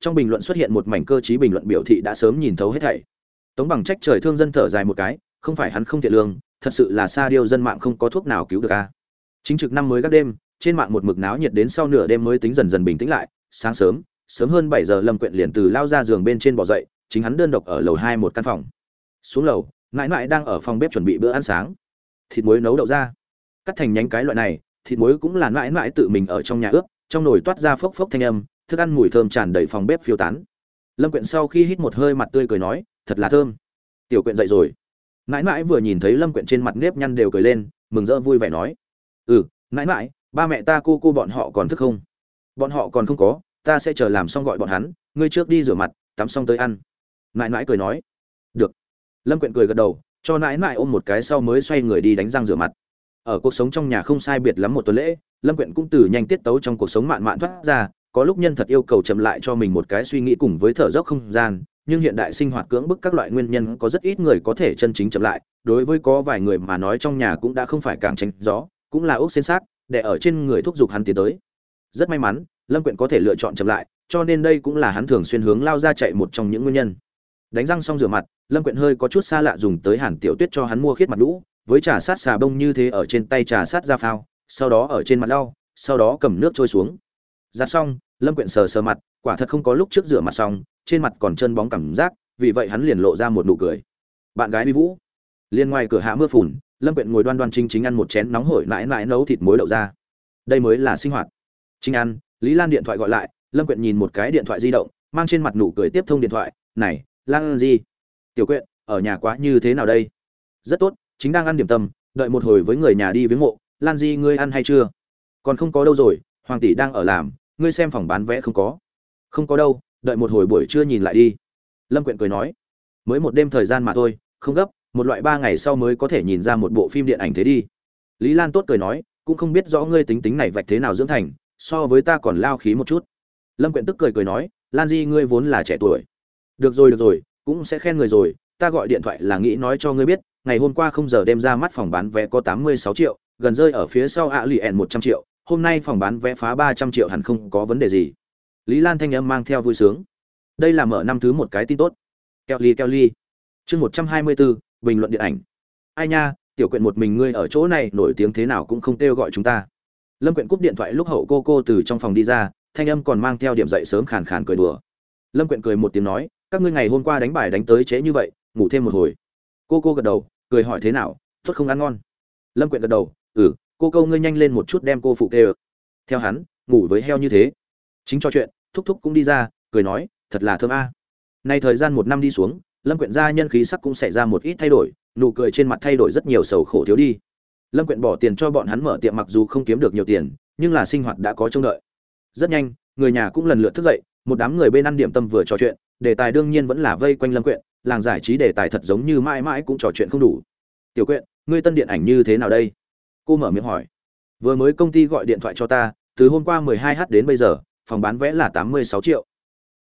trong bình luận xuất hiện một mảnh cơ trí bình luận biểu thị đã sớm nhìn thấu hết thảy. Tống Bằng trách trời thương dân thở dài một cái, không phải hắn không thiện lương, thật sự là xa điêu dân mạng không có thuốc nào cứu được a. Chính trực năm mới các đêm, trên mạng một mực náo nhiệt đến sau nửa đêm mới tính dần dần bình tĩnh lại, sáng sớm, sớm hơn 7 giờ Lâm Quyện liền từ lao ra giường bên trên bò dậy, chính hắn đơn độc ở lầu 2 một căn phòng. Xuống lầu, mãi mãi đang ở phòng bếp chuẩn bị bữa ăn sáng. Thịt muối nấu đậu ra, cắt thành nhánh cái loại này, thịt muối cũng là mãi mãi tự mình ở trong nhà ướp, trong nồi toát ra phốc phốc thanh âm, thức ăn mùi thơm tràn đầy phòng bếp phiêu tán. Lâm Quyện sau khi hít một hơi mặt tươi cười nói, thật là thơm. Tiểu Quyện dậy rồi. Mãi mãi vừa nhìn thấy Lâm Quyện trên mặt nếp nhăn đều cười lên, mừng rỡ vui vẻ nói, mãi mãi, ba mẹ ta cô bọn họ còn thức không? Bọn họ còn không có, ta sẽ chờ làm xong gọi bọn hắn, ngươi trước đi rửa mặt, tắm xong tới ăn. Mãi mãi cười nói, được. Lâm Quyện cười gật đầu, cho mãi mãi ôm một cái sau mới xoay người đi đánh răng rửa mặt. Ở cuộc sống trong nhà không sai biệt lắm một tuần lễ, Lâm Quyện cũng từ nhanh tiết tấu trong cuộc sống mạn mạn thoát ra, có lúc nhân thật yêu cầu chậm lại cho mình một cái suy nghĩ cùng với thở dốc không gian, nhưng hiện đại sinh hoạt cưỡng bức các loại nguyên nhân có rất ít người có thể chân chính chậm lại, đối với có vài người mà nói trong nhà cũng đã không phải càng tránh gió, cũng là ốc xên xác, để ở trên người thúc giục hắn tiến tới. Rất may mắn, Lâm Quyện có thể lựa chọn chậm lại, cho nên đây cũng là hắn thường xuyên hướng lao ra chạy một trong những nguyên nhân. Đánh răng xong rửa mặt, Lâm Quyện hơi có chút xa lạ dùng tới Hàn Tiểu Tuyết cho hắn mua khiết mặt đũ, với trà sát xà bông như thế ở trên tay trà sát ra phao, sau đó ở trên mặt lau, sau đó cầm nước trôi xuống. Giặt xong, Lâm Quyện sờ sờ mặt, quả thật không có lúc trước rửa mặt xong, trên mặt còn chân bóng cảm giác, vì vậy hắn liền lộ ra một nụ cười. Bạn gái Vi Vũ. Liên ngoài cửa hạ mưa phùn, Lâm Quyện ngồi đoan đoan chính chính ăn một chén nóng hổi mãi mãi nấu thịt muối đậu ra. Đây mới là sinh hoạt. Chính ăn, Lý Lan điện thoại gọi lại, Lâm Quyện nhìn một cái điện thoại di động, mang trên mặt nụ cười tiếp thông điện thoại, "Này, Lan gì? Tiểu Quyện, ở nhà quá như thế nào đây?" "Rất tốt, chính đang ăn điểm tâm, đợi một hồi với người nhà đi viếng mộ. Lan Di ngươi ăn hay chưa?" "Còn không có đâu rồi, Hoàng tỷ đang ở làm, ngươi xem phòng bán vé không có." "Không có đâu, đợi một hồi buổi trưa nhìn lại đi." Lâm Quyện cười nói, "Mới một đêm thời gian mà thôi, không gấp, một loại 3 ngày sau mới có thể nhìn ra một bộ phim điện ảnh thế đi." Lý Lan tốt cười nói, "Cũng không biết rõ ngươi tính này vạch thế nào dưỡng thành, so với ta còn lao khí một chút." Lâm Quyện tức cười nói, "Lan Di ngươi vốn là trẻ tuổi." Được rồi, cũng sẽ khen người rồi, ta gọi điện thoại là nghĩ nói cho ngươi biết, ngày hôm qua không giờ đêm ra mắt phòng bán vé có 86 triệu, gần rơi ở phía sau Alien 100 triệu, hôm nay phòng bán vé phá 300 triệu hẳn không có vấn đề gì." Lý Lan thanh âm mang theo vui sướng. Đây là mở năm thứ một cái tin tốt. Kelly. Chương 124, bình luận điện ảnh. Ai nha, Tiểu Quyện một mình ngươi ở chỗ này nổi tiếng thế nào cũng không kêu gọi chúng ta. Lâm Quyện cúp điện thoại lúc hậu cô từ trong phòng đi ra, thanh âm còn mang theo điểm dậy sớm khàn khàn cười đùa. Lâm Quyện cười một tiếng nói, "Các ngươi ngày hôm qua đánh bài đánh tới trễ như vậy, ngủ thêm một hồi." Cô gật đầu, cười hỏi thế nào, tốt không ăn ngon. Lâm Quyện gật đầu, cô ngươi nhanh lên một chút đem cô phụ tê. Theo hắn, ngủ với heo như thế. Chính trò chuyện, thúc cũng đi ra, cười nói, thật là thơm a. Nay thời gian một năm đi xuống, Lâm Quyện gia nhân khí sắc cũng xảy ra một ít thay đổi, nụ cười trên mặt thay đổi rất nhiều, sầu khổ thiếu đi. Lâm Quyện bỏ tiền cho bọn hắn mở tiệm mặc dù không kiếm được nhiều tiền, nhưng là sinh hoạt đã có trông đợi. Rất nhanh, người nhà cũng lần lượt thức dậy, một đám người bên ăn điểm tâm vừa trò chuyện, đề tài đương nhiên vẫn là vây quanh Lâm Quyện, làng giải trí đề tài thật giống như mãi mãi cũng trò chuyện không đủ. "Tiểu Quyện, ngươi tân điện ảnh như thế nào đây?" Cô mở miệng hỏi. "Vừa mới công ty gọi điện thoại cho ta, từ hôm qua 12h đến bây giờ, phòng bán vé là 86 triệu."